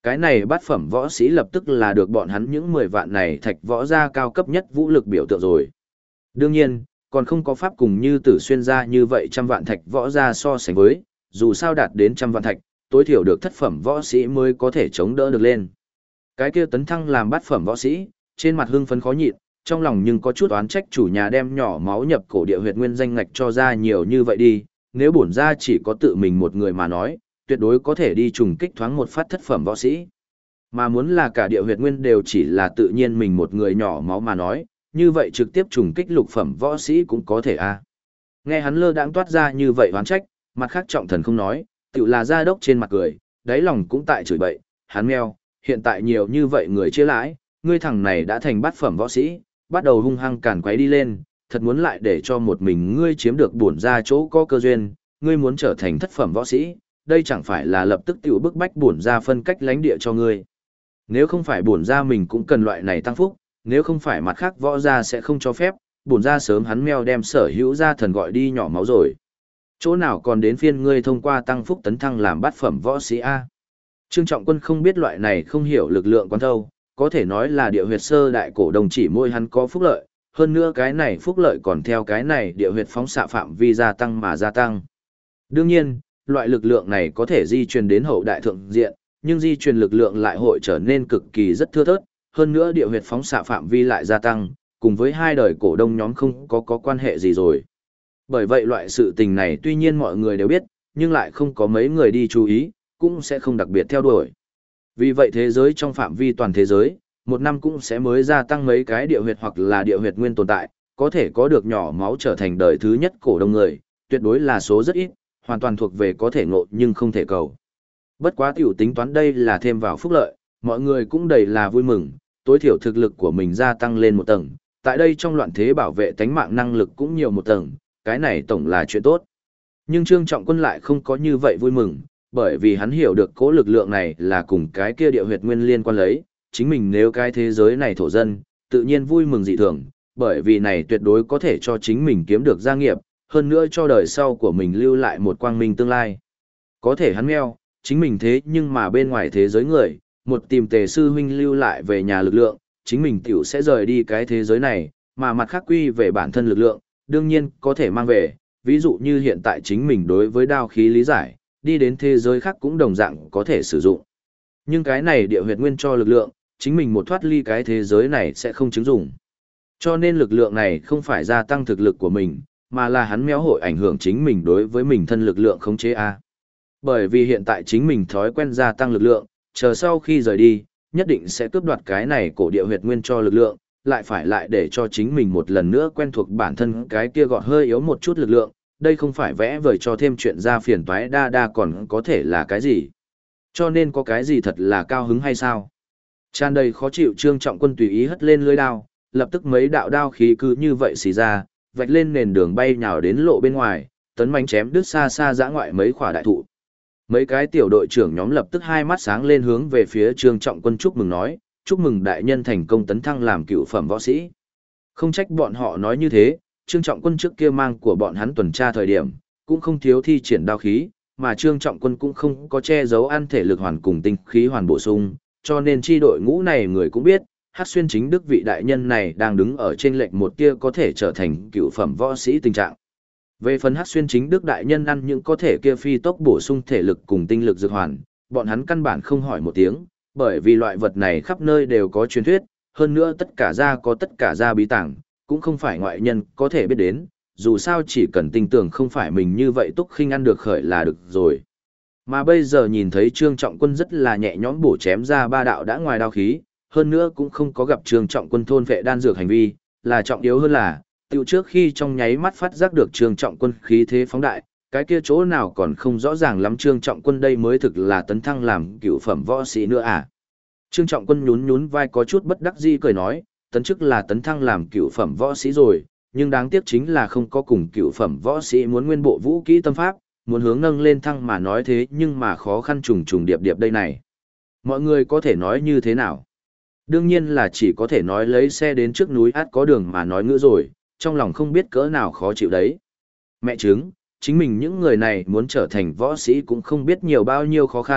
Speaker 1: Cái này bát phẩm võ sĩ lập tức là được bọn hắn những 10 vạn này thạch võ gia cao cấp nhất vũ lực biểu tượng rồi. Đương nhiên, còn không có pháp cùng như Tử Xuyên gia như vậy trăm vạn thạch võ gia so sánh với, dù sao đạt đến trăm vạn thạch, tối thiểu được thất phẩm võ sĩ mới có thể chống đỡ được lên. Cái kia tấn thăng làm bát phẩm võ sĩ, trên mặt hưng phấn khó nhịn, trong lòng nhưng có chút oán trách chủ nhà đem nhỏ máu nhập cổ địa huyệt nguyên danh ngạch cho ra nhiều như vậy đi, nếu bổn gia chỉ có tự mình một người mà nói, tuyệt đối có thể đi trùng kích thoáng một phát thất phẩm võ sĩ. Mà muốn là cả địa huyệt nguyên đều chỉ là tự nhiên mình một người nhỏ máu mà nói, như vậy trực tiếp trùng kích lục phẩm võ sĩ cũng có thể a. Nghe hắn lơ đãng toát ra như vậy oán trách, mặt khác trọng thần không nói, tự là gia đốc trên mặt cười, đáy lòng cũng tại chửi bậy, hắn meo, hiện tại nhiều như vậy người chia lãi, ngươi thằng này đã thành bát phẩm võ sĩ, bắt đầu hung hăng càn quấy đi lên, thật muốn lại để cho một mình ngươi chiếm được bổn ra chỗ có cơ duyên, ngươi muốn trở thành thất phẩm võ sĩ, đây chẳng phải là lập tức tiểu bức bách bổn ra phân cách lãnh địa cho ngươi. Nếu không phải bổn ra mình cũng cần loại này tăng phúc, nếu không phải mặt khác võ ra sẽ không cho phép, bổn ra sớm hắn meo đem sở hữu gia thần gọi đi nhỏ máu rồi. Chỗ nào còn đến phiên ngươi thông qua tăng phúc tấn thăng làm bát phẩm võ sĩ A. Trương Trọng Quân không biết loại này không hiểu lực lượng quán thâu, có thể nói là địa huyệt sơ đại cổ đồng chỉ môi hắn có phúc lợi, hơn nữa cái này phúc lợi còn theo cái này địa huyệt phóng xạ phạm vi gia tăng mà gia tăng. Đương nhiên, loại lực lượng này có thể di truyền đến hậu đại thượng diện, nhưng di truyền lực lượng lại hội trở nên cực kỳ rất thưa thớt, hơn nữa địa huyệt phóng xạ phạm vi lại gia tăng, cùng với hai đời cổ đông nhóm không có quan hệ gì rồi. Bởi vậy loại sự tình này tuy nhiên mọi người đều biết, nhưng lại không có mấy người đi chú ý, cũng sẽ không đặc biệt theo đuổi. Vì vậy thế giới trong phạm vi toàn thế giới, một năm cũng sẽ mới gia tăng mấy cái địa huyệt hoặc là địa huyệt nguyên tồn tại, có thể có được nhỏ máu trở thành đời thứ nhất cổ đông người, tuyệt đối là số rất ít, hoàn toàn thuộc về có thể ngộ nhưng không thể cầu. Bất quá tiểu tính toán đây là thêm vào phúc lợi, mọi người cũng đầy là vui mừng, tối thiểu thực lực của mình gia tăng lên một tầng, tại đây trong loạn thế bảo vệ tánh mạng năng lực cũng nhiều một tầng, cái này tổng là chuyện tốt. Nhưng Trương Trọng Quân lại không có như vậy vui mừng, bởi vì hắn hiểu được cố lực lượng này là cùng cái kia địa huyệt nguyên liên quan lấy, chính mình nếu cái thế giới này thổ dân, tự nhiên vui mừng dị thường, bởi vì này tuyệt đối có thể cho chính mình kiếm được gia nghiệp, hơn nữa cho đời sau của mình lưu lại một quang minh tương lai. Có thể hắn meo, chính mình thế nhưng mà bên ngoài thế giới người, một tìm tề sư huynh lưu lại về nhà lực lượng, chính mình tiểu sẽ rời đi cái thế giới này, mà mặt khác quy về bản thân lực lượng, đương nhiên có thể mang về, ví dụ như hiện tại chính mình đối với đao khí lý giải, đi đến thế giới khác cũng đồng dạng có thể sử dụng. Nhưng cái này địa huyệt nguyên cho lực lượng, chính mình một thoát ly cái thế giới này sẽ không chứng dụng. Cho nên lực lượng này không phải gia tăng thực lực của mình, mà là hắn méo hội ảnh hưởng chính mình đối với mình thân lực lượng khống chế A. Bởi vì hiện tại chính mình thói quen gia tăng lực lượng, chờ sau khi rời đi, nhất định sẽ cướp đoạt cái này cổ địa huyệt nguyên cho lực lượng, lại phải lại để cho chính mình một lần nữa quen thuộc bản thân cái kia gọt hơi yếu một chút lực lượng, đây không phải vẽ vời cho thêm chuyện ra phiền toái đa đa còn có thể là cái gì. Cho nên có cái gì thật là cao hứng hay sao? Tràn đầy khó chịu Trương Trọng Quân tùy ý hất lên lưỡi đao, lập tức mấy đạo đao khí cứ như vậy xì ra, vạch lên nền đường bay nhào đến lộ bên ngoài, tấn mãnh chém đứt xa xa dã ngoại mấy khỏa đại thụ. Mấy cái tiểu đội trưởng nhóm lập tức hai mắt sáng lên hướng về phía Trương Trọng Quân chúc mừng nói, chúc mừng đại nhân thành công tấn thăng làm cựu phẩm võ sĩ. Không trách bọn họ nói như thế, Trương Trọng Quân trước kia mang của bọn hắn tuần tra thời điểm, cũng không thiếu thi triển đao khí, mà Trương Trọng Quân cũng không có che giấu ăn thể lực hoàn cùng tinh khí hoàn bổ sung, cho nên chi đội ngũ này người cũng biết, Hắc Xuyên Chính Đức vị đại nhân này đang đứng ở trên lệch một tia có thể trở thành cựu phẩm võ sĩ tình trạng. Về phần Hắc Xuyên Chính Đức đại nhân ăn những có thể kia phi tốc bổ sung thể lực cùng tinh lực dược hoàn, bọn hắn căn bản không hỏi một tiếng, bởi vì loại vật này khắp nơi đều có truyền thuyết, hơn nữa tất cả gia có tất cả gia bí tàng, cũng không phải ngoại nhân có thể biết đến, dù sao chỉ cần tin tưởng không phải mình như vậy túc khinh ăn được khởi là được rồi. Mà bây giờ nhìn thấy Trương Trọng Quân rất là nhẹ nhõm bổ chém ra ba đạo đã ngoài đao khí, hơn nữa cũng không có gặp Trương Trọng Quân thôn vệ đan dược hành vi, là trọng yếu hơn là, tiêu trước khi trong nháy mắt phát giác được Trương Trọng Quân khí thế phóng đại, cái kia chỗ nào còn không rõ ràng lắm Trương Trọng Quân đây mới thực là tấn thăng làm cựu phẩm võ sĩ nữa à. Trương Trọng Quân nhún nhún vai có chút bất đắc dĩ cười nói, tấn chức là tấn thăng làm cựu phẩm võ sĩ rồi, nhưng đáng tiếc chính là không có cùng cựu phẩm võ sĩ muốn nguyên bộ vũ kỹ tâm pháp, muốn hướng nâng lên thăng mà nói thế nhưng mà khó khăn trùng trùng điệp điệp đây này. Mọi người có thể nói như thế nào? Đương nhiên là chỉ có thể nói lấy xe đến trước núi át có đường mà nói ngữ rồi, trong lòng không biết cỡ nào khó chịu đấy. Mẹ chứng, chính mình những người này muốn trở thành võ sĩ cũng không biết nhiều bao nhiêu khó khăn,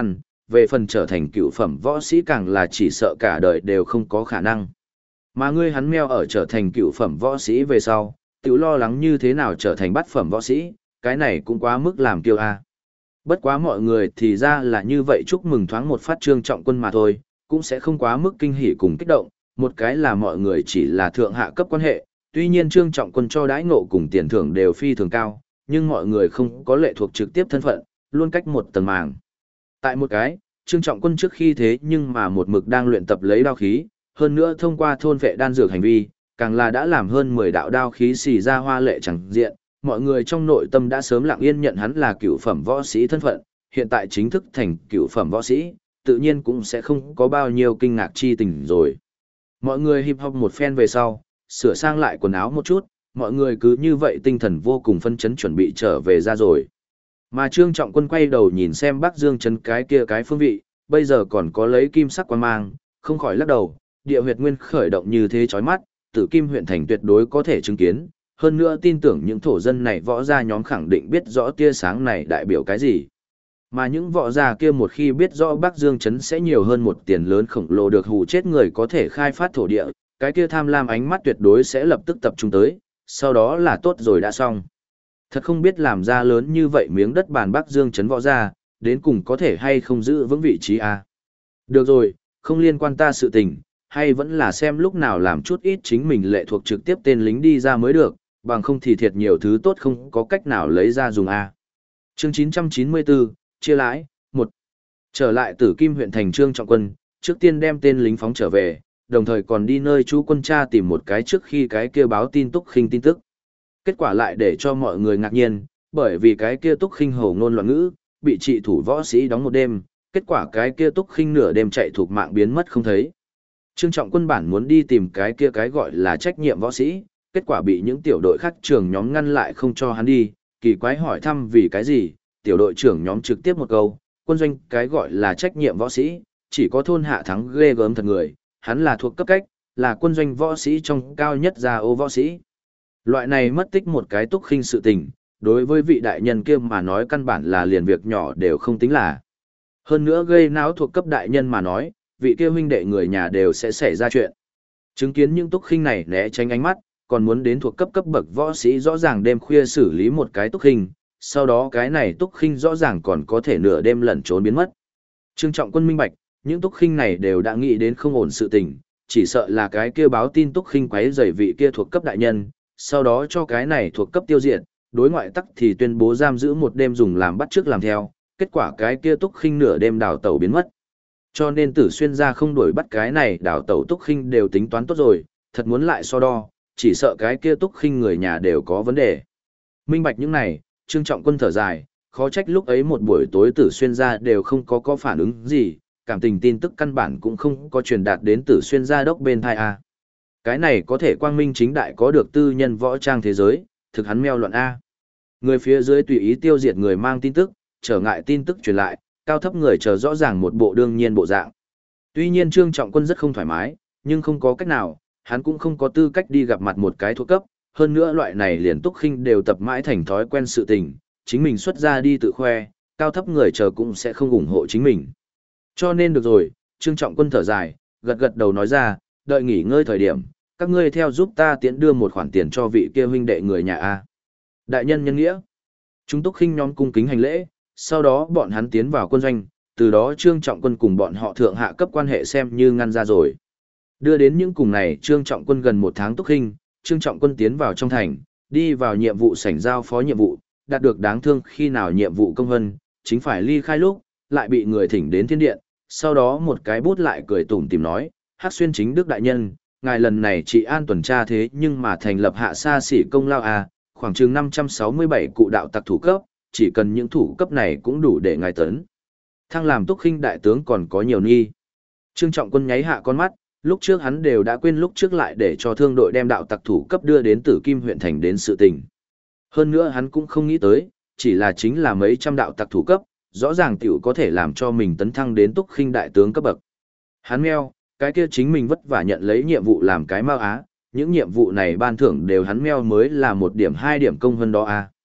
Speaker 1: về phần trở thành cựu phẩm võ sĩ càng là chỉ sợ cả đời đều không có khả năng. Mà ngươi hắn meo ở trở thành cựu phẩm võ sĩ về sau, tự lo lắng như thế nào trở thành bát phẩm võ sĩ, cái này cũng quá mức làm kiêu a. Bất quá mọi người thì ra là như vậy, chúc mừng thoáng một phát Trương Trọng Quân mà thôi, cũng sẽ không quá mức kinh hỉ cùng kích động, một cái là mọi người chỉ là thượng hạ cấp quan hệ, tuy nhiên Trương Trọng Quân cho đãi ngộ cùng tiền thưởng đều phi thường cao, nhưng mọi người không có lệ thuộc trực tiếp thân phận, luôn cách một tầng màng. Tại một cái, Trương Trọng Quân trước khi thế nhưng mà một mực đang luyện tập lấy đao khí, hơn nữa thông qua thôn vệ đan dược hành vi, càng là đã làm hơn 10 đạo đao khí xì ra hoa lệ chẳng diện, mọi người trong nội tâm đã sớm lặng yên nhận hắn là cựu phẩm võ sĩ thân phận, hiện tại chính thức thành cựu phẩm võ sĩ, tự nhiên cũng sẽ không có bao nhiêu kinh ngạc chi tình rồi. Mọi người hip hop một phen về sau, sửa sang lại quần áo một chút, mọi người cứ như vậy tinh thần vô cùng phân chấn chuẩn bị trở về ra rồi. Mà Trương Trọng Quân quay đầu nhìn xem Bắc Dương Trấn cái kia cái phương vị, bây giờ còn có lấy kim sắc quan mang, không khỏi lắc đầu, địa huyệt nguyên khởi động như thế chói mắt, Tử Kim huyện thành tuyệt đối có thể chứng kiến, hơn nữa tin tưởng những thổ dân này võ gia nhóm khẳng định biết rõ tia sáng này đại biểu cái gì. Mà những võ gia kia một khi biết rõ Bắc Dương Trấn sẽ nhiều hơn một tiền lớn khổng lồ được hù chết người có thể khai phát thổ địa, cái kia tham lam ánh mắt tuyệt đối sẽ lập tức tập trung tới, sau đó là tốt rồi đã xong. Thật không biết làm ra lớn như vậy miếng đất bàn Bắc Dương Trấn võ gia, đến cùng có thể hay không giữ vững vị trí à? Được rồi, không liên quan ta sự tình, hay vẫn là xem lúc nào làm chút ít chính mình lệ thuộc trực tiếp tên lính đi ra mới được, bằng không thì thiệt nhiều thứ tốt không có cách nào lấy ra dùng à. Chương 994, chia lãi, 1. Trở lại Tử Kim huyện thành Trương Trọng Quân, trước tiên đem tên lính phóng trở về, đồng thời còn đi nơi chú quân cha tìm một cái trước khi cái kia báo tin Túc Khinh tin tức. Kết quả lại để cho mọi người ngạc nhiên, bởi vì cái kia Túc Khinh hổ ngôn loạn ngữ, bị trị thủ võ sĩ đóng một đêm, kết quả cái kia Túc Khinh nửa đêm chạy thuộc mạng biến mất không thấy. Trương Trọng Quân bản muốn đi tìm cái kia cái gọi là trách nhiệm võ sĩ, kết quả bị những tiểu đội khác trưởng nhóm ngăn lại không cho hắn đi, kỳ quái hỏi thăm vì cái gì, tiểu đội trưởng nhóm trực tiếp một câu, quân doanh cái gọi là trách nhiệm võ sĩ, chỉ có thôn hạ thắng ghê gớm thật người, hắn là thuộc cấp cách, là quân doanh võ sĩ trong cao nhất gia ô võ sĩ. Loại này mất tích một cái Túc Khinh sự tình, đối với vị đại nhân kia mà nói căn bản là liền việc nhỏ đều không tính là. Hơn nữa gây náo thuộc cấp đại nhân mà nói, vị kia huynh đệ người nhà đều sẽ xảy ra chuyện. Chứng kiến những Túc Khinh này né tránh ánh mắt, còn muốn đến thuộc cấp cấp bậc võ sĩ rõ ràng đêm khuya xử lý một cái Túc Khinh, sau đó cái này Túc Khinh rõ ràng còn có thể nửa đêm lẩn trốn biến mất. Trương Trọng Quân minh bạch, những Túc Khinh này đều đã nghĩ đến không ổn sự tình, chỉ sợ là cái kia báo tin Túc Khinh quấy rầy vị kia thuộc cấp đại nhân, sau đó cho cái này thuộc cấp tiêu diệt, đối ngoại tắc thì tuyên bố giam giữ một đêm dùng làm bắt trước làm theo, kết quả cái kia Túc Khinh nửa đêm đào tẩu biến mất. Cho nên Tử Xuyên gia không đuổi bắt cái này đào tẩu Túc Khinh đều tính toán tốt rồi, thật muốn lại so đo, chỉ sợ cái kia Túc Khinh người nhà đều có vấn đề. Minh bạch những này, Trương Trọng Quân thở dài, khó trách lúc ấy một buổi tối Tử Xuyên gia đều không có phản ứng gì, cảm tình tin tức căn bản cũng không có truyền đạt đến Tử Xuyên gia đốc bên thai a. Cái này có thể quang minh chính đại có được tư nhân võ trang thế giới, thực hắn meo loạn a. Người phía dưới tùy ý tiêu diệt người mang tin tức, trở ngại tin tức truyền lại, cao thấp người chờ rõ ràng một bộ đương nhiên bộ dạng. Tuy nhiên Trương Trọng Quân rất không thoải mái, nhưng không có cách nào, hắn cũng không có tư cách đi gặp mặt một cái thuộc cấp, hơn nữa loại này liền Túc Khinh đều tập mãi thành thói quen sự tình, chính mình xuất ra đi tự khoe, cao thấp người chờ cũng sẽ không ủng hộ chính mình. Cho nên được rồi, Trương Trọng Quân thở dài, gật gật đầu nói ra, đợi nghỉ ngơi thời điểm, các ngươi theo giúp ta tiễn đưa một khoản tiền cho vị kia huynh đệ người nhà A. Đại nhân nhân nghĩa. Chúng Túc Khinh nhóm cung kính hành lễ, sau đó bọn hắn tiến vào quân doanh, từ đó Trương Trọng Quân cùng bọn họ thượng hạ cấp quan hệ xem như ngăn ra rồi. Đưa đến những cùng này Trương Trọng Quân gần một tháng Túc Khinh, Trương Trọng Quân tiến vào trong thành, đi vào nhiệm vụ sảnh giao phó nhiệm vụ, đạt được đáng thương khi nào nhiệm vụ công vân, chính phải ly khai lúc, lại bị người thỉnh đến thiên điện, sau đó một cái bút lại cười tủm tìm nói, Hắc Xuyên chính đức đại nhân, ngài lần này trị an tuần tra thế nhưng mà thành lập hạ xa xỉ công lao à, khoảng chừng 567 cụ đạo tặc thủ cấp, chỉ cần những thủ cấp này cũng đủ để ngài tấn. Thăng làm Túc Khinh đại tướng còn có nhiều nghi. Trương Trọng Quân nháy hạ con mắt, lúc trước hắn đều đã quên lúc trước lại để cho thương đội đem đạo tặc thủ cấp đưa đến Tử Kim huyện thành đến sự tình. Hơn nữa hắn cũng không nghĩ tới, chỉ là chính là mấy trăm đạo tặc thủ cấp, rõ ràng tiểu có thể làm cho mình tấn thăng đến Túc Khinh đại tướng cấp bậc. Hắn meo, cái kia chính mình vất vả nhận lấy nhiệm vụ làm cái mao á, những nhiệm vụ này ban thưởng đều hắn meo mới là 1 điểm 2 điểm công hơn đó a.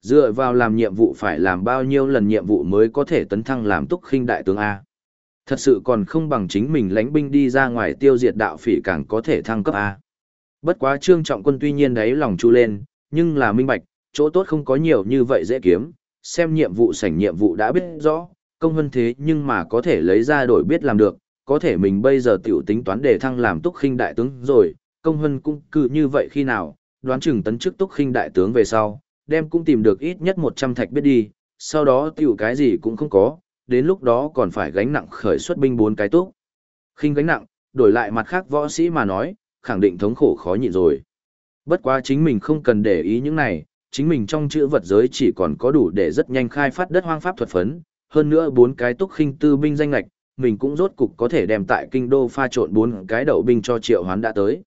Speaker 1: Dựa vào làm nhiệm vụ phải làm bao nhiêu lần nhiệm vụ mới có thể tấn thăng làm túc khinh đại tướng A. Thật sự còn không bằng chính mình lãnh binh đi ra ngoài tiêu diệt đạo phỉ càng có thể thăng cấp A. Bất quá Trương Trọng Quân tuy nhiên đáy lòng chu lên, nhưng là minh bạch, chỗ tốt không có nhiều như vậy dễ kiếm, xem nhiệm vụ sảnh nhiệm vụ đã biết rõ, công hơn thế nhưng mà có thể lấy ra đổi biết làm được, có thể mình bây giờ tiểu tính toán để thăng làm túc khinh đại tướng rồi, công hơn cũng cứ như vậy khi nào, đoán chừng tấn chức túc khinh đại tướng về sau, đem cũng tìm được ít nhất 100 thạch biết đi, sau đó tiểu cái gì cũng không có, đến lúc đó còn phải gánh nặng khởi xuất binh 4 cái túc khinh gánh nặng, đổi lại mặt khác võ sĩ mà nói, khẳng định thống khổ khó nhịn rồi. Bất quá chính mình không cần để ý những này, chính mình trong chữ vật giới chỉ còn có đủ để rất nhanh khai phát đất hoang pháp thuật phấn, hơn nữa 4 cái túc khinh tư binh danh lạch, mình cũng rốt cục có thể đem tại kinh đô pha trộn 4 cái đậu binh cho Triệu Hoán đã tới.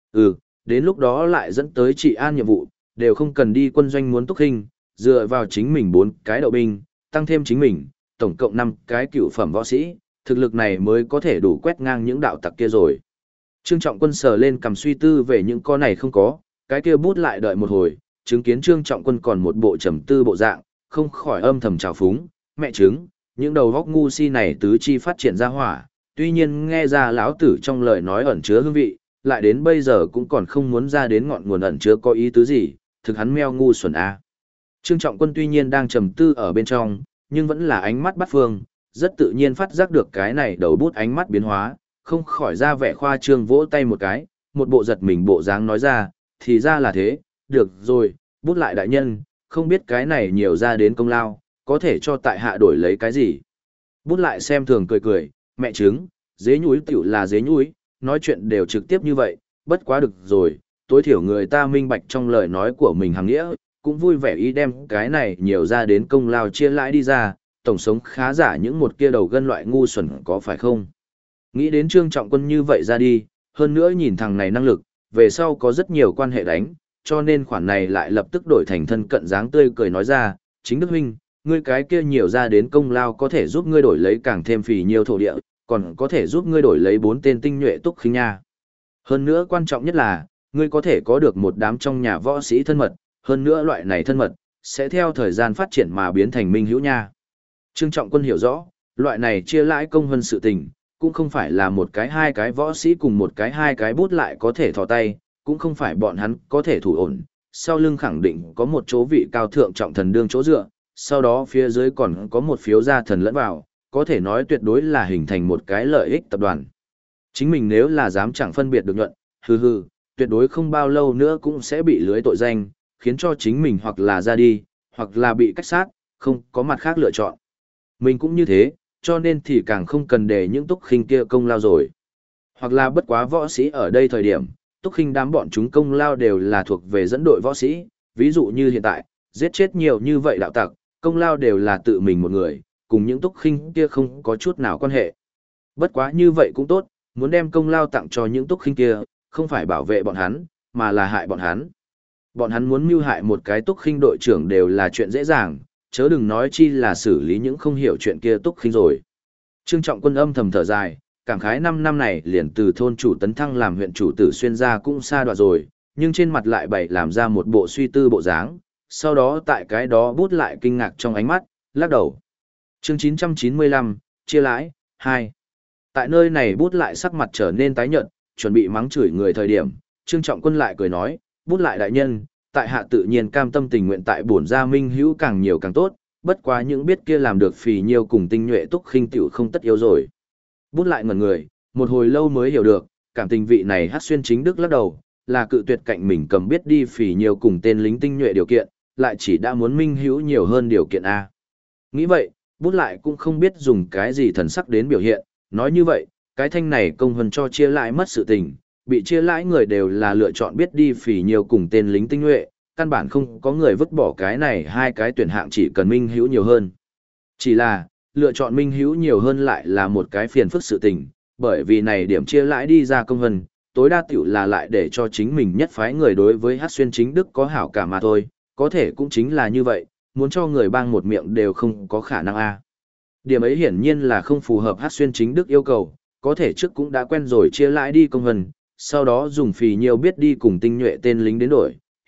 Speaker 1: Đến lúc đó lại dẫn tới trị an nhiệm vụ, đều không cần đi quân doanh muốn túc khinh, dựa vào chính mình 4 cái đậu binh, tăng thêm chính mình, tổng cộng 5 cái cựu phẩm võ sĩ, thực lực này mới có thể đủ quét ngang những đạo tặc kia rồi. Trương Trọng Quân sờ lên cầm suy tư về những con này không có, cái kia bút lại đợi một hồi, chứng kiến Trương Trọng Quân còn một bộ trầm tư bộ dạng, không khỏi âm thầm trào phúng, mẹ chứng, những đầu góc ngu si này tứ chi phát triển ra hỏa, tuy nhiên nghe ra lão tử trong lời nói ẩn chứa hương vị, lại đến bây giờ cũng còn không muốn ra đến ngọn nguồn ẩn chứa có ý tứ gì, thực hắn meo ngu xuẩn a. Trương Trọng Quân tuy nhiên đang trầm tư ở bên trong, nhưng vẫn là ánh mắt bắt phương, rất tự nhiên phát giác được cái này đầu bút ánh mắt biến hóa, không khỏi ra vẻ khoa trương vỗ tay một cái, một bộ giật mình bộ dáng nói ra, thì ra là thế, được rồi, bút lại đại nhân, không biết cái này nhiều ra đến công lao, có thể cho tại hạ đổi lấy cái gì. Bút lại xem thường cười cười, mẹ chứng, dế nhúi tiểu là dế nhúi, nói chuyện đều trực tiếp như vậy, bất quá được rồi, tối thiểu người ta minh bạch trong lời nói của mình hàng nghĩa, cũng vui vẻ ý đem cái này nhiều ra đến công lao chia lãi đi ra, tổng sống khá giả những một kia đầu gân loại ngu xuẩn có phải không. Nghĩ đến Trương Trọng Quân như vậy ra đi, hơn nữa nhìn thằng này năng lực, về sau có rất nhiều quan hệ đánh, cho nên khoản này lại lập tức đổi thành thân cận dáng tươi cười nói ra, chính Đức Huynh, ngươi cái kia nhiều ra đến công lao có thể giúp ngươi đổi lấy càng thêm phì nhiều thổ địa, còn có thể giúp ngươi đổi lấy 4 tên tinh nhuệ túc khinh nha. Hơn nữa quan trọng nhất là, ngươi có thể có được một đám trong nhà võ sĩ thân mật, hơn nữa loại này thân mật, sẽ theo thời gian phát triển mà biến thành minh hữu nha. Trương Trọng Quân hiểu rõ, loại này chia lãi công hơn sự tình, cũng không phải là một cái hai cái võ sĩ cùng một cái hai cái bút lại có thể thò tay, cũng không phải bọn hắn có thể thủ ổn, sau lưng khẳng định có một chỗ vị cao thượng trọng thần đương chỗ dựa, sau đó phía dưới còn có một phiếu gia thần lẫn vào, có thể nói tuyệt đối là hình thành một cái lợi ích tập đoàn. Chính mình nếu là dám chẳng phân biệt được nhuận, tuyệt đối không bao lâu nữa cũng sẽ bị lưới tội danh, khiến cho chính mình hoặc là ra đi, hoặc là bị cách sát, không có mặt khác lựa chọn. Mình cũng như thế, cho nên thì càng không cần để những túc khinh kia công lao rồi. Hoặc là bất quá võ sĩ ở đây thời điểm, túc khinh đám bọn chúng công lao đều là thuộc về dẫn đội võ sĩ, ví dụ như hiện tại, giết chết nhiều như vậy đạo tặc, công lao đều là tự mình một người, cùng những túc khinh kia không có chút nào quan hệ. Bất quá như vậy cũng tốt, muốn đem công lao tặng cho những túc khinh kia, không phải bảo vệ bọn hắn, mà là hại bọn hắn. Bọn hắn muốn mưu hại một cái túc khinh đội trưởng đều là chuyện dễ dàng, chớ đừng nói chi là xử lý những không hiểu chuyện kia túc khinh rồi. Trương Trọng Quân âm thầm thở dài, cảm khái 5 năm này liền từ thôn chủ tấn thăng làm huyện chủ tử xuyên ra cũng xa đoạn rồi, nhưng trên mặt lại bày làm ra một bộ suy tư bộ dáng, sau đó tại cái đó bút lại kinh ngạc trong ánh mắt, lắc đầu. Chương 995, chia lãi, 2. Tại nơi này bút lại sắc mặt trở nên tái nhợt, chuẩn bị mắng chửi người thời điểm, Trương Trọng Quân lại cười nói, bút lại đại nhân, tại hạ tự nhiên cam tâm tình nguyện tại bổn gia minh hữu càng nhiều càng tốt, bất quá những biết kia làm được phì nhiêu cùng tinh nhuệ túc khinh tiểu không tất yếu rồi. Bút lại ngẩn người, một hồi lâu mới hiểu được, cảm tình vị này hát xuyên chính đức lắc đầu, là cự tuyệt cạnh mình cầm biết đi phì nhiêu cùng tên lính tinh nhuệ điều kiện, lại chỉ đã muốn minh hữu nhiều hơn điều kiện A. Nghĩ vậy, bút lại cũng không biết dùng cái gì thần sắc đến biểu hiện, nói như vậy, cái thanh này công hơn cho chia lại mất sự tình, bị chia lãi người đều là lựa chọn biết đi phì nhiều cùng tên lính tinh nhuệ, căn bản không có người vứt bỏ cái này hai cái tuyển hạng chỉ cần minh hữu nhiều hơn. Chỉ là, lựa chọn minh hữu nhiều hơn lại là một cái phiền phức sự tình, bởi vì này điểm chia lãi đi ra công vân, tối đa tiểu là lại để cho chính mình nhất phái người đối với hát xuyên chính đức có hảo cả mà thôi, có thể cũng chính là như vậy, muốn cho người bang một miệng đều không có khả năng a. Điểm ấy hiển nhiên là không phù hợp hát xuyên chính đức yêu cầu, có thể trước cũng đã quen rồi chia lãi đi công vân, sau đó dùng phì nhiều biết đi cùng tinh nhuệ tên lính đến đổi,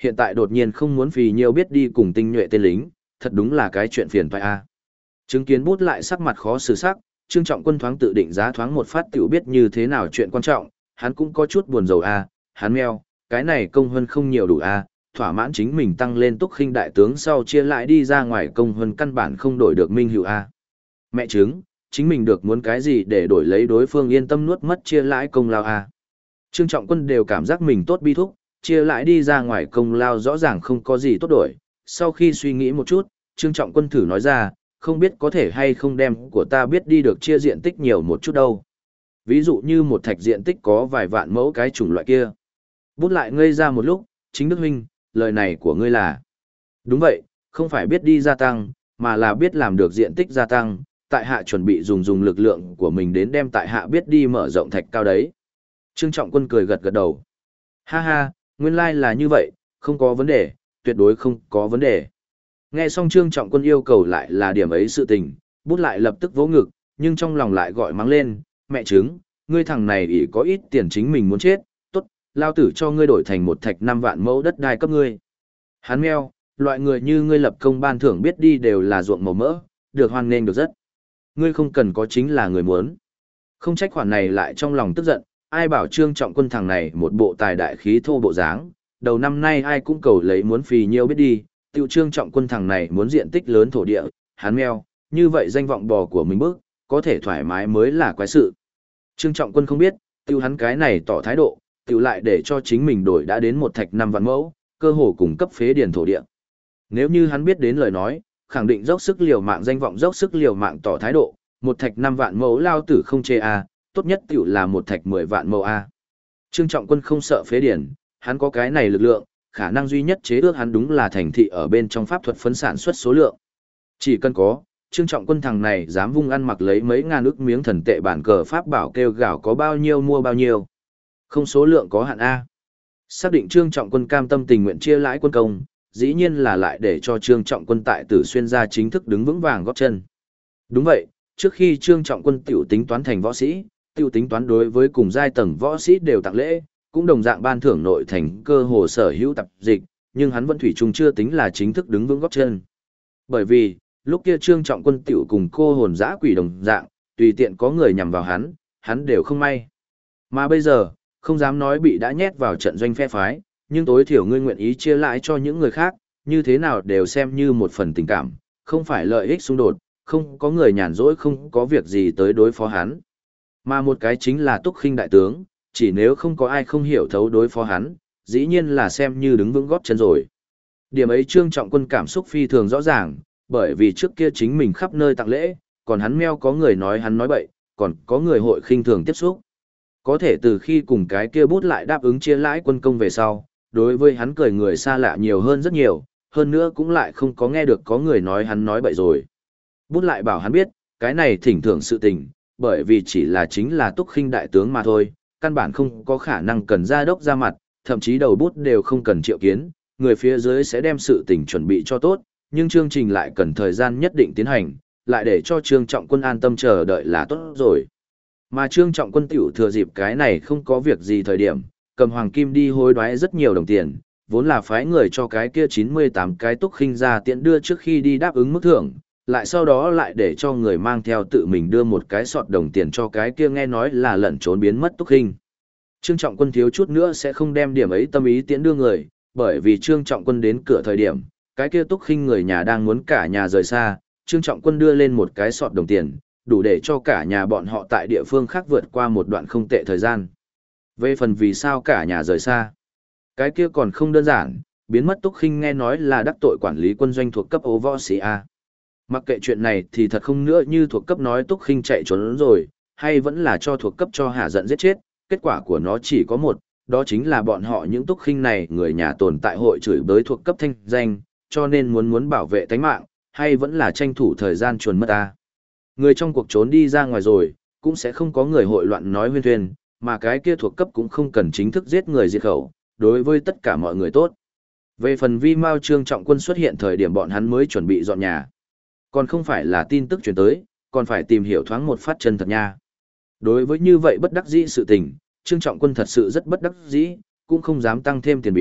Speaker 1: hiện tại đột nhiên không muốn Phì Nhiêu biết đi cùng tinh nhuệ tên lính, thật đúng là cái chuyện phiền toái a. Chứng kiến Bút Lại sắc mặt khó xử sắc, Trương Trọng Quân thoáng tự định giá thoáng một phát tiểu biết như thế nào chuyện quan trọng, hắn cũng có chút buồn rầu a, hắn meo, cái này công hơn không nhiều đủ a, thỏa mãn chính mình tăng lên Túc Khinh đại tướng sau chia lại đi ra ngoài công hơn căn bản không đổi được minh hữu a. Mẹ chứng, chính mình được muốn cái gì để đổi lấy đối phương yên tâm nuốt mất chia lãi công lao a. Trương Trọng Quân đều cảm giác mình tốt bi thúc, chia lãi đi ra ngoài công lao rõ ràng không có gì tốt đổi. Sau khi suy nghĩ một chút, Trương Trọng Quân thử nói ra, không biết có thể hay không đem của ta biết đi được chia diện tích nhiều một chút đâu. Ví dụ như một thạch diện tích có vài vạn mẫu cái chủng loại kia. Bút Lại ngây ra một lúc, Chính Đức huynh, lời này của ngươi là. Đúng vậy, không phải biết đi gia tăng, mà là biết làm được diện tích gia tăng, tại hạ chuẩn bị dùng lực lượng của mình đến đem tại hạ biết đi mở rộng thạch cao đấy. Trương Trọng Quân cười gật gật đầu. Ha ha, nguyên lai là như vậy, không có vấn đề, tuyệt đối không có vấn đề. Nghe xong Trương Trọng Quân yêu cầu lại là điểm ấy sự tình, Bút Lại lập tức vỗ ngực, nhưng trong lòng lại gọi mắng lên, mẹ chứng, ngươi thằng này ỷ có ít tiền chính mình muốn chết, tốt, lao tử cho ngươi đổi thành một thạch 5 vạn mẫu đất đai cấp ngươi. Hắn meo, loại người như ngươi lập công ban thưởng biết đi đều là ruộng màu mỡ, được hoan nghênh được rất. Ngươi không cần có chính là người muốn. Không trách khoản này lại trong lòng tức giận, ai bảo Trương Trọng Quân thằng này một bộ tài đại khí thô bộ dáng, đầu năm nay ai cũng cầu lấy muốn Phì Nhiêu biết đi, tiêu Trương Trọng Quân thằng này muốn diện tích lớn thổ địa, hắn meo, như vậy danh vọng bò của mình bước, có thể thoải mái mới là quái sự. Trương Trọng Quân không biết, tiêu hắn cái này tỏ thái độ, tiêu lại để cho chính mình đổi đã đến một thạch 5 vạn mẫu, cơ hồ cung cấp phế điền thổ địa. Nếu như hắn biết đến lời nói, khẳng định dốc sức liều mạng danh vọng dốc sức liều mạng tỏ thái độ, một thạch 5 vạn mẫu lao tử không chê a, tốt nhất tiểu là một thạch 10 vạn mẫu a. Trương Trọng Quân không sợ phế điển, hắn có cái này lực lượng, khả năng duy nhất chế ước hắn đúng là thành thị ở bên trong pháp thuật phấn sản xuất số lượng. Chỉ cần có, Trương Trọng Quân thằng này dám vung ăn mặc lấy mấy ngàn ức miếng thần tệ bản cờ pháp bảo kêu gào có bao nhiêu mua bao nhiêu. Không số lượng có hạn a. Xác định Trương Trọng Quân cam tâm tình nguyện chia lãi quân công, dĩ nhiên là lại để cho Trương Trọng Quân tại Tử Xuyên gia chính thức đứng vững vàng góp chân. Đúng vậy, trước khi Trương Trọng Quân tiểu tính toán thành võ sĩ, tiểu tính toán đối với cùng giai tầng võ sĩ đều tặng lễ, cũng đồng dạng ban thưởng nội thành cơ hồ sở hữu tập dịch, nhưng hắn vẫn thủy chung chưa tính là chính thức đứng vững góp chân. Bởi vì, lúc kia Trương Trọng Quân tiểu cùng cô hồn dã quỷ đồng dạng, tùy tiện có người nhằm vào hắn đều không may. Mà bây giờ, không dám nói bị đã nhét vào trận doanh phe phái, nhưng tối thiểu ngươi nguyện ý chia lại cho những người khác, như thế nào đều xem như một phần tình cảm, không phải lợi ích xung đột, không có người nhàn rỗi không có việc gì tới đối phó hắn. Mà một cái chính là Túc Khinh đại tướng, chỉ nếu không có ai không hiểu thấu đối phó hắn, dĩ nhiên là xem như đứng vững gót chân rồi. Điểm ấy Trương Trọng Quân cảm xúc phi thường rõ ràng, bởi vì trước kia chính mình khắp nơi tặng lễ, còn hắn meo có người nói hắn nói bậy, còn có người hội khinh thường tiếp xúc. Có thể từ khi cùng cái kia Bút Lại đáp ứng chia lãi quân công về sau, đối với hắn cười người xa lạ nhiều hơn rất nhiều, hơn nữa cũng lại không có nghe được có người nói hắn nói bậy rồi. Bút Lại bảo hắn biết, cái này thỉnh thưởng sự tình, bởi vì chỉ là chính là Túc Khinh đại tướng mà thôi, căn bản không có khả năng cần ra đốc ra mặt, thậm chí đầu bút đều không cần triệu kiến, người phía dưới sẽ đem sự tình chuẩn bị cho tốt, nhưng chương trình lại cần thời gian nhất định tiến hành, lại để cho Trương Trọng Quân an tâm chờ đợi là tốt rồi. Mà Trương Trọng Quân tiểu thừa dịp cái này không có việc gì thời điểm, cầm hoàng kim đi hối đoái rất nhiều đồng tiền, vốn là phái người cho cái kia 98 cái Túc Khinh ra tiện đưa trước khi đi đáp ứng mức thưởng, lại sau đó lại để cho người mang theo tự mình đưa một cái sọt đồng tiền cho cái kia nghe nói là lẩn trốn biến mất Túc Khinh. Trương Trọng Quân thiếu chút nữa sẽ không đem điểm ấy tâm ý tiễn đưa người, bởi vì Trương Trọng Quân đến cửa thời điểm, cái kia Túc Khinh người nhà đang muốn cả nhà rời xa, Trương Trọng Quân đưa lên một cái sọt đồng tiền, đủ để cho cả nhà bọn họ tại địa phương khác vượt qua một đoạn không tệ thời gian. Về phần vì sao cả nhà rời xa, cái kia còn không đơn giản, biến mất Túc Khinh nghe nói là đắc tội quản lý quân doanh thuộc cấp ố võ sĩ A. Mặc kệ chuyện này thì thật không nữa như thuộc cấp nói Túc Khinh chạy trốn rồi, hay vẫn là cho thuộc cấp cho hạ giận giết chết, kết quả của nó chỉ có một, đó chính là bọn họ những Túc Khinh này người nhà tồn tại hội chửi bới thuộc cấp thanh danh, cho nên muốn bảo vệ tánh mạng, hay vẫn là tranh thủ thời gian chuồn mất A. Người trong cuộc trốn đi ra ngoài rồi, cũng sẽ không có người hội loạn nói huyên thuyên, mà cái kia thuộc cấp cũng không cần chính thức giết người diệt khẩu, đối với tất cả mọi người tốt. Về phần Vi Mao Trương Trọng Quân xuất hiện thời điểm bọn hắn mới chuẩn bị dọn nhà. Còn không phải là tin tức truyền tới, còn phải tìm hiểu thoáng một phát chân thật nha. Đối với như vậy bất đắc dĩ sự tình, Trương Trọng Quân thật sự rất bất đắc dĩ, cũng không dám tăng thêm tiền biếu,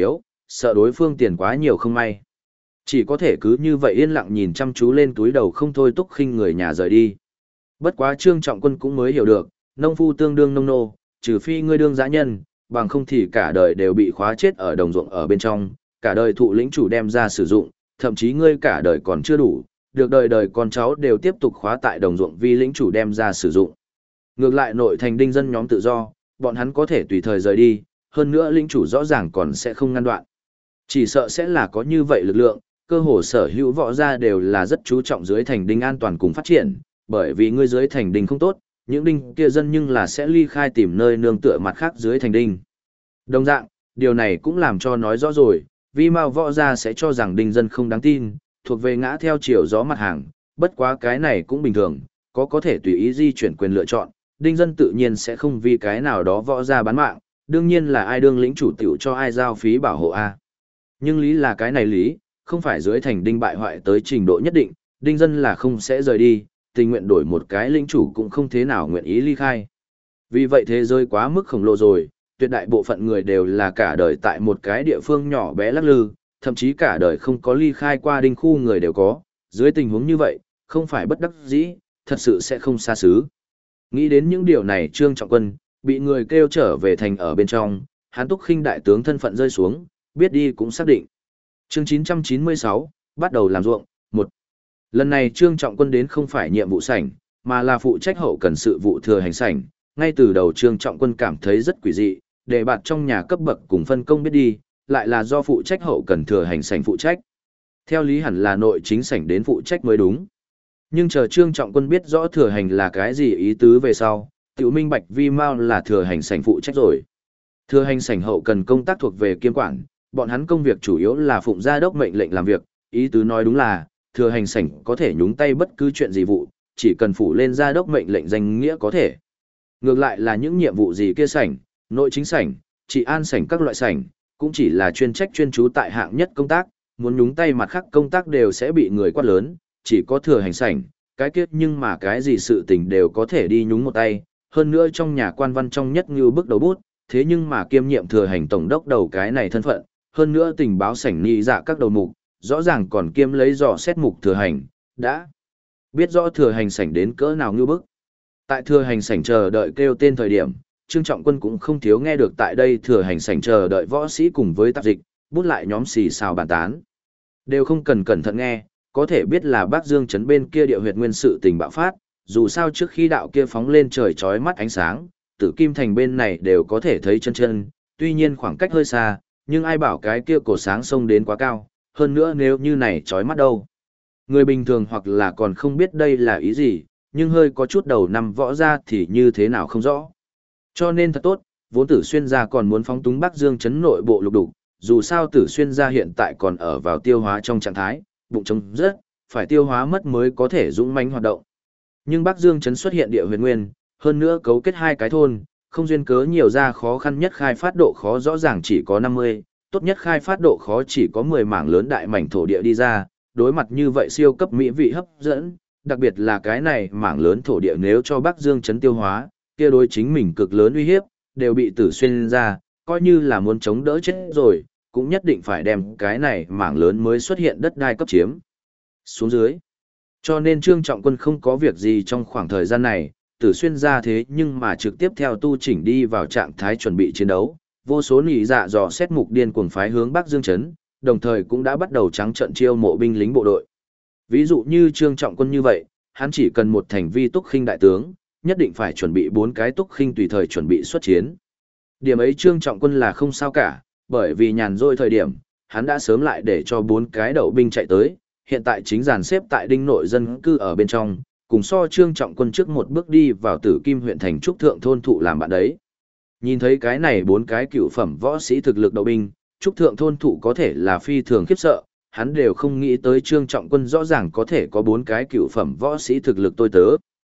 Speaker 1: sợ đối phương tiền quá nhiều không may. Chỉ có thể cứ như vậy yên lặng nhìn chăm chú lên túi đầu không thôi Túc Khinh người nhà rời đi. Bất quá Trương Trọng Quân cũng mới hiểu được, nông phu tương đương nông nô, trừ phi ngươi đương dã nhân, bằng không thì cả đời đều bị khóa chết ở đồng ruộng ở bên trong, cả đời thụ lĩnh chủ đem ra sử dụng, thậm chí ngươi cả đời còn chưa đủ, được đời đời con cháu đều tiếp tục khóa tại đồng ruộng vì lĩnh chủ đem ra sử dụng. Ngược lại nội thành đinh dân nhóm tự do, bọn hắn có thể tùy thời rời đi, hơn nữa lĩnh chủ rõ ràng còn sẽ không ngăn đoạn. Chỉ sợ sẽ là có như vậy lực lượng, cơ hồ sở hữu võ gia đều là rất chú trọng dưới thành đinh an toàn cùng phát triển, bởi vì ngươi dưới thành đinh không tốt, những đinh kia dân nhưng là sẽ ly khai tìm nơi nương tựa mặt khác dưới thành đinh. Đồng dạng, điều này cũng làm cho nói rõ rồi, vì mao võ gia sẽ cho rằng đinh dân không đáng tin, thuộc về ngã theo chiều gió mặt hàng, bất quá cái này cũng bình thường, có thể tùy ý di chuyển quyền lựa chọn, đinh dân tự nhiên sẽ không vì cái nào đó võ gia bán mạng, đương nhiên là ai đương lĩnh chủ tiểu cho ai giao phí bảo hộ a. Nhưng lý là cái này lý, không phải dưới thành đinh bại hoại tới trình độ nhất định, đinh dân là không sẽ rời đi, tình nguyện đổi một cái lĩnh chủ cũng không thế nào nguyện ý ly khai. Vì vậy thế giới quá mức khổng lồ rồi, tuyệt đại bộ phận người đều là cả đời tại một cái địa phương nhỏ bé lắc lư, thậm chí cả đời không có ly khai qua đinh khu người đều có, dưới tình huống như vậy, không phải bất đắc dĩ, thật sự sẽ không xa xứ. Nghĩ đến những điều này Trương Trọng Quân, bị người kêu trở về thành ở bên trong, hắn Túc Khinh đại tướng thân phận rơi xuống, biết đi cũng xác định. Chương 996, bắt đầu làm ruộng, 1. Lần này Trương Trọng Quân đến không phải nhiệm vụ sảnh, mà là phụ trách hậu cần sự vụ thừa hành sảnh. Ngay từ đầu Trương Trọng Quân cảm thấy rất quỷ dị, đề bạt trong nhà cấp bậc cùng phân công biết đi, lại là do phụ trách hậu cần thừa hành sảnh phụ trách. Theo lý hẳn là nội chính sảnh đến phụ trách mới đúng. Nhưng chờ Trương Trọng Quân biết rõ thừa hành là cái gì ý tứ về sau, tiểu minh bạch vi mao là thừa hành sảnh phụ trách rồi. Thừa hành sảnh hậu cần công tác thuộc về kiêm quản, bọn hắn công việc chủ yếu là phụng gia đốc mệnh lệnh làm việc, ý tứ nói đúng là, thừa hành sảnh có thể nhúng tay bất cứ chuyện gì vụ, chỉ cần phủ lên gia đốc mệnh lệnh danh nghĩa có thể. Ngược lại là những nhiệm vụ gì kia sảnh, nội chính sảnh, trị an sảnh các loại sảnh, cũng chỉ là chuyên trách chuyên trú tại hạng nhất công tác, muốn nhúng tay mặt khác công tác đều sẽ bị người quát lớn, chỉ có thừa hành sảnh, cái kiết nhưng mà cái gì sự tình đều có thể đi nhúng một tay, hơn nữa trong nhà quan văn trong nhất như bước đầu bút, thế nhưng mà kiêm nhiệm thừa hành tổng đốc đầu cái này thân phận, hơn nữa tình báo sảnh nhị dạ các đầu mục, rõ ràng còn kiêm lấy dò xét mục thừa hành, đã biết rõ thừa hành sảnh đến cỡ nào như bức. Tại thừa hành sảnh chờ đợi kêu tên thời điểm, Trương Trọng Quân cũng không thiếu nghe được tại đây thừa hành sảnh chờ đợi võ sĩ cùng với tạp dịch, bút lại nhóm xì xào bàn tán. Đều không cần cẩn thận nghe, có thể biết là Bắc Dương trấn bên kia địa huyệt nguyên sự tình bạo phát, dù sao trước khi đạo kia phóng lên trời chói mắt ánh sáng, Tử Kim Thành bên này đều có thể thấy chân chân, tuy nhiên khoảng cách hơi xa, nhưng ai bảo cái kia cổ sáng sông đến quá cao, hơn nữa nếu như này chói mắt đâu. Người bình thường hoặc là còn không biết đây là ý gì, nhưng hơi có chút đầu năm võ ra thì như thế nào không rõ. Cho nên thật tốt, vốn Tử Xuyên gia còn muốn phóng túng Bắc Dương trấn nội bộ lục đục, dù sao Tử Xuyên gia hiện tại còn ở vào tiêu hóa trong trạng thái, bụng trống rất, phải tiêu hóa mất mới có thể dũng mãnh hoạt động. Nhưng Bắc Dương trấn xuất hiện địa huyền nguyên, hơn nữa cấu kết hai cái thôn, không duyên cớ nhiều ra khó khăn nhất khai phát độ khó rõ ràng chỉ có 50, tốt nhất khai phát độ khó chỉ có 10 mảng lớn đại mảnh thổ địa đi ra, đối mặt như vậy siêu cấp mỹ vị hấp dẫn, đặc biệt là cái này mảng lớn thổ địa nếu cho Bắc Dương trấn tiêu hóa, kia đối chính mình cực lớn uy hiếp, đều bị Tử Xuyên ra, coi như là muốn chống đỡ chết rồi, cũng nhất định phải đem cái này mảng lớn mới xuất hiện đất đai cấp chiếm xuống dưới. Cho nên Trương Trọng Quân không có việc gì trong khoảng thời gian này, Tử Xuyên ra thế nhưng mà trực tiếp theo tu chỉnh đi vào trạng thái chuẩn bị chiến đấu, vô số nỉ dạ dò xét mục điên cuồng phái hướng Bắc Dương trấn, đồng thời cũng đã bắt đầu trắng trận chiêu mộ binh lính bộ đội. Ví dụ như Trương Trọng Quân như vậy, hắn chỉ cần một thành vi túc khinh đại tướng, nhất định phải chuẩn bị 4 cái túc khinh tùy thời chuẩn bị xuất chiến. Điểm ấy Trương Trọng Quân là không sao cả, bởi vì nhàn rỗi thời điểm, hắn đã sớm lại để cho 4 cái đậu binh chạy tới, hiện tại chính dàn xếp tại đinh nội dân cư ở bên trong, cùng so Trương Trọng Quân trước một bước đi vào Tử Kim huyện thành trúc thượng thôn thụ làm bạn đấy. Nhìn thấy cái này 4 cái cựu phẩm võ sĩ thực lực đậu binh, trúc thượng thôn thụ có thể là phi thường khiếp sợ, hắn đều không nghĩ tới Trương Trọng Quân rõ ràng có thể có 4 cái cựu phẩm võ sĩ thực lực tôi tớ.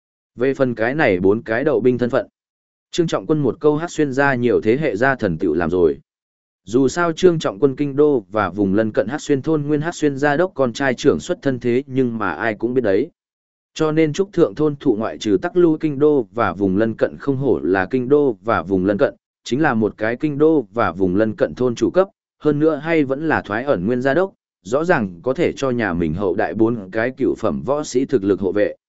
Speaker 1: Về phần cái này 4 cái đậu binh thân phận, Trương Trọng Quân một câu hát xuyên ra nhiều thế hệ gia thần tựu làm rồi. Dù sao Trương Trọng Quân kinh đô và vùng lân cận hát xuyên thôn nguyên hát xuyên gia đốc con trai trưởng xuất thân thế nhưng mà ai cũng biết đấy. Cho nên trúc thượng thôn thụ ngoại trừ tắc lưu kinh đô và vùng lân cận không hổ là kinh đô và vùng lân cận, chính là một cái kinh đô và vùng lân cận thôn chủ cấp, hơn nữa hay vẫn là thoái ẩn nguyên gia đốc, rõ ràng có thể cho nhà mình hậu đại 4 cái cựu phẩm võ sĩ thực lực hộ vệ.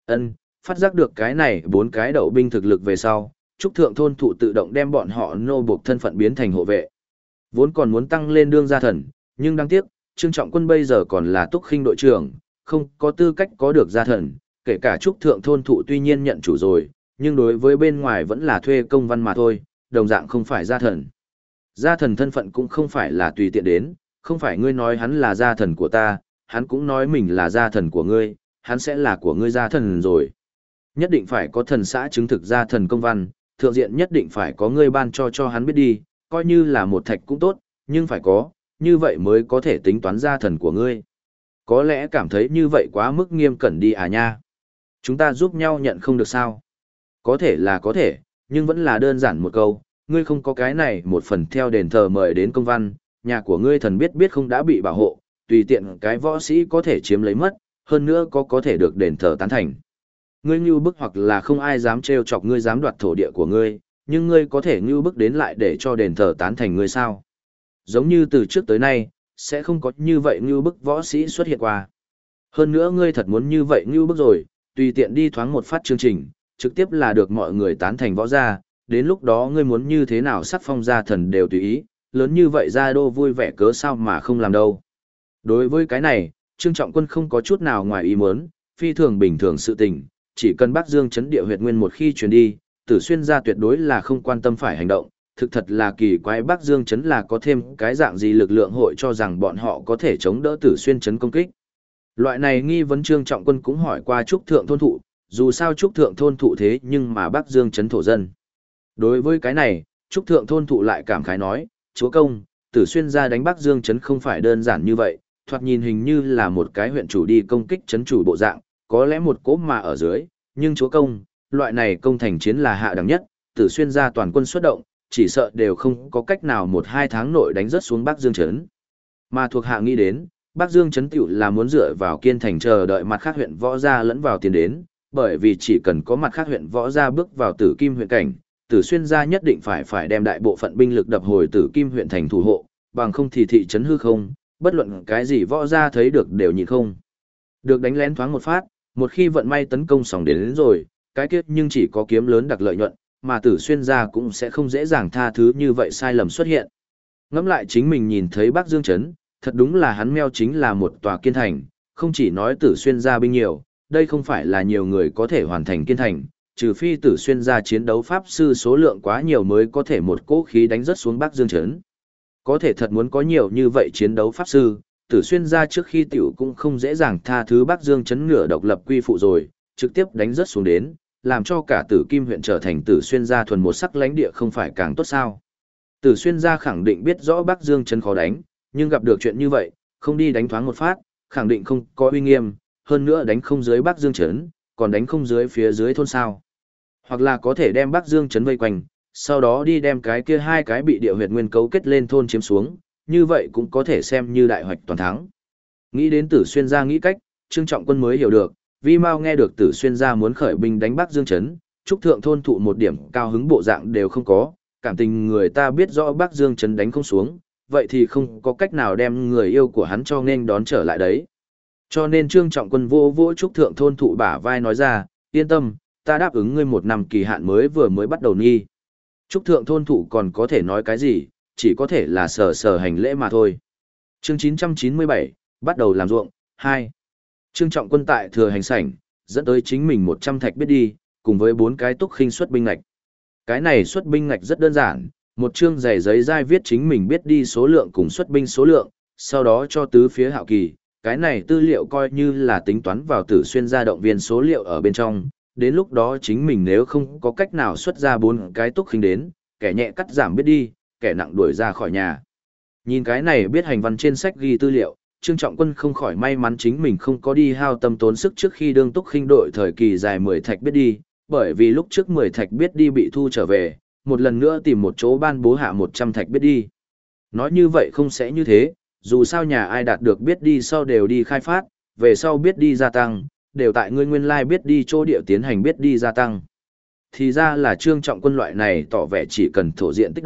Speaker 1: Phát giác được cái này 4 cái đậu binh thực lực về sau, Trúc Thượng thôn thụ tự động đem bọn họ nô buộc thân phận biến thành hộ vệ. Vốn còn muốn tăng lên đương gia thần, nhưng đáng tiếc, Trương Trọng Quân bây giờ còn là túc khinh đội trưởng, không có tư cách có được gia thần, kể cả Trúc Thượng thôn thụ tuy nhiên nhận chủ rồi, nhưng đối với bên ngoài vẫn là thuê công văn mà thôi, đồng dạng không phải gia thần. Gia thần thân phận cũng không phải là tùy tiện đến, không phải ngươi nói hắn là gia thần của ta, hắn cũng nói mình là gia thần của ngươi, hắn sẽ là của ngươi gia thần rồi. Nhất định phải có thần xã chứng thực gia thần công văn, thượng diện nhất định phải có ngươi ban cho hắn biết đi, coi như là một thạch cũng tốt, nhưng phải có, như vậy mới có thể tính toán gia thần của ngươi. Có lẽ cảm thấy như vậy quá mức nghiêm cẩn đi à nha. Chúng ta giúp nhau nhận không được sao? Có thể là có thể, nhưng vẫn là đơn giản một câu, ngươi không có cái này một phần theo đền thờ mời đến công văn, nhà của ngươi thần biết không đã bị bảo hộ, tùy tiện cái võ sĩ có thể chiếm lấy mất, hơn nữa có thể được đền thờ tán thành. Ngươi ngưu bức hoặc là không ai dám trêu chọc ngươi dám đoạt thổ địa của ngươi, nhưng ngươi có thể ngưu bức đến lại để cho đền thờ tán thành ngươi sao? Giống như từ trước tới nay, sẽ không có như vậy ngưu bức võ sĩ xuất hiện qua. Hơn nữa ngươi thật muốn như vậy ngưu bức rồi, tùy tiện đi thoáng một phát chương trình, trực tiếp là được mọi người tán thành võ gia, đến lúc đó ngươi muốn như thế nào sắc phong gia thần đều tùy ý, lớn như vậy gia đô vui vẻ cớ sao mà không làm đâu. Đối với cái này, Trương Trọng Quân không có chút nào ngoài ý muốn, phi thường bình thường sự tình, chỉ cần Bắc Dương chấn địa huyệt nguyên một khi truyền đi, Tử Xuyên gia tuyệt đối là không quan tâm phải hành động, thực thật là kỳ quái Bắc Dương chấn là có thêm cái dạng gì lực lượng hội cho rằng bọn họ có thể chống đỡ Tử Xuyên chấn công kích. Loại này nghi vấn Trương Trọng Quân cũng hỏi qua Trúc Thượng thôn thụ, dù sao Trúc Thượng thôn thụ thế nhưng mà Bắc Dương chấn thổ dân. Đối với cái này, Trúc Thượng thôn thụ lại cảm khái nói, chúa công, Tử Xuyên gia đánh Bắc Dương chấn không phải đơn giản như vậy, thoạt nhìn hình như là một cái huyện chủ đi công kích chấn chủ bộ dạng, có lẽ một cỗ mà ở dưới, nhưng chúa công, loại này công thành chiến là hạ đẳng nhất, Tử Xuyên gia toàn quân xuất động, chỉ sợ đều không có cách nào 1-2 tháng nội đánh rớt xuống Bắc Dương trấn. Mà thuộc hạ nghĩ đến, Bắc Dương trấn tiểu là muốn dựa vào Kiên Thành chờ đợi mặt khác huyện võ gia lẫn vào tiền đến, bởi vì chỉ cần có mặt khác huyện võ gia bước vào Tử Kim huyện cảnh, Tử Xuyên gia nhất định phải đem đại bộ phận binh lực đập hồi Tử Kim huyện thành thủ hộ, bằng không thì thị trấn hư không, bất luận cái gì võ gia thấy được đều nhịn không. Được đánh lén thoáng một phát, một khi vận may tấn công sòng đến rồi, cái kết nhưng chỉ có kiếm lớn đặc lợi nhuận, mà Tử Xuyên gia cũng sẽ không dễ dàng tha thứ như vậy sai lầm xuất hiện. Ngẫm lại chính mình nhìn thấy Bắc Dương trấn, thật đúng là hắn meo chính là một tòa kiên thành, không chỉ nói Tử Xuyên gia binh nhiều, đây không phải là nhiều người có thể hoàn thành kiên thành, trừ phi Tử Xuyên gia chiến đấu pháp sư số lượng quá nhiều mới có thể một cỗ khí đánh rất xuống Bắc Dương trấn. Có thể thật muốn có nhiều như vậy chiến đấu pháp sư, Tử Xuyên gia trước khi tiểu cũng không dễ dàng tha thứ Bắc Dương trấn nửa độc lập quy phụ rồi, trực tiếp đánh rất xuống đến, làm cho cả Tử Kim huyện trở thành Tử Xuyên gia thuần một sắc lãnh địa không phải càng tốt sao? Tử Xuyên gia khẳng định biết rõ Bắc Dương trấn khó đánh, nhưng gặp được chuyện như vậy, không đi đánh thoáng một phát, khẳng định không có uy nghiêm, hơn nữa đánh không dưới Bắc Dương trấn, còn đánh không dưới phía dưới thôn sao? Hoặc là có thể đem Bắc Dương trấn vây quanh, sau đó đi đem cái kia 2 cái bị địa huyệt nguyên cấu kết lên thôn chiếm xuống, như vậy cũng có thể xem như đại hoạch toàn thắng. Nghĩ đến Tử Xuyên gia nghĩ cách, Trương Trọng Quân mới hiểu được, Vi Mao nghe được Tử Xuyên gia muốn khởi binh đánh Bắc Dương trấn, Trúc Thượng thôn thụ một điểm cao hứng bộ dạng đều không có, cảm tình người ta biết rõ Bắc Dương trấn đánh không xuống, vậy thì không có cách nào đem người yêu của hắn cho nên đón trở lại đấy. Cho nên Trương Trọng Quân vô vỗ Trúc Thượng thôn thụ bả vai nói ra, yên tâm, ta đáp ứng ngươi 1 năm kỳ hạn mới bắt đầu nghi. Trúc Thượng thôn thụ còn có thể nói cái gì, chỉ có thể là sờ hành lễ mà thôi. Chương 997, bắt đầu làm ruộng, 2. Trương Trọng Quân tại thừa hành sảnh, dẫn tới chính mình 100 thạch biết đi, cùng với 4 cái túc khinh xuất binh ngạch. Cái này xuất binh ngạch rất đơn giản, một chương dày giấy dai viết chính mình biết đi số lượng cùng xuất binh số lượng, sau đó cho tứ phía hạo kỳ. Cái này tư liệu coi như là tính toán vào Tử Xuyên gia động viên số liệu ở bên trong, đến lúc đó chính mình nếu không có cách nào xuất ra 4 cái túc khinh đến, kẻ nhẹ cắt giảm biết đi, kẻ nặng đuổi ra khỏi nhà. Nhìn cái này biết hành văn trên sách ghi tư liệu, Trương Trọng Quân không khỏi may mắn chính mình không có đi hao tâm tốn sức trước khi đương túc khinh đội thời kỳ dài 10 thạch biết đi, bởi vì lúc trước 10 thạch biết đi bị thu trở về, một lần nữa tìm một chỗ ban bố hạ 100 thạch biết đi. Nói như vậy không sẽ như thế, dù sao nhà ai đạt được biết đi sau đều đi khai phát, về sau biết đi gia tăng, đều tại ngươi nguyên lai biết đi chỗ địa tiến hành biết đi gia tăng. Thì ra là Trương Trọng Quân loại này tỏ vẻ chỉ cần thổ diện tích đại,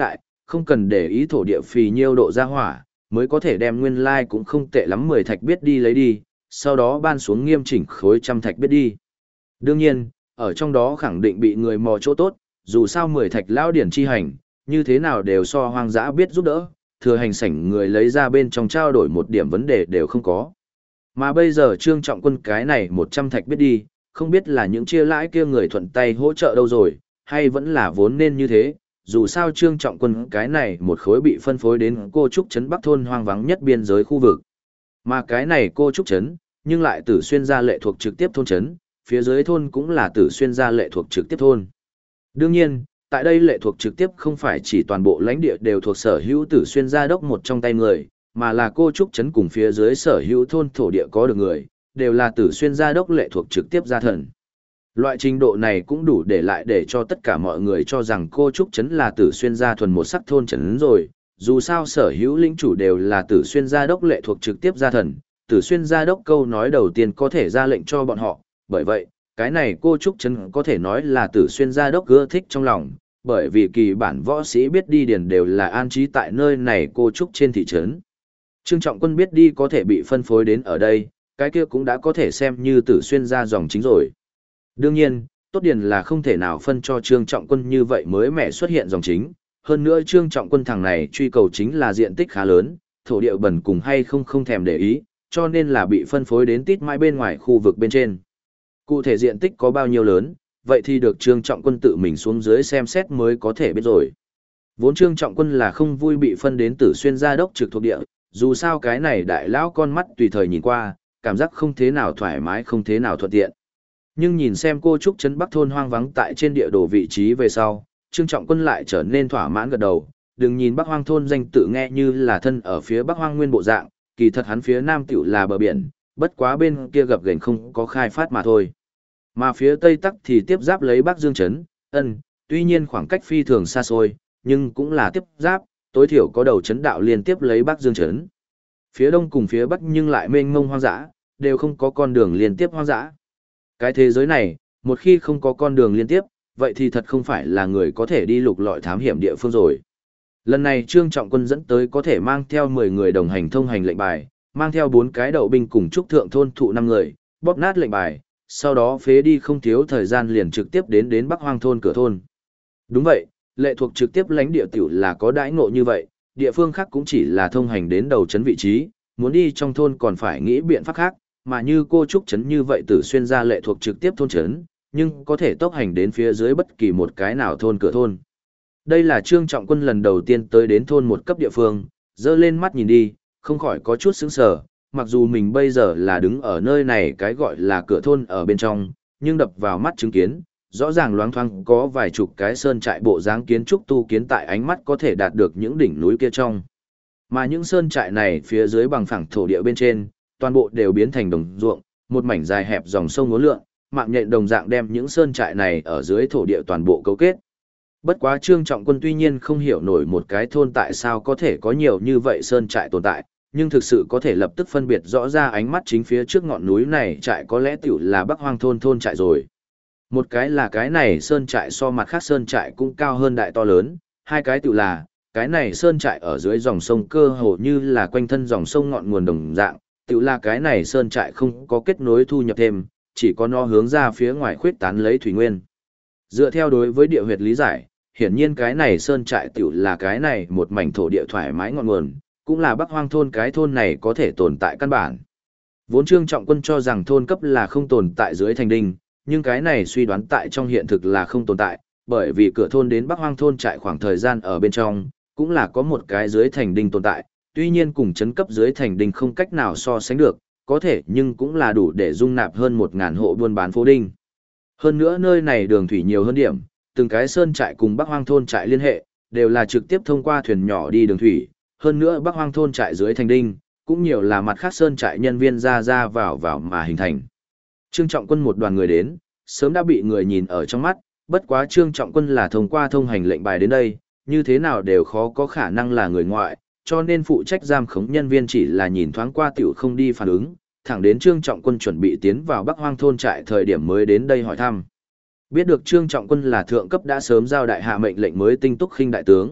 Speaker 1: không cần để ý thổ địa phì nhiêu độ ra hỏa, mới có thể đem nguyên lai cũng không tệ lắm 10 thạch biết đi lấy đi, sau đó ban xuống nghiêm chỉnh khối trăm thạch biết đi. Đương nhiên, ở trong đó khẳng định bị người mò chỗ tốt, dù sao 10 thạch lao điển chi hành, như thế nào đều so hoang dã biết giúp đỡ, thừa hành sảnh người lấy ra bên trong trao đổi một điểm vấn đề đều không có. Mà bây giờ Trương Trọng Quân cái này 100 thạch biết đi, không biết là những chia lãi kia người thuận tay hỗ trợ đâu rồi, hay vẫn là vốn nên như thế, dù sao Trương Trọng Quân cái này một khối bị phân phối đến cô Trúc Trấn Bắc thôn hoang vắng nhất biên giới khu vực. Mà cái này cô Trúc Trấn, nhưng lại Tử Xuyên gia lệ thuộc trực tiếp thôn trấn, phía dưới thôn cũng là Tử Xuyên gia lệ thuộc trực tiếp thôn. Đương nhiên, tại đây lệ thuộc trực tiếp không phải chỉ toàn bộ lãnh địa đều thuộc sở hữu Tử Xuyên gia đốc một trong tay người, mà là cô Trúc Trấn cùng phía dưới sở hữu thôn thổ địa có được người, đều là Tử Xuyên gia đốc lệ thuộc trực tiếp gia thần. Loại trình độ này cũng đủ để lại để cho tất cả mọi người cho rằng cô Trúc Trấn là Tử Xuyên gia thuần một sắc thôn trấn rồi, dù sao sở hữu lĩnh chủ đều là Tử Xuyên gia đốc lệ thuộc trực tiếp gia thần, Tử Xuyên gia đốc câu nói đầu tiên có thể ra lệnh cho bọn họ, bởi vậy, cái này cô Trúc Trấn có thể nói là Tử Xuyên gia đốc ưa thích trong lòng, bởi vì kỳ bản võ sĩ biết đi điền đều là an trí tại nơi này cô Trúc trên thị trấn. Trương Trọng Quân biết đi có thể bị phân phối đến ở đây, cái kia cũng đã có thể xem như Tử Xuyên gia dòng chính rồi. Đương nhiên, tốt điền là không thể nào phân cho Trương Trọng Quân như vậy mới mẻ xuất hiện dòng chính, hơn nữa Trương Trọng Quân thằng này truy cầu chính là diện tích khá lớn, thổ địa bẩn cùng hay không thèm để ý, cho nên là bị phân phối đến tít mãi bên ngoài khu vực bên trên. Cụ thể diện tích có bao nhiêu lớn, vậy thì được Trương Trọng Quân tự mình xuống dưới xem xét mới có thể biết rồi. Vốn Trương Trọng Quân là không vui bị phân đến Tử Xuyên gia đốc trực thuộc địa, dù sao cái này đại lão con mắt tùy thời nhìn qua, cảm giác không thế nào thoải mái không thế nào thuận tiện. Nhưng nhìn xem cô Trúc Trấn Bắc thôn hoang vắng tại trên địa đồ vị trí về sau, Trương Trọng Quân lại trở nên thỏa mãn gật đầu, đừng nhìn Bắc Hoang thôn danh tự nghe như là thân ở phía Bắc Hoang nguyên bộ dạng, kỳ thật hắn phía Nam tiểu là bờ biển, bất quá bên kia gập ghềnh không có khai phát mà thôi. Mà phía Tây Tắc thì tiếp giáp lấy Bắc Dương Trấn, tuy nhiên khoảng cách phi thường xa xôi, nhưng cũng là tiếp giáp, tối thiểu có đầu trấn đạo liên tiếp lấy Bắc Dương Trấn. Phía Đông cùng phía Bắc nhưng lại mênh mông hoang dã, đều không có con đường liên tiếp hoang dã. Cái thế giới này, một khi không có con đường liên tiếp, vậy thì thật không phải là người có thể đi lục lọi thám hiểm địa phương rồi. Lần này Trương Trọng Quân dẫn tới có thể mang theo 10 người đồng hành thông hành lệnh bài, mang theo 4 cái đậu binh cùng trúc thượng thôn thụ 5 người, bóp nát lệnh bài, sau đó phế đi không thiếu thời gian liền trực tiếp đến Bắc Hoang thôn cửa thôn. Đúng vậy, lệ thuộc trực tiếp lãnh địa tiểu là có đãi ngộ như vậy, địa phương khác cũng chỉ là thông hành đến đầu trấn vị trí, muốn đi trong thôn còn phải nghĩ biện pháp khác, mà như cô Trúc Trấn như vậy Tử Xuyên gia lệ thuộc trực tiếp thôn trấn, nhưng có thể tốc hành đến phía dưới bất kỳ một cái nào thôn cửa thôn. Đây là Trương Trọng Quân lần đầu tiên tới đến thôn một cấp địa phương, dơ lên mắt nhìn đi, không khỏi có chút sững sờ, mặc dù mình bây giờ là đứng ở nơi này cái gọi là cửa thôn ở bên trong, nhưng đập vào mắt chứng kiến, rõ ràng loáng thoáng có vài chục cái sơn trại bộ dáng kiến trúc tu kiến tại ánh mắt có thể đạt được những đỉnh núi kia trong. Mà những sơn trại này phía dưới bằng phẳng thổ địa bên trên, toàn bộ đều biến thành đồng ruộng, một mảnh dài hẹp dòng sông uốn lượn, mạng nhện đồng dạng đem những sơn trại này ở dưới thổ địa toàn bộ cấu kết. Bất quá Trương Trọng Quân tuy nhiên không hiểu nổi một cái thôn tại sao có thể có nhiều như vậy sơn trại tồn tại, nhưng thực sự có thể lập tức phân biệt rõ ra ánh mắt chính phía trước ngọn núi này trại có lẽ tiểu là Bắc Hoang thôn trại rồi. Một cái là cái này sơn trại so mặt khác sơn trại cũng cao hơn đại to lớn, hai cái tiểu là cái này sơn trại ở dưới dòng sông cơ hồ như là quanh thân dòng sông ngọn nguồn đồng dạng, tiểu là cái này sơn trại không có kết nối thu nhập thêm, chỉ có nó hướng ra phía ngoài khuyết tán lấy thủy nguyên. Dựa theo đối với địa huyệt lý giải, hiển nhiên cái này sơn trại tiểu là cái này một mảnh thổ địa thoải mái ngọn nguồn, cũng là Bắc Hoang thôn cái thôn này có thể tồn tại căn bản. Vốn Trương Trọng Quân cho rằng thôn cấp là không tồn tại dưới thành đinh, nhưng cái này suy đoán tại trong hiện thực là không tồn tại, bởi vì cửa thôn đến Bắc Hoang thôn trại khoảng thời gian ở bên trong, cũng là có một cái dưới thành đinh tồn tại, tuy nhiên cùng chấn cấp dưới thành đinh không cách nào so sánh được, có thể nhưng cũng là đủ để dung nạp hơn 1.000 hộ buôn bán phố đinh. Hơn nữa nơi này đường thủy nhiều hơn điểm, từng cái sơn trại cùng Bắc Hoang thôn trại liên hệ, đều là trực tiếp thông qua thuyền nhỏ đi đường thủy, hơn nữa Bắc Hoang thôn trại dưới thành đinh, cũng nhiều là mặt khác sơn trại nhân viên ra vào mà hình thành. Trương Trọng Quân một đoàn người đến, sớm đã bị người nhìn ở trong mắt, bất quá Trương Trọng Quân là thông qua thông hành lệnh bài đến đây, như thế nào đều khó có khả năng là người ngoại, cho nên phụ trách giam khống nhân viên chỉ là nhìn thoáng qua tiểu không đi phản ứng, thẳng đến Trương Trọng Quân chuẩn bị tiến vào Bắc Hoang thôn trại thời điểm mới đến đây hỏi thăm. Biết được Trương Trọng Quân là thượng cấp đã sớm giao đại hạ mệnh lệnh mới tinh túc khinh đại tướng,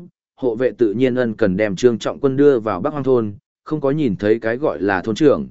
Speaker 1: hộ vệ tự nhiên ân cần đem Trương Trọng Quân đưa vào Bắc Hoang thôn, không có nhìn thấy cái gọi là thôn trưởng,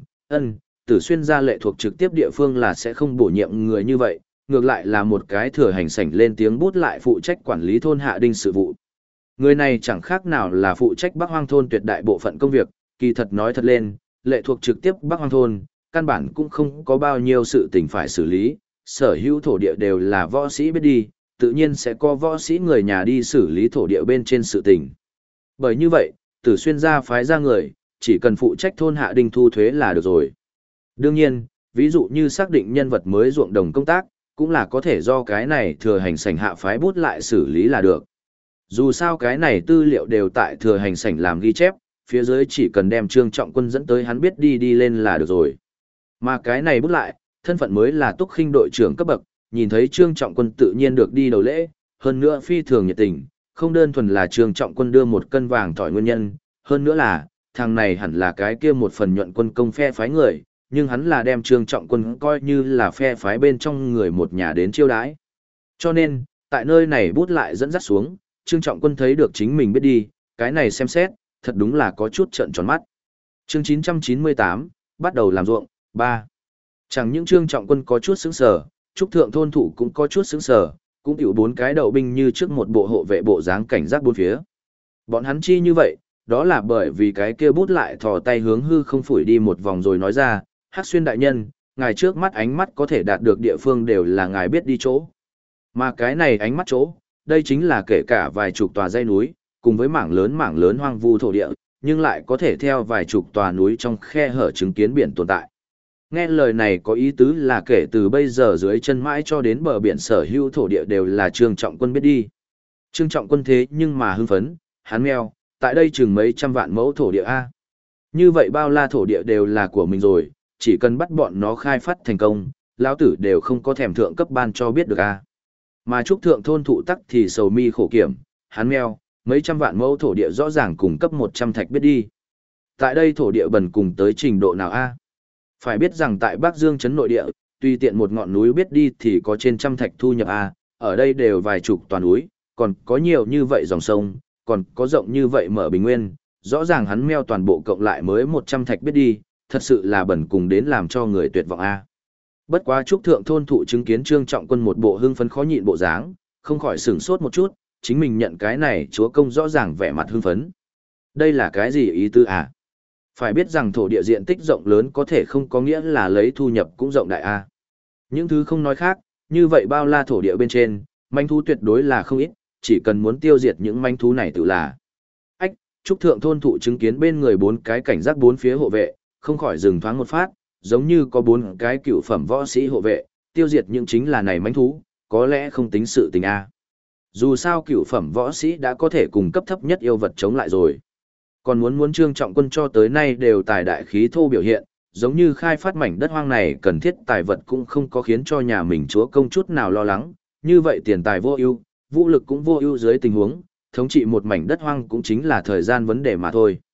Speaker 1: Tử Xuyên gia lệ thuộc trực tiếp địa phương là sẽ không bổ nhiệm người như vậy, ngược lại là một cái thừa hành sảnh lên tiếng bút lại phụ trách quản lý thôn hạ đinh sự vụ. Người này chẳng khác nào là phụ trách Bắc Hoang thôn tuyệt đại bộ phận công việc, kỳ thật nói thật lên, lệ thuộc trực tiếp Bắc Hoang thôn, căn bản cũng không có bao nhiêu sự tình phải xử lý, sở hữu thổ địa đều là võ sĩ biết đi, tự nhiên sẽ có võ sĩ người nhà đi xử lý thổ địa bên trên sự tình. Bởi như vậy, Tử Xuyên gia phái ra người, chỉ cần phụ trách thôn hạ đinh thu thuế là được rồi. Đương nhiên, ví dụ như xác định nhân vật mới ruộng đồng công tác, cũng là có thể do cái này thừa hành sảnh hạ phái bút lại xử lý là được. Dù sao cái này tư liệu đều tại thừa hành sảnh làm ghi chép, phía dưới chỉ cần đem Trương Trọng Quân dẫn tới hắn biết đi lên là được rồi. Mà cái này bút lại, thân phận mới là Túc Khinh đội trưởng cấp bậc, nhìn thấy Trương Trọng Quân tự nhiên được đi đầu lễ, hơn nữa phi thường nhiệt tình, không đơn thuần là Trương Trọng Quân đưa một cân vàng tỏi nguyên nhân, hơn nữa là, thằng này hẳn là cái kia một phần nhuận quân công phe phái người, nhưng hắn là đem Trương Trọng Quân coi như là phe phái bên trong người một nhà đến chiêu đãi. Cho nên, tại nơi này bút lại dẫn dắt xuống, Trương Trọng Quân thấy được chính mình biết đi, cái này xem xét, thật đúng là có chút trợn tròn mắt. Chương 998, bắt đầu làm ruộng, 3. Chẳng những Trương Trọng Quân có chút sững sờ, Trúc Thượng thôn thủ cũng có chút sững sờ, cũng tiểu bốn cái đầu binh như trước một bộ hộ vệ bộ dáng cảnh giác bốn phía. Bọn hắn chi như vậy, đó là bởi vì cái kia bút lại thò tay hướng hư không phủi đi một vòng rồi nói ra, Hắc Xuyên đại nhân, ngài trước mắt ánh mắt có thể đạt được địa phương đều là ngài biết đi chỗ. Mà cái này ánh mắt chỗ, đây chính là kể cả vài chục tòa dãy núi, cùng với mảng lớn hoang vu thổ địa, nhưng lại có thể theo vài chục tòa núi trong khe hở chứng kiến biển tồn tại. Nghe lời này có ý tứ là kể từ bây giờ dưới chân mãi cho đến bờ biển sở hữu thổ địa đều là Trương Trọng Quân biết đi. Trương Trọng Quân thế nhưng mà hưng phấn, hắn meo, tại đây chừng mấy trăm vạn mẫu thổ địa A. Như vậy bao la thổ địa đều là của mình rồi, chỉ cần bắt bọn nó khai phát thành công, lão tử đều không có thèm thượng cấp ban cho biết được A. Mà Trúc Thượng thôn thụ tắc thì sầu mi khổ kiểm, hắn meo, mấy trăm vạn mẫu thổ địa rõ ràng cùng cấp 100 thạch biết đi. Tại đây thổ địa bần cùng tới trình độ nào A? Phải biết rằng tại Bắc Dương trấn nội địa, tùy tiện một ngọn núi biết đi thì có trên trăm thạch thu nhập A, ở đây đều vài chục toàn núi, còn có nhiều như vậy dòng sông, còn có rộng như vậy mở bình nguyên, rõ ràng hắn meo toàn bộ cộng lại mới 100 thạch biết đi, thật sự là bẩn cùng đến làm cho người tuyệt vọng A. Bất quá Trúc Thượng thôn thụ chứng kiến Trương Trọng Quân một bộ hưng phấn khó nhịn bộ dáng, không khỏi sửng sốt một chút, chính mình nhận cái này chúa công rõ ràng vẻ mặt hưng phấn. Đây là cái gì ý tư à? Phải biết rằng thổ địa diện tích rộng lớn có thể không có nghĩa là lấy thu nhập cũng rộng đại a. Những thứ không nói khác, như vậy bao la thổ địa bên trên, manh thú tuyệt đối là không ít, chỉ cần muốn tiêu diệt những manh thú này tự là. Ách, Trúc Thượng thôn thụ chứng kiến bên người bốn cái cảnh giác bốn phía hộ vệ, không khỏi dừng thoáng một phát, giống như có bốn cái cựu phẩm võ sĩ hộ vệ, tiêu diệt những chính là này manh thú, có lẽ không tính sự tình a. Dù sao cựu phẩm võ sĩ đã có thể cùng cấp thấp nhất yêu vật chống lại rồi. Còn muốn Trương Trọng Quân cho tới nay đều tài đại khí thô biểu hiện, giống như khai phát mảnh đất hoang này cần thiết tài vật cũng không có khiến cho nhà mình chúa công chút nào lo lắng, như vậy tiền tài vô ưu, vũ lực cũng vô ưu dưới tình huống, thống trị một mảnh đất hoang cũng chính là thời gian vấn đề mà thôi.